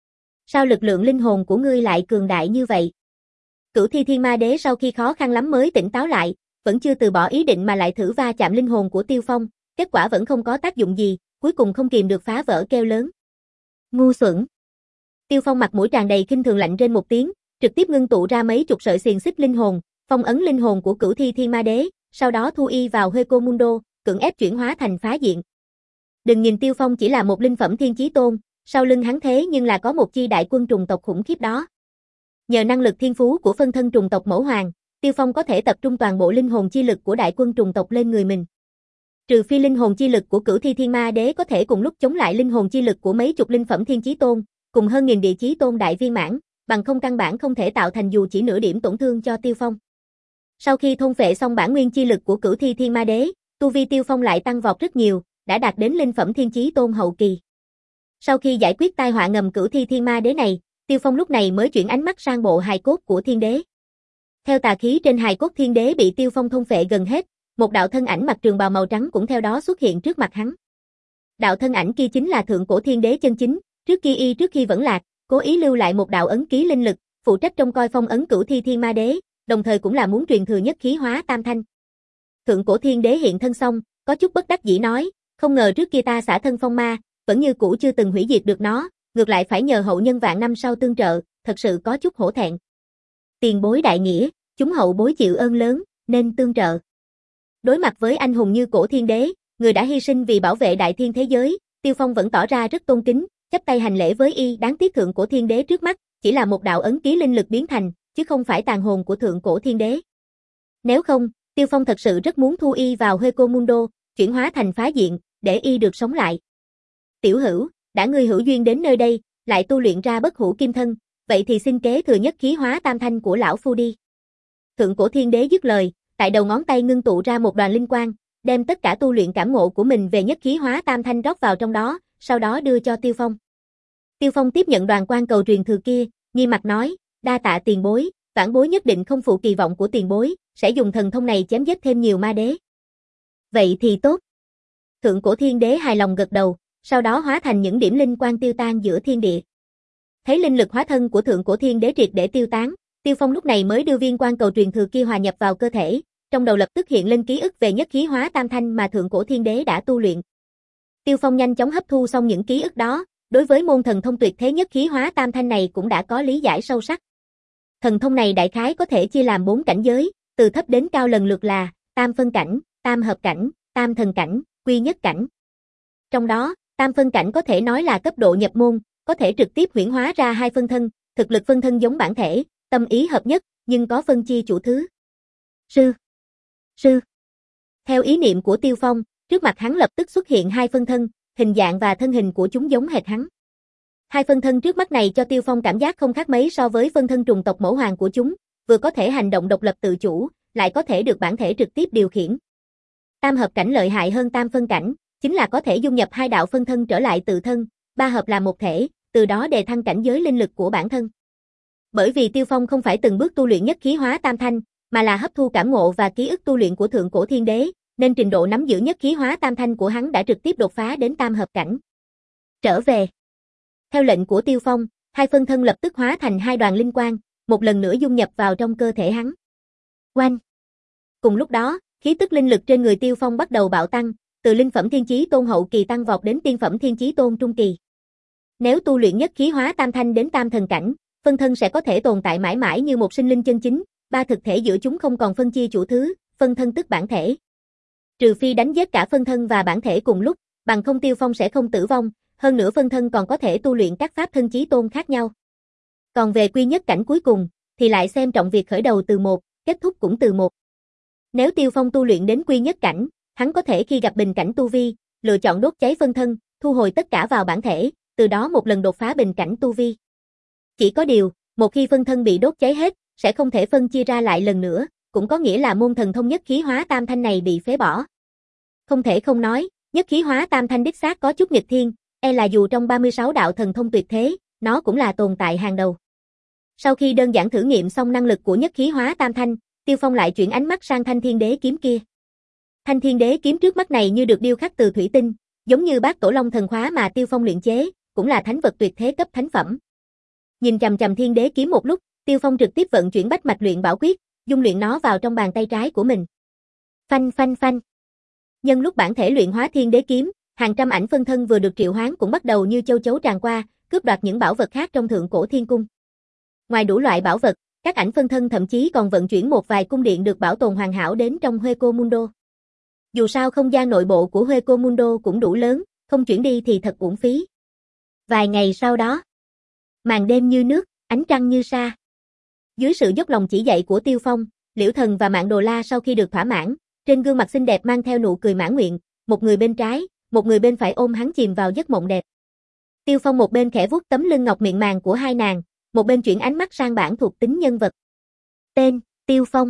Sao lực lượng linh hồn của ngươi lại cường đại như vậy? Cửu Thi Thiên Ma Đế sau khi khó khăn lắm mới tỉnh táo lại, vẫn chưa từ bỏ ý định mà lại thử va chạm linh hồn của Tiêu Phong, kết quả vẫn không có tác dụng gì, cuối cùng không kìm được phá vỡ kêu lớn. Ngu xuẩn! Tiêu Phong mặt mũi tràn đầy khinh thường lạnh rên một tiếng, trực tiếp ngưng tụ ra mấy chục sợi xiềng xích linh hồn, phong ấn linh hồn của Cửu Thi Thiên Ma Đế, sau đó thu y vào Hueco Mundo, cưỡng ép chuyển hóa thành phá diện. Đừng nhìn Tiêu Phong chỉ là một linh phẩm thiên chí tôn, sau lưng hắn thế nhưng là có một chi đại quân trùng tộc khủng khiếp đó. Nhờ năng lực thiên phú của phân thân trùng tộc mẫu hoàng, Tiêu Phong có thể tập trung toàn bộ linh hồn chi lực của đại quân trùng tộc lên người mình. Trừ phi linh hồn chi lực của Cửu Thi Thiên Ma Đế có thể cùng lúc chống lại linh hồn chi lực của mấy chục linh phẩm thiên chí tôn, cùng hơn nghìn địa chí tôn đại viên mãn, bằng không căn bản không thể tạo thành dù chỉ nửa điểm tổn thương cho Tiêu Phong. Sau khi thôn phệ xong bản nguyên chi lực của Cửu Thi Thiên Ma Đế, tu vi Tiêu Phong lại tăng vọt rất nhiều, đã đạt đến linh phẩm thiên chí tôn hậu kỳ. Sau khi giải quyết tai họa ngầm Cửu Thi Thiên Ma Đế này, Tiêu Phong lúc này mới chuyển ánh mắt sang bộ hài cốt của Thiên Đế. Theo tà khí trên hài cốt Thiên Đế bị Tiêu Phong thôn phệ gần hết, một đạo thân ảnh mặc trường bào màu trắng cũng theo đó xuất hiện trước mặt hắn. Đạo thân ảnh kia chính là thượng cổ Thiên Đế chân chính, trước kia y trước khi vẫn lạc, cố ý lưu lại một đạo ấn ký linh lực, phụ trách trông coi phong ấn Cửu Thi Thiên Ma Đế, đồng thời cũng là muốn truyền thừa nhất khí hóa tam thanh. Thượng cổ Thiên Đế hiện thân xong, có chút bất đắc dĩ nói, không ngờ trước kia ta xả thân phong ma, vẫn như cũ chưa từng hủy diệt được nó, ngược lại phải nhờ hậu nhân vạn năm sau tương trợ, thật sự có chút hổ thẹn. Tiền bối đại nghĩa, chúng hậu bối chịu ơn lớn, nên tương trợ. Đối mặt với anh hùng như cổ Thiên Đế, người đã hy sinh vì bảo vệ đại thiên thế giới, Tiêu Phong vẫn tỏ ra rất tôn kính, chắp tay hành lễ với y. Đáng tiếc thượng cổ Thiên Đế trước mắt, chỉ là một đạo ấn ký linh lực biến thành, chứ không phải tàn hồn của thượng cổ Thiên Đế. Nếu không, Tiêu Phong thật sự rất muốn thu y vào Hueco Mundo, chuyển hóa thành phá diện, để y được sống lại. Tiểu hữu, đã ngươi hữu duyên đến nơi đây, lại tu luyện ra bất hủ kim thân, vậy thì xin kế thừa nhất khí hóa tam thanh của lão phu đi. Thượng cổ Thiên Đế dứt lời, tại đầu ngón tay ngưng tụ ra một đoàn linh quang, đem tất cả tu luyện cảm ngộ của mình về nhất khí hóa tam thanh rót vào trong đó, sau đó đưa cho Tiêu Phong. Tiêu Phong tiếp nhận đoàn quang cầu truyền thừa kia, nghi mặt nói, đa tạ tiền bối, vãn bối nhất định không phụ kỳ vọng của tiền bối, sẽ dùng thần thông này chém giết thêm nhiều ma đế. Vậy thì tốt. Thượng cổ Thiên Đế hài lòng gật đầu, sau đó hóa thành những điểm linh quang tiêu tan giữa thiên địa. Thấy linh lực hóa thân của thượng cổ Thiên Đế triệt để tiêu tán, Tiêu Phong lúc này mới đưa viên quang cầu truyền thừa kia hòa nhập vào cơ thể, trong đầu lập tức hiện lên ký ức về nhất khí hóa tam thanh mà thượng cổ Thiên Đế đã tu luyện. Tiêu Phong nhanh chóng hấp thu xong những ký ức đó, đối với môn thần thông tuyệt thế nhất khí hóa tam thanh này cũng đã có lý giải sâu sắc. Thần thông này đại khái có thể chia làm bốn cảnh giới, từ thấp đến cao lần lượt là tam phân cảnh, tam hợp cảnh, tam thần cảnh, quy nhất cảnh. Trong đó, tam phân cảnh có thể nói là cấp độ nhập môn, có thể trực tiếp huyễn hóa ra hai phân thân, thực lực phân thân giống bản thể, tâm ý hợp nhất, nhưng có phân chia chủ thứ. Sư, sư. Theo ý niệm của Tiêu Phong, trước mặt hắn lập tức xuất hiện hai phân thân, hình dạng và thân hình của chúng giống hệt hắn. Hai phân thân trước mắt này cho Tiêu Phong cảm giác không khác mấy so với phân thân trùng tộc mẫu hoàng của chúng, vừa có thể hành động độc lập tự chủ, lại có thể được bản thể trực tiếp điều khiển. Tam hợp cảnh lợi hại hơn tam phân cảnh, chính là có thể dung nhập hai đạo phân thân trở lại tự thân, ba hợp làm một thể, từ đó đề thăng cảnh giới linh lực của bản thân. Bởi vì Tiêu Phong không phải từng bước tu luyện nhất khí hóa tam thanh, mà là hấp thu cảm ngộ và ký ức tu luyện của thượng cổ Thiên Đế, nên trình độ nắm giữ nhất khí hóa tam thanh của hắn đã trực tiếp đột phá đến tam hợp cảnh. Trở về. Theo lệnh của Tiêu Phong, hai phân thân lập tức hóa thành hai đoàn linh quang, một lần nữa dung nhập vào trong cơ thể hắn. Oanh! Cùng lúc đó, khí tức linh lực trên người Tiêu Phong bắt đầu bạo tăng, từ linh phẩm thiên chí tôn hậu kỳ tăng vọt đến tiên phẩm thiên chí tôn trung kỳ. Nếu tu luyện nhất khí hóa tam thanh đến tam thần cảnh, phân thân sẽ có thể tồn tại mãi mãi như một sinh linh chân chính, ba thực thể giữa chúng không còn phân chia chủ thứ, phân thân tức bản thể. Trừ phi đánh giết cả phân thân và bản thể cùng lúc, bằng không Tiêu Phong sẽ không tử vong, hơn nữa phân thân còn có thể tu luyện các pháp thân chí tôn khác nhau. Còn về quy nhất cảnh cuối cùng, thì lại xem trọng việc khởi đầu từ một, kết thúc cũng từ một. Nếu Tiêu Phong tu luyện đến quy nhất cảnh, hắn có thể khi gặp bình cảnh tu vi, lựa chọn đốt cháy phân thân, thu hồi tất cả vào bản thể, từ đó một lần đột phá bình cảnh tu vi. Chỉ có điều, một khi phân thân bị đốt cháy hết, sẽ không thể phân chia ra lại lần nữa, cũng có nghĩa là môn thần thông nhất khí hóa tam thanh này bị phế bỏ. Không thể không nói, nhất khí hóa tam thanh đích xác có chút nghịch thiên, e là dù trong ba mươi sáu đạo thần thông tuyệt thế, nó cũng là tồn tại hàng đầu. Sau khi đơn giản thử nghiệm xong năng lực của nhất khí hóa tam thanh, Tiêu Phong lại chuyển ánh mắt sang thanh thiên đế kiếm kia. Thanh thiên đế kiếm trước mắt này như được điêu khắc từ thủy tinh, giống như bát tổ long thần khóa mà Tiêu Phong luyện chế, cũng là thánh vật tuyệt thế cấp thánh phẩm. Nhìn chằm chằm thiên đế kiếm một lúc, Tiêu Phong trực tiếp vận chuyển bách mạch luyện bảo quyết, dung luyện nó vào trong bàn tay trái của mình. Phanh phanh phanh. Nhân lúc bản thể luyện hóa thiên đế kiếm, hàng trăm ảnh phân thân vừa được triệu hoán cũng bắt đầu như châu chấu tràn qua, cướp đoạt những bảo vật khác trong thượng cổ thiên cung. Ngoài đủ loại bảo vật, các ảnh phân thân thậm chí còn vận chuyển một vài cung điện được bảo tồn hoàn hảo đến trong Hueco Mundo. Dù sao không gian nội bộ của Hueco Mundo cũng đủ lớn, không chuyển đi thì thật uổng phí. Vài ngày sau đó, màn đêm như nước, ánh trăng như sa. Dưới sự dốc lòng chỉ dạy của Tiêu Phong, Liễu Thần và Mạn Đồ La sau khi được thỏa mãn, trên gương mặt xinh đẹp mang theo nụ cười mãn nguyện, một người bên trái, một người bên phải ôm hắn chìm vào giấc mộng đẹp. Tiêu Phong một bên khẽ vuốt tấm lưng ngọc miệng màng của hai nàng, một bên chuyển ánh mắt sang bảng thuộc tính nhân vật. Tên: Tiêu Phong.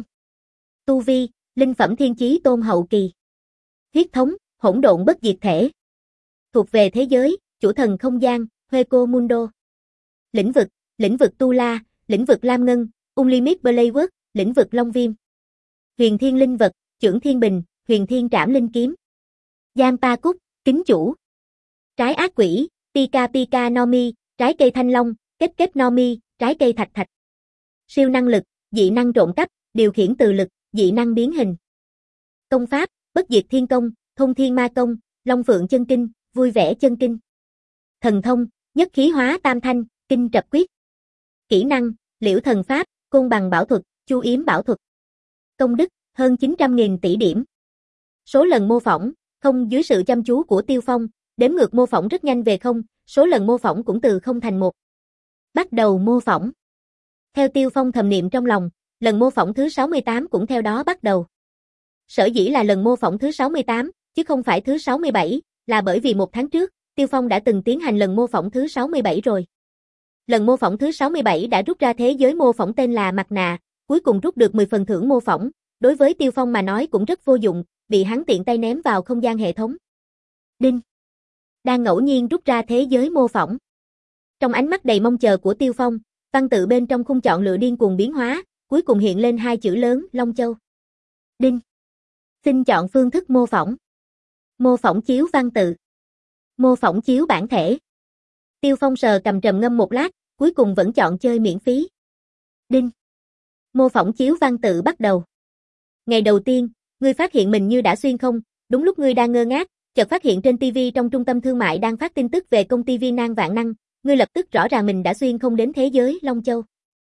Tu vi: linh phẩm thiên chí tôn hậu kỳ. Huyết thống: hỗn độn bất diệt thể. Thuộc về thế giới: chủ thần không gian, Hueco Mundo. Lĩnh vực: lĩnh vực Tu La, lĩnh vực Lam Ngân, Unlimited Playwork, lĩnh vực Long Viêm. Huyền thiên linh vật: Chưởng Thiên Bình, Huyền Thiên Trảm Linh Kiếm. Giang Pa Cúc, kính chủ. Trái ác quỷ: Pika Pika no Mi, trái cây thanh long, kết kết no Mi, trái cây thạch thạch. Siêu năng lực: dị năng trộm cắp, điều khiển từ lực, dị năng biến hình. Công pháp: bất diệt thiên công, thông thiên ma công, long phượng chân kinh, vui vẻ chân kinh. Thần thông: nhất khí hóa tam thanh, kinh trập quyết. Kỹ năng: liễu thần pháp, côn bằng bảo thuật, chu yếm bảo thuật. Công đức: hơn chín trăm nghìn tỷ điểm. Số lần mô phỏng: không. Dưới sự chăm chú của Tiêu Phong, đếm ngược mô phỏng rất nhanh về không, số lần mô phỏng cũng từ không thành một. Bắt đầu mô phỏng. Theo Tiêu Phong thầm niệm trong lòng, lần mô phỏng thứ sáu mươi tám cũng theo đó bắt đầu. Sở dĩ là lần mô phỏng thứ sáu mươi tám, chứ không phải thứ sáu mươi bảy, là bởi vì một tháng trước, Tiêu Phong đã từng tiến hành lần mô phỏng thứ sáu mươi bảy rồi. Lần mô phỏng thứ sáu mươi bảy đã rút ra thế giới mô phỏng tên là mặt nạ, cuối cùng rút được mười phần thưởng mô phỏng, đối với Tiêu Phong mà nói cũng rất vô dụng, bị hắn tiện tay ném vào không gian hệ thống. Đinh. Đang ngẫu nhiên rút ra thế giới mô phỏng. Trong ánh mắt đầy mong chờ của Tiêu Phong, văn tự bên trong khung chọn lựa điên cuồng biến hóa, cuối cùng hiện lên hai chữ lớn, Long Châu. Đinh. Xin chọn phương thức mô phỏng. Mô phỏng chiếu văn tự. Mô phỏng chiếu bản thể. Tiêu Phong sờ cầm trầm ngâm một lát, cuối cùng vẫn chọn chơi miễn phí. Đinh. Mô phỏng chiếu văn tự bắt đầu. Ngày đầu tiên, ngươi phát hiện mình như đã xuyên không, đúng lúc ngươi đang ngơ ngác, chợt phát hiện trên ti vi trong trung tâm thương mại đang phát tin tức về công ty viên năng vạn năng, ngươi lập tức rõ ràng mình đã xuyên không đến thế giới Long Châu.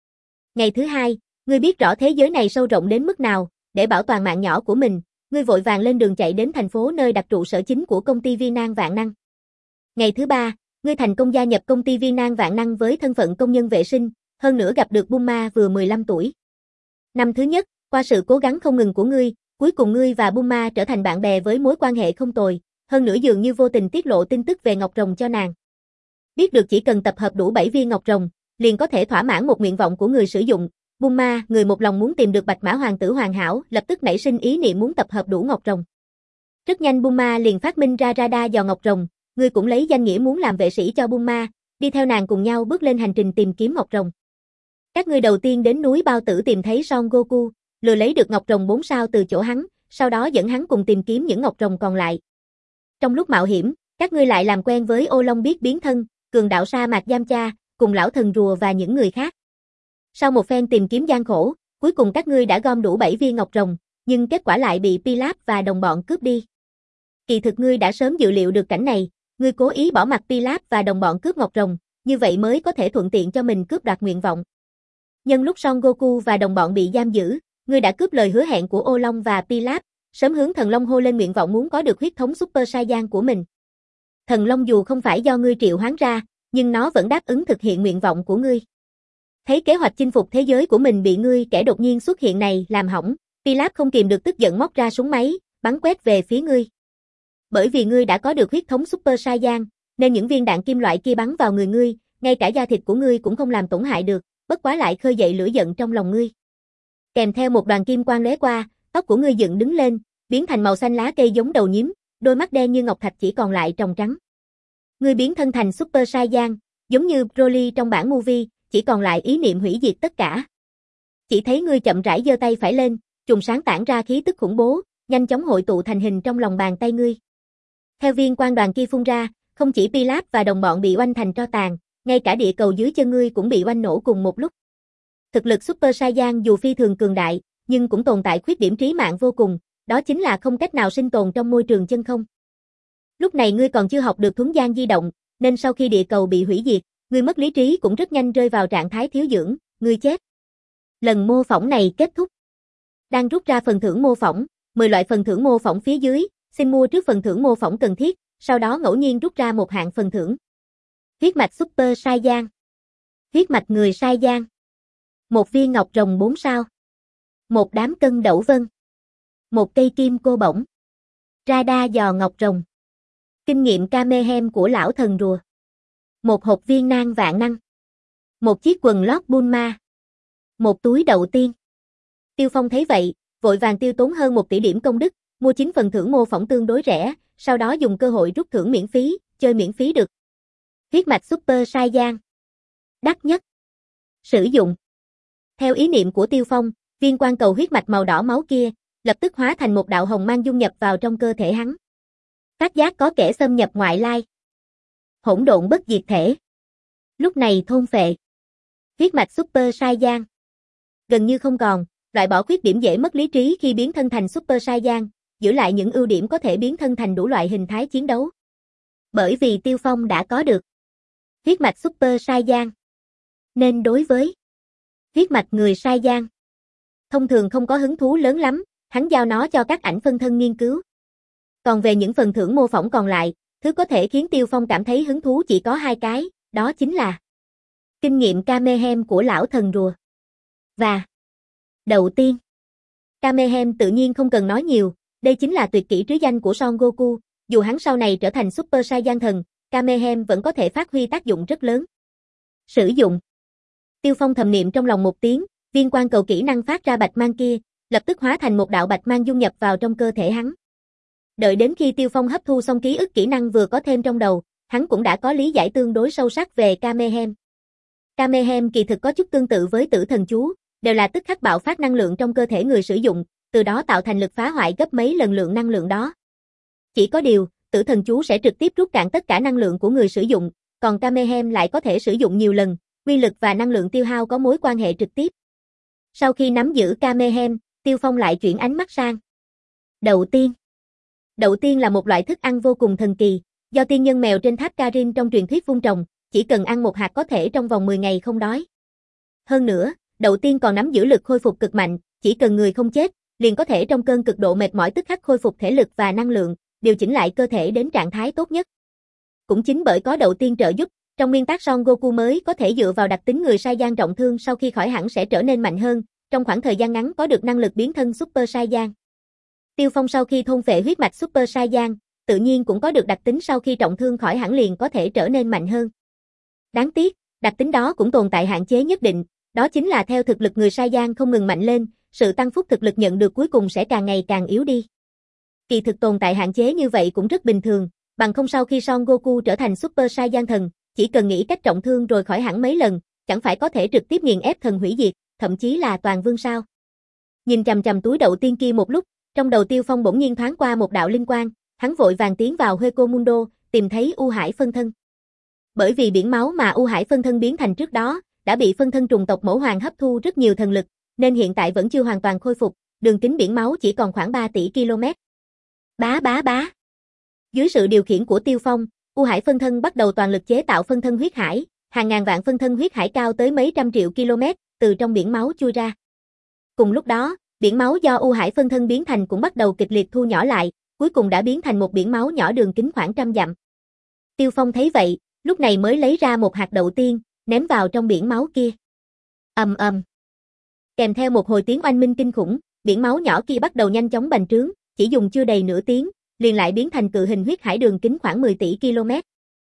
Ngày thứ hai, ngươi biết rõ thế giới này sâu rộng đến mức nào, để bảo toàn mạng nhỏ của mình, ngươi vội vàng lên đường chạy đến thành phố nơi đặt trụ sở chính của công ty viên năng vạn năng. Ngày thứ ba, ngươi thành công gia nhập công ty viên năng vạn năng với thân phận công nhân vệ sinh, hơn nữa gặp được Bulma vừa mười lăm tuổi. Năm thứ nhất, qua sự cố gắng không ngừng của ngươi, cuối cùng ngươi và Bulma trở thành bạn bè với mối quan hệ không tồi, hơn nữa dường như vô tình tiết lộ tin tức về ngọc rồng cho nàng. Biết được chỉ cần tập hợp đủ bảy viên ngọc rồng, liền có thể thỏa mãn một nguyện vọng của người sử dụng. Bulma, người một lòng muốn tìm được Bạch Mã Hoàng tử hoàn hảo, lập tức nảy sinh ý niệm muốn tập hợp đủ ngọc rồng. Rất nhanh Bulma liền phát minh ra radar dò ngọc rồng, ngươi cũng lấy danh nghĩa muốn làm vệ sĩ cho Bulma, đi theo nàng cùng nhau bước lên hành trình tìm kiếm ngọc rồng. Các ngươi đầu tiên đến núi Bao Tử tìm thấy Son Goku, lừa lấy được ngọc rồng bốn sao từ chỗ hắn, sau đó dẫn hắn cùng tìm kiếm những ngọc rồng còn lại. Trong lúc mạo hiểm, các ngươi lại làm quen với Ô Long biết biến thân, cường đạo sa mạc Giam Cha, cùng lão thần rùa và những người khác. Sau một phen tìm kiếm gian khổ, cuối cùng các ngươi đã gom đủ bảy viên ngọc rồng, nhưng kết quả lại bị Pilaf và đồng bọn cướp đi. Kỳ thực ngươi đã sớm dự liệu được cảnh này, ngươi cố ý bỏ mặc Pilaf và đồng bọn cướp ngọc rồng, như vậy mới có thể thuận tiện cho mình cướp đoạt nguyện vọng. Nhân lúc Son Goku và đồng bọn bị giam giữ, ngươi đã cướp lời hứa hẹn của Ô Long và Pilaf, sớm hướng Thần Long hô lên nguyện vọng muốn có được huyết thống Super Saiyan của mình. Thần Long dù không phải do ngươi triệu hoán ra, nhưng nó vẫn đáp ứng thực hiện nguyện vọng của ngươi. Thấy kế hoạch chinh phục thế giới của mình bị ngươi kẻ đột nhiên xuất hiện này làm hỏng, Pilaf không kìm được tức giận móc ra súng máy, bắn quét về phía ngươi. Bởi vì ngươi đã có được huyết thống Super Saiyan, nên những viên đạn kim loại kia bắn vào người ngươi, ngay cả da thịt của ngươi cũng không làm tổn hại được, bất quá lại khơi dậy lửa giận trong lòng ngươi. Kèm theo một đoàn kim quang lóe qua, tóc của ngươi dựng đứng lên, biến thành màu xanh lá cây giống đầu nhím, đôi mắt đen như ngọc thạch chỉ còn lại tròng trắng. Ngươi biến thân thành Super Saiyan, giống như Broly trong bản movie, chỉ còn lại ý niệm hủy diệt tất cả. Chỉ thấy ngươi chậm rãi giơ tay phải lên, trùng sáng tản ra khí tức khủng bố, nhanh chóng hội tụ thành hình trong lòng bàn tay ngươi. Theo viên quang đoàn kia phun ra, không chỉ Pilaf và đồng bọn bị oanh thành tro tàn, ngay cả địa cầu dưới chân ngươi cũng bị oanh nổ cùng một lúc. Thực lực Super Saiyan dù phi thường cường đại, nhưng cũng tồn tại khuyết điểm trí mạng vô cùng, đó chính là không cách nào sinh tồn trong môi trường chân không. Lúc này ngươi còn chưa học được thuấn gian di động, nên sau khi địa cầu bị hủy diệt, ngươi mất lý trí cũng rất nhanh rơi vào trạng thái thiếu dưỡng, ngươi chết. Lần mô phỏng này kết thúc. Đang rút ra phần thưởng mô phỏng, mười loại phần thưởng mô phỏng phía dưới, xin mua trước phần thưởng mô phỏng cần thiết, sau đó ngẫu nhiên rút ra một hạng phần thưởng. Huyết mạch Super Saiyan. Huyết mạch người Saiyan. Một viên ngọc rồng bốn sao. Một đám cân đẩu vân. Một cây kim cô bổng. Radar giò ngọc rồng. Kinh nghiệm Kamehem của lão thần rùa. Một hộp viên nang vạn năng. Một chiếc quần lót Bulma. Một túi đậu tiên. Tiêu Phong thấy vậy, vội vàng tiêu tốn hơn một tỷ điểm công đức, mua chín phần thưởng mô phỏng tương đối rẻ, sau đó dùng cơ hội rút thưởng miễn phí, chơi miễn phí được. Huyết mạch Super Saiyan. Đắt nhất. Sử dụng. Theo ý niệm của Tiêu Phong, viên quang cầu huyết mạch màu đỏ máu kia, lập tức hóa thành một đạo hồng mang dung nhập vào trong cơ thể hắn. Phát giác có kẻ xâm nhập ngoại lai. Hỗn độn bất diệt thể. Lúc này thôn phệ. Huyết mạch Super Saiyan. Gần như không còn, loại bỏ khuyết điểm dễ mất lý trí khi biến thân thành Super Saiyan, giữ lại những ưu điểm có thể biến thân thành đủ loại hình thái chiến đấu. Bởi vì Tiêu Phong đã có được huyết mạch Super Saiyan, nên đối với huyết mạch người Saiyan, thông thường không có hứng thú lớn lắm, hắn giao nó cho các ảnh phân thân nghiên cứu. Còn về những phần thưởng mô phỏng còn lại, thứ có thể khiến Tiêu Phong cảm thấy hứng thú chỉ có hai cái, đó chính là kinh nghiệm Kamehem của lão thần rùa và đầu tiên. Kamehem tự nhiên không cần nói nhiều, đây chính là tuyệt kỹ trứ danh của Son Goku, dù hắn sau này trở thành Super Saiyan thần, Kamehem vẫn có thể phát huy tác dụng rất lớn. Sử dụng. Tiêu Phong thầm niệm trong lòng một tiếng, viên quang cầu kỹ năng phát ra bạch mang kia, lập tức hóa thành một đạo bạch mang dung nhập vào trong cơ thể hắn. Đợi đến khi Tiêu Phong hấp thu xong ký ức kỹ năng vừa có thêm trong đầu, hắn cũng đã có lý giải tương đối sâu sắc về Kamehem. Kamehem kỳ thực có chút tương tự với tử thần chú, đều là tức khắc bạo phát năng lượng trong cơ thể người sử dụng, từ đó tạo thành lực phá hoại gấp mấy lần lượng năng lượng đó. Chỉ có điều, tử thần chú sẽ trực tiếp rút cạn tất cả năng lượng của người sử dụng, còn Kamehem lại có thể sử dụng nhiều lần, uy lực và năng lượng tiêu hao có mối quan hệ trực tiếp. Sau khi nắm giữ Kamehem, Tiêu Phong lại chuyển ánh mắt sang đậu tiên. Đậu tiên là một loại thức ăn vô cùng thần kỳ, do tiên nhân mèo trên tháp Karin trong truyền thuyết vun trồng, chỉ cần ăn một hạt có thể trong vòng mười ngày không đói. Hơn nữa, đậu tiên còn nắm giữ lực khôi phục cực mạnh, chỉ cần người không chết, liền có thể trong cơn cực độ mệt mỏi tức khắc khôi phục thể lực và năng lượng, điều chỉnh lại cơ thể đến trạng thái tốt nhất. Cũng chính bởi có đậu tiên trợ giúp, trong nguyên tắc Son Goku mới có thể dựa vào đặc tính người Saiyan trọng thương sau khi khỏi hẳn sẽ trở nên mạnh hơn, trong khoảng thời gian ngắn có được năng lực biến thân Super Saiyan. Tiêu Phong sau khi thôn phệ huyết mạch Super Saiyan, tự nhiên cũng có được đặc tính sau khi trọng thương khỏi hẳn liền có thể trở nên mạnh hơn. Đáng tiếc, đặc tính đó cũng tồn tại hạn chế nhất định, đó chính là theo thực lực người Saiyan không ngừng mạnh lên, sự tăng phúc thực lực nhận được cuối cùng sẽ càng ngày càng yếu đi. Kỳ thực tồn tại hạn chế như vậy cũng rất bình thường, bằng không sau khi Son Goku trở thành Super Saiyan thần, chỉ cần nghĩ cách trọng thương rồi khỏi hẳn mấy lần, chẳng phải có thể trực tiếp nghiền ép thần hủy diệt, thậm chí là toàn vương sao. Nhìn chằm chằm túi đậu tiên kia một lúc, trong đầu Tiêu Phong bỗng nhiên thoáng qua một đạo linh quang, hắn vội vàng tiến vào Hueco Mundo, tìm thấy U Hải phân thân. Bởi vì biển máu mà U Hải phân thân biến thành trước đó, đã bị phân thân trùng tộc Mẫu Hoàng hấp thu rất nhiều thần lực, nên hiện tại vẫn chưa hoàn toàn khôi phục, đường kính biển máu chỉ còn khoảng ba tỷ ki lô mét. Bá bá bá. Dưới sự điều khiển của Tiêu Phong, U Hải phân thân bắt đầu toàn lực chế tạo phân thân huyết hải, hàng ngàn vạn phân thân huyết hải cao tới mấy trăm triệu km, từ trong biển máu chui ra. Cùng lúc đó, biển máu do U Hải phân thân biến thành cũng bắt đầu kịch liệt thu nhỏ lại, cuối cùng đã biến thành một biển máu nhỏ đường kính khoảng trăm dặm. Tiêu Phong thấy vậy, lúc này mới lấy ra một hạt đậu tiên, ném vào trong biển máu kia. Ầm ầm. Kèm theo một hồi tiếng oanh minh kinh khủng, biển máu nhỏ kia bắt đầu nhanh chóng bành trướng, chỉ dùng chưa đầy nửa tiếng, liền lại biến thành cự hình huyết hải đường kính khoảng mười tỷ ki lô mét.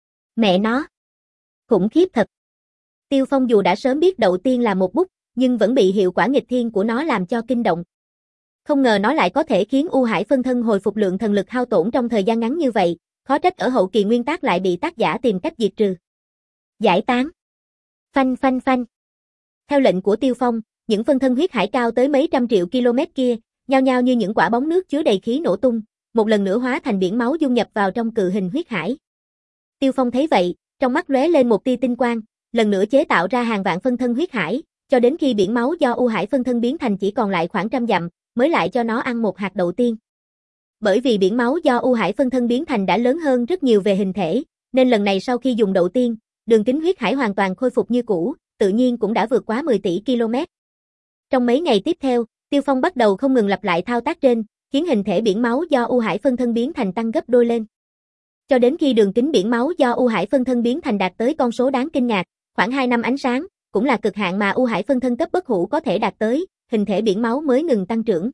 Mẹ nó, khủng khiếp thật. Tiêu Phong dù đã sớm biết đậu tiên là một bút, nhưng vẫn bị hiệu quả nghịch thiên của nó làm cho kinh động. Không ngờ nó lại có thể khiến U Hải phân thân hồi phục lượng thần lực hao tổn trong thời gian ngắn như vậy, khó trách ở hậu kỳ nguyên tác lại bị tác giả tìm cách diệt trừ. Giải tán. Phanh phanh phanh. Theo lệnh của Tiêu Phong, những phân thân huyết hải cao tới mấy trăm triệu km kia, nhao nhao như những quả bóng nước chứa đầy khí nổ tung, một lần nữa hóa thành biển máu dung nhập vào trong cự hình huyết hải. Tiêu Phong thấy vậy, trong mắt lóe lên một tia tinh quang, lần nữa chế tạo ra hàng vạn phân thân huyết hải, cho đến khi biển máu do U Hải phân thân biến thành chỉ còn lại khoảng trăm dặm, mới lại cho nó ăn một hạt đầu tiên. Bởi vì biển máu do U Hải phân thân biến thành đã lớn hơn rất nhiều về hình thể, nên lần này sau khi dùng đầu tiên, đường kính huyết hải hoàn toàn khôi phục như cũ, tự nhiên cũng đã vượt quá mười tỷ km. Trong mấy ngày tiếp theo, Tiêu Phong bắt đầu không ngừng lặp lại thao tác trên, khiến hình thể biển máu do U Hải phân thân biến thành tăng gấp đôi lên. Cho đến khi đường kính biển máu do U Hải phân thân biến thành đạt tới con số đáng kinh ngạc, khoảng hai năm ánh sáng, cũng là cực hạn mà U Hải phân thân cấp bất hủ có thể đạt tới, hình thể biển máu mới ngừng tăng trưởng.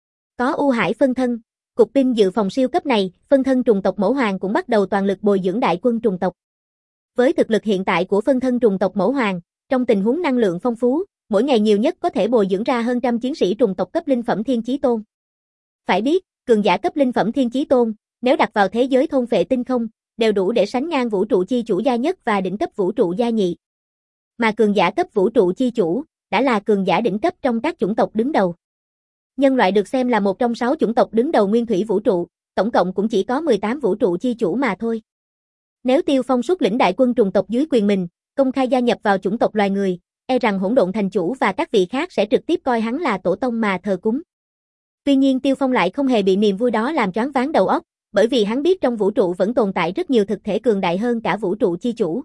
Có U Hải phân thân, cục binh dự phòng siêu cấp này, phân thân trùng tộc Mẫu Hoàng cũng bắt đầu toàn lực bồi dưỡng đại quân trùng tộc. Với thực lực hiện tại của phân thân trùng tộc Mẫu Hoàng, trong tình huống năng lượng phong phú, mỗi ngày nhiều nhất có thể bồi dưỡng ra hơn trăm chiến sĩ trùng tộc cấp linh phẩm Thiên Chí Tôn. Phải biết, cường giả cấp linh phẩm Thiên Chí Tôn, nếu đặt vào thế giới thôn phệ tinh không, đều đủ để sánh ngang vũ trụ chi chủ gia nhất và đỉnh cấp vũ trụ gia nhị. Mà cường giả cấp vũ trụ chi chủ, đã là cường giả đỉnh cấp trong các chủng tộc đứng đầu. Nhân loại được xem là một trong sáu chủng tộc đứng đầu nguyên thủy vũ trụ, tổng cộng cũng chỉ có mười tám vũ trụ chi chủ mà thôi. Nếu Tiêu Phong xuất lĩnh đại quân trùng tộc dưới quyền mình, công khai gia nhập vào chủng tộc loài người, e rằng Hỗn Độn Thành Chủ và các vị khác sẽ trực tiếp coi hắn là tổ tông mà thờ cúng. Tuy nhiên Tiêu Phong lại không hề bị niềm vui đó làm choáng váng đầu óc, bởi vì hắn biết trong vũ trụ vẫn tồn tại rất nhiều thực thể cường đại hơn cả vũ trụ chi chủ.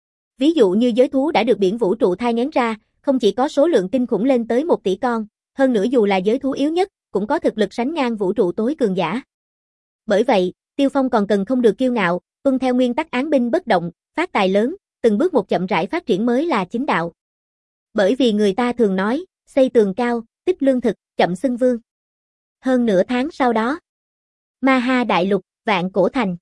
Ví dụ như giới thú đã được biển vũ trụ thai nghén ra, không chỉ có số lượng kinh khủng lên tới một tỷ con, hơn nữa dù là giới thú yếu nhất, cũng có thực lực sánh ngang vũ trụ tối cường giả. Bởi vậy, Tiêu Phong còn cần không được kiêu ngạo, tuân theo nguyên tắc án binh bất động, phát tài lớn, từng bước một chậm rãi phát triển mới là chính đạo. Bởi vì người ta thường nói, xây tường cao, tích lương thực, chậm xưng vương. Hơn nửa tháng sau đó, Ma Ha Đại Lục, Vạn Cổ Thành.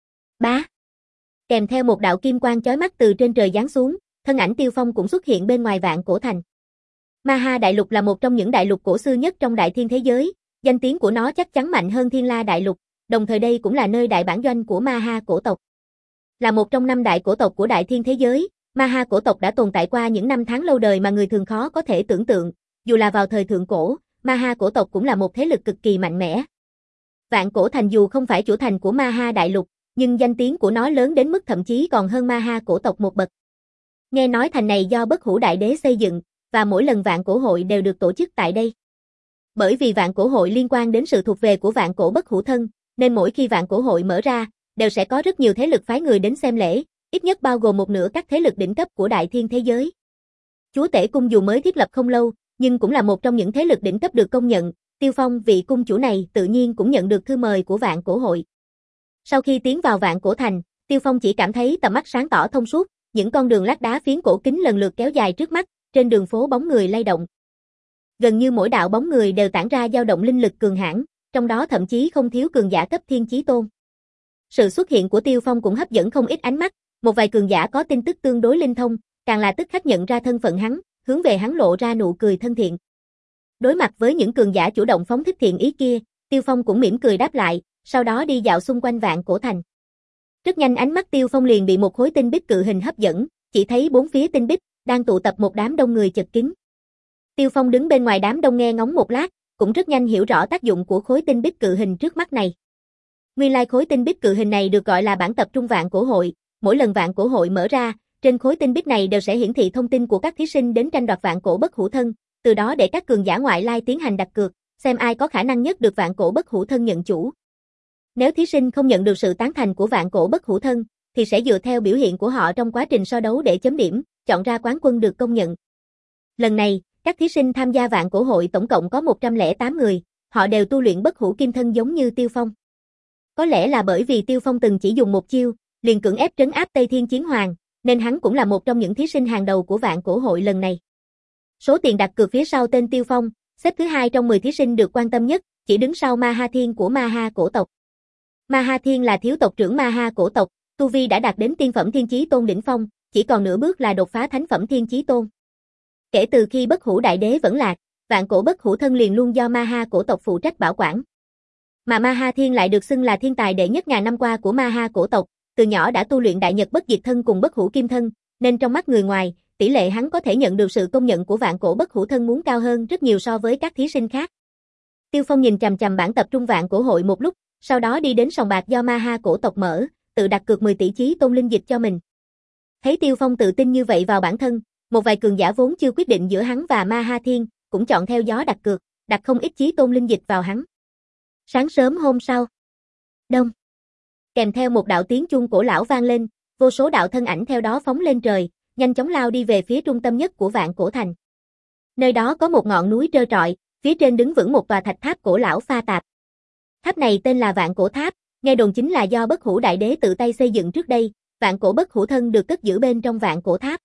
Bá. Kèm theo một đạo kim quang chói mắt từ trên trời giáng xuống, thân ảnh Tiêu Phong cũng xuất hiện bên ngoài Vạn Cổ Thành. Ma Ha Đại Lục là một trong những đại lục cổ xưa nhất trong đại thiên thế giới, danh tiếng của nó chắc chắn mạnh hơn Thiên La Đại Lục, đồng thời đây cũng là nơi đại bản doanh của Ma Ha cổ tộc. Là một trong năm đại cổ tộc của đại thiên thế giới, Ma Ha cổ tộc đã tồn tại qua những năm tháng lâu đời mà người thường khó có thể tưởng tượng, dù là vào thời thượng cổ, Ma Ha cổ tộc cũng là một thế lực cực kỳ mạnh mẽ. Vạn Cổ Thành dù không phải chủ thành của Ma Ha Đại Lục, nhưng danh tiếng của nó lớn đến mức thậm chí còn hơn Ma Ha cổ tộc một bậc. Nghe nói thành này do Bất Hủ Đại Đế xây dựng, và mỗi lần Vạn Cổ hội đều được tổ chức tại đây. Bởi vì Vạn Cổ hội liên quan đến sự thuộc về của Vạn Cổ Bất Hủ thân, nên mỗi khi Vạn Cổ hội mở ra, đều sẽ có rất nhiều thế lực phái người đến xem lễ, ít nhất bao gồm một nửa các thế lực đỉnh cấp của đại thiên thế giới. Chúa Tể Cung dù mới thiết lập không lâu, nhưng cũng là một trong những thế lực đỉnh cấp được công nhận, Tiêu Phong vị cung chủ này tự nhiên cũng nhận được thư mời của Vạn Cổ hội. Sau khi tiến vào Vạn Cổ Thành, Tiêu Phong chỉ cảm thấy tầm mắt sáng tỏ thông suốt, những con đường lát đá phiến cổ kính lần lượt kéo dài trước mắt, trên đường phố bóng người lay động. Gần như mỗi đạo bóng người đều tản ra dao động linh lực cường hãn, trong đó thậm chí không thiếu cường giả cấp Thiên Chí Tôn. Sự xuất hiện của Tiêu Phong cũng hấp dẫn không ít ánh mắt, một vài cường giả có tin tức tương đối linh thông, càng là tức khắc nhận ra thân phận hắn, hướng về hắn lộ ra nụ cười thân thiện. Đối mặt với những cường giả chủ động phóng thích thiện ý kia, Tiêu Phong cũng mỉm cười đáp lại, sau đó đi dạo xung quanh Vạn Cổ Thành. Rất nhanh ánh mắt Tiêu Phong liền bị một khối tinh bích cự hình hấp dẫn, chỉ thấy bốn phía tinh bích đang tụ tập một đám đông người chật kín. Tiêu Phong đứng bên ngoài đám đông nghe ngóng một lát, cũng rất nhanh hiểu rõ tác dụng của khối tinh bích cự hình trước mắt này. Nguyên lai khối tinh bích cự hình này được gọi là bản tập trung Vạn Cổ hội, mỗi lần Vạn Cổ hội mở ra, trên khối tinh bích này đều sẽ hiển thị thông tin của các thí sinh đến tranh đoạt Vạn Cổ Bất Hủ thân, từ đó để các cường giả ngoại lai tiến hành đặt cược, xem ai có khả năng nhất được Vạn Cổ Bất Hủ thân nhận chủ. Nếu thí sinh không nhận được sự tán thành của Vạn Cổ Bất Hủ thân, thì sẽ dựa theo biểu hiện của họ trong quá trình so đấu để chấm điểm, chọn ra quán quân được công nhận. Lần này, các thí sinh tham gia Vạn Cổ hội tổng cộng có một trăm lẻ tám người, họ đều tu luyện bất hủ kim thân giống như Tiêu Phong. Có lẽ là bởi vì Tiêu Phong từng chỉ dùng một chiêu, liền cưỡng ép trấn áp Tây Thiên Chiến Hoàng, nên hắn cũng là một trong những thí sinh hàng đầu của Vạn Cổ hội lần này. Số tiền đặt cược phía sau tên Tiêu Phong, xếp thứ hai trong mười thí sinh được quan tâm nhất, chỉ đứng sau Ma Ha Thiên của Ma Ha cổ tộc. Ma Ha Thiên là thiếu tộc trưởng Ma Ha cổ tộc, tu vi đã đạt đến tiên phẩm Thiên Chí Tôn đỉnh phong, chỉ còn nửa bước là đột phá thánh phẩm Thiên Chí Tôn. Kể từ khi Bất Hủ Đại Đế vẫn lạc, Vạn Cổ Bất Hủ thân liền luôn do Ma Ha cổ tộc phụ trách bảo quản. Mà Ma Ha Thiên lại được xưng là thiên tài đệ nhất ngàn năm qua của Ma Ha cổ tộc, từ nhỏ đã tu luyện đại nhật bất diệt thân cùng bất hủ kim thân, nên trong mắt người ngoài, tỷ lệ hắn có thể nhận được sự công nhận của vạn cổ bất hủ thân muốn cao hơn rất nhiều so với các thí sinh khác. Tiêu Phong nhìn chằm chằm bản tập trung vạn cổ hội một lúc, sau đó đi đến sòng bạc do Ma Ha cổ tộc mở, tự đặt cược mười tỷ chí tôn linh dịch cho mình. Thấy Tiêu Phong tự tin như vậy vào bản thân, một vài cường giả vốn chưa quyết định giữa hắn và Ma Ha Thiên, cũng chọn theo gió đặt cược, đặt không ít chí tôn linh dịch vào hắn. Sáng sớm hôm sau, đông, kèm theo một đạo tiếng chuông cổ lão vang lên, vô số đạo thân ảnh theo đó phóng lên trời, nhanh chóng lao đi về phía trung tâm nhất của vạn cổ thành. Nơi đó có một ngọn núi trơ trọi, phía trên đứng vững một tòa thạch tháp cổ lão pha tạp. Tháp này tên là Vạn Cổ Tháp, nghe đồn chính là do Bất Hủ Đại Đế tự tay xây dựng trước đây, vạn cổ bất hủ thân được cất giữ bên trong Vạn Cổ Tháp.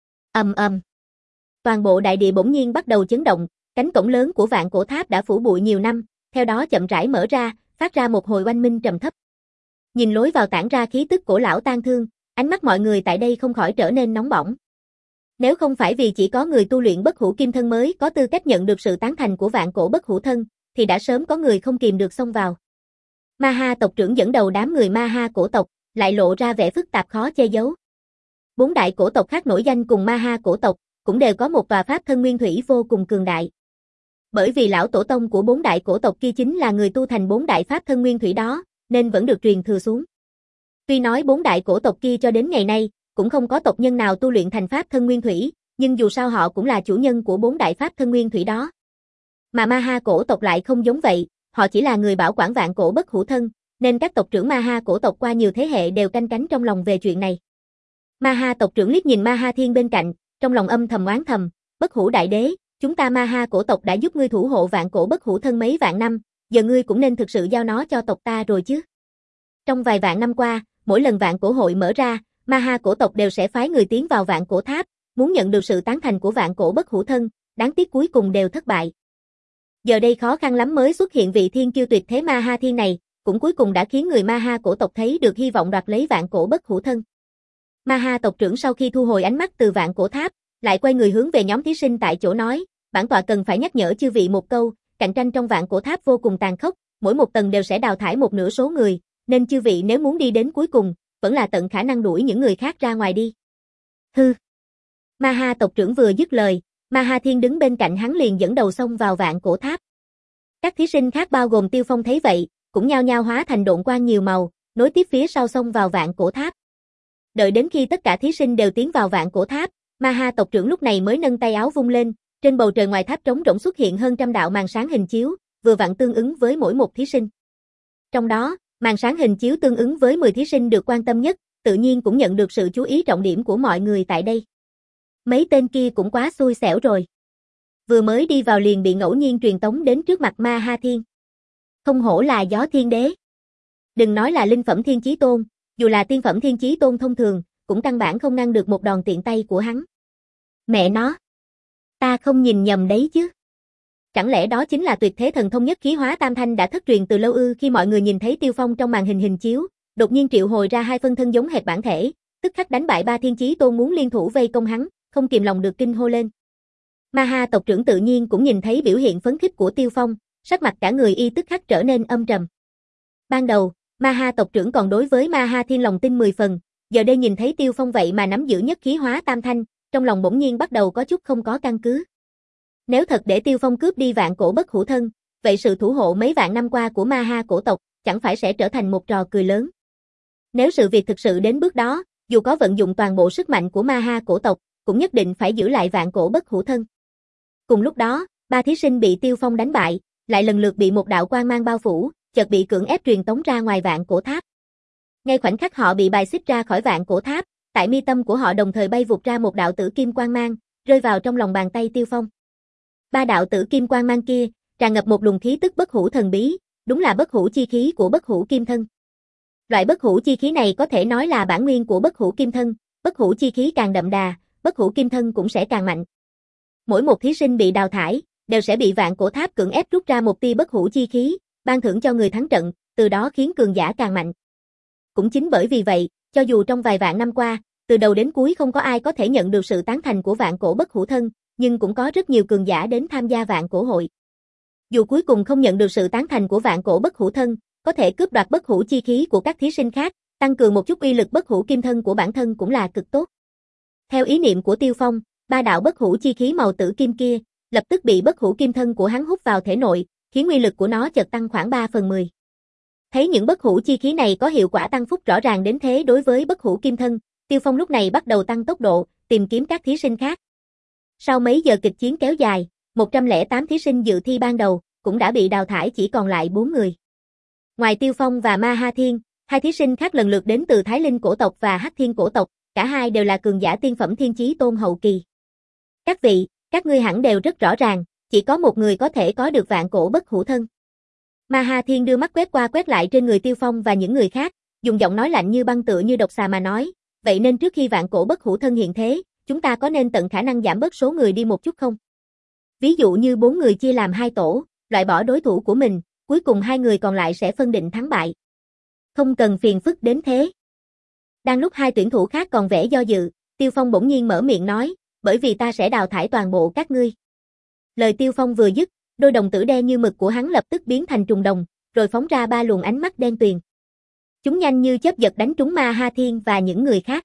Ầm ầm. Toàn bộ đại địa bỗng nhiên bắt đầu chấn động, cánh cổng lớn của Vạn Cổ Tháp đã phủ bụi nhiều năm, theo đó chậm rãi mở ra, phát ra một hồi oanh minh trầm thấp. Nhìn lối vào tản ra khí tức cổ lão tang thương, ánh mắt mọi người tại đây không khỏi trở nên nóng bỏng. Nếu không phải vì chỉ có người tu luyện bất hủ kim thân mới có tư cách nhận được sự tán thành của vạn cổ bất hủ thân, thì đã sớm có người không kìm được xông vào. Ma Ha tộc trưởng dẫn đầu đám người Ma Ha cổ tộc, lại lộ ra vẻ phức tạp khó che giấu. Bốn đại cổ tộc khác nổi danh cùng Ma Ha cổ tộc, cũng đều có một tòa pháp thân nguyên thủy vô cùng cường đại. Bởi vì lão tổ tông của bốn đại cổ tộc kia chính là người tu thành bốn đại pháp thân nguyên thủy đó, nên vẫn được truyền thừa xuống. Tuy nói bốn đại cổ tộc kia cho đến ngày nay, cũng không có tộc nhân nào tu luyện thành pháp thân nguyên thủy, nhưng dù sao họ cũng là chủ nhân của bốn đại pháp thân nguyên thủy đó. Mà Ma Ha cổ tộc lại không giống vậy, họ chỉ là người bảo quản vạn cổ bất hủ thân, nên các tộc trưởng Ma Ha cổ tộc qua nhiều thế hệ đều canh cánh trong lòng về chuyện này. Ma Ha tộc trưởng liếc nhìn Ma Ha Thiên bên cạnh, trong lòng âm thầm oán thầm, bất hủ đại đế, chúng ta Ma Ha cổ tộc đã giúp ngươi thủ hộ vạn cổ bất hủ thân mấy vạn năm, giờ ngươi cũng nên thực sự giao nó cho tộc ta rồi chứ. Trong vài vạn năm qua, mỗi lần vạn cổ hội mở ra, Ma Ha cổ tộc đều sẽ phái người tiến vào vạn cổ tháp, muốn nhận được sự tán thành của vạn cổ bất hủ thân, đáng tiếc cuối cùng đều thất bại. Giờ đây khó khăn lắm mới xuất hiện vị thiên kiêu tuyệt thế Ma Ha Thiên này, cũng cuối cùng đã khiến người Ma Ha cổ tộc thấy được hy vọng đoạt lấy vạn cổ bất hủ thân. Ma Ha tộc trưởng sau khi thu hồi ánh mắt từ vạn cổ tháp, lại quay người hướng về nhóm thí sinh tại chỗ nói, bản tọa cần phải nhắc nhở chư vị một câu, cạnh tranh trong vạn cổ tháp vô cùng tàn khốc, mỗi một tầng đều sẽ đào thải một nửa số người, nên chư vị nếu muốn đi đến cuối cùng, vẫn là tận khả năng đuổi những người khác ra ngoài đi. Hư. Ma Ha tộc trưởng vừa dứt lời, Ma Ha Thiên đứng bên cạnh hắn liền dẫn đầu xông vào vạn cổ tháp. Các thí sinh khác bao gồm Tiêu Phong thấy vậy, cũng nhao nhao hóa thành độn quang nhiều màu, nối tiếp phía sau xông vào vạn cổ tháp. Đợi đến khi tất cả thí sinh đều tiến vào vạn cổ tháp, Ma Ha tộc trưởng lúc này mới nâng tay áo vung lên, trên bầu trời ngoài tháp trống rỗng xuất hiện hơn trăm đạo màn sáng hình chiếu, vừa vặn tương ứng với mỗi một thí sinh. Trong đó, màn sáng hình chiếu tương ứng với mười thí sinh được quan tâm nhất, tự nhiên cũng nhận được sự chú ý trọng điểm của mọi người tại đây. Mấy tên kia cũng quá xui xẻo rồi. Vừa mới đi vào liền bị ngẫu nhiên truyền tống đến trước mặt Ma Ha Thiên. Không hổ là Gió Thiên Đế. Đừng nói là linh phẩm Thiên Chí Tôn, dù là tiên phẩm Thiên Chí Tôn thông thường, cũng căn bản không ngăn được một đòn tiện tay của hắn. Mẹ nó! Ta không nhìn nhầm đấy chứ. Chẳng lẽ đó chính là tuyệt thế thần thông nhất khí hóa tam thanh đã thất truyền từ lâu ư? Khi mọi người nhìn thấy Tiêu Phong trong màn hình hình chiếu, đột nhiên triệu hồi ra hai phân thân giống hệt bản thể, tức khắc đánh bại ba Thiên Chí Tôn muốn liên thủ vây công hắn, không kìm lòng được kinh hô lên. Ma Ha tộc trưởng tự nhiên cũng nhìn thấy biểu hiện phấn khích của Tiêu Phong, sắc mặt cả người y tức khắc trở nên âm trầm. Ban đầu, Ma Ha tộc trưởng còn đối với Ma Ha Thiên lòng tin mười phần, giờ đây nhìn thấy Tiêu Phong vậy mà nắm giữ nhất khí hóa tam thanh, trong lòng bỗng nhiên bắt đầu có chút không có căn cứ. Nếu thật để Tiêu Phong cướp đi vạn cổ bất hủ thân, vậy sự thủ hộ mấy vạn năm qua của Ma Ha cổ tộc chẳng phải sẽ trở thành một trò cười lớn. Nếu sự việc thực sự đến bước đó, dù có vận dụng toàn bộ sức mạnh của Ma Ha cổ tộc, cũng nhất định phải giữ lại vạn cổ bất hủ thân. Cùng lúc đó, ba thí sinh bị Tiêu Phong đánh bại, lại lần lượt bị một đạo quang mang bao phủ, chợt bị cưỡng ép truyền tống ra ngoài vạn cổ tháp. Ngay khoảnh khắc họ bị bài xích ra khỏi vạn cổ tháp, tại mi tâm của họ đồng thời bay vụt ra một đạo tử kim quang mang, rơi vào trong lòng bàn tay Tiêu Phong. Ba đạo tử kim quang mang kia, tràn ngập một luồng khí tức bất hủ thần bí, đúng là bất hủ chi khí của bất hủ kim thân. Loại bất hủ chi khí này có thể nói là bản nguyên của bất hủ kim thân, bất hủ chi khí càng đậm đà, bất hủ kim thân cũng sẽ càng mạnh. Mỗi một thí sinh bị đào thải, đều sẽ bị vạn cổ tháp cưỡng ép rút ra một tia bất hủ chi khí, ban thưởng cho người thắng trận, từ đó khiến cường giả càng mạnh. Cũng chính bởi vì vậy, cho dù trong vài vạn năm qua, từ đầu đến cuối không có ai có thể nhận được sự tán thành của vạn cổ bất hủ thân, nhưng cũng có rất nhiều cường giả đến tham gia vạn cổ hội. Dù cuối cùng không nhận được sự tán thành của vạn cổ bất hủ thân, có thể cướp đoạt bất hủ chi khí của các thí sinh khác, tăng cường một chút uy lực bất hủ kim thân của bản thân cũng là cực tốt. Theo ý niệm của Tiêu Phong, ba đạo bất hủ chi khí màu tử kim kia, lập tức bị bất hủ kim thân của hắn hút vào thể nội, khiến uy lực của nó chợt tăng khoảng ba phần mười. Thấy những bất hủ chi khí này có hiệu quả tăng phúc rõ ràng đến thế đối với bất hủ kim thân, Tiêu Phong lúc này bắt đầu tăng tốc độ, tìm kiếm các thí sinh khác. Sau mấy giờ kịch chiến kéo dài, một trăm lẻ tám thí sinh dự thi ban đầu, cũng đã bị đào thải chỉ còn lại bốn người. Ngoài Tiêu Phong và Ma Ha Thiên, hai thí sinh khác lần lượt đến từ Thái Linh cổ tộc và Hắc Thiên cổ tộc, cả hai đều là cường giả tiên phẩm Thiên Chí Tôn hậu kỳ. Các vị, các ngươi hẳn đều rất rõ ràng, chỉ có một người có thể có được vạn cổ bất hủ thân. Ma Ha Thiên đưa mắt quét qua quét lại trên người Tiêu Phong và những người khác, dùng giọng nói lạnh như băng tựa như độc xà mà nói, vậy nên trước khi vạn cổ bất hủ thân hiện thế, chúng ta có nên tận khả năng giảm bớt số người đi một chút không? Ví dụ như bốn người chia làm hai tổ, loại bỏ đối thủ của mình, cuối cùng hai người còn lại sẽ phân định thắng bại. Không cần phiền phức đến thế. Đang lúc hai tuyển thủ khác còn vẻ do dự, Tiêu Phong bỗng nhiên mở miệng nói, bởi vì ta sẽ đào thải toàn bộ các ngươi. Lời Tiêu Phong vừa dứt, đôi đồng tử đen như mực của hắn lập tức biến thành trùng đồng, rồi phóng ra ba luồng ánh mắt đen tuyền. Chúng nhanh như chớp giật đánh trúng Ma Ha Thiên và những người khác.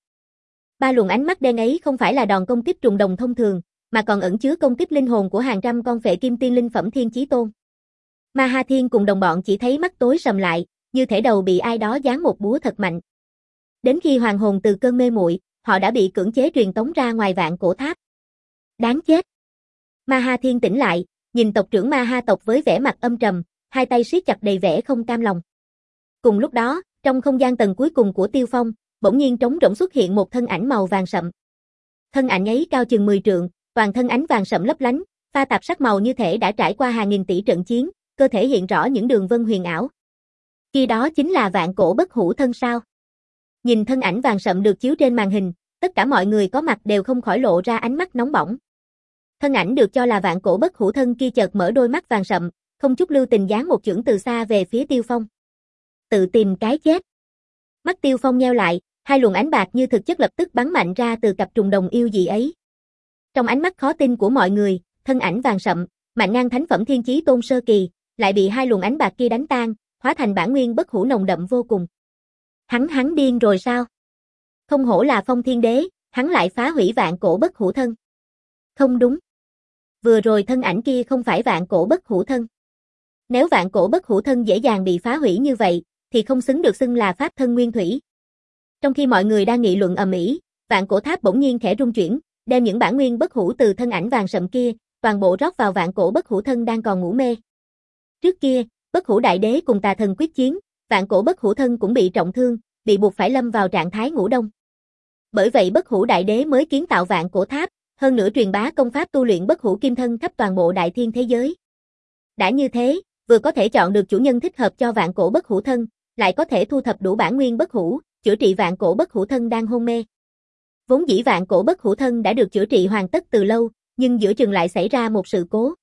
Ba luồng ánh mắt đen ấy không phải là đòn công kích trùng đồng thông thường, mà còn ẩn chứa công kích linh hồn của hàng trăm con phệ kim tiên linh phẩm Thiên Chí Tôn. Ma Ha Thiên cùng đồng bọn chỉ thấy mắt tối sầm lại, như thể đầu bị ai đó giáng một búa thật mạnh. Đến khi hoàn hồn từ cơn mê muội, họ đã bị cưỡng chế truyền tống ra ngoài vạn cổ tháp. Đáng chết! Ma Ha Thiên tỉnh lại, nhìn tộc trưởng Ma Ha tộc với vẻ mặt âm trầm, hai tay siết chặt đầy vẻ không cam lòng. Cùng lúc đó, trong không gian tầng cuối cùng của Tiêu Phong, bỗng nhiên trống rỗng xuất hiện một thân ảnh màu vàng sậm. Thân ảnh ấy cao chừng mười trượng, toàn thân ánh vàng sậm lấp lánh, pha tạp sắc màu như thể đã trải qua hàng nghìn tỷ trận chiến, cơ thể hiện rõ những đường vân huyền ảo. Khi đó chính là vạn cổ bất hủ thân sao? Nhìn thân ảnh vàng sậm được chiếu trên màn hình, tất cả mọi người có mặt đều không khỏi lộ ra ánh mắt nóng bỏng. Thân ảnh được cho là vạn cổ bất hủ thân kia chợt mở đôi mắt vàng sậm, không chút lưu tình giáng một chưởng từ xa về phía Tiêu Phong. Tự tìm cái chết. Mắt Tiêu Phong nheo lại, hai luồng ánh bạc như thực chất lập tức bắn mạnh ra từ cặp trùng đồng yêu dị ấy. Trong ánh mắt khó tin của mọi người, thân ảnh vàng sậm, mạnh ngang thánh phẩm Thiên Chí Tôn sơ kỳ, lại bị hai luồng ánh bạc kia đánh tan, hóa thành bản nguyên bất hủ nồng đậm vô cùng. Hắn hắn điên rồi sao? Không hổ là Phong Thiên Đế, hắn lại phá hủy vạn cổ bất hủ thân. Không đúng. Vừa rồi thân ảnh kia không phải vạn cổ bất hủ thân. Nếu vạn cổ bất hủ thân dễ dàng bị phá hủy như vậy, thì không xứng được xưng là pháp thân nguyên thủy. Trong khi mọi người đang nghị luận ầm ĩ, vạn cổ tháp bỗng nhiên khẽ rung chuyển, đem những bản nguyên bất hủ từ thân ảnh vàng sậm kia, toàn bộ rót vào vạn cổ bất hủ thân đang còn ngủ mê. Trước kia, bất hủ đại đế cùng tà thần quyết chiến, vạn cổ bất hủ thân cũng bị trọng thương, bị buộc phải lâm vào trạng thái ngủ đông. Bởi vậy bất hủ đại đế mới kiến tạo vạn cổ tháp, hơn nữa truyền bá công pháp tu luyện bất hủ kim thân khắp toàn bộ đại thiên thế giới. Đã như thế, vừa có thể chọn được chủ nhân thích hợp cho vạn cổ bất hủ thân, lại có thể thu thập đủ bản nguyên bất hủ, chữa trị vạn cổ bất hủ thân đang hôn mê. Vốn dĩ vạn cổ bất hủ thân đã được chữa trị hoàn tất từ lâu, nhưng giữa chừng lại xảy ra một sự cố.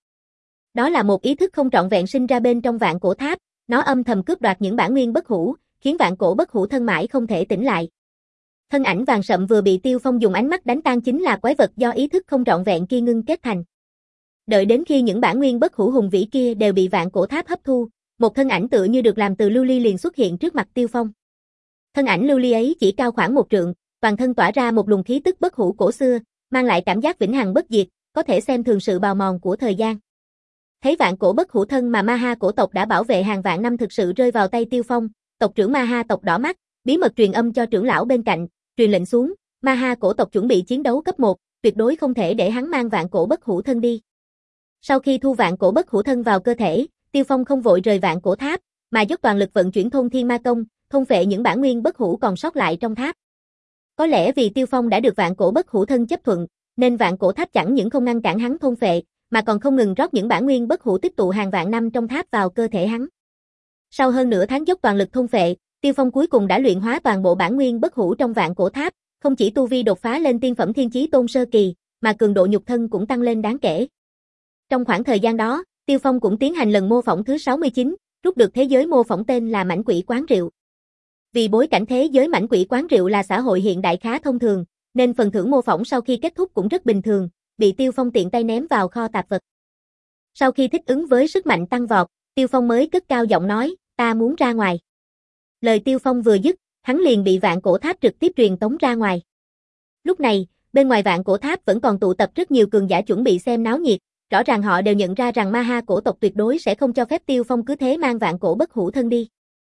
Đó là một ý thức không trọn vẹn sinh ra bên trong vạn cổ tháp, nó âm thầm cướp đoạt những bản nguyên bất hủ, khiến vạn cổ bất hủ thân mãi không thể tỉnh lại. Thân ảnh vàng sậm vừa bị Tiêu Phong dùng ánh mắt đánh tan chính là quái vật do ý thức không trọn vẹn kia ngưng kết thành. Đợi đến khi những bản nguyên bất hủ hùng vĩ kia đều bị vạn cổ tháp hấp thu, một thân ảnh tựa như được làm từ lưu ly liền xuất hiện trước mặt Tiêu Phong. Thân ảnh lưu ly ấy chỉ cao khoảng một trượng, toàn thân tỏa ra một luồng khí tức bất hủ cổ xưa, mang lại cảm giác vĩnh hằng bất diệt, có thể xem thường sự bào mòn của thời gian. Thấy vạn cổ bất hủ thân mà Ma Ha cổ tộc đã bảo vệ hàng vạn năm thực sự rơi vào tay Tiêu Phong, tộc trưởng Ma Ha tộc đỏ mắt, bí mật truyền âm cho trưởng lão bên cạnh, truyền lệnh xuống, Ma Ha cổ tộc chuẩn bị chiến đấu cấp một, tuyệt đối không thể để hắn mang vạn cổ bất hủ thân đi. Sau khi thu vạn cổ bất hủ thân vào cơ thể, Tiêu Phong không vội rời vạn cổ tháp, mà dốc toàn lực vận chuyển thôn thiên ma công, thôn phệ những bản nguyên bất hủ còn sót lại trong tháp. Có lẽ vì Tiêu Phong đã được vạn cổ bất hủ thân chấp thuận, nên vạn cổ tháp chẳng những không ngăn cản hắn thôn phệ, mà còn không ngừng rót những bản nguyên bất hủ tích tụ hàng vạn năm trong tháp vào cơ thể hắn. Sau hơn nửa tháng dốc toàn lực thôn phệ, Tiêu Phong cuối cùng đã luyện hóa toàn bộ bản nguyên bất hủ trong vạn cổ tháp, không chỉ tu vi đột phá lên tiên phẩm Thiên Chí Tôn sơ kỳ, mà cường độ nhục thân cũng tăng lên đáng kể. Trong khoảng thời gian đó, Tiêu Phong cũng tiến hành lần mô phỏng thứ sáu mươi chín, rút được thế giới mô phỏng tên là Mãnh Quỷ Quán Rượu. Vì bối cảnh thế giới Mãnh Quỷ Quán Rượu là xã hội hiện đại khá thông thường, nên phần thưởng mô phỏng sau khi kết thúc cũng rất bình thường, bị Tiêu Phong tiện tay ném vào kho tạp vật. Sau khi thích ứng với sức mạnh tăng vọt, Tiêu Phong mới cất cao giọng nói, ta muốn ra ngoài. Lời Tiêu Phong vừa dứt, hắn liền bị Vạn Cổ Tháp trực tiếp truyền tống ra ngoài. Lúc này, bên ngoài Vạn Cổ Tháp vẫn còn tụ tập rất nhiều cường giả chuẩn bị xem náo nhiệt, rõ ràng họ đều nhận ra rằng Ma Ha cổ tộc tuyệt đối sẽ không cho phép Tiêu Phong cứ thế mang Vạn Cổ Bất Hủ Thân đi.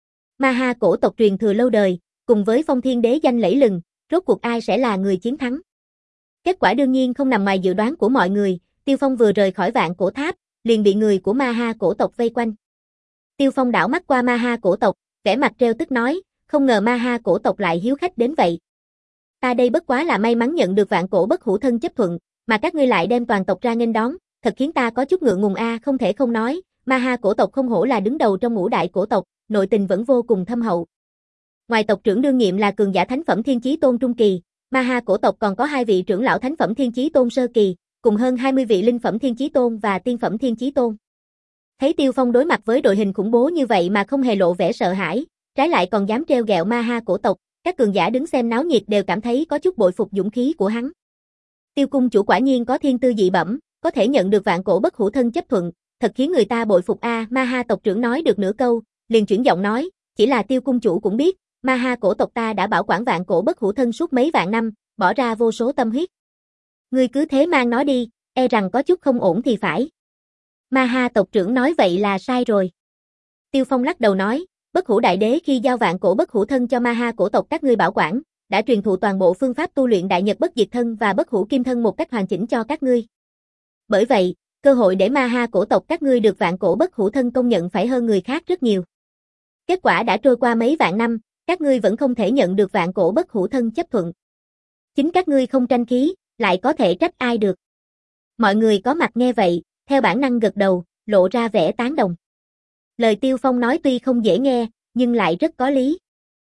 Ma Ha cổ tộc truyền thừa lâu đời, cùng với Phong Thiên Đế danh lẫy lừng, rốt cuộc ai sẽ là người chiến thắng? Kết quả đương nhiên không nằm ngoài dự đoán của mọi người, Tiêu Phong vừa rời khỏi Vạn Cổ Tháp, liền bị người của Ma Ha cổ tộc vây quanh. Tiêu Phong đảo mắt qua Ma Ha cổ tộc, vẻ mặt trêu tức nói, không ngờ Ma Ha cổ tộc lại hiếu khách đến vậy. Ta đây bất quá là may mắn nhận được Vạn Cổ Bất Hủ Thân chấp thuận, mà các ngươi lại đem toàn tộc ra nghênh đón, thật khiến ta có chút ngượng ngùng a, không thể không nói, Ma Ha cổ tộc không hổ là đứng đầu trong ngũ đại cổ tộc, nội tình vẫn vô cùng thâm hậu. Ngoài tộc trưởng đương nhiệm là cường giả thánh phẩm Thiên Chí Tôn trung kỳ, Ma Ha cổ tộc còn có hai vị trưởng lão thánh phẩm Thiên Chí Tôn sơ kỳ, cùng hơn hai mươi vị linh phẩm Thiên Chí Tôn và tiên phẩm Thiên Chí Tôn. Thấy Tiêu Phong đối mặt với đội hình khủng bố như vậy mà không hề lộ vẻ sợ hãi, trái lại còn dám trêu ghẹo Ma Ha cổ tộc, các cường giả đứng xem náo nhiệt đều cảm thấy có chút bội phục dũng khí của hắn. Tiêu cung chủ quả nhiên có thiên tư dị bẩm, có thể nhận được Vạn Cổ Bất Hủ Thân chấp thuận, thật khiến người ta bội phục a. Ma Ha tộc trưởng nói được nửa câu, liền chuyển giọng nói, chỉ là Tiêu cung chủ cũng biết, Ma Ha cổ tộc ta đã bảo quản Vạn Cổ Bất Hủ Thân suốt mấy vạn năm, bỏ ra vô số tâm huyết. Ngươi cứ thế mang nó đi, e rằng có chút không ổn thì phải. Ma Ha tộc trưởng nói vậy là sai rồi. Tiêu Phong lắc đầu nói, Bất Hủ Đại Đế khi giao Vạn Cổ Bất Hủ Thân cho Ma Ha cổ tộc các ngươi bảo quản, đã truyền thụ toàn bộ phương pháp tu luyện Đại Nhật Bất Diệt Thân và Bất Hủ Kim Thân một cách hoàn chỉnh cho các ngươi. Bởi vậy, cơ hội để Ma Ha cổ tộc các ngươi được Vạn Cổ Bất Hủ Thân công nhận phải hơn người khác rất nhiều. Kết quả đã trôi qua mấy vạn năm, các ngươi vẫn không thể nhận được Vạn Cổ Bất Hủ Thân chấp thuận. Chính các ngươi không tranh khí, lại có thể trách ai được. Mọi người có mặt nghe vậy, theo bản năng gật đầu, lộ ra vẻ tán đồng. Lời Tiêu Phong nói tuy không dễ nghe, nhưng lại rất có lý.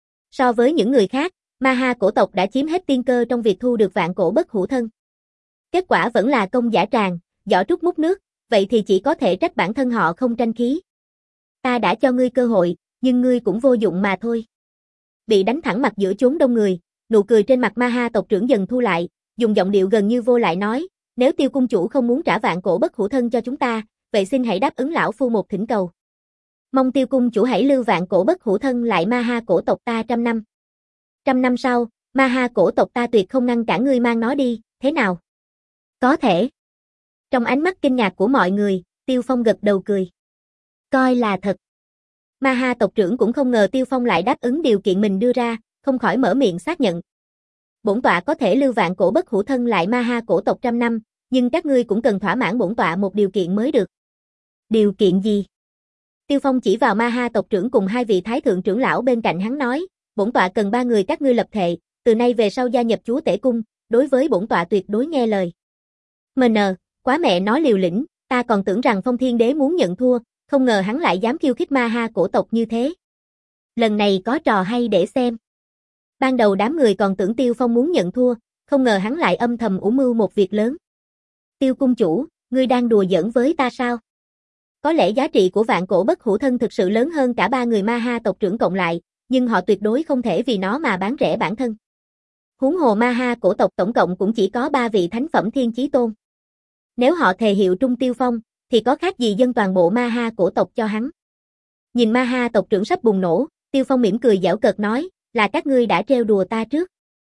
So với những người khác, Ma Ha cổ tộc đã chiếm hết tiên cơ trong việc thu được Vạn Cổ Bất Hủ Thân. Kết quả vẫn là công giả tràng, giỏ trúc múc nước, vậy thì chỉ có thể trách bản thân họ không tranh khí. Ta đã cho ngươi cơ hội, nhưng ngươi cũng vô dụng mà thôi. Bị đánh thẳng mặt giữa chốn đông người, nụ cười trên mặt Ma Ha tộc trưởng dần thu lại, dùng giọng điệu gần như vô lại nói, nếu Tiêu cung chủ không muốn trả Vạn Cổ Bất Hủ Thân cho chúng ta, vậy xin hãy đáp ứng lão phu một thỉnh cầu. Mong Tiêu cung chủ hãy lưu Vạn Cổ Bất Hủ Thân lại Ma Ha cổ tộc ta trăm năm. Trăm năm sau, Ma Ha cổ tộc ta tuyệt không ngăn cản ngươi mang nó đi, thế nào? Có thể. Trong ánh mắt kinh ngạc của mọi người, Tiêu Phong gật đầu cười. Coi là thật. Ma Ha tộc trưởng cũng không ngờ Tiêu Phong lại đáp ứng điều kiện mình đưa ra, không khỏi mở miệng xác nhận. Bổn tọa có thể lưu Vạn Cổ Bất Hủ Thân lại Ma Ha cổ tộc trăm năm, nhưng các ngươi cũng cần thỏa mãn bổn tọa một điều kiện mới được. Điều kiện gì? Tiêu Phong chỉ vào Ma Ha tộc trưởng cùng hai vị thái thượng trưởng lão bên cạnh hắn nói, bổn tọa cần ba người các ngươi lập thệ, từ nay về sau gia nhập chúa tể cung, đối với bổn tọa tuyệt đối nghe lời. Mờ nờ, quá mẹ nói liều lĩnh, ta còn tưởng rằng Phong Thiên Đế muốn nhận thua, không ngờ hắn lại dám khiêu khích Ma Ha cổ tộc như thế. Lần này có trò hay để xem. Ban đầu đám người còn tưởng Tiêu Phong muốn nhận thua, không ngờ hắn lại âm thầm ủ mưu một việc lớn. Tiêu cung chủ, ngươi đang đùa giỡn với ta sao? Có lẽ giá trị của Vạn Cổ Bất Hủ Thân thực sự lớn hơn cả ba người Ma Ha tộc trưởng cộng lại, nhưng họ tuyệt đối không thể vì nó mà bán rẻ bản thân. Huống hồ Ma Ha cổ tộc tổng cộng cũng chỉ có ba vị thánh phẩm Thiên Chí Tôn. Nếu họ thề hiệu trung Tiêu Phong, thì có khác gì dâng toàn bộ Ma Ha cổ tộc cho hắn. Nhìn Ma Ha tộc trưởng sắp bùng nổ, Tiêu Phong mỉm cười giễu cợt nói, là các ngươi đã trêu đùa ta trước.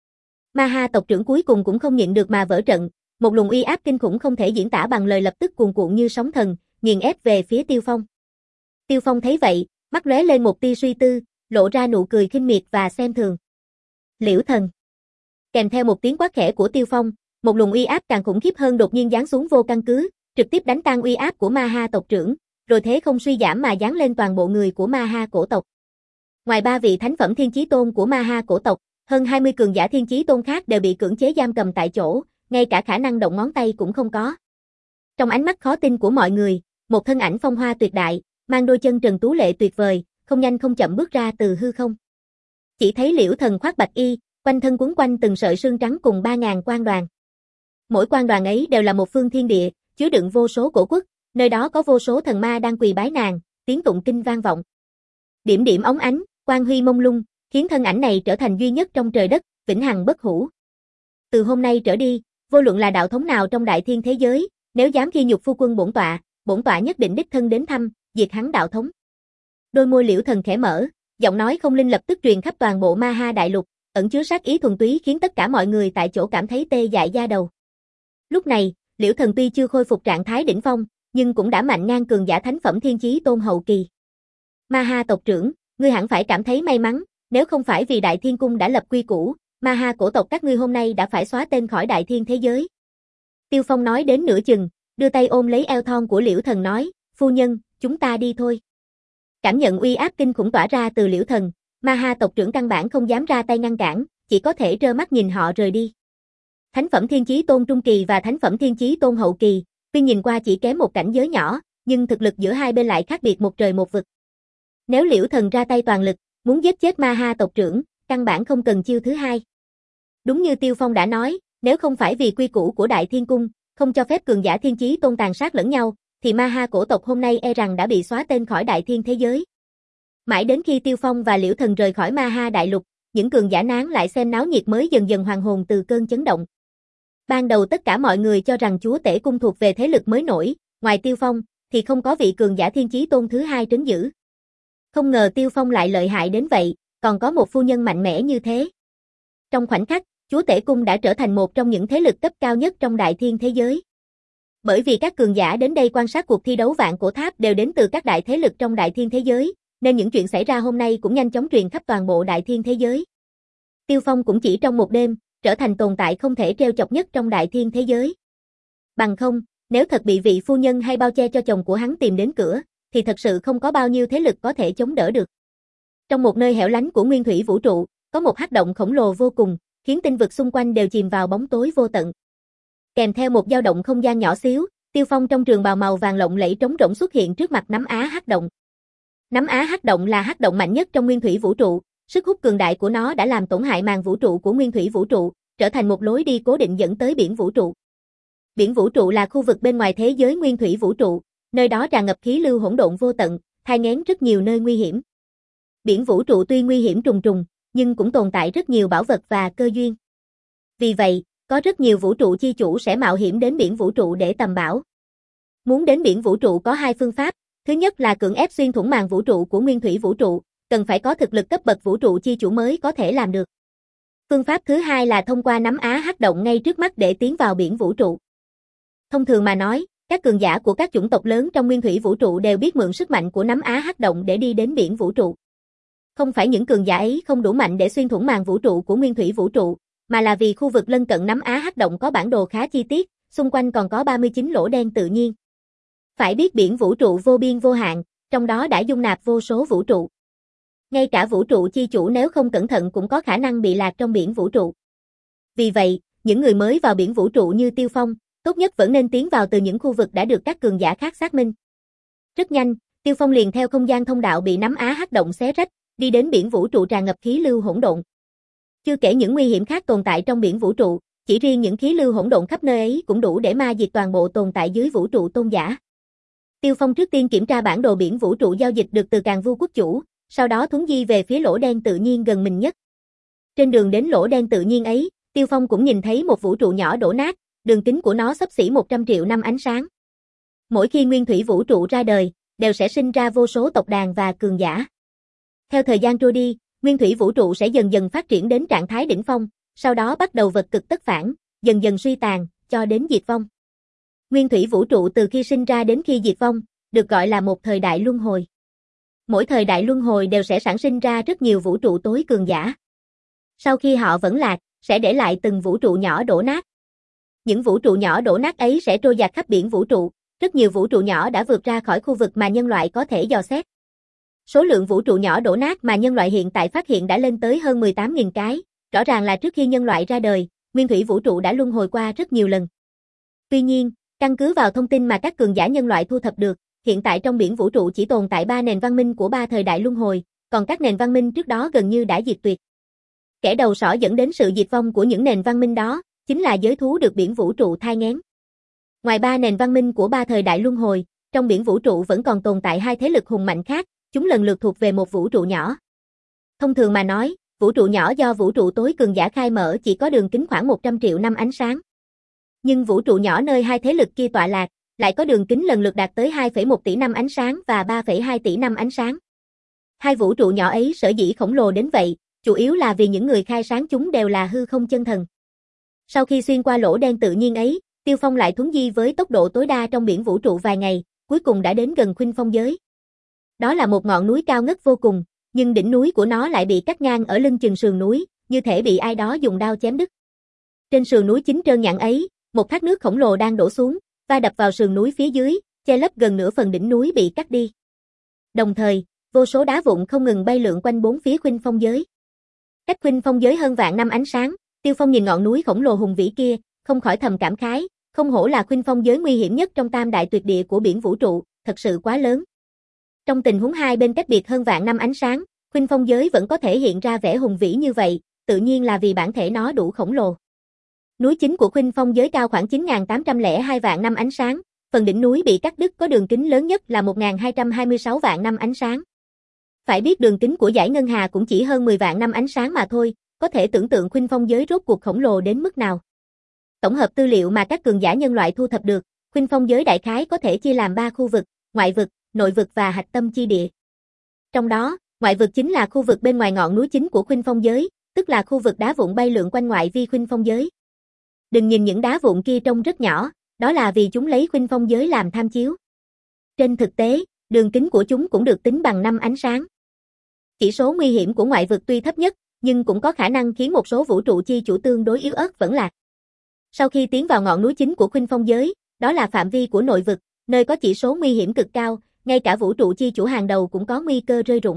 Ma Ha tộc trưởng cuối cùng cũng không nhịn được mà vỡ trận, một luồng uy áp kinh khủng không thể diễn tả bằng lời lập tức cuồn cuộn như sóng thần, nghiền ép về phía Tiêu Phong. Tiêu Phong thấy vậy, mắt lóe lên một tia suy tư, lộ ra nụ cười khinh miệt và xem thường. Liễu thần. Kèm theo một tiếng quát khẽ của Tiêu Phong, một luồng uy áp càng khủng khiếp hơn đột nhiên giáng xuống vô căn cứ, trực tiếp đánh tan uy áp của Ma Ha tộc trưởng, rồi thế không suy giảm mà giáng lên toàn bộ người của Ma Ha cổ tộc. Ngoài ba vị thánh phẩm Thiên Chí Tôn của Ma Ha cổ tộc, hơn hai mươi cường giả Thiên Chí Tôn khác đều bị cưỡng chế giam cầm tại chỗ, ngay cả khả năng động ngón tay cũng không có. Trong ánh mắt khó tin của mọi người, một thân ảnh phong hoa tuyệt đại, mang đôi chân trần tú lệ tuyệt vời, không nhanh không chậm bước ra từ hư không. Chỉ thấy Liễu thần khoác bạch y, quanh thân quấn quanh từng sợi sương trắng cùng ba ngàn quan đoàn. Mỗi quan đoàn ấy đều là một phương thiên địa, chứa đựng vô số cổ quốc, nơi đó có vô số thần ma đang quỳ bái nàng, tiếng tụng kinh vang vọng. Điểm điểm óng ánh, quang huy mông lung, khiến thân ảnh này trở thành duy nhất trong trời đất, vĩnh hằng bất hủ. Từ hôm nay trở đi, vô luận là đạo thống nào trong đại thiên thế giới, nếu dám khi nhục phu quân bổn tọa, bổn tọa nhất định đích thân đến thăm, diệt hắn đạo thống. Đôi môi Liễu Thần khẽ mở, giọng nói không linh lập tức truyền khắp toàn bộ Ma Ha đại lục, ẩn chứa sát ý thuần túy khiến tất cả mọi người tại chỗ cảm thấy tê dại da đầu. Lúc này, Liễu Thần tuy chưa khôi phục trạng thái đỉnh phong, nhưng cũng đã mạnh ngang cường giả thánh phẩm thiên chí tôn hậu kỳ. Ma Ha tộc trưởng, ngươi hẳn phải cảm thấy may mắn, nếu không phải vì Đại Thiên Cung đã lập quy củ, Ma Ha cổ tộc các ngươi hôm nay đã phải xóa tên khỏi Đại Thiên thế giới. Tiêu Phong nói đến nửa chừng, đưa tay ôm lấy eo thon của Liễu Thần nói, phu nhân, chúng ta đi thôi. Cảm nhận uy áp kinh khủng tỏa ra từ Liễu Thần, Ma Ha tộc trưởng căn bản không dám ra tay ngăn cản, chỉ có thể trơ mắt nhìn họ rời đi. Thánh phẩm thiên chí tôn trung kỳ và thánh phẩm thiên chí tôn hậu kỳ, tuy nhìn qua chỉ kém một cảnh giới nhỏ, nhưng thực lực giữa hai bên lại khác biệt một trời một vực. Nếu Liễu Thần ra tay toàn lực, muốn giết chết Ma Ha tộc trưởng, căn bản không cần chiêu thứ hai. Đúng như Tiêu Phong đã nói, nếu không phải vì quy củ của Đại Thiên Cung, không cho phép cường giả thiên chí tôn tàn sát lẫn nhau, thì Ma Ha cổ tộc hôm nay e rằng đã bị xóa tên khỏi Đại Thiên thế giới. Mãi đến khi Tiêu Phong và Liễu Thần rời khỏi Ma Ha đại lục, những cường giả nán lại xem náo nhiệt mới dần dần hoàn hồn từ cơn chấn động. Ban đầu tất cả mọi người cho rằng chúa tể cung thuộc về thế lực mới nổi, ngoài Tiêu Phong, thì không có vị cường giả thiên chí tôn thứ hai trấn giữ. Không ngờ Tiêu Phong lại lợi hại đến vậy, còn có một phu nhân mạnh mẽ như thế. Trong khoảnh khắc, chúa tể cung đã trở thành một trong những thế lực cấp cao nhất trong Đại Thiên thế giới. Bởi vì các cường giả đến đây quan sát cuộc thi đấu Vạn Cổ Tháp đều đến từ các đại thế lực trong Đại Thiên thế giới, nên những chuyện xảy ra hôm nay cũng nhanh chóng truyền khắp toàn bộ Đại Thiên thế giới. Tiêu Phong cũng chỉ trong một đêm, trở thành tồn tại không thể trêu chọc nhất trong Đại Thiên thế giới. Bằng không, nếu thật bị vị phu nhân hay bao che cho chồng của hắn tìm đến cửa, thì thật sự không có bao nhiêu thế lực có thể chống đỡ được. Trong một nơi hẻo lánh của nguyên thủy vũ trụ, có một hắc động khổng lồ vô cùng, khiến tinh vực xung quanh đều chìm vào bóng tối vô tận. Kèm theo một dao động không gian nhỏ xíu, Tiêu Phong trong trường bào màu vàng lộng lẫy trống rỗng xuất hiện trước mặt nắm Á hắc động. Nắm Á hắc động là hắc động mạnh nhất trong nguyên thủy vũ trụ, sức hút cường đại của nó đã làm tổn hại màn vũ trụ của nguyên thủy vũ trụ, trở thành một lối đi cố định dẫn tới biển vũ trụ. Biển vũ trụ là khu vực bên ngoài thế giới nguyên thủy vũ trụ, nơi đó tràn ngập khí lưu hỗn độn vô tận, thai nghén rất nhiều nơi nguy hiểm. Biển vũ trụ tuy nguy hiểm trùng trùng, nhưng cũng tồn tại rất nhiều bảo vật và cơ duyên. Vì vậy, có rất nhiều vũ trụ chi chủ sẽ mạo hiểm đến biển vũ trụ để tầm bảo. Muốn đến biển vũ trụ có hai phương pháp, thứ nhất là cưỡng ép xuyên thủng màn vũ trụ của nguyên thủy vũ trụ, cần phải có thực lực cấp bậc vũ trụ chi chủ mới có thể làm được. Phương pháp thứ hai là thông qua nắm Á hắc động ngay trước mắt để tiến vào biển vũ trụ. Thông thường mà nói, các cường giả của các chủng tộc lớn trong nguyên thủy vũ trụ đều biết mượn sức mạnh của nắm Á hắc động để đi đến biển vũ trụ. Không phải những cường giả ấy không đủ mạnh để xuyên thủng màn vũ trụ của nguyên thủy vũ trụ, mà là vì khu vực lân cận nắm Á hắc động có bản đồ khá chi tiết, xung quanh còn có ba mươi chín lỗ đen tự nhiên. Phải biết biển vũ trụ vô biên vô hạn, trong đó đã dung nạp vô số vũ trụ. Ngay cả vũ trụ chi chủ nếu không cẩn thận cũng có khả năng bị lạc trong biển vũ trụ. Vì vậy, những người mới vào biển vũ trụ như Tiêu Phong, tốt nhất vẫn nên tiến vào từ những khu vực đã được các cường giả khác xác minh. Rất nhanh, Tiêu Phong liền theo không gian thông đạo bị nắm Á hắc động xé rách, đi đến biển vũ trụ tràn ngập khí lưu hỗn độn. Chưa kể những nguy hiểm khác tồn tại trong biển vũ trụ, chỉ riêng những khí lưu hỗn độn khắp nơi ấy cũng đủ để ma diệt toàn bộ tồn tại dưới vũ trụ tôn giả. Tiêu Phong trước tiên kiểm tra bản đồ biển vũ trụ giao dịch được từ Càn Vu quốc chủ, sau đó thuấn di về phía lỗ đen tự nhiên gần mình nhất. Trên đường đến lỗ đen tự nhiên ấy, Tiêu Phong cũng nhìn thấy một vũ trụ nhỏ đổ nát, đường kính của nó xấp xỉ một trăm triệu năm ánh sáng. Mỗi khi nguyên thủy vũ trụ ra đời, đều sẽ sinh ra vô số tộc đàn và cường giả. Theo thời gian trôi đi, nguyên thủy vũ trụ sẽ dần dần phát triển đến trạng thái đỉnh phong, sau đó bắt đầu vật cực tất phản, dần dần suy tàn, cho đến diệt vong. Nguyên thủy vũ trụ từ khi sinh ra đến khi diệt vong, được gọi là một thời đại luân hồi. Mỗi thời đại luân hồi đều sẽ sản sinh ra rất nhiều vũ trụ tối cường giả. Sau khi họ vẫn lạc, sẽ để lại từng vũ trụ nhỏ đổ nát. Những vũ trụ nhỏ đổ nát ấy sẽ trôi dạt khắp biển vũ trụ, rất nhiều vũ trụ nhỏ đã vượt ra khỏi khu vực mà nhân loại có thể dò xét. Số lượng vũ trụ nhỏ đổ nát mà nhân loại hiện tại phát hiện đã lên tới hơn mười tám nghìn cái, rõ ràng là trước khi nhân loại ra đời, nguyên thủy vũ trụ đã luân hồi qua rất nhiều lần. Tuy nhiên, căn cứ vào thông tin mà các cường giả nhân loại thu thập được, hiện tại trong biển vũ trụ chỉ tồn tại ba nền văn minh của ba thời đại luân hồi, còn các nền văn minh trước đó gần như đã diệt tuyệt. Kẻ đầu sỏ dẫn đến sự diệt vong của những nền văn minh đó, chính là giới thú được biển vũ trụ thai nghén. Ngoài ba nền văn minh của ba thời đại luân hồi, trong biển vũ trụ vẫn còn tồn tại hai thế lực hùng mạnh khác, chúng lần lượt thuộc về một vũ trụ nhỏ. Thông thường mà nói, vũ trụ nhỏ do vũ trụ tối cường giả khai mở chỉ có đường kính khoảng một trăm triệu năm ánh sáng. Nhưng vũ trụ nhỏ nơi hai thế lực kia tọa lạc, lại có đường kính lần lượt đạt tới hai phẩy một tỷ năm ánh sáng và ba phẩy hai tỷ năm ánh sáng. Hai vũ trụ nhỏ ấy sở dĩ khổng lồ đến vậy, chủ yếu là vì những người khai sáng chúng đều là hư không chân thần. Sau khi xuyên qua lỗ đen tự nhiên ấy, Tiêu Phong lại thuấn di với tốc độ tối đa trong biển vũ trụ vài ngày, cuối cùng đã đến gần khuynh phong giới. Đó là một ngọn núi cao ngất vô cùng, nhưng đỉnh núi của nó lại bị cắt ngang ở lưng chừng sườn núi, như thể bị ai đó dùng đao chém đứt. Trên sườn núi chính trơn nhẵn ấy, một thác nước khổng lồ đang đổ xuống, va đập vào sườn núi phía dưới, che lấp gần nửa phần đỉnh núi bị cắt đi. Đồng thời, vô số đá vụn không ngừng bay lượn quanh bốn phía khuynh phong giới. Cách khuynh phong giới hơn vạn năm ánh sáng, Tiêu Phong nhìn ngọn núi khổng lồ hùng vĩ kia, không khỏi thầm cảm khái, không hổ là khuynh phong giới nguy hiểm nhất trong tam đại tuyệt địa của biển vũ trụ, thật sự quá lớn. Trong tình huống hai bên cách biệt hơn vạn năm ánh sáng, khuynh phong giới vẫn có thể hiện ra vẻ hùng vĩ như vậy, tự nhiên là vì bản thể nó đủ khổng lồ. Núi chính của khuynh phong giới cao khoảng chín nghìn tám trăm lẻ hai vạn năm ánh sáng, phần đỉnh núi bị cắt đứt có đường kính lớn nhất là một nghìn hai trăm hai mươi sáu vạn năm ánh sáng. Phải biết đường kính của dải ngân hà cũng chỉ hơn mười vạn năm ánh sáng mà thôi, có thể tưởng tượng khuynh phong giới rốt cuộc khổng lồ đến mức nào. Tổng hợp tư liệu mà các cường giả nhân loại thu thập được, khuynh phong giới đại khái có thể chia làm ba khu vực, ngoại vực, nội vực và hạch tâm chi địa. Trong đó, ngoại vực chính là khu vực bên ngoài ngọn núi chính của khuynh phong giới, tức là khu vực đá vụn bay lượn quanh ngoại vi khuynh phong giới. Đừng nhìn những đá vụn kia trông rất nhỏ, đó là vì chúng lấy khuynh phong giới làm tham chiếu. Trên thực tế, đường kính của chúng cũng được tính bằng năm ánh sáng. Chỉ số nguy hiểm của ngoại vực tuy thấp nhất, nhưng cũng có khả năng khiến một số vũ trụ chi chủ tương đối yếu ớt vẫn lạc. Sau khi tiến vào ngọn núi chính của khuynh phong giới, đó là phạm vi của nội vực, nơi có chỉ số nguy hiểm cực cao, ngay cả vũ trụ chi chủ hàng đầu cũng có nguy cơ rơi rụng.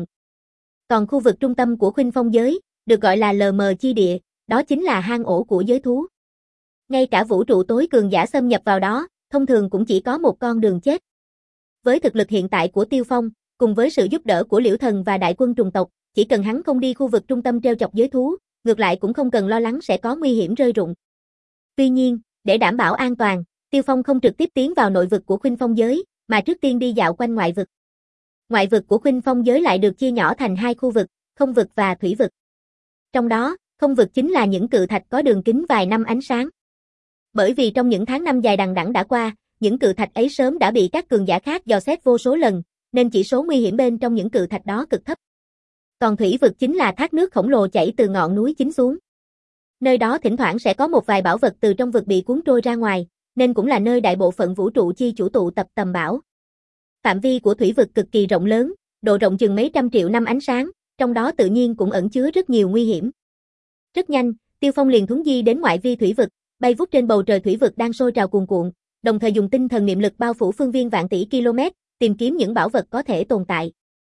Còn khu vực trung tâm của khuynh phong giới, được gọi là lờ mờ chi địa, đó chính là hang ổ của giới thú. Ngay cả vũ trụ tối cường giả xâm nhập vào đó, thông thường cũng chỉ có một con đường chết. Với thực lực hiện tại của Tiêu Phong, cùng với sự giúp đỡ của Liễu Thần và đại quân trùng tộc, chỉ cần hắn không đi khu vực trung tâm trêu chọc giới thú, ngược lại cũng không cần lo lắng sẽ có nguy hiểm rơi rụng. Tuy nhiên, để đảm bảo an toàn, Tiêu Phong không trực tiếp tiến vào nội vực của khuynh phong giới, mà trước tiên đi dạo quanh ngoại vực. Ngoại vực của khuynh phong giới lại được chia nhỏ thành hai khu vực, không vực và thủy vực. Trong đó, không vực chính là những cự thạch có đường kính vài năm ánh sáng. Bởi vì trong những tháng năm dài đằng đẵng đã qua, những cự thạch ấy sớm đã bị các cường giả khác dò xét vô số lần, nên chỉ số nguy hiểm bên trong những cự thạch đó cực thấp. Còn thủy vực chính là thác nước khổng lồ chảy từ ngọn núi chính xuống. Nơi đó thỉnh thoảng sẽ có một vài bảo vật từ trong vực bị cuốn trôi ra ngoài, nên cũng là nơi đại bộ phận vũ trụ chi chủ tụ tập tầm bảo. Phạm vi của thủy vực cực kỳ rộng lớn, độ rộng chừng mấy trăm triệu năm ánh sáng, trong đó tự nhiên cũng ẩn chứa rất nhiều nguy hiểm. Rất nhanh, Tiêu Phong liền thuấn di đến ngoại vi thủy vực, bay vút trên bầu trời thủy vực đang sôi trào cuồn cuộn, đồng thời dùng tinh thần niệm lực bao phủ phương viên vạn tỷ km, tìm kiếm những bảo vật có thể tồn tại.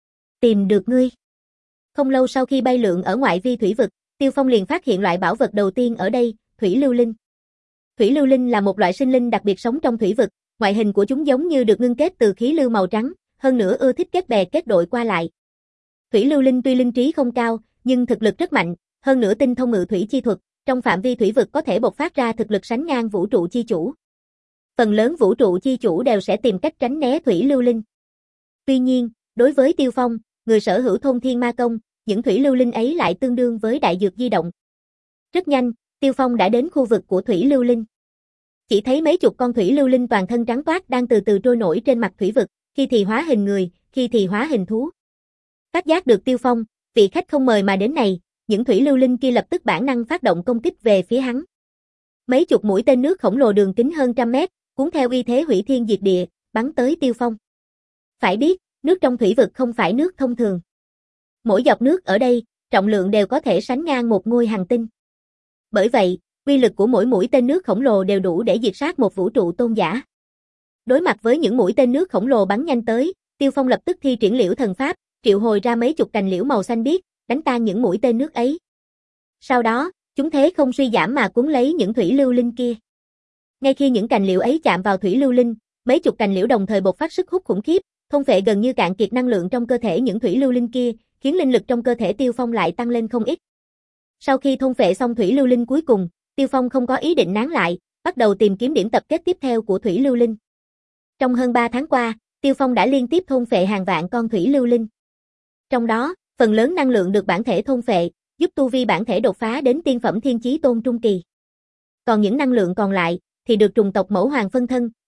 Tìm được ngươi. Không lâu sau khi bay lượn ở ngoại vi thủy vực, Tiêu Phong liền phát hiện loại bảo vật đầu tiên ở đây, thủy lưu linh. Thủy lưu linh là một loại sinh linh đặc biệt sống trong thủy vực, ngoại hình của chúng giống như được ngưng kết từ khí lưu màu trắng, hơn nữa ưa thích kết bè kết đội qua lại. Thủy lưu linh tuy linh trí không cao, nhưng thực lực rất mạnh, hơn nữa tinh thông ngự thủy chi thuật, trong phạm vi thủy vực có thể bộc phát ra thực lực sánh ngang vũ trụ chi chủ. Phần lớn vũ trụ chi chủ đều sẽ tìm cách tránh né thủy lưu linh. Tuy nhiên, đối với Tiêu Phong, người sở hữu thôn thiên ma công, những thủy lưu linh ấy lại tương đương với đại dược di động. Rất nhanh, Tiêu Phong đã đến khu vực của thủy lưu linh. Chỉ thấy mấy chục con thủy lưu linh toàn thân trắng toát đang từ từ trôi nổi trên mặt thủy vực, khi thì hóa hình người, khi thì hóa hình thú. Phát giác được Tiêu Phong, vị khách không mời mà đến này, những thủy lưu linh kia lập tức bản năng phát động công kích về phía hắn. Mấy chục mũi tên nước khổng lồ đường kính hơn trăm mét, cuốn theo uy thế hủy thiên diệt địa, bắn tới Tiêu Phong. Phải biết, nước trong thủy vực không phải nước thông thường. Mỗi giọt nước ở đây, trọng lượng đều có thể sánh ngang một ngôi hành tinh. Bởi vậy, uy lực của mỗi mũi tên nước khổng lồ đều đủ để diệt sát một vũ trụ tôn giả. Đối mặt với những mũi tên nước khổng lồ bắn nhanh tới, Tiêu Phong lập tức thi triển liễu thần pháp, triệu hồi ra mấy chục cành liễu màu xanh biếc, đánh tan những mũi tên nước ấy. Sau đó, chúng thế không suy giảm mà cuốn lấy những thủy lưu linh kia. Ngay khi những cành liễu ấy chạm vào thủy lưu linh, mấy chục cành liễu đồng thời bộc phát sức hút khủng khiếp, thôn phệ gần như cạn kiệt năng lượng trong cơ thể những thủy lưu linh kia, khiến linh lực trong cơ thể Tiêu Phong lại tăng lên không ít. Sau khi thôn phệ xong thủy lưu linh cuối cùng, Tiêu Phong không có ý định nán lại, bắt đầu tìm kiếm điểm tập kết tiếp theo của thủy lưu linh. Trong hơn ba tháng qua, Tiêu Phong đã liên tiếp thôn phệ hàng vạn con thủy lưu linh. Trong đó, phần lớn năng lượng được bản thể thôn phệ, giúp tu vi bản thể đột phá đến tiên phẩm thiên chí tôn trung kỳ. Còn những năng lượng còn lại thì được trùng tộc mẫu hoàng phân thân,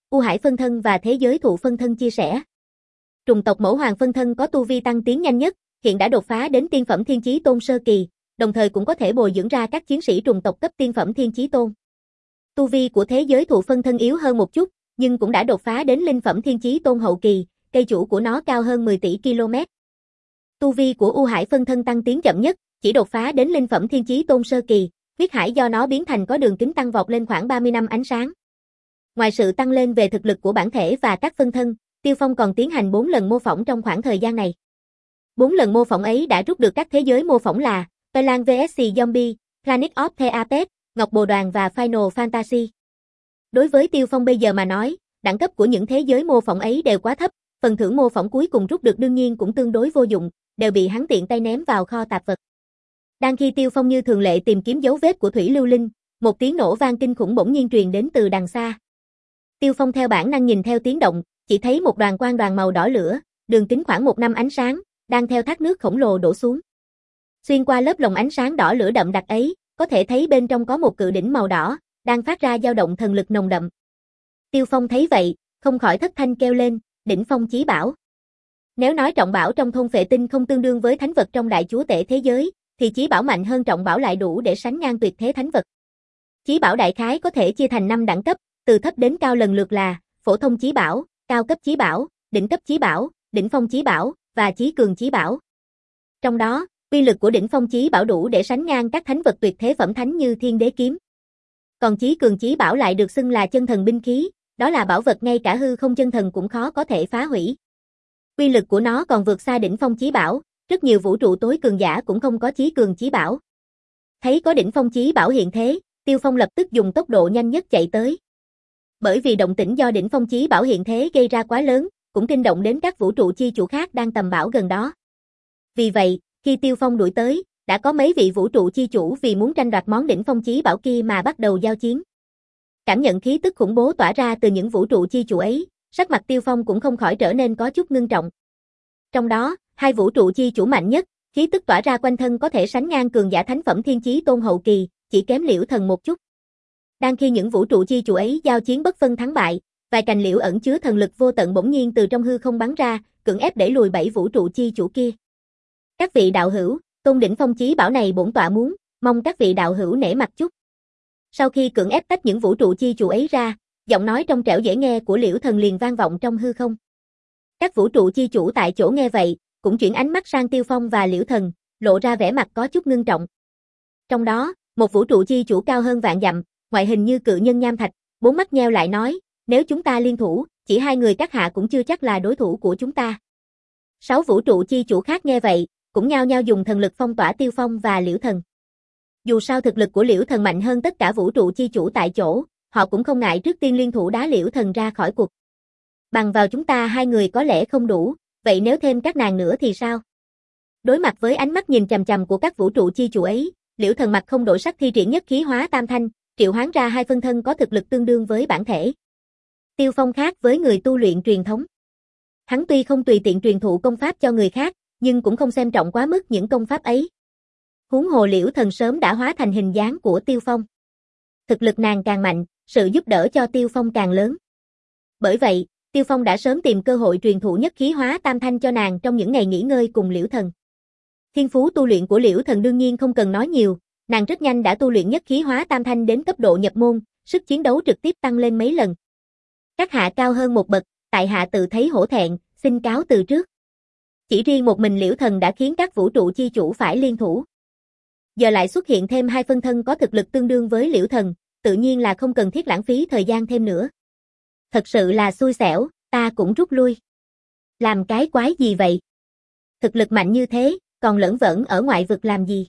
U Hải phân thân và thế giới thụ phân thân chia sẻ. Trùng tộc Mẫu Hoàng phân thân có tu vi tăng tiến nhanh nhất, hiện đã đột phá đến tiên phẩm Thiên Chí Tôn sơ kỳ, đồng thời cũng có thể bồi dưỡng ra các chiến sĩ trùng tộc cấp tiên phẩm Thiên Chí Tôn. Tu vi của thế giới thụ phân thân yếu hơn một chút, nhưng cũng đã đột phá đến linh phẩm Thiên Chí Tôn hậu kỳ, cây chủ của nó cao hơn mười tỷ ki lô mét. Tu vi của U Hải phân thân tăng tiến chậm nhất, chỉ đột phá đến linh phẩm Thiên Chí Tôn sơ kỳ, huyết hải do nó biến thành có đường kính tăng vọt lên khoảng ba mươi năm ánh sáng. Ngoài sự tăng lên về thực lực của bản thể và các phân thân, Tiêu Phong còn tiến hành bốn lần mô phỏng trong khoảng thời gian này. bốn lần mô phỏng ấy đã rút được các thế giới mô phỏng là Plan vs Zombie, Planet of the Apes, Ngọc Bồ Đoàn và Final Fantasy. Đối với Tiêu Phong bây giờ mà nói, đẳng cấp của những thế giới mô phỏng ấy đều quá thấp, phần thưởng mô phỏng cuối cùng rút được đương nhiên cũng tương đối vô dụng, đều bị hắn tiện tay ném vào kho tạp vật. Đang khi Tiêu Phong như thường lệ tìm kiếm dấu vết của thủy lưu linh, một tiếng nổ vang kinh khủng bỗng nhiên truyền đến từ đằng xa. Tiêu Phong theo bản năng nhìn theo tiếng động, chỉ thấy một đoàn quang đoàn màu đỏ lửa, đường kính khoảng một năm ánh sáng, đang theo thác nước khổng lồ đổ xuống. Xuyên qua lớp lồng ánh sáng đỏ lửa đậm đặc ấy, có thể thấy bên trong có một cự đỉnh màu đỏ, đang phát ra dao động thần lực nồng đậm. Tiêu Phong thấy vậy, không khỏi thất thanh kêu lên, đỉnh phong chí bảo. Nếu nói trọng bảo trong thôn phệ tinh không tương đương với thánh vật trong đại chúa tể thế giới, thì chí bảo mạnh hơn trọng bảo lại đủ để sánh ngang tuyệt thế thánh vật. Chí bảo đại khái có thể chia thành năm đẳng cấp, từ thấp đến cao lần lượt là phổ thông chí bảo, cao cấp chí bảo, đỉnh cấp chí bảo, đỉnh phong chí bảo và chí cường chí bảo. Trong đó, uy lực của đỉnh phong chí bảo đủ để sánh ngang các thánh vật tuyệt thế phẩm thánh như Thiên Đế kiếm. Còn chí cường chí bảo lại được xưng là chân thần binh khí, đó là bảo vật ngay cả hư không chân thần cũng khó có thể phá hủy. Uy lực của nó còn vượt xa đỉnh phong chí bảo, rất nhiều vũ trụ tối cường giả cũng không có chí cường chí bảo. Thấy có đỉnh phong chí bảo hiện thế, Tiêu Phong lập tức dùng tốc độ nhanh nhất chạy tới. Bởi vì động tĩnh do đỉnh phong chí bảo hiện thế gây ra quá lớn, cũng kinh động đến các vũ trụ chi chủ khác đang tầm bảo gần đó. Vì vậy, khi Tiêu Phong đuổi tới, đã có mấy vị vũ trụ chi chủ vì muốn tranh đoạt món đỉnh phong chí bảo kia mà bắt đầu giao chiến. Cảm nhận khí tức khủng bố tỏa ra từ những vũ trụ chi chủ ấy, sắc mặt Tiêu Phong cũng không khỏi trở nên có chút ngưng trọng. Trong đó, hai vũ trụ chi chủ mạnh nhất, khí tức tỏa ra quanh thân có thể sánh ngang cường giả thánh phẩm Thiên Chí Tôn hậu kỳ, chỉ kém Liễu Thần một chút. Đang khi những vũ trụ chi chủ ấy giao chiến bất phân thắng bại, vài cành liễu ẩn chứa thần lực vô tận bỗng nhiên từ trong hư không bắn ra, cưỡng ép đẩy lùi bảy vũ trụ chi chủ kia. Các vị đạo hữu, tôn đỉnh phong chí bảo này bổn tọa muốn, mong các vị đạo hữu nể mặt chút. Sau khi cưỡng ép tách những vũ trụ chi chủ ấy ra, giọng nói trong trẻo dễ nghe của Liễu Thần liền vang vọng trong hư không. Các vũ trụ chi chủ tại chỗ nghe vậy, cũng chuyển ánh mắt sang Tiêu Phong và Liễu Thần, lộ ra vẻ mặt có chút ngưng trọng. Trong đó, một vũ trụ chi chủ cao hơn vạn dặm, ngoại hình như cự nhân nham thạch, bốn mắt nheo lại nói, nếu chúng ta liên thủ, chỉ hai người các hạ cũng chưa chắc là đối thủ của chúng ta. Sáu vũ trụ chi chủ khác nghe vậy, cũng nhao nhao dùng thần lực phong tỏa Tiêu Phong và Liễu Thần. Dù sao thực lực của Liễu Thần mạnh hơn tất cả vũ trụ chi chủ tại chỗ, họ cũng không ngại trước tiên liên thủ đá Liễu Thần ra khỏi cuộc. Bằng vào chúng ta hai người có lẽ không đủ, vậy nếu thêm các nàng nữa thì sao? Đối mặt với ánh mắt nhìn chằm chằm của các vũ trụ chi chủ ấy, Liễu Thần mặt không đổi sắc thi triển nhất khí hóa tam thanh, triệu hoán ra hai phân thân có thực lực tương đương với bản thể. Tiêu Phong khác với người tu luyện truyền thống. Hắn tuy không tùy tiện truyền thụ công pháp cho người khác, nhưng cũng không xem trọng quá mức những công pháp ấy. Huống hồ Liễu Thần sớm đã hóa thành hình dáng của Tiêu Phong. Thực lực nàng càng mạnh, sự giúp đỡ cho Tiêu Phong càng lớn. Bởi vậy, Tiêu Phong đã sớm tìm cơ hội truyền thụ nhất khí hóa tam thanh cho nàng trong những ngày nghỉ ngơi cùng Liễu Thần. Thiên phú tu luyện của Liễu Thần đương nhiên không cần nói nhiều, nàng rất nhanh đã tu luyện nhất khí hóa tam thanh đến cấp độ nhập môn, sức chiến đấu trực tiếp tăng lên mấy lần. Các hạ cao hơn một bậc, tại hạ tự thấy hổ thẹn, xin cáo từ trước. Chỉ riêng một mình Liễu Thần đã khiến các vũ trụ chi chủ phải liên thủ. Giờ lại xuất hiện thêm hai phân thân có thực lực tương đương với Liễu Thần, tự nhiên là không cần thiết lãng phí thời gian thêm nữa. Thật sự là xui xẻo, ta cũng rút lui. Làm cái quái gì vậy? Thực lực mạnh như thế, còn lởn vởn ở ngoại vực làm gì?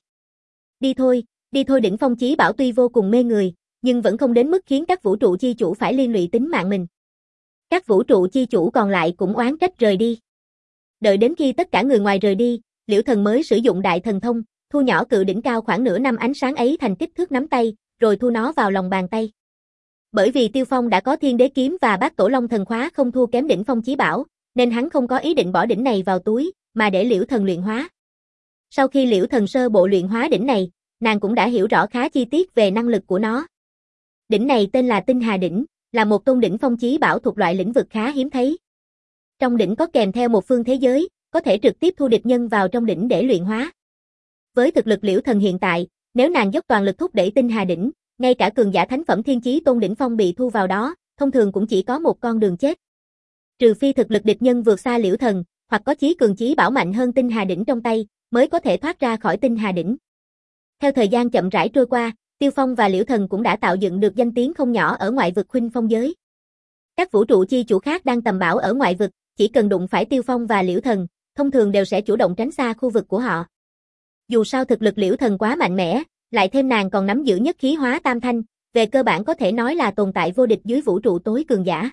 Đi thôi, đi thôi đỉnh phong chí bảo tuy vô cùng mê người, nhưng vẫn không đến mức khiến các vũ trụ chi chủ phải liên lụy tính mạng mình. Các vũ trụ chi chủ còn lại cũng oán trách rời đi. Đợi đến khi tất cả người ngoài rời đi, Liễu Thần mới sử dụng đại thần thông, thu nhỏ cự đỉnh cao khoảng nửa năm ánh sáng ấy thành kích thước nắm tay, rồi thu nó vào lòng bàn tay. Bởi vì Tiêu Phong đã có Thiên Đế kiếm và Bát Tổ Long thần khóa không thua kém đỉnh phong chí bảo, nên hắn không có ý định bỏ đỉnh này vào túi, mà để Liễu Thần luyện hóa. Sau khi Liễu Thần sơ bộ luyện hóa đỉnh này, nàng cũng đã hiểu rõ khá chi tiết về năng lực của nó. Đỉnh này tên là Tinh Hà đỉnh, là một tôn đỉnh phong chí bảo thuộc loại lĩnh vực khá hiếm thấy. Trong đỉnh có kèm theo một phương thế giới, có thể trực tiếp thu địch nhân vào trong đỉnh để luyện hóa. Với thực lực Liễu Thần hiện tại, nếu nàng dốc toàn lực thúc đẩy tinh hà đỉnh, ngay cả cường giả thánh phẩm thiên chí tôn đỉnh phong bị thu vào đó, thông thường cũng chỉ có một con đường chết. Trừ phi thực lực địch nhân vượt xa Liễu Thần, hoặc có chí cường chí bảo mạnh hơn tinh hà đỉnh trong tay, mới có thể thoát ra khỏi tinh hà đỉnh. Theo thời gian chậm rãi trôi qua, Tiêu Phong và Liễu Thần cũng đã tạo dựng được danh tiếng không nhỏ ở ngoại vực Khuynh Phong giới. Các vũ trụ chi chủ khác đang tầm bảo ở ngoại vực, chỉ cần đụng phải Tiêu Phong và Liễu Thần, thông thường đều sẽ chủ động tránh xa khu vực của họ. Dù sao thực lực Liễu Thần quá mạnh mẽ, lại thêm nàng còn nắm giữ nhất khí hóa tam thanh, về cơ bản có thể nói là tồn tại vô địch dưới vũ trụ tối cường giả.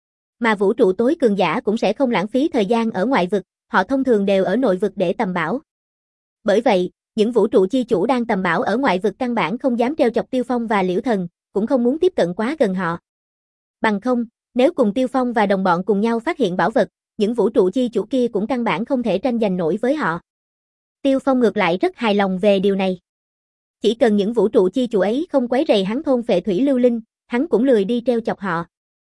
Mà vũ trụ tối cường giả cũng sẽ không lãng phí thời gian ở ngoại vực, họ thông thường đều ở nội vực để tầm bảo. Bởi vậy, những vũ trụ chi chủ đang tầm bảo ở ngoại vực căn bản không dám trêu chọc Tiêu Phong và Liễu Thần, cũng không muốn tiếp cận quá gần họ. Bằng không, nếu cùng Tiêu Phong và đồng bọn cùng nhau phát hiện bảo vật, những vũ trụ chi chủ kia cũng căn bản không thể tranh giành nổi với họ. Tiêu Phong ngược lại rất hài lòng về điều này. Chỉ cần những vũ trụ chi chủ ấy không quấy rầy hắn thôn phệ thủy lưu linh, hắn cũng lười đi trêu chọc họ.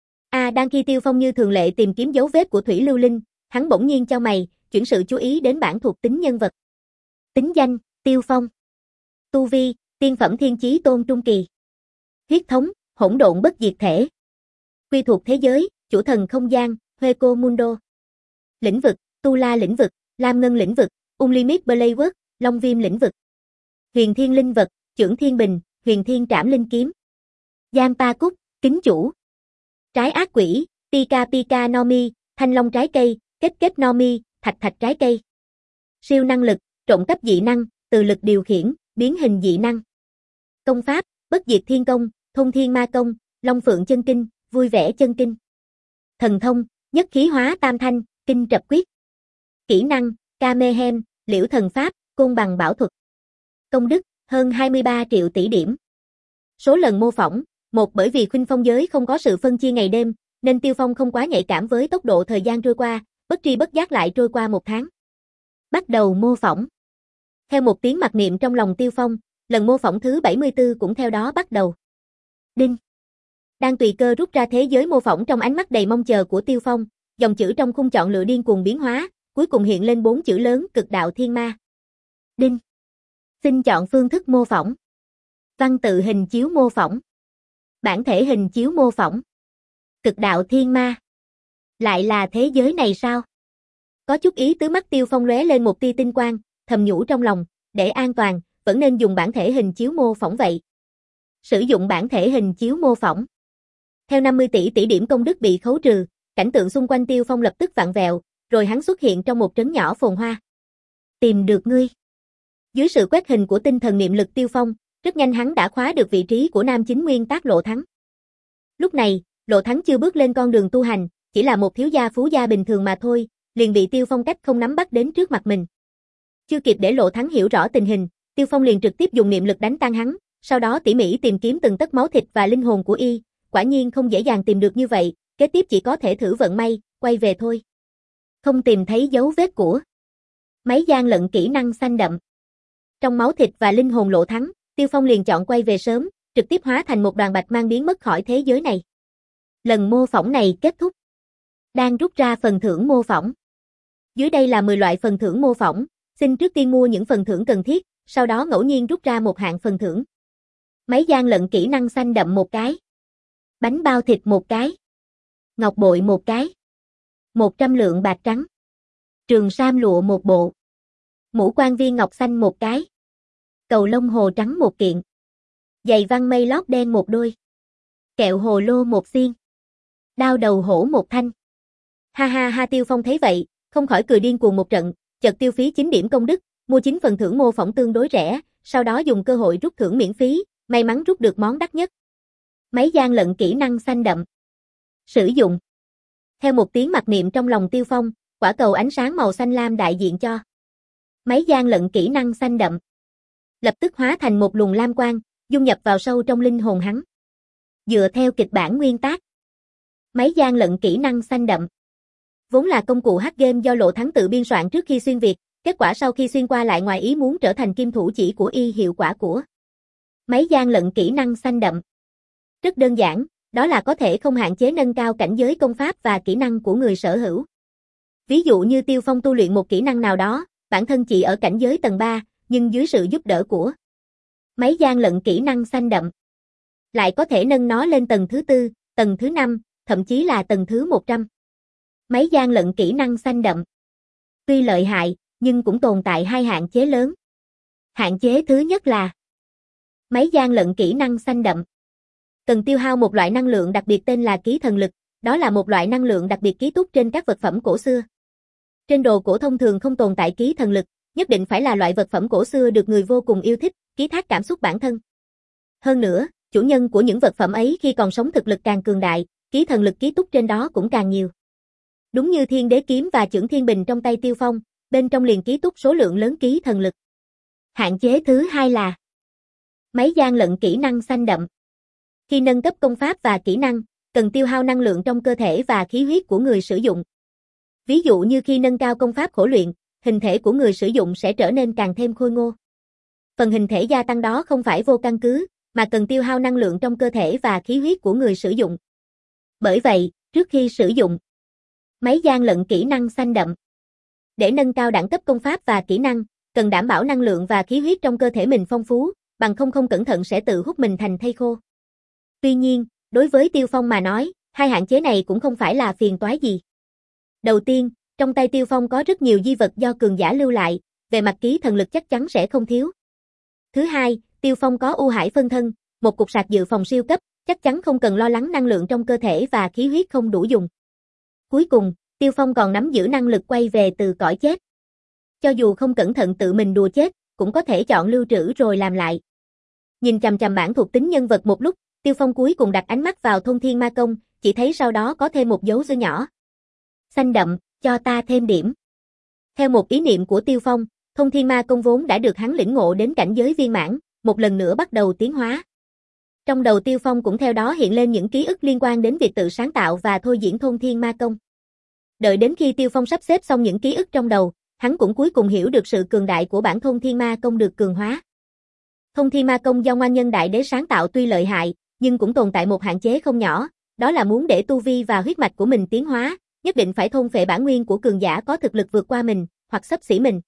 À, đang khi Tiêu Phong như thường lệ tìm kiếm dấu vết của thủy lưu linh, hắn bỗng nhiên chau mày, chuyển sự chú ý đến bảng thuộc tính nhân vật. Tính danh: Tiêu Phong. Tu vi: tiên phẩm thiên chí tôn trung kỳ. Huyết thống: hỗn độn bất diệt thể. Quy thuộc thế giới: chủ thần không gian, Hueco Mundo. Lĩnh vực: Tu La lĩnh vực, Lam Ngân lĩnh vực, Unlimited Playwork, Long Viêm lĩnh vực. Huyền Thiên linh vật: Chưởng Thiên Bình, Huyền Thiên Trảm Linh kiếm. Giam Pa Cúc, kính chủ. Trái ác quỷ: Pika Pika Nomi, Thanh Long trái cây, Kết Kết Nomi, Thạch Thạch trái cây. Siêu năng lực: trộn cấp dị năng, từ lực điều khiển, biến hình dị năng. Công pháp: Bất diệt thiên công, Thôn thiên ma công, Long phượng chân kinh, Vui vẻ chân kinh. Thần thông: Nhất khí hóa tam thanh, Kinh trập quyết. Kỹ năng: Kamehem, Liễu thần pháp, Côn bằng bảo thuật. Công đức: hơn hai mươi ba triệu tỷ điểm. Số lần mô phỏng: một Bởi vì Khuynh Phong giới không có sự phân chia ngày đêm, nên Tiêu Phong không quá nhạy cảm với tốc độ thời gian trôi qua, bất tri bất giác lại trôi qua một tháng. Bắt đầu mô phỏng. Theo một tiếng mặc niệm trong lòng Tiêu Phong, lần mô phỏng thứ bảy mươi tư cũng theo đó bắt đầu. Đinh. Đang tùy cơ rút ra thế giới mô phỏng trong ánh mắt đầy mong chờ của Tiêu Phong, dòng chữ trong khung chọn lựa điên cuồng biến hóa, cuối cùng hiện lên bốn chữ lớn: Cực đạo thiên ma. Đinh. Xin chọn phương thức mô phỏng. Văn tự hình chiếu mô phỏng. Bản thể hình chiếu mô phỏng. Cực đạo thiên ma. Lại là thế giới này sao? Có chút ý tứ mắt Tiêu Phong lóe lên một tia tinh quang, thầm nhủ trong lòng, để an toàn, vẫn nên dùng bản thể hình chiếu mô phỏng vậy. Sử dụng bản thể hình chiếu mô phỏng. Theo năm mươi tỷ tỷ điểm công đức bị khấu trừ, cảnh tượng xung quanh Tiêu Phong lập tức vặn vẹo, rồi hắn xuất hiện trong một trấn nhỏ phồn hoa. Tìm được ngươi. Dưới sự quét hình của tinh thần niệm lực Tiêu Phong, rất nhanh hắn đã khóa được vị trí của nam chính nguyên tác Lộ Thắng. Lúc này, Lộ Thắng chưa bước lên con đường tu hành, chỉ là một thiếu gia phú gia bình thường mà thôi, liền bị Tiêu Phong cách không nắm bắt đến trước mặt mình. Chưa kịp để Lộ Thắng hiểu rõ tình hình, Tiêu Phong liền trực tiếp dùng niệm lực đánh tan hắn, sau đó tỉ mỉ tìm kiếm từng tấc máu thịt và linh hồn của y, quả nhiên không dễ dàng tìm được như vậy, kế tiếp chỉ có thể thử vận may, quay về thôi. Không tìm thấy dấu vết của máy gian lận kỹ năng xanh đậm. Trong máu thịt và linh hồn Lộ Thắng, Tiêu Phong liền chọn quay về sớm, trực tiếp hóa thành một đoàn bạch mang biến mất khỏi thế giới này. Lần mô phỏng này kết thúc. Đang rút ra phần thưởng mô phỏng. Dưới đây là mười loại phần thưởng mô phỏng, xin trước tiên mua những phần thưởng cần thiết, sau đó ngẫu nhiên rút ra một hạng phần thưởng. Máy gian lận kỹ năng xanh đậm một cái. Bánh bao thịt một cái. Ngọc bội một cái. một trăm lượng bạc trắng. Trường sam lụa một bộ. Mũ quan viên ngọc xanh một cái. Cầu lông hồ trắng một kiện. Giày văn mây lót đen một đôi. Kẹo hồ lô một xiên. Đao đầu hổ một thanh. Ha ha ha, Tiêu Phong thấy vậy, không khỏi cười điên cuồng một trận, chợt tiêu phí chín điểm công đức, mua chín phần thưởng mô phỏng tương đối rẻ, sau đó dùng cơ hội rút thưởng miễn phí, may mắn rút được món đắt nhất. Máy gian lận kỹ năng xanh đậm. Sử dụng. Theo một tiếng mặc niệm trong lòng Tiêu Phong, quả cầu ánh sáng màu xanh lam đại diện cho máy gian lận kỹ năng xanh đậm. Lập tức hóa thành một luồng lam quang, dung nhập vào sâu trong linh hồn hắn. Dựa theo kịch bản nguyên tác, máy gian lận kỹ năng xanh đậm vốn là công cụ hack game do Lộ Thắng tự biên soạn trước khi xuyên Việt, kết quả sau khi xuyên qua lại ngoài ý muốn trở thành kim thủ chỉ của y. Hiệu quả của máy gian lận kỹ năng xanh đậm rất đơn giản, đó là có thể không hạn chế nâng cao cảnh giới công pháp và kỹ năng của người sở hữu. Ví dụ như Tiêu Phong tu luyện một kỹ năng nào đó, bản thân chỉ ở cảnh giới tầng ba, nhưng dưới sự giúp đỡ của máy gian lận kỹ năng xanh đậm, lại có thể nâng nó lên tầng thứ tư, tầng thứ năm, thậm chí là tầng thứ một trăm. Máy gian lận kỹ năng xanh đậm tuy lợi hại, nhưng cũng tồn tại hai hạn chế lớn. Hạn chế thứ nhất là máy gian lận kỹ năng xanh đậm cần tiêu hao một loại năng lượng đặc biệt tên là ký thần lực, đó là một loại năng lượng đặc biệt ký túc trên các vật phẩm cổ xưa. Trên đồ cổ thông thường không tồn tại ký thần lực, nhất định phải là loại vật phẩm cổ xưa được người vô cùng yêu thích, ký thác cảm xúc bản thân. Hơn nữa, chủ nhân của những vật phẩm ấy khi còn sống thực lực càng cường đại, ký thần lực ký túc trên đó cũng càng nhiều. Đúng như Thiên Đế kiếm và Chưởng Thiên Bình trong tay Tiêu Phong, bên trong liền ký túc số lượng lớn ký thần lực. Hạn chế thứ hai là máy gian lận kỹ năng xanh đậm. Khi nâng cấp công pháp và kỹ năng, cần tiêu hao năng lượng trong cơ thể và khí huyết của người sử dụng. Ví dụ như khi nâng cao công pháp khổ luyện, hình thể của người sử dụng sẽ trở nên càng thêm khôi ngô. Phần hình thể gia tăng đó không phải vô căn cứ, mà cần tiêu hao năng lượng trong cơ thể và khí huyết của người sử dụng. Bởi vậy, trước khi sử dụng máy gian lận kỹ năng xanh đậm, để nâng cao đẳng cấp công pháp và kỹ năng, cần đảm bảo năng lượng và khí huyết trong cơ thể mình phong phú, bằng không không cẩn thận sẽ tự hút mình thành thây khô. Tuy nhiên, đối với Tiêu Phong mà nói, hai hạn chế này cũng không phải là phiền toái gì. Đầu tiên, trong tay Tiêu Phong có rất nhiều di vật do cường giả lưu lại, về mặt ký thần lực chắc chắn sẽ không thiếu. Thứ hai, Tiêu Phong có U Hải phân thân, một cục sạc dự phòng siêu cấp, chắc chắn không cần lo lắng năng lượng trong cơ thể và khí huyết không đủ dùng. Cuối cùng, Tiêu Phong còn nắm giữ năng lực quay về từ cõi chết. Cho dù không cẩn thận tự mình đùa chết, cũng có thể chọn lưu trữ rồi làm lại. Nhìn chằm chằm bảng thuộc tính nhân vật một lúc, Tiêu Phong cuối cùng đặt ánh mắt vào Thôn Thiên Ma Công, chỉ thấy sau đó có thêm một dấu dư nhỏ. Xanh đậm, cho ta thêm điểm. Theo một ý niệm của Tiêu Phong, Thôn Thiên Ma Công vốn đã được hắn lĩnh ngộ đến cảnh giới viên mãn, một lần nữa bắt đầu tiến hóa. Trong đầu Tiêu Phong cũng theo đó hiện lên những ký ức liên quan đến việc tự sáng tạo và thôi diễn Thôn Thiên Ma Công. Đợi đến khi Tiêu Phong sắp xếp xong những ký ức trong đầu, hắn cũng cuối cùng hiểu được sự cường đại của bản Thôn Thiên Ma Công được cường hóa. Thôn Thiên Ma Công do Ngoan Nhân Đại Đế sáng tạo tuy lợi hại, nhưng cũng tồn tại một hạn chế không nhỏ, đó là muốn để tu vi và huyết mạch của mình tiến hóa, nhất định phải thôn phệ bản nguyên của cường giả có thực lực vượt qua mình, hoặc xấp xỉ mình.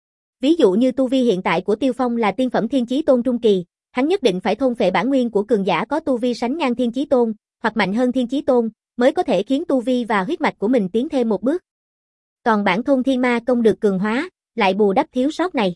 Ví dụ như tu vi hiện tại của Tiêu Phong là tiên phẩm Thiên Chí Tôn trung kỳ, hắn nhất định phải thôn phệ bản nguyên của cường giả có tu vi sánh ngang Thiên Chí Tôn, hoặc mạnh hơn Thiên Chí Tôn, mới có thể khiến tu vi và huyết mạch của mình tiến thêm một bước. Còn bản Thôn Thiên Ma Công được cường hóa, lại bù đắp thiếu sót này.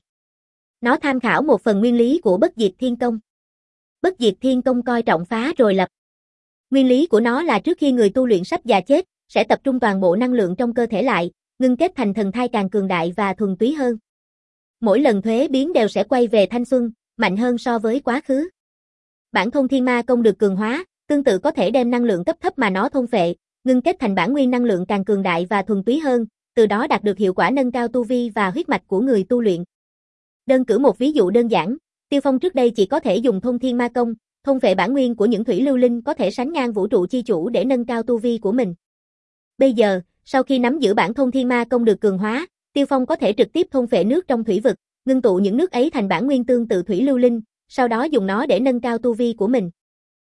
Nó tham khảo một phần nguyên lý của Bất Diệt Thiên Công. Bất Diệt Thiên Công coi trọng phá rồi lập. Nguyên lý của nó là trước khi người tu luyện sắp già chết, sẽ tập trung toàn bộ năng lượng trong cơ thể lại, ngưng kết thành thần thai càng cường đại và thuần túy hơn. Mỗi lần thuế biến đều sẽ quay về thanh xuân, mạnh hơn so với quá khứ. Bản Thôn Thiên Ma Công được cường hóa, tương tự có thể đem năng lượng cấp thấp mà nó thôn phệ, ngưng kết thành bản nguyên năng lượng càng cường đại và thuần túy hơn, từ đó đạt được hiệu quả nâng cao tu vi và huyết mạch của người tu luyện. Đơn cử một ví dụ đơn giản, Tiêu Phong trước đây chỉ có thể dùng Thôn Thiên Ma Công, thôn phệ bản nguyên của những thủy lưu linh có thể sánh ngang vũ trụ chi chủ để nâng cao tu vi của mình. Bây giờ, sau khi nắm giữ bản Thôn Thiên Ma Công được cường hóa, Tiêu Phong có thể trực tiếp thôn phệ nước trong thủy vực, ngưng tụ những nước ấy thành bản nguyên tương tự thủy lưu linh, sau đó dùng nó để nâng cao tu vi của mình.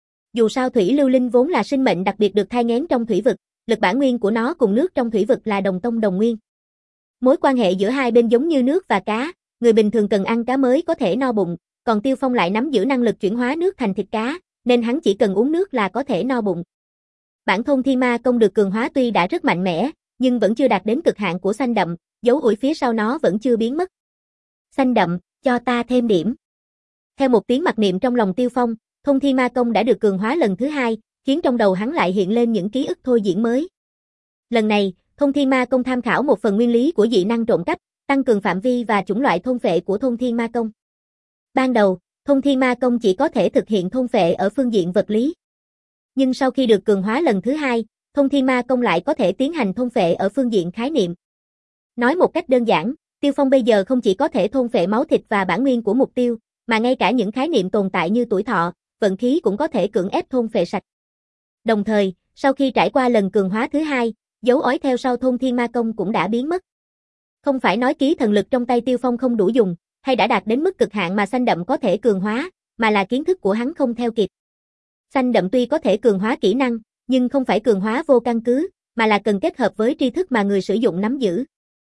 Dù sao thủy lưu linh vốn là sinh mệnh đặc biệt được thai nghén trong thủy vực, lực bản nguyên của nó cùng nước trong thủy vực là đồng tông đồng nguyên. Mối quan hệ giữa hai bên giống như nước và cá, người bình thường cần ăn cá mới có thể no bụng, còn Tiêu Phong lại nắm giữ năng lực chuyển hóa nước thành thịt cá, nên hắn chỉ cần uống nước là có thể no bụng. Bản Thôn Thiên Ma Công được cường hóa tuy đã rất mạnh mẽ, nhưng vẫn chưa đạt đến cực hạn của xanh đậm, dấu ủi phía sau nó vẫn chưa biến mất. Xanh đậm, cho ta thêm điểm. Theo một tiếng mặc niệm trong lòng Tiêu Phong, Thôn Thiên Ma Công đã được cường hóa lần thứ hai, khiến trong đầu hắn lại hiện lên những ký ức thôi diễn mới. Lần này, Thôn Thiên Ma Công tham khảo một phần nguyên lý của dị năng trộm cắp, tăng cường phạm vi và chủng loại thôn phệ của Thôn Thiên Ma Công. Ban đầu, Thôn Thiên Ma Công chỉ có thể thực hiện thôn phệ ở phương diện vật lý. Nhưng sau khi được cường hóa lần thứ hai, Thôn Thiên Ma Công lại có thể tiến hành thôn phệ ở phương diện khái niệm. Nói một cách đơn giản, Tiêu Phong bây giờ không chỉ có thể thôn phệ máu thịt và bản nguyên của mục tiêu, mà ngay cả những khái niệm tồn tại như tuổi thọ, vận khí cũng có thể cưỡng ép thôn phệ sạch. Đồng thời, sau khi trải qua lần cường hóa thứ hai, dấu ói theo sau Thôn Thiên Ma Công cũng đã biến mất. Không phải nói ký thần lực trong tay Tiêu Phong không đủ dùng, hay đã đạt đến mức cực hạn mà xanh đậm có thể cường hóa, mà là kiến thức của hắn không theo kịp. Xanh đậm tuy có thể cường hóa kỹ năng, nhưng không phải cường hóa vô căn cứ, mà là cần kết hợp với tri thức mà người sử dụng nắm giữ.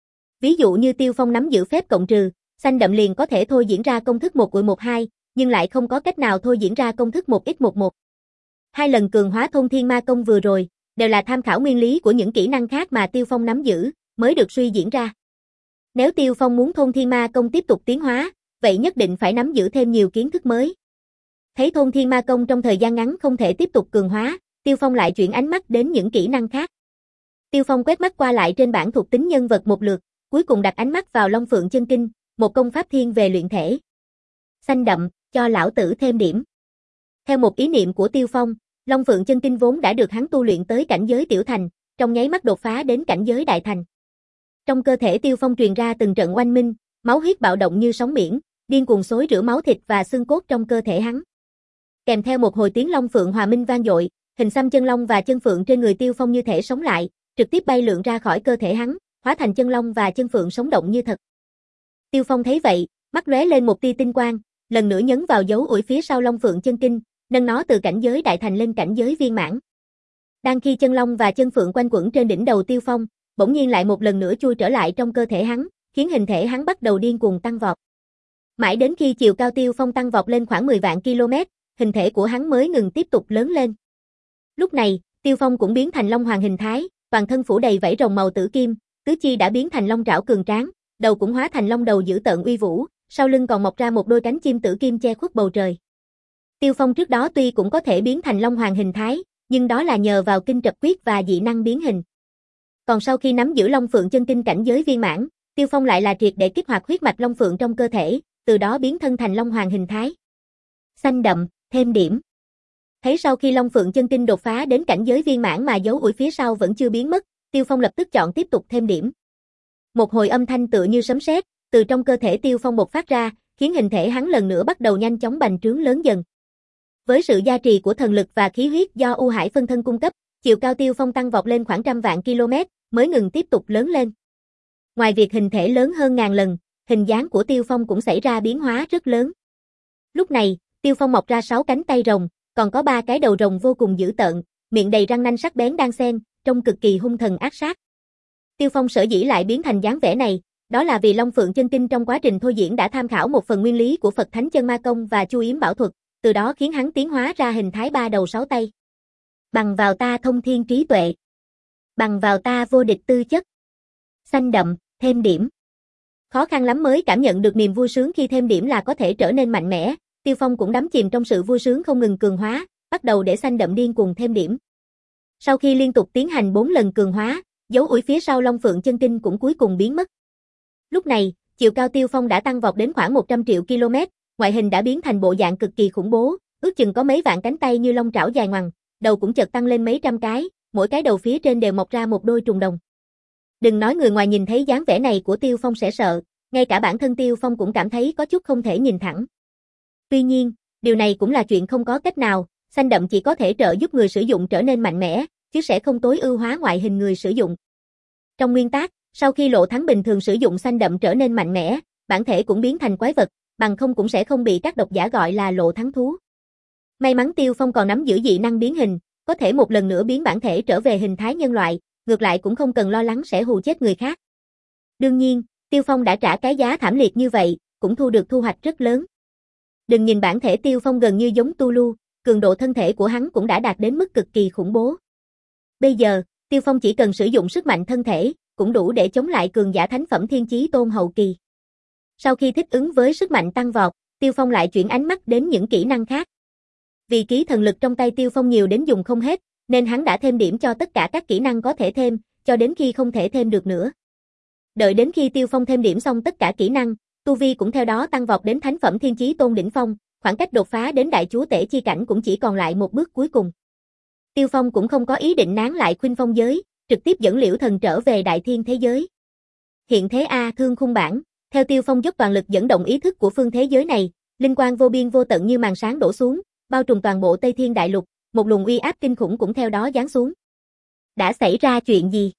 Ví dụ như Tiêu Phong nắm giữ phép cộng trừ, xanh đậm liền có thể thôi diễn ra công thức một ui một hai, nhưng lại không có cách nào thôi diễn ra công thức một x một một. Hai lần cường hóa thôn thiên ma công vừa rồi, đều là tham khảo nguyên lý của những kỹ năng khác mà Tiêu Phong nắm giữ, mới được suy diễn ra. Nếu Tiêu Phong muốn thôn thiên ma công tiếp tục tiến hóa, vậy nhất định phải nắm giữ thêm nhiều kiến thức mới. Thấy thôn thiên ma công trong thời gian ngắn không thể tiếp tục cường hóa, Tiêu Phong lại chuyển ánh mắt đến những kỹ năng khác. Tiêu Phong quét mắt qua lại trên bảng thuộc tính nhân vật một lượt, cuối cùng đặt ánh mắt vào Long Phượng Chân Kinh, một công pháp thiên về luyện thể. Xanh đậm, cho lão tử thêm điểm. Theo một ý niệm của Tiêu Phong, Long Phượng Chân Kinh vốn đã được hắn tu luyện tới cảnh giới tiểu thành, trong nháy mắt đột phá đến cảnh giới đại thành. Trong cơ thể Tiêu Phong truyền ra từng trận oanh minh, máu huyết bạo động như sóng biển, điên cuồng xối rửa máu thịt và xương cốt trong cơ thể hắn. Kèm theo một hồi tiếng Long Phượng hòa minh vang dội, hình xăm chân long và chân phượng trên người Tiêu Phong như thể sống lại, trực tiếp bay lượn ra khỏi cơ thể hắn, hóa thành chân long và chân phượng sống động như thật. Tiêu Phong thấy vậy, mắt lóe lên một tia tinh quang, lần nữa nhấn vào dấu ủi phía sau Long Phượng Chân Kinh, nâng nó từ cảnh giới đại thành lên cảnh giới viên mãn. Đang khi chân long và chân phượng quanh quẩn trên đỉnh đầu Tiêu Phong, bỗng nhiên lại một lần nữa chui trở lại trong cơ thể hắn, khiến hình thể hắn bắt đầu điên cuồng tăng vọt. Mãi đến khi chiều cao Tiêu Phong tăng vọt lên khoảng mười vạn km, hình thể của hắn mới ngừng tiếp tục lớn lên. Lúc này, Tiêu Phong cũng biến thành long hoàng hình thái, toàn thân phủ đầy vảy rồng màu tử kim, tứ chi đã biến thành long trảo cường tráng, đầu cũng hóa thành long đầu dữ tợn uy vũ, sau lưng còn mọc ra một đôi cánh chim tử kim che khuất bầu trời. Tiêu Phong trước đó tuy cũng có thể biến thành long hoàng hình thái, nhưng đó là nhờ vào kinh trập quyết và dị năng biến hình. Còn sau khi nắm giữ Long Phượng Chân Kinh cảnh giới viên mãn, Tiêu Phong lại là triệt để kích hoạt huyết mạch Long Phượng trong cơ thể, từ đó biến thân thành long hoàng hình thái. Xanh đậm, thêm điểm. Thấy sau khi Long Phượng Chân Kinh đột phá đến cảnh giới viên mãn mà dấu ủi phía sau vẫn chưa biến mất, Tiêu Phong lập tức chọn tiếp tục thêm điểm. Một hồi âm thanh tựa như sấm sét, từ trong cơ thể Tiêu Phong bộc phát ra, khiến hình thể hắn lần nữa bắt đầu nhanh chóng bành trướng lớn dần. Với sự gia trì của thần lực và khí huyết do U Hải phân thân cung cấp, chiều cao Tiêu Phong tăng vọt lên khoảng trăm vạn km, mới ngừng tiếp tục lớn lên. Ngoài việc hình thể lớn hơn ngàn lần, hình dáng của Tiêu Phong cũng xảy ra biến hóa rất lớn. Lúc này, Tiêu Phong mọc ra sáu cánh tay rồng, còn có ba cái đầu rồng vô cùng dữ tợn, miệng đầy răng nanh sắc bén đan xen, trông cực kỳ hung thần ác sát. Tiêu Phong sở dĩ lại biến thành dáng vẻ này, đó là vì Long Phượng Chân Kinh trong quá trình thôi diễn đã tham khảo một phần nguyên lý của Phật Thánh Chân Ma Công và Chu Yếm Bảo Thuật, từ đó khiến hắn tiến hóa ra hình thái ba đầu sáu tay. Bằng vào ta thông thiên trí tuệ. Bằng vào ta vô địch tư chất. Xanh đậm, thêm điểm. Khó khăn lắm mới cảm nhận được niềm vui sướng khi thêm điểm là có thể trở nên mạnh mẽ, Tiêu Phong cũng đắm chìm trong sự vui sướng không ngừng cường hóa, bắt đầu để xanh đậm điên cuồng thêm điểm. Sau khi liên tục tiến hành bốn lần cường hóa, dấu ủi phía sau Long Phượng Chân Kinh cũng cuối cùng biến mất. Lúc này, chiều cao Tiêu Phong đã tăng vọt đến khoảng một trăm triệu km, ngoại hình đã biến thành bộ dạng cực kỳ khủng bố, ước chừng có mấy vạn cánh tay như long trảo dài ngoằng, đầu cũng chợt tăng lên mấy trăm cái, mỗi cái đầu phía trên đều mọc ra một đôi trùng đồng. Đừng nói người ngoài nhìn thấy dáng vẻ này của Tiêu Phong sẽ sợ, ngay cả bản thân Tiêu Phong cũng cảm thấy có chút không thể nhìn thẳng. Tuy nhiên, điều này cũng là chuyện không có cách nào, xanh đậm chỉ có thể trợ giúp người sử dụng trở nên mạnh mẽ, chứ sẽ không tối ưu hóa ngoại hình người sử dụng. Trong nguyên tắc, sau khi Lộ Thắng bình thường sử dụng xanh đậm trở nên mạnh mẽ, bản thể cũng biến thành quái vật, bằng không cũng sẽ không bị các độc giả gọi là Lộ Thắng thú. May mắn Tiêu Phong còn nắm giữ dị năng biến hình, có thể một lần nữa biến bản thể trở về hình thái nhân loại, ngược lại cũng không cần lo lắng sẽ hù chết người khác. Đương nhiên, Tiêu Phong đã trả cái giá thảm liệt như vậy, cũng thu được thu hoạch rất lớn. Đừng nhìn bản thể Tiêu Phong gần như giống Tu Lu, cường độ thân thể của hắn cũng đã đạt đến mức cực kỳ khủng bố. Bây giờ, Tiêu Phong chỉ cần sử dụng sức mạnh thân thể, cũng đủ để chống lại cường giả thánh phẩm Thiên Chí Tôn hậu kỳ. Sau khi thích ứng với sức mạnh tăng vọt, Tiêu Phong lại chuyển ánh mắt đến những kỹ năng khác. Vì ký thần lực trong tay Tiêu Phong nhiều đến dùng không hết, nên hắn đã thêm điểm cho tất cả các kỹ năng có thể thêm, cho đến khi không thể thêm được nữa. Đợi đến khi Tiêu Phong thêm điểm xong tất cả kỹ năng, tu vi cũng theo đó tăng vọt đến thánh phẩm Thiên Chí Tôn đỉnh phong, khoảng cách đột phá đến đại chúa tể chi cảnh cũng chỉ còn lại một bước cuối cùng. Tiêu Phong cũng không có ý định nán lại Khuynh Phong giới, trực tiếp dẫn Liễu Thần trở về đại thiên thế giới. Hiện thế A Thương Khung bản, theo Tiêu Phong dốc toàn lực dẫn động ý thức của phương thế giới này, linh quang vô biên vô tận như màn sáng đổ xuống, bao trùm toàn bộ Tây Thiên đại lục, một luồng uy áp kinh khủng cũng theo đó giáng xuống. Đã xảy ra chuyện gì?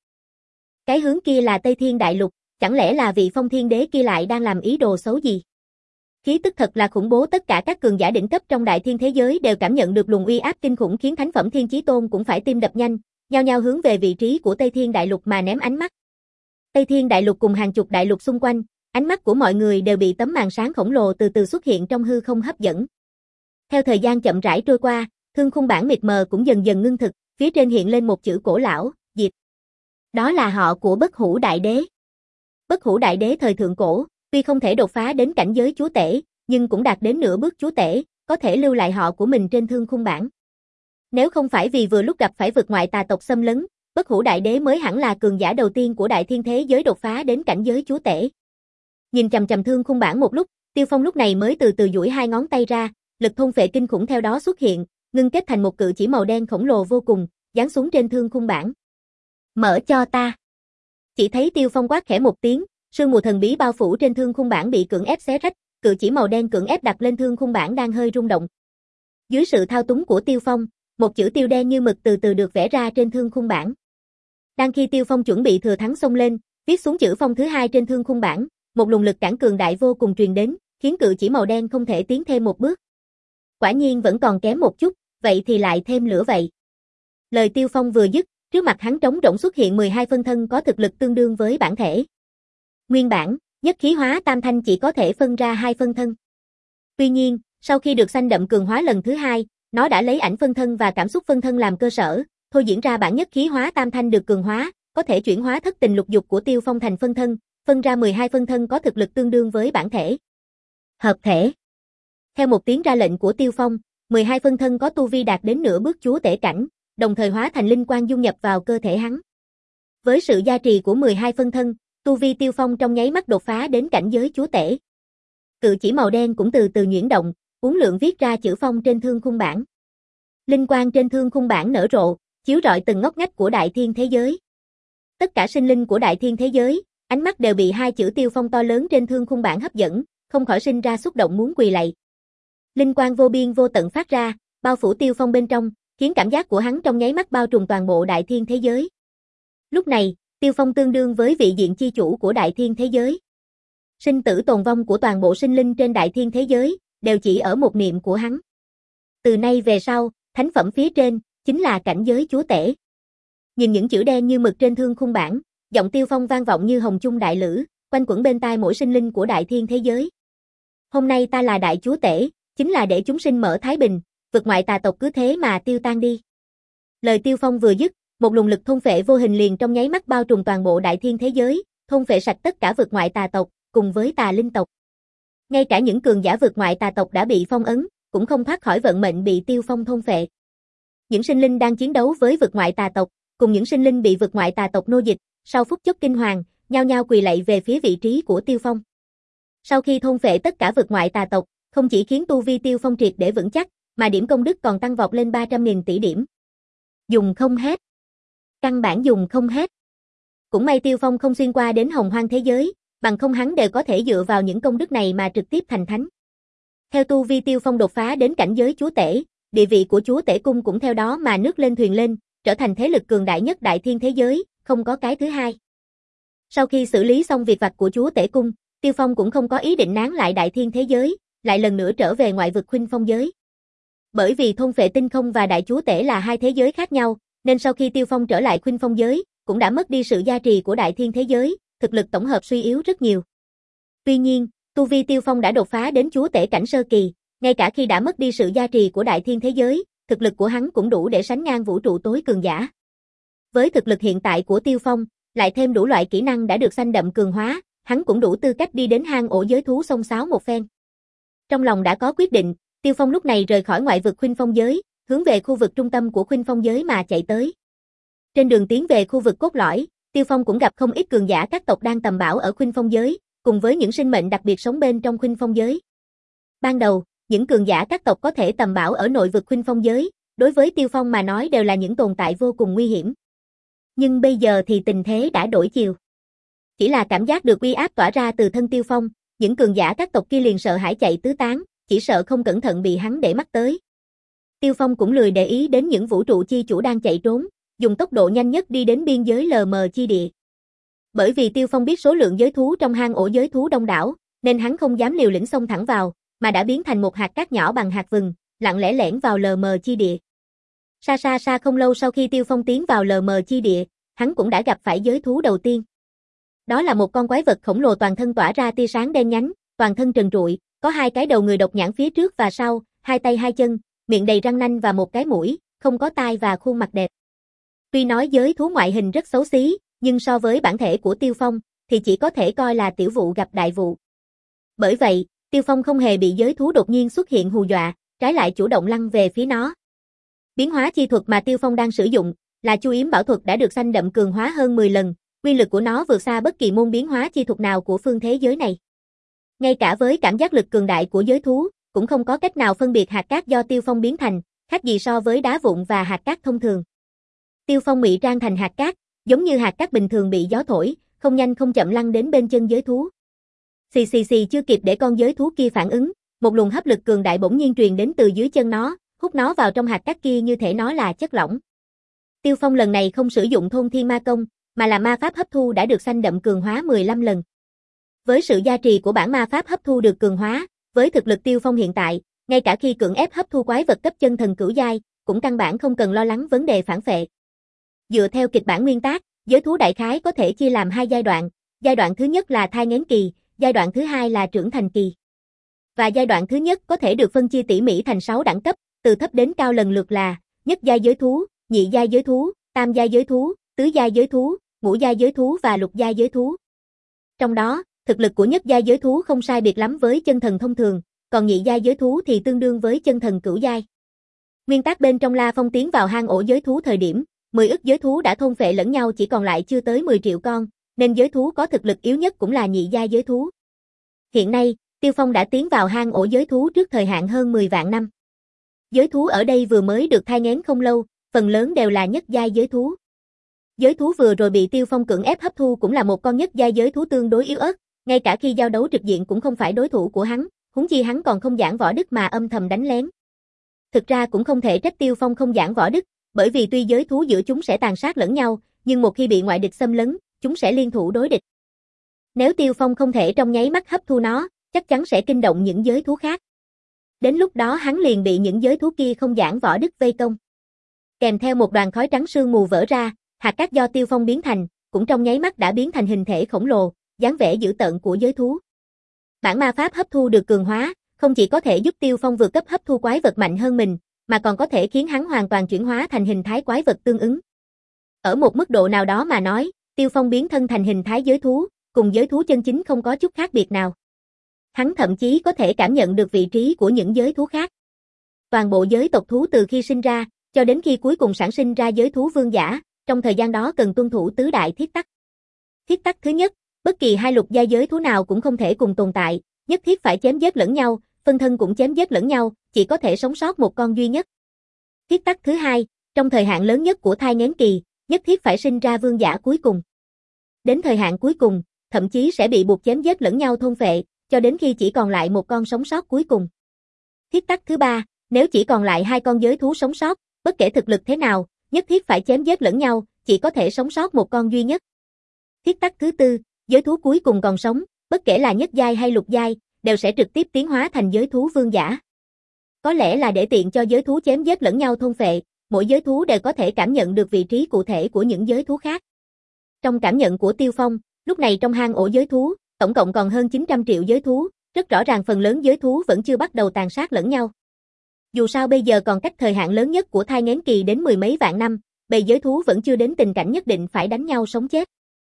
Cái hướng kia là Tây Thiên đại lục, chẳng lẽ là vị Phong Thiên đế kia lại đang làm ý đồ xấu gì? Khí tức thật là khủng bố, tất cả các cường giả đỉnh cấp trong đại thiên thế giới đều cảm nhận được luồng uy áp kinh khủng khiến thánh phẩm thiên chí tôn cũng phải tim đập nhanh, nhao nhao hướng về vị trí của Tây Thiên Đại Lục mà ném ánh mắt. Tây Thiên Đại Lục cùng hàng chục đại lục xung quanh, ánh mắt của mọi người đều bị tấm màn sáng khổng lồ từ từ xuất hiện trong hư không hấp dẫn. Theo thời gian chậm rãi trôi qua, thương khung bản mịt mờ cũng dần dần ngưng thực, phía trên hiện lên một chữ cổ lão, Diệt. Đó là họ của Bất Hủ Đại Đế. Bất Hủ Đại Đế thời thượng cổ, tuy không thể đột phá đến cảnh giới chúa tể, nhưng cũng đạt đến nửa bước chúa tể, có thể lưu lại họ của mình trên thương khung bản. Nếu không phải vì vừa lúc gặp phải vực ngoại tà tộc xâm lấn, Bất Hủ Đại Đế mới hẳn là cường giả đầu tiên của đại thiên thế giới đột phá đến cảnh giới chúa tể. Nhìn chằm chằm thương khung bản một lúc, Tiêu Phong lúc này mới từ từ duỗi hai ngón tay ra, lực thôn phệ kinh khủng theo đó xuất hiện, ngưng kết thành một cự chỉ màu đen khổng lồ vô cùng, giáng xuống trên thương khung bản. Mở cho ta. Chỉ thấy Tiêu Phong quát khẽ một tiếng, sương mù thần bí bao phủ trên thương khung bản bị cưỡng ép xé rách, cự chỉ màu đen cưỡng ép đặt lên thương khung bản đang hơi rung động. Dưới sự thao túng của Tiêu Phong, một chữ tiêu đen như mực từ từ được vẽ ra trên thương khung bản. Đang khi Tiêu Phong chuẩn bị thừa thắng xông lên, viết xuống chữ phong thứ hai trên thương khung bản, một luồng lực cản cường đại vô cùng truyền đến, khiến cự chỉ màu đen không thể tiến thêm một bước. Quả nhiên vẫn còn kém một chút, vậy thì lại thêm lửa vậy. Lời Tiêu Phong vừa dứt, trước mặt hắn trống rỗng xuất hiện mười hai phân thân có thực lực tương đương với bản thể. Nguyên bản, nhất khí hóa tam thanh chỉ có thể phân ra hai phân thân. Tuy nhiên, sau khi được xanh đậm cường hóa lần thứ hai, nó đã lấy ảnh phân thân và cảm xúc phân thân làm cơ sở, thôi diễn ra bản nhất khí hóa tam thanh được cường hóa, có thể chuyển hóa thất tình lục dục của Tiêu Phong thành phân thân, phân ra mười hai phân thân có thực lực tương đương với bản thể. Hợp thể. Theo một tiếng ra lệnh của Tiêu Phong, mười hai phân thân có tu vi đạt đến nửa bước chúa tể cảnh, đồng thời hóa thành linh quang dung nhập vào cơ thể hắn. Với sự gia trì của mười hai phân thân, tu vi Tiêu Phong trong nháy mắt đột phá đến cảnh giới chúa tể. Cự chỉ màu đen cũng từ từ nhuyễn động, uốn lượn viết ra chữ phong trên thương khung bản. Linh quang trên thương khung bản nở rộ, chiếu rọi từng ngóc ngách của đại thiên thế giới. Tất cả sinh linh của đại thiên thế giới, ánh mắt đều bị hai chữ Tiêu Phong to lớn trên thương khung bản hấp dẫn, không khỏi sinh ra xúc động muốn quỳ lạy. Linh quang vô biên vô tận phát ra, bao phủ Tiêu Phong bên trong, khiến cảm giác của hắn trong nháy mắt bao trùm toàn bộ đại thiên thế giới. Lúc này, Tiêu Phong tương đương với vị diện chi chủ của đại thiên thế giới. Sinh tử tồn vong của toàn bộ sinh linh trên đại thiên thế giới, đều chỉ ở một niệm của hắn. Từ nay về sau, thánh phẩm phía trên, chính là cảnh giới chúa tể. Nhìn những chữ đen như mực trên thương khung bản, giọng Tiêu Phong vang vọng như hồng chung đại lữ, quanh quẩn bên tai mỗi sinh linh của đại thiên thế giới. Hôm nay ta là đại chúa tể, chính là để chúng sinh mở thái bình, vực ngoại tà tộc cứ thế mà tiêu tan đi. Lời Tiêu Phong vừa dứt, một luồng lực thôn phệ vô hình liền trong nháy mắt bao trùm toàn bộ đại thiên thế giới, thôn phệ sạch tất cả vực ngoại tà tộc, cùng với tà linh tộc. Ngay cả những cường giả vực ngoại tà tộc đã bị phong ấn, cũng không thoát khỏi vận mệnh bị Tiêu Phong thôn phệ. Những sinh linh đang chiến đấu với vực ngoại tà tộc, cùng những sinh linh bị vực ngoại tà tộc nô dịch, sau phút chốc kinh hoàng, nhao nhao quỳ lạy về phía vị trí của Tiêu Phong. Sau khi thôn phệ tất cả vực ngoại tà tộc, không chỉ khiến tu vi Tiêu Phong triệt để vững chắc, mà điểm công đức còn tăng vọt lên ba trăm nghìn tỷ điểm. Dùng không hết. Căn bản dùng không hết. Cũng may Tiêu Phong không xuyên qua đến hồng hoang thế giới, bằng không hắn đều có thể dựa vào những công đức này mà trực tiếp thành thánh. Theo tu vi Tiêu Phong đột phá đến cảnh giới chúa tể, địa vị của chúa tể cung cũng theo đó mà nước lên thuyền lên, trở thành thế lực cường đại nhất đại thiên thế giới, không có cái thứ hai. Sau khi xử lý xong việc vặt của chúa tể cung, Tiêu Phong cũng không có ý định nán lại đại thiên thế giới, lại lần nữa trở về ngoại vực Khuynh Phong giới. Bởi vì thôn phệ tinh không và đại chúa tể là hai thế giới khác nhau, nên sau khi Tiêu Phong trở lại Khuynh Phong giới, cũng đã mất đi sự gia trì của đại thiên thế giới, thực lực tổng hợp suy yếu rất nhiều. Tuy nhiên, tu vi Tiêu Phong đã đột phá đến chúa tể cảnh sơ kỳ, ngay cả khi đã mất đi sự gia trì của đại thiên thế giới, thực lực của hắn cũng đủ để sánh ngang vũ trụ tối cường giả. Với thực lực hiện tại của Tiêu Phong, lại thêm đủ loại kỹ năng đã được xanh đậm cường hóa, hắn cũng đủ tư cách đi đến hang ổ giới thú xông xáo một phen. Trong lòng đã có quyết định, Tiêu Phong lúc này rời khỏi ngoại vực Khuynh Phong giới, hướng về khu vực trung tâm của Khuynh Phong giới mà chạy tới. Trên đường tiến về khu vực cốt lõi, Tiêu Phong cũng gặp không ít cường giả các tộc đang tầm bảo ở Khuynh Phong giới, cùng với những sinh mệnh đặc biệt sống bên trong Khuynh Phong giới. Ban đầu, những cường giả các tộc có thể tầm bảo ở nội vực Khuynh Phong giới, đối với Tiêu Phong mà nói đều là những tồn tại vô cùng nguy hiểm. Nhưng bây giờ thì tình thế đã đổi chiều. Chỉ là cảm giác được uy áp tỏa ra từ thân Tiêu Phong, những cường giả các tộc kia liền sợ hãi chạy tứ tán, chỉ sợ không cẩn thận bị hắn để mắt tới. Tiêu Phong cũng lười để ý đến những vũ trụ chi chủ đang chạy trốn, dùng tốc độ nhanh nhất đi đến biên giới lờ mờ chi địa. Bởi vì Tiêu Phong biết số lượng giới thú trong hang ổ giới thú đông đảo, nên hắn không dám liều lĩnh xông thẳng vào, mà đã biến thành một hạt cát nhỏ bằng hạt vừng, lặng lẽ lẻn vào lờ mờ chi địa. Xa xa xa không lâu sau khi Tiêu Phong tiến vào lờ mờ chi địa, hắn cũng đã gặp phải giới thú đầu tiên. Đó là một con quái vật khổng lồ toàn thân tỏa ra tia sáng đen nhánh, toàn thân trần trụi, có hai cái đầu người độc nhãn phía trước và sau, hai tay hai chân, miệng đầy răng nanh và một cái mũi, không có tai và khuôn mặt đẹp. Tuy nói giới thú ngoại hình rất xấu xí, nhưng so với bản thể của Tiêu Phong, thì chỉ có thể coi là tiểu vụ gặp đại vụ. Bởi vậy, Tiêu Phong không hề bị giới thú đột nhiên xuất hiện hù dọa, trái lại chủ động lăn về phía nó. Biến hóa chi thuật mà Tiêu Phong đang sử dụng, là Chu Yếm Bảo Thuật đã được xanh đậm cường hóa hơn mười lần, uy lực của nó vượt xa bất kỳ môn biến hóa chi thuật nào của phương thế giới này. Ngay cả với cảm giác lực cường đại của giới thú, cũng không có cách nào phân biệt hạt cát do Tiêu Phong biến thành, khác gì so với đá vụn và hạt cát thông thường. Tiêu Phong ngụy trang thành hạt cát, giống như hạt cát bình thường bị gió thổi, không nhanh không chậm lăn đến bên chân giới thú. Xì xì xì chưa kịp để con giới thú kia phản ứng, một luồng hấp lực cường đại bỗng nhiên truyền đến từ dưới chân nó, hút nó vào trong hạt cát kia như thể nó là chất lỏng. Tiêu Phong lần này không sử dụng thôn thiên ma công, mà là ma pháp hấp thu đã được xanh đậm cường hóa mười lăm lần. Với sự gia trì của bản ma pháp hấp thu được cường hóa, với thực lực Tiêu Phong hiện tại, ngay cả khi cưỡng ép hấp thu quái vật cấp chân thần cửu giai, cũng căn bản không cần lo lắng vấn đề phản phệ. Dựa theo kịch bản nguyên tác, giới thú đại khái có thể chia làm hai giai đoạn, giai đoạn thứ nhất là thai nghén kỳ, giai đoạn thứ hai là trưởng thành kỳ. Và giai đoạn thứ nhất có thể được phân chia tỉ mỉ thành sáu đẳng cấp, từ thấp đến cao lần lượt là nhất giai giới thú, nhị giai giới thú, tam giai giới thú, tứ giai giới thú, ngũ giai giới thú và lục giai giới thú. Trong đó, thực lực của nhất giai giới thú không sai biệt lắm với chân thần thông thường, còn nhị giai giới thú thì tương đương với chân thần cửu giai. Nguyên tác bên trong La Phong tiến vào hang ổ giới thú thời điểm, mười ức giới thú đã thôn phệ lẫn nhau chỉ còn lại chưa tới mười triệu con, nên giới thú có thực lực yếu nhất cũng là nhị giai giới thú. Hiện nay, Tiêu Phong đã tiến vào hang ổ giới thú trước thời hạn hơn mười vạn năm. Giới thú ở đây vừa mới được thai nghén không lâu, phần lớn đều là nhất giai giới thú. Giới thú vừa rồi bị Tiêu Phong cưỡng ép hấp thu cũng là một con nhất giai giới thú tương đối yếu ớt, ngay cả khi giao đấu trực diện cũng không phải đối thủ của hắn, huống chi hắn còn không giảng võ đức mà âm thầm đánh lén. Thực ra cũng không thể trách Tiêu Phong không giảng võ đức, bởi vì tuy giới thú giữa chúng sẽ tàn sát lẫn nhau, nhưng một khi bị ngoại địch xâm lấn, chúng sẽ liên thủ đối địch. Nếu Tiêu Phong không thể trong nháy mắt hấp thu nó, chắc chắn sẽ kinh động những giới thú khác. Đến lúc đó hắn liền bị những giới thú kia không giảng võ đức vây công. Kèm theo một đoàn khói trắng sương mù vỡ ra, hạt cát do Tiêu Phong biến thành, cũng trong nháy mắt đã biến thành hình thể khổng lồ, dáng vẻ dữ tợn của giới thú. Bản ma pháp hấp thu được cường hóa, không chỉ có thể giúp Tiêu Phong vượt cấp hấp thu quái vật mạnh hơn mình, mà còn có thể khiến hắn hoàn toàn chuyển hóa thành hình thái quái vật tương ứng. Ở một mức độ nào đó mà nói, Tiêu Phong biến thân thành hình thái giới thú, cùng giới thú chân chính không có chút khác biệt nào. Hắn thậm chí có thể cảm nhận được vị trí của những giới thú khác. Toàn bộ giới tộc thú từ khi sinh ra, cho đến khi cuối cùng sản sinh ra giới thú vương giả, trong thời gian đó cần tuân thủ tứ đại thiết tắc. Thiết tắc thứ nhất, bất kỳ hai lục giai giới thú nào cũng không thể cùng tồn tại, nhất thiết phải chém giết lẫn nhau, phân thân cũng chém giết lẫn nhau, chỉ có thể sống sót một con duy nhất. Thiết tắc thứ hai, trong thời hạn lớn nhất của thai nghén kỳ, nhất thiết phải sinh ra vương giả cuối cùng. Đến thời hạn cuối cùng, thậm chí sẽ bị buộc chém giết lẫn nhau thôn phệ, cho đến khi chỉ còn lại một con sống sót cuối cùng. Thiết tắc thứ ba, nếu chỉ còn lại hai con giới thú sống sót, bất kể thực lực thế nào, nhất thiết phải chém giết lẫn nhau, chỉ có thể sống sót một con duy nhất. Thiết tắc thứ tư, giới thú cuối cùng còn sống, bất kể là nhất giai hay lục giai, đều sẽ trực tiếp tiến hóa thành giới thú vương giả. Có lẽ là để tiện cho giới thú chém giết lẫn nhau thôn phệ, mỗi giới thú đều có thể cảm nhận được vị trí cụ thể của những giới thú khác. Trong cảm nhận của Tiêu Phong, lúc này trong hang ổ giới thú, tổng cộng còn hơn chín trăm triệu giới thú, rất rõ ràng phần lớn giới thú vẫn chưa bắt đầu tàn sát lẫn nhau. Dù sao bây giờ còn cách thời hạn lớn nhất của thai nghén kỳ đến mười mấy vạn năm, bầy giới thú vẫn chưa đến tình cảnh nhất định phải đánh nhau sống chết.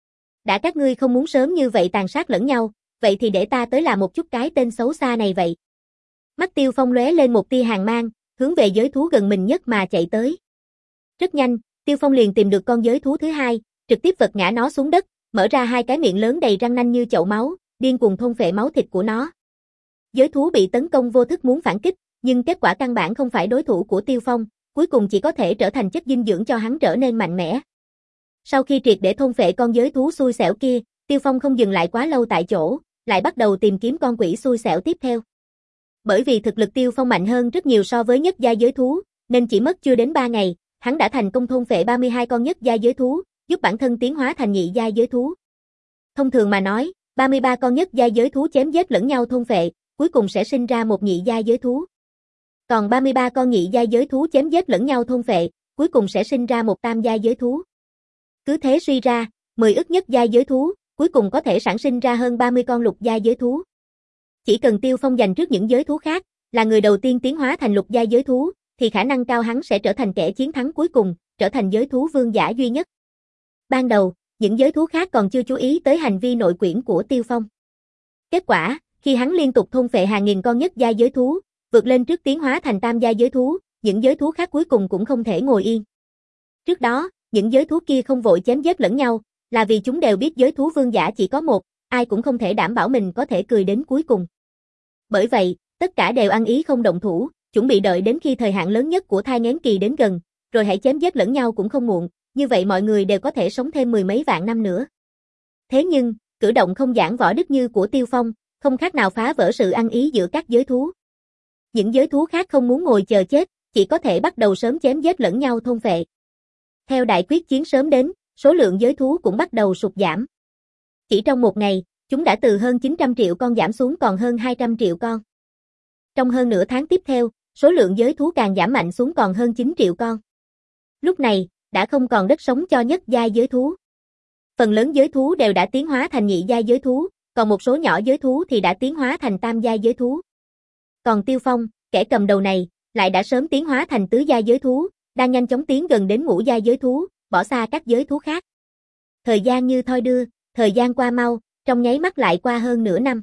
Đã các ngươi không muốn sớm như vậy tàn sát lẫn nhau, vậy thì để ta tới làm một chút cái tên xấu xa này vậy. Mắt Tiêu Phong lóe lên một tia hàn mang, hướng về giới thú gần mình nhất mà chạy tới. Rất nhanh, Tiêu Phong liền tìm được con giới thú thứ hai, trực tiếp vật ngã nó xuống đất, mở ra hai cái miệng lớn đầy răng nanh như chậu máu, điên cuồng thôn phệ máu thịt của nó. Giới thú bị tấn công vô thức muốn phản kích, nhưng kết quả căn bản không phải đối thủ của Tiêu Phong, cuối cùng chỉ có thể trở thành chất dinh dưỡng cho hắn trở nên mạnh mẽ. Sau khi triệt để thôn phệ con giới thú xui xẻo kia, Tiêu Phong không dừng lại quá lâu tại chỗ, lại bắt đầu tìm kiếm con quỷ xui xẻo tiếp theo. Bởi vì thực lực Tiêu Phong mạnh hơn rất nhiều so với nhất giai giới thú, nên chỉ mất chưa đến ba ngày, hắn đã thành công thôn phệ ba mươi hai con nhất giai giới thú, giúp bản thân tiến hóa thành nhị giai giới thú. Thông thường mà nói, ba mươi ba con nhất giai giới thú chém giết lẫn nhau thôn phệ, cuối cùng sẽ sinh ra một nhị giai giới thú. Còn ba mươi ba con nhị giai giới thú chém giết lẫn nhau thôn phệ, cuối cùng sẽ sinh ra một tam giai giới thú. Cứ thế suy ra, mười ức nhất giai giới thú, cuối cùng có thể sản sinh ra hơn ba mươi con lục giai giới thú. Chỉ cần Tiêu Phong giành trước những giới thú khác, là người đầu tiên tiến hóa thành lục giai giới thú, thì khả năng cao hắn sẽ trở thành kẻ chiến thắng cuối cùng, trở thành giới thú vương giả duy nhất. Ban đầu, những giới thú khác còn chưa chú ý tới hành vi nội quyển của Tiêu Phong. Kết quả, khi hắn liên tục thôn phệ hàng nghìn con nhất giai giới thú, vượt lên trước tiến hóa thành tam giai giới thú, những giới thú khác cuối cùng cũng không thể ngồi yên. Trước đó, những giới thú kia không vội chém giết lẫn nhau, là vì chúng đều biết giới thú vương giả chỉ có một, ai cũng không thể đảm bảo mình có thể cười đến cuối cùng. Bởi vậy, tất cả đều ăn ý không động thủ, chuẩn bị đợi đến khi thời hạn lớn nhất của thai nghén kỳ đến gần, rồi hãy chém giết lẫn nhau cũng không muộn, như vậy mọi người đều có thể sống thêm mười mấy vạn năm nữa. Thế nhưng, cử động không giảng võ đức như của Tiêu Phong, không khác nào phá vỡ sự ăn ý giữa các giới thú. Những giới thú khác không muốn ngồi chờ chết, chỉ có thể bắt đầu sớm chém giết lẫn nhau thôn phệ. Theo đại quyết chiến sớm đến, số lượng giới thú cũng bắt đầu sụt giảm. Chỉ trong một ngày, chúng đã từ hơn chín trăm triệu con giảm xuống còn hơn hai trăm triệu con. Trong hơn nửa tháng tiếp theo, số lượng giới thú càng giảm mạnh xuống còn hơn chín triệu con. Lúc này, đã không còn đất sống cho nhất giai giới thú. Phần lớn giới thú đều đã tiến hóa thành nhị giai giới thú, còn một số nhỏ giới thú thì đã tiến hóa thành tam giai giới thú. Còn Tiêu Phong, kẻ cầm đầu này, lại đã sớm tiến hóa thành tứ giai giới thú, đang nhanh chóng tiến gần đến ngũ giai giới thú, bỏ xa các giới thú khác. Thời gian như thoi đưa, thời gian qua mau, trong nháy mắt lại qua hơn nửa năm.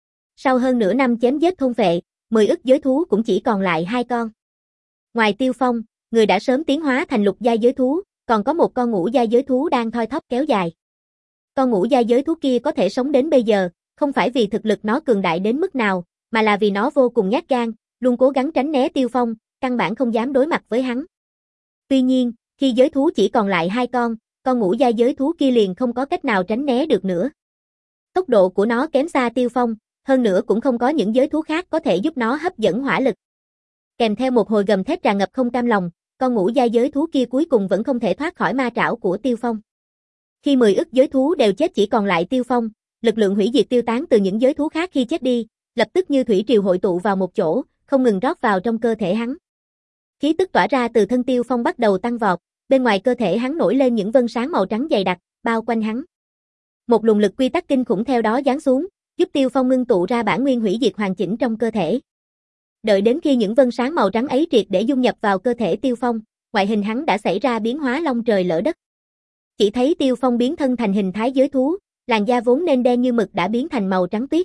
Sau hơn nửa năm chém giết thôn phệ, mười ức giới thú cũng chỉ còn lại hai con. Ngoài Tiêu Phong, người đã sớm tiến hóa thành lục giai giới thú, còn có một con ngũ giai giới thú đang thoi thóp kéo dài. Con ngũ giai giới thú kia có thể sống đến bây giờ, không phải vì thực lực nó cường đại đến mức nào, mà là vì nó vô cùng nhát gan, luôn cố gắng tránh né Tiêu Phong, căn bản không dám đối mặt với hắn. Tuy nhiên, khi giới thú chỉ còn lại hai con, con ngũ giai giới thú kia liền không có cách nào tránh né được nữa. Tốc độ của nó kém xa Tiêu Phong, hơn nữa cũng không có những giới thú khác có thể giúp nó hấp dẫn hỏa lực. Kèm theo một hồi gầm thét tràn ngập không cam lòng, con ngũ giai giới thú kia cuối cùng vẫn không thể thoát khỏi ma trảo của Tiêu Phong. Khi mười ức giới thú đều chết chỉ còn lại Tiêu Phong, lực lượng hủy diệt tiêu tán từ những giới thú khác khi chết đi, lập tức như thủy triều hội tụ vào một chỗ, không ngừng rót vào trong cơ thể hắn. Khí tức tỏa ra từ thân Tiêu Phong bắt đầu tăng vọt, bên ngoài cơ thể hắn nổi lên những vân sáng màu trắng dày đặc, bao quanh hắn. Một luồng lực quy tắc kinh khủng theo đó giáng xuống, giúp Tiêu Phong ngưng tụ ra bản nguyên hủy diệt hoàn chỉnh trong cơ thể. Đợi đến khi những vân sáng màu trắng ấy triệt để dung nhập vào cơ thể Tiêu Phong, ngoại hình hắn đã xảy ra biến hóa long trời lở đất. Chỉ thấy Tiêu Phong biến thân thành hình thái giới thú, làn da vốn nên đen như mực đã biến thành màu trắng tuyết.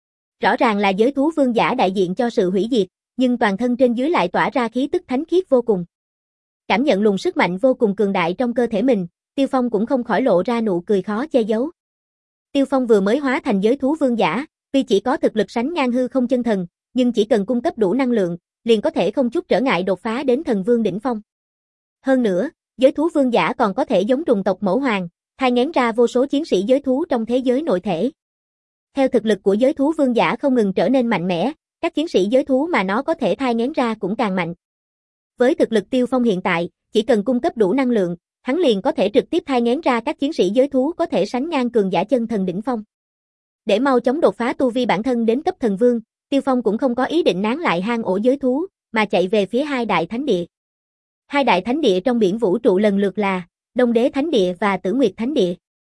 Rõ ràng là giới thú vương giả đại diện cho sự hủy diệt, nhưng toàn thân trên dưới lại tỏa ra khí tức thánh khiết vô cùng. Cảm nhận luồng sức mạnh vô cùng cường đại trong cơ thể mình, Tiêu Phong cũng không khỏi lộ ra nụ cười khó che giấu. Tiêu Phong vừa mới hóa thành giới thú vương giả, tuy chỉ có thực lực sánh ngang hư không chân thần, nhưng chỉ cần cung cấp đủ năng lượng, liền có thể không chút trở ngại đột phá đến thần vương đỉnh phong. Hơn nữa, giới thú vương giả còn có thể giống trùng tộc mẫu hoàng, thai nghén ra vô số chiến sĩ giới thú trong thế giới nội thể. Theo thực lực của giới thú vương giả không ngừng trở nên mạnh mẽ, các chiến sĩ giới thú mà nó có thể thai nghén ra cũng càng mạnh. Với thực lực Tiêu Phong hiện tại, chỉ cần cung cấp đủ năng lượng, hắn liền có thể trực tiếp thai nghén ra các chiến sĩ giới thú có thể sánh ngang cường giả chân thần đỉnh phong. Để mau chóng đột phá tu vi bản thân đến cấp thần vương, Tiêu Phong cũng không có ý định nán lại hang ổ giới thú, mà chạy về phía hai đại thánh địa. Hai đại thánh địa trong biển vũ trụ lần lượt là Đông Đế Thánh Địa và Tử Nguyệt Thánh Địa.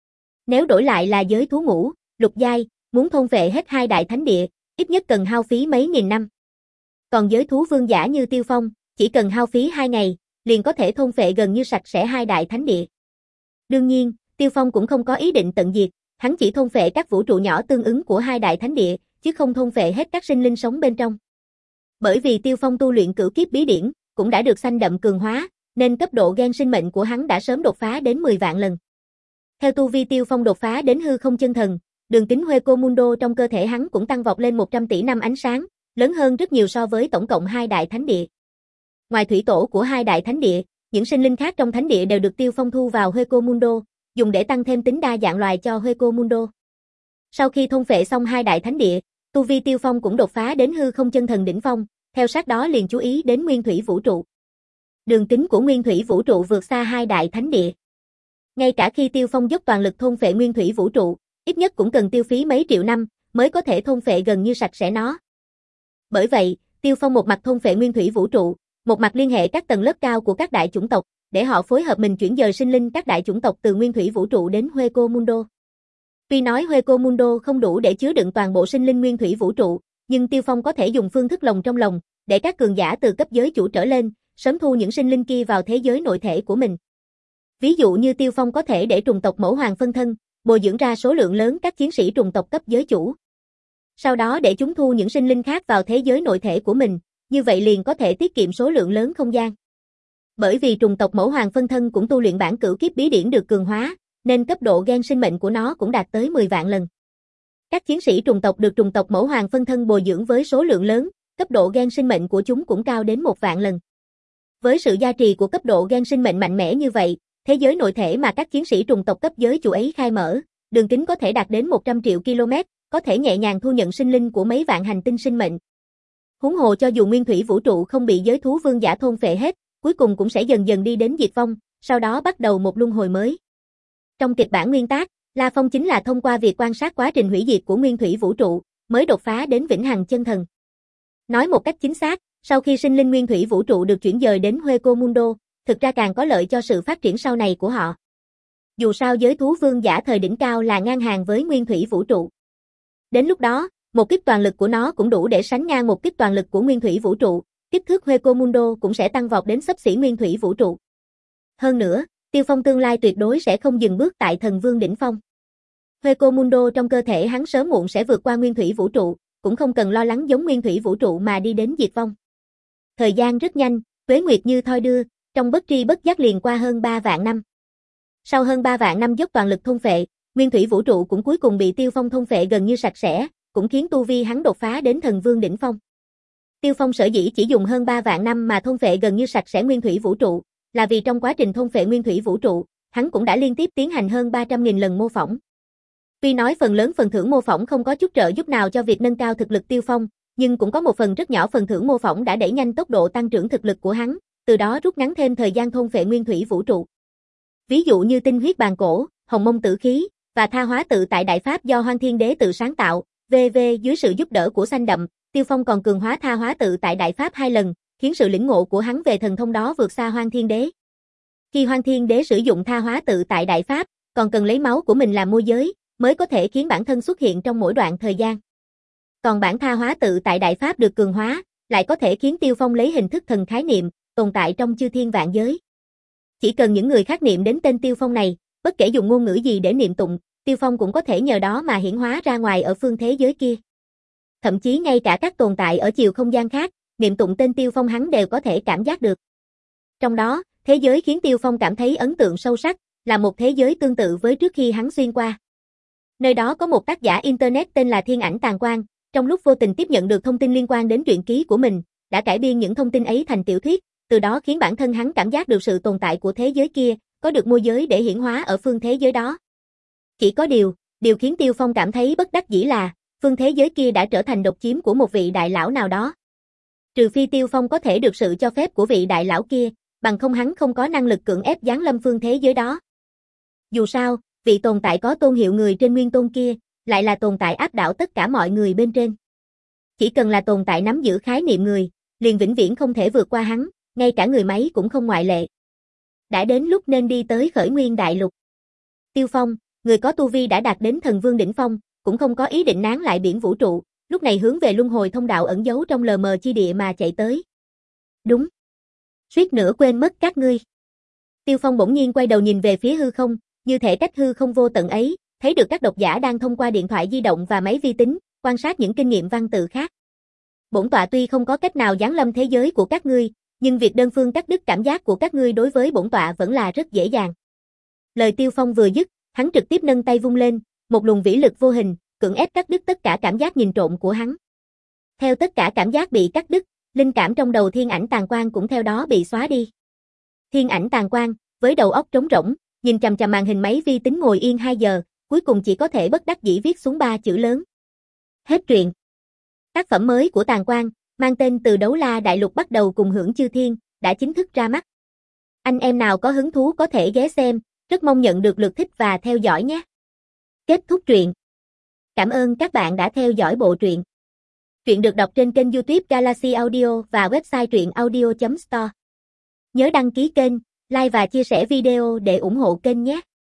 Nếu đổi lại là giới thú ngũ, lục giai, muốn thôn phệ hết hai đại thánh địa, ít nhất cần hao phí mấy nghìn năm. Còn giới thú vương giả như Tiêu Phong, chỉ cần hao phí hai ngày, liền có thể thôn phệ gần như sạch sẽ hai đại thánh địa. Đương nhiên, Tiêu Phong cũng không có ý định tận diệt, hắn chỉ thôn phệ các vũ trụ nhỏ tương ứng của hai đại thánh địa, chứ không thôn phệ hết các sinh linh sống bên trong. Bởi vì Tiêu Phong tu luyện cửu kiếp bí điển, cũng đã được xanh đậm cường hóa, nên cấp độ gen sinh mệnh của hắn đã sớm đột phá đến mười vạn lần. Theo tu vi Tiêu Phong đột phá đến hư không chân thần, đường kính Hueco Mundo trong cơ thể hắn cũng tăng vọt lên một trăm tỷ năm ánh sáng, lớn hơn rất nhiều so với tổng cộng hai đại thánh địa. Ngoài thủy tổ của hai đại thánh địa, những sinh linh khác trong thánh địa đều được Tiêu Phong thu vào Hueco Mundo, dùng để tăng thêm tính đa dạng loài cho Hueco Mundo. Sau khi thôn phệ xong hai đại thánh địa, tu vi Tiêu Phong cũng đột phá đến hư không chân thần đỉnh phong, theo sát đó liền chú ý đến nguyên thủy vũ trụ. Đường kính của nguyên thủy vũ trụ vượt xa hai đại thánh địa. Ngay cả khi Tiêu Phong dốc toàn lực thôn phệ nguyên thủy vũ trụ, Ít nhất cũng cần tiêu phí mấy triệu năm, mới có thể thôn phệ gần như sạch sẽ nó. Bởi vậy, Tiêu Phong một mặt thôn phệ nguyên thủy vũ trụ, một mặt liên hệ các tầng lớp cao của các đại chủng tộc, để họ phối hợp mình chuyển dời sinh linh các đại chủng tộc từ nguyên thủy vũ trụ đến Hueco Mundo. Tuy nói Hueco Mundo không đủ để chứa đựng toàn bộ sinh linh nguyên thủy vũ trụ, nhưng Tiêu Phong có thể dùng phương thức lồng trong lồng, để các cường giả từ cấp giới chủ trở lên, sớm thu những sinh linh kia vào thế giới nội thể của mình. Ví dụ như Tiêu Phong có thể để trùng tộc mẫu hoàng phân thân, bồi dưỡng ra số lượng lớn các chiến sĩ trùng tộc cấp giới chủ. Sau đó để chúng thu những sinh linh khác vào thế giới nội thể của mình, như vậy liền có thể tiết kiệm số lượng lớn không gian. Bởi vì trùng tộc mẫu hoàng phân thân cũng tu luyện bản cửu kiếp bí điển được cường hóa, nên cấp độ gen sinh mệnh của nó cũng đạt tới mười vạn lần. Các chiến sĩ trùng tộc được trùng tộc mẫu hoàng phân thân bồi dưỡng với số lượng lớn, cấp độ gen sinh mệnh của chúng cũng cao đến một vạn lần. Với sự gia trì của cấp độ gen sinh mệnh mạnh mẽ như vậy, thế giới nội thể mà các chiến sĩ trùng tộc cấp giới chủ ấy khai mở, đường kính có thể đạt đến một trăm triệu ki lô mét, có thể nhẹ nhàng thu nhận sinh linh của mấy vạn hành tinh sinh mệnh. Huống hồ cho dù nguyên thủy vũ trụ không bị giới thú vương giả thôn phệ hết, cuối cùng cũng sẽ dần dần đi đến diệt vong, sau đó bắt đầu một luân hồi mới. Trong kịch bản nguyên tác, La Phong chính là thông qua việc quan sát quá trình hủy diệt của nguyên thủy vũ trụ, mới đột phá đến vĩnh hằng chân thần. Nói một cách chính xác, sau khi sinh linh nguyên thủy vũ trụ được chuyển dời đến Hueco Mundo, thực ra càng có lợi cho sự phát triển sau này của họ. Dù sao giới thú vương giả thời đỉnh cao là ngang hàng với nguyên thủy vũ trụ. Đến lúc đó, một kích toàn lực của nó cũng đủ để sánh ngang một kích toàn lực của nguyên thủy vũ trụ, kích thước Hueco Mundo cũng sẽ tăng vọt đến xấp xỉ nguyên thủy vũ trụ. Hơn nữa, Tiêu Phong tương lai tuyệt đối sẽ không dừng bước tại thần vương đỉnh phong. Hueco Mundo trong cơ thể hắn sớm muộn sẽ vượt qua nguyên thủy vũ trụ, cũng không cần lo lắng giống nguyên thủy vũ trụ mà đi đến diệt vong. Thời gian rất nhanh, tuế nguyệt như thoi đưa, trong bất tri bất giác liền qua hơn ba vạn năm. Sau hơn ba vạn năm dốc toàn lực thôn phệ, nguyên thủy vũ trụ cũng cuối cùng bị Tiêu Phong thôn phệ gần như sạch sẽ, cũng khiến tu vi hắn đột phá đến thần vương đỉnh phong. Tiêu Phong sở dĩ chỉ dùng hơn ba vạn năm mà thôn phệ gần như sạch sẽ nguyên thủy vũ trụ, là vì trong quá trình thôn phệ nguyên thủy vũ trụ, hắn cũng đã liên tiếp tiến hành hơn ba trăm nghìn lần mô phỏng. Tuy nói phần lớn phần thưởng mô phỏng không có chút trợ giúp nào cho việc nâng cao thực lực Tiêu Phong, nhưng cũng có một phần rất nhỏ phần thưởng mô phỏng đã đẩy nhanh tốc độ tăng trưởng thực lực của hắn, từ đó rút ngắn thêm thời gian thôn phệ nguyên thủy vũ trụ. Ví dụ như tinh huyết bàn cổ, hồng mông tử khí và tha hóa tự tại đại pháp do Hoang Thiên Đế tự sáng tạo, vân vân dưới sự giúp đỡ của Xanh Đậm, Tiêu Phong còn cường hóa tha hóa tự tại đại pháp hai lần, khiến sự lĩnh ngộ của hắn về thần thông đó vượt xa Hoang Thiên Đế. Khi Hoang Thiên Đế sử dụng tha hóa tự tại đại pháp, còn cần lấy máu của mình làm môi giới, mới có thể khiến bản thân xuất hiện trong mỗi đoạn thời gian. Còn bản tha hóa tự tại đại pháp được cường hóa, lại có thể khiến Tiêu Phong lấy hình thức thần khái niệm, tồn tại trong chư thiên vạn giới. Chỉ cần những người khác niệm đến tên Tiêu Phong này, bất kể dùng ngôn ngữ gì để niệm tụng, Tiêu Phong cũng có thể nhờ đó mà hiển hóa ra ngoài ở phương thế giới kia. Thậm chí ngay cả các tồn tại ở chiều không gian khác, niệm tụng tên Tiêu Phong hắn đều có thể cảm giác được. Trong đó, thế giới khiến Tiêu Phong cảm thấy ấn tượng sâu sắc, là một thế giới tương tự với trước khi hắn xuyên qua. Nơi đó có một tác giả Internet tên là Thiên Ảnh Tàn Quang, trong lúc vô tình tiếp nhận được thông tin liên quan đến truyện ký của mình, đã cải biên những thông tin ấy thành tiểu thuyết, từ đó khiến bản thân hắn cảm giác được sự tồn tại của thế giới kia, có được môi giới để hiển hóa ở phương thế giới đó. Chỉ có điều, điều khiến Tiêu Phong cảm thấy bất đắc dĩ là, phương thế giới kia đã trở thành độc chiếm của một vị đại lão nào đó. Trừ phi Tiêu Phong có thể được sự cho phép của vị đại lão kia, bằng không hắn không có năng lực cưỡng ép giáng lâm phương thế giới đó. Dù sao, vị tồn tại có tôn hiệu người trên nguyên tôn kia, lại là tồn tại áp đảo tất cả mọi người bên trên. Chỉ cần là tồn tại nắm giữ khái niệm người, liền vĩnh viễn không thể vượt qua hắn, ngay cả người máy cũng không ngoại lệ. Đã đến lúc nên đi tới Khởi Nguyên Đại Lục. Tiêu Phong, người có tu vi đã đạt đến thần vương đỉnh phong, cũng không có ý định nán lại biển vũ trụ, lúc này hướng về luân hồi thông đạo ẩn giấu trong lờ mờ chi địa mà chạy tới. Đúng. Suýt nữa quên mất các ngươi. Tiêu Phong bỗng nhiên quay đầu nhìn về phía hư không, như thể cách hư không vô tận ấy, thấy được các độc giả đang thông qua điện thoại di động và máy vi tính, quan sát những kinh nghiệm văn tự khác. Bổn tọa tuy không có cách nào giáng lâm thế giới của các ngươi, nhưng việc đơn phương cắt đứt cảm giác của các ngươi đối với bổn tọa vẫn là rất dễ dàng. Lời Tiêu Phong vừa dứt, hắn trực tiếp nâng tay vung lên, một luồng vĩ lực vô hình, cưỡng ép cắt đứt tất cả cảm giác nhìn trộm của hắn. Theo tất cả cảm giác bị cắt đứt, linh cảm trong đầu Thiên Ảnh Tàn Quang cũng theo đó bị xóa đi. Thiên Ảnh Tàn Quang, với đầu óc trống rỗng, nhìn chằm chằm màn hình máy vi tính ngồi yên hai giờ, cuối cùng chỉ có thể bất đắc dĩ viết xuống ba chữ lớn. Hết truyện. Tác phẩm mới của Tàn Quang, mang tên Từ Đấu La Đại Lục bắt đầu cùng hưởng chư thiên, đã chính thức ra mắt. Anh em nào có hứng thú có thể ghé xem, rất mong nhận được lượt thích và theo dõi nhé. Kết thúc truyện. Cảm ơn các bạn đã theo dõi bộ truyện. Truyện được đọc trên kênh YouTube Galaxy Audio và website truyện audio chấm store. Nhớ đăng ký kênh, like và chia sẻ video để ủng hộ kênh nhé.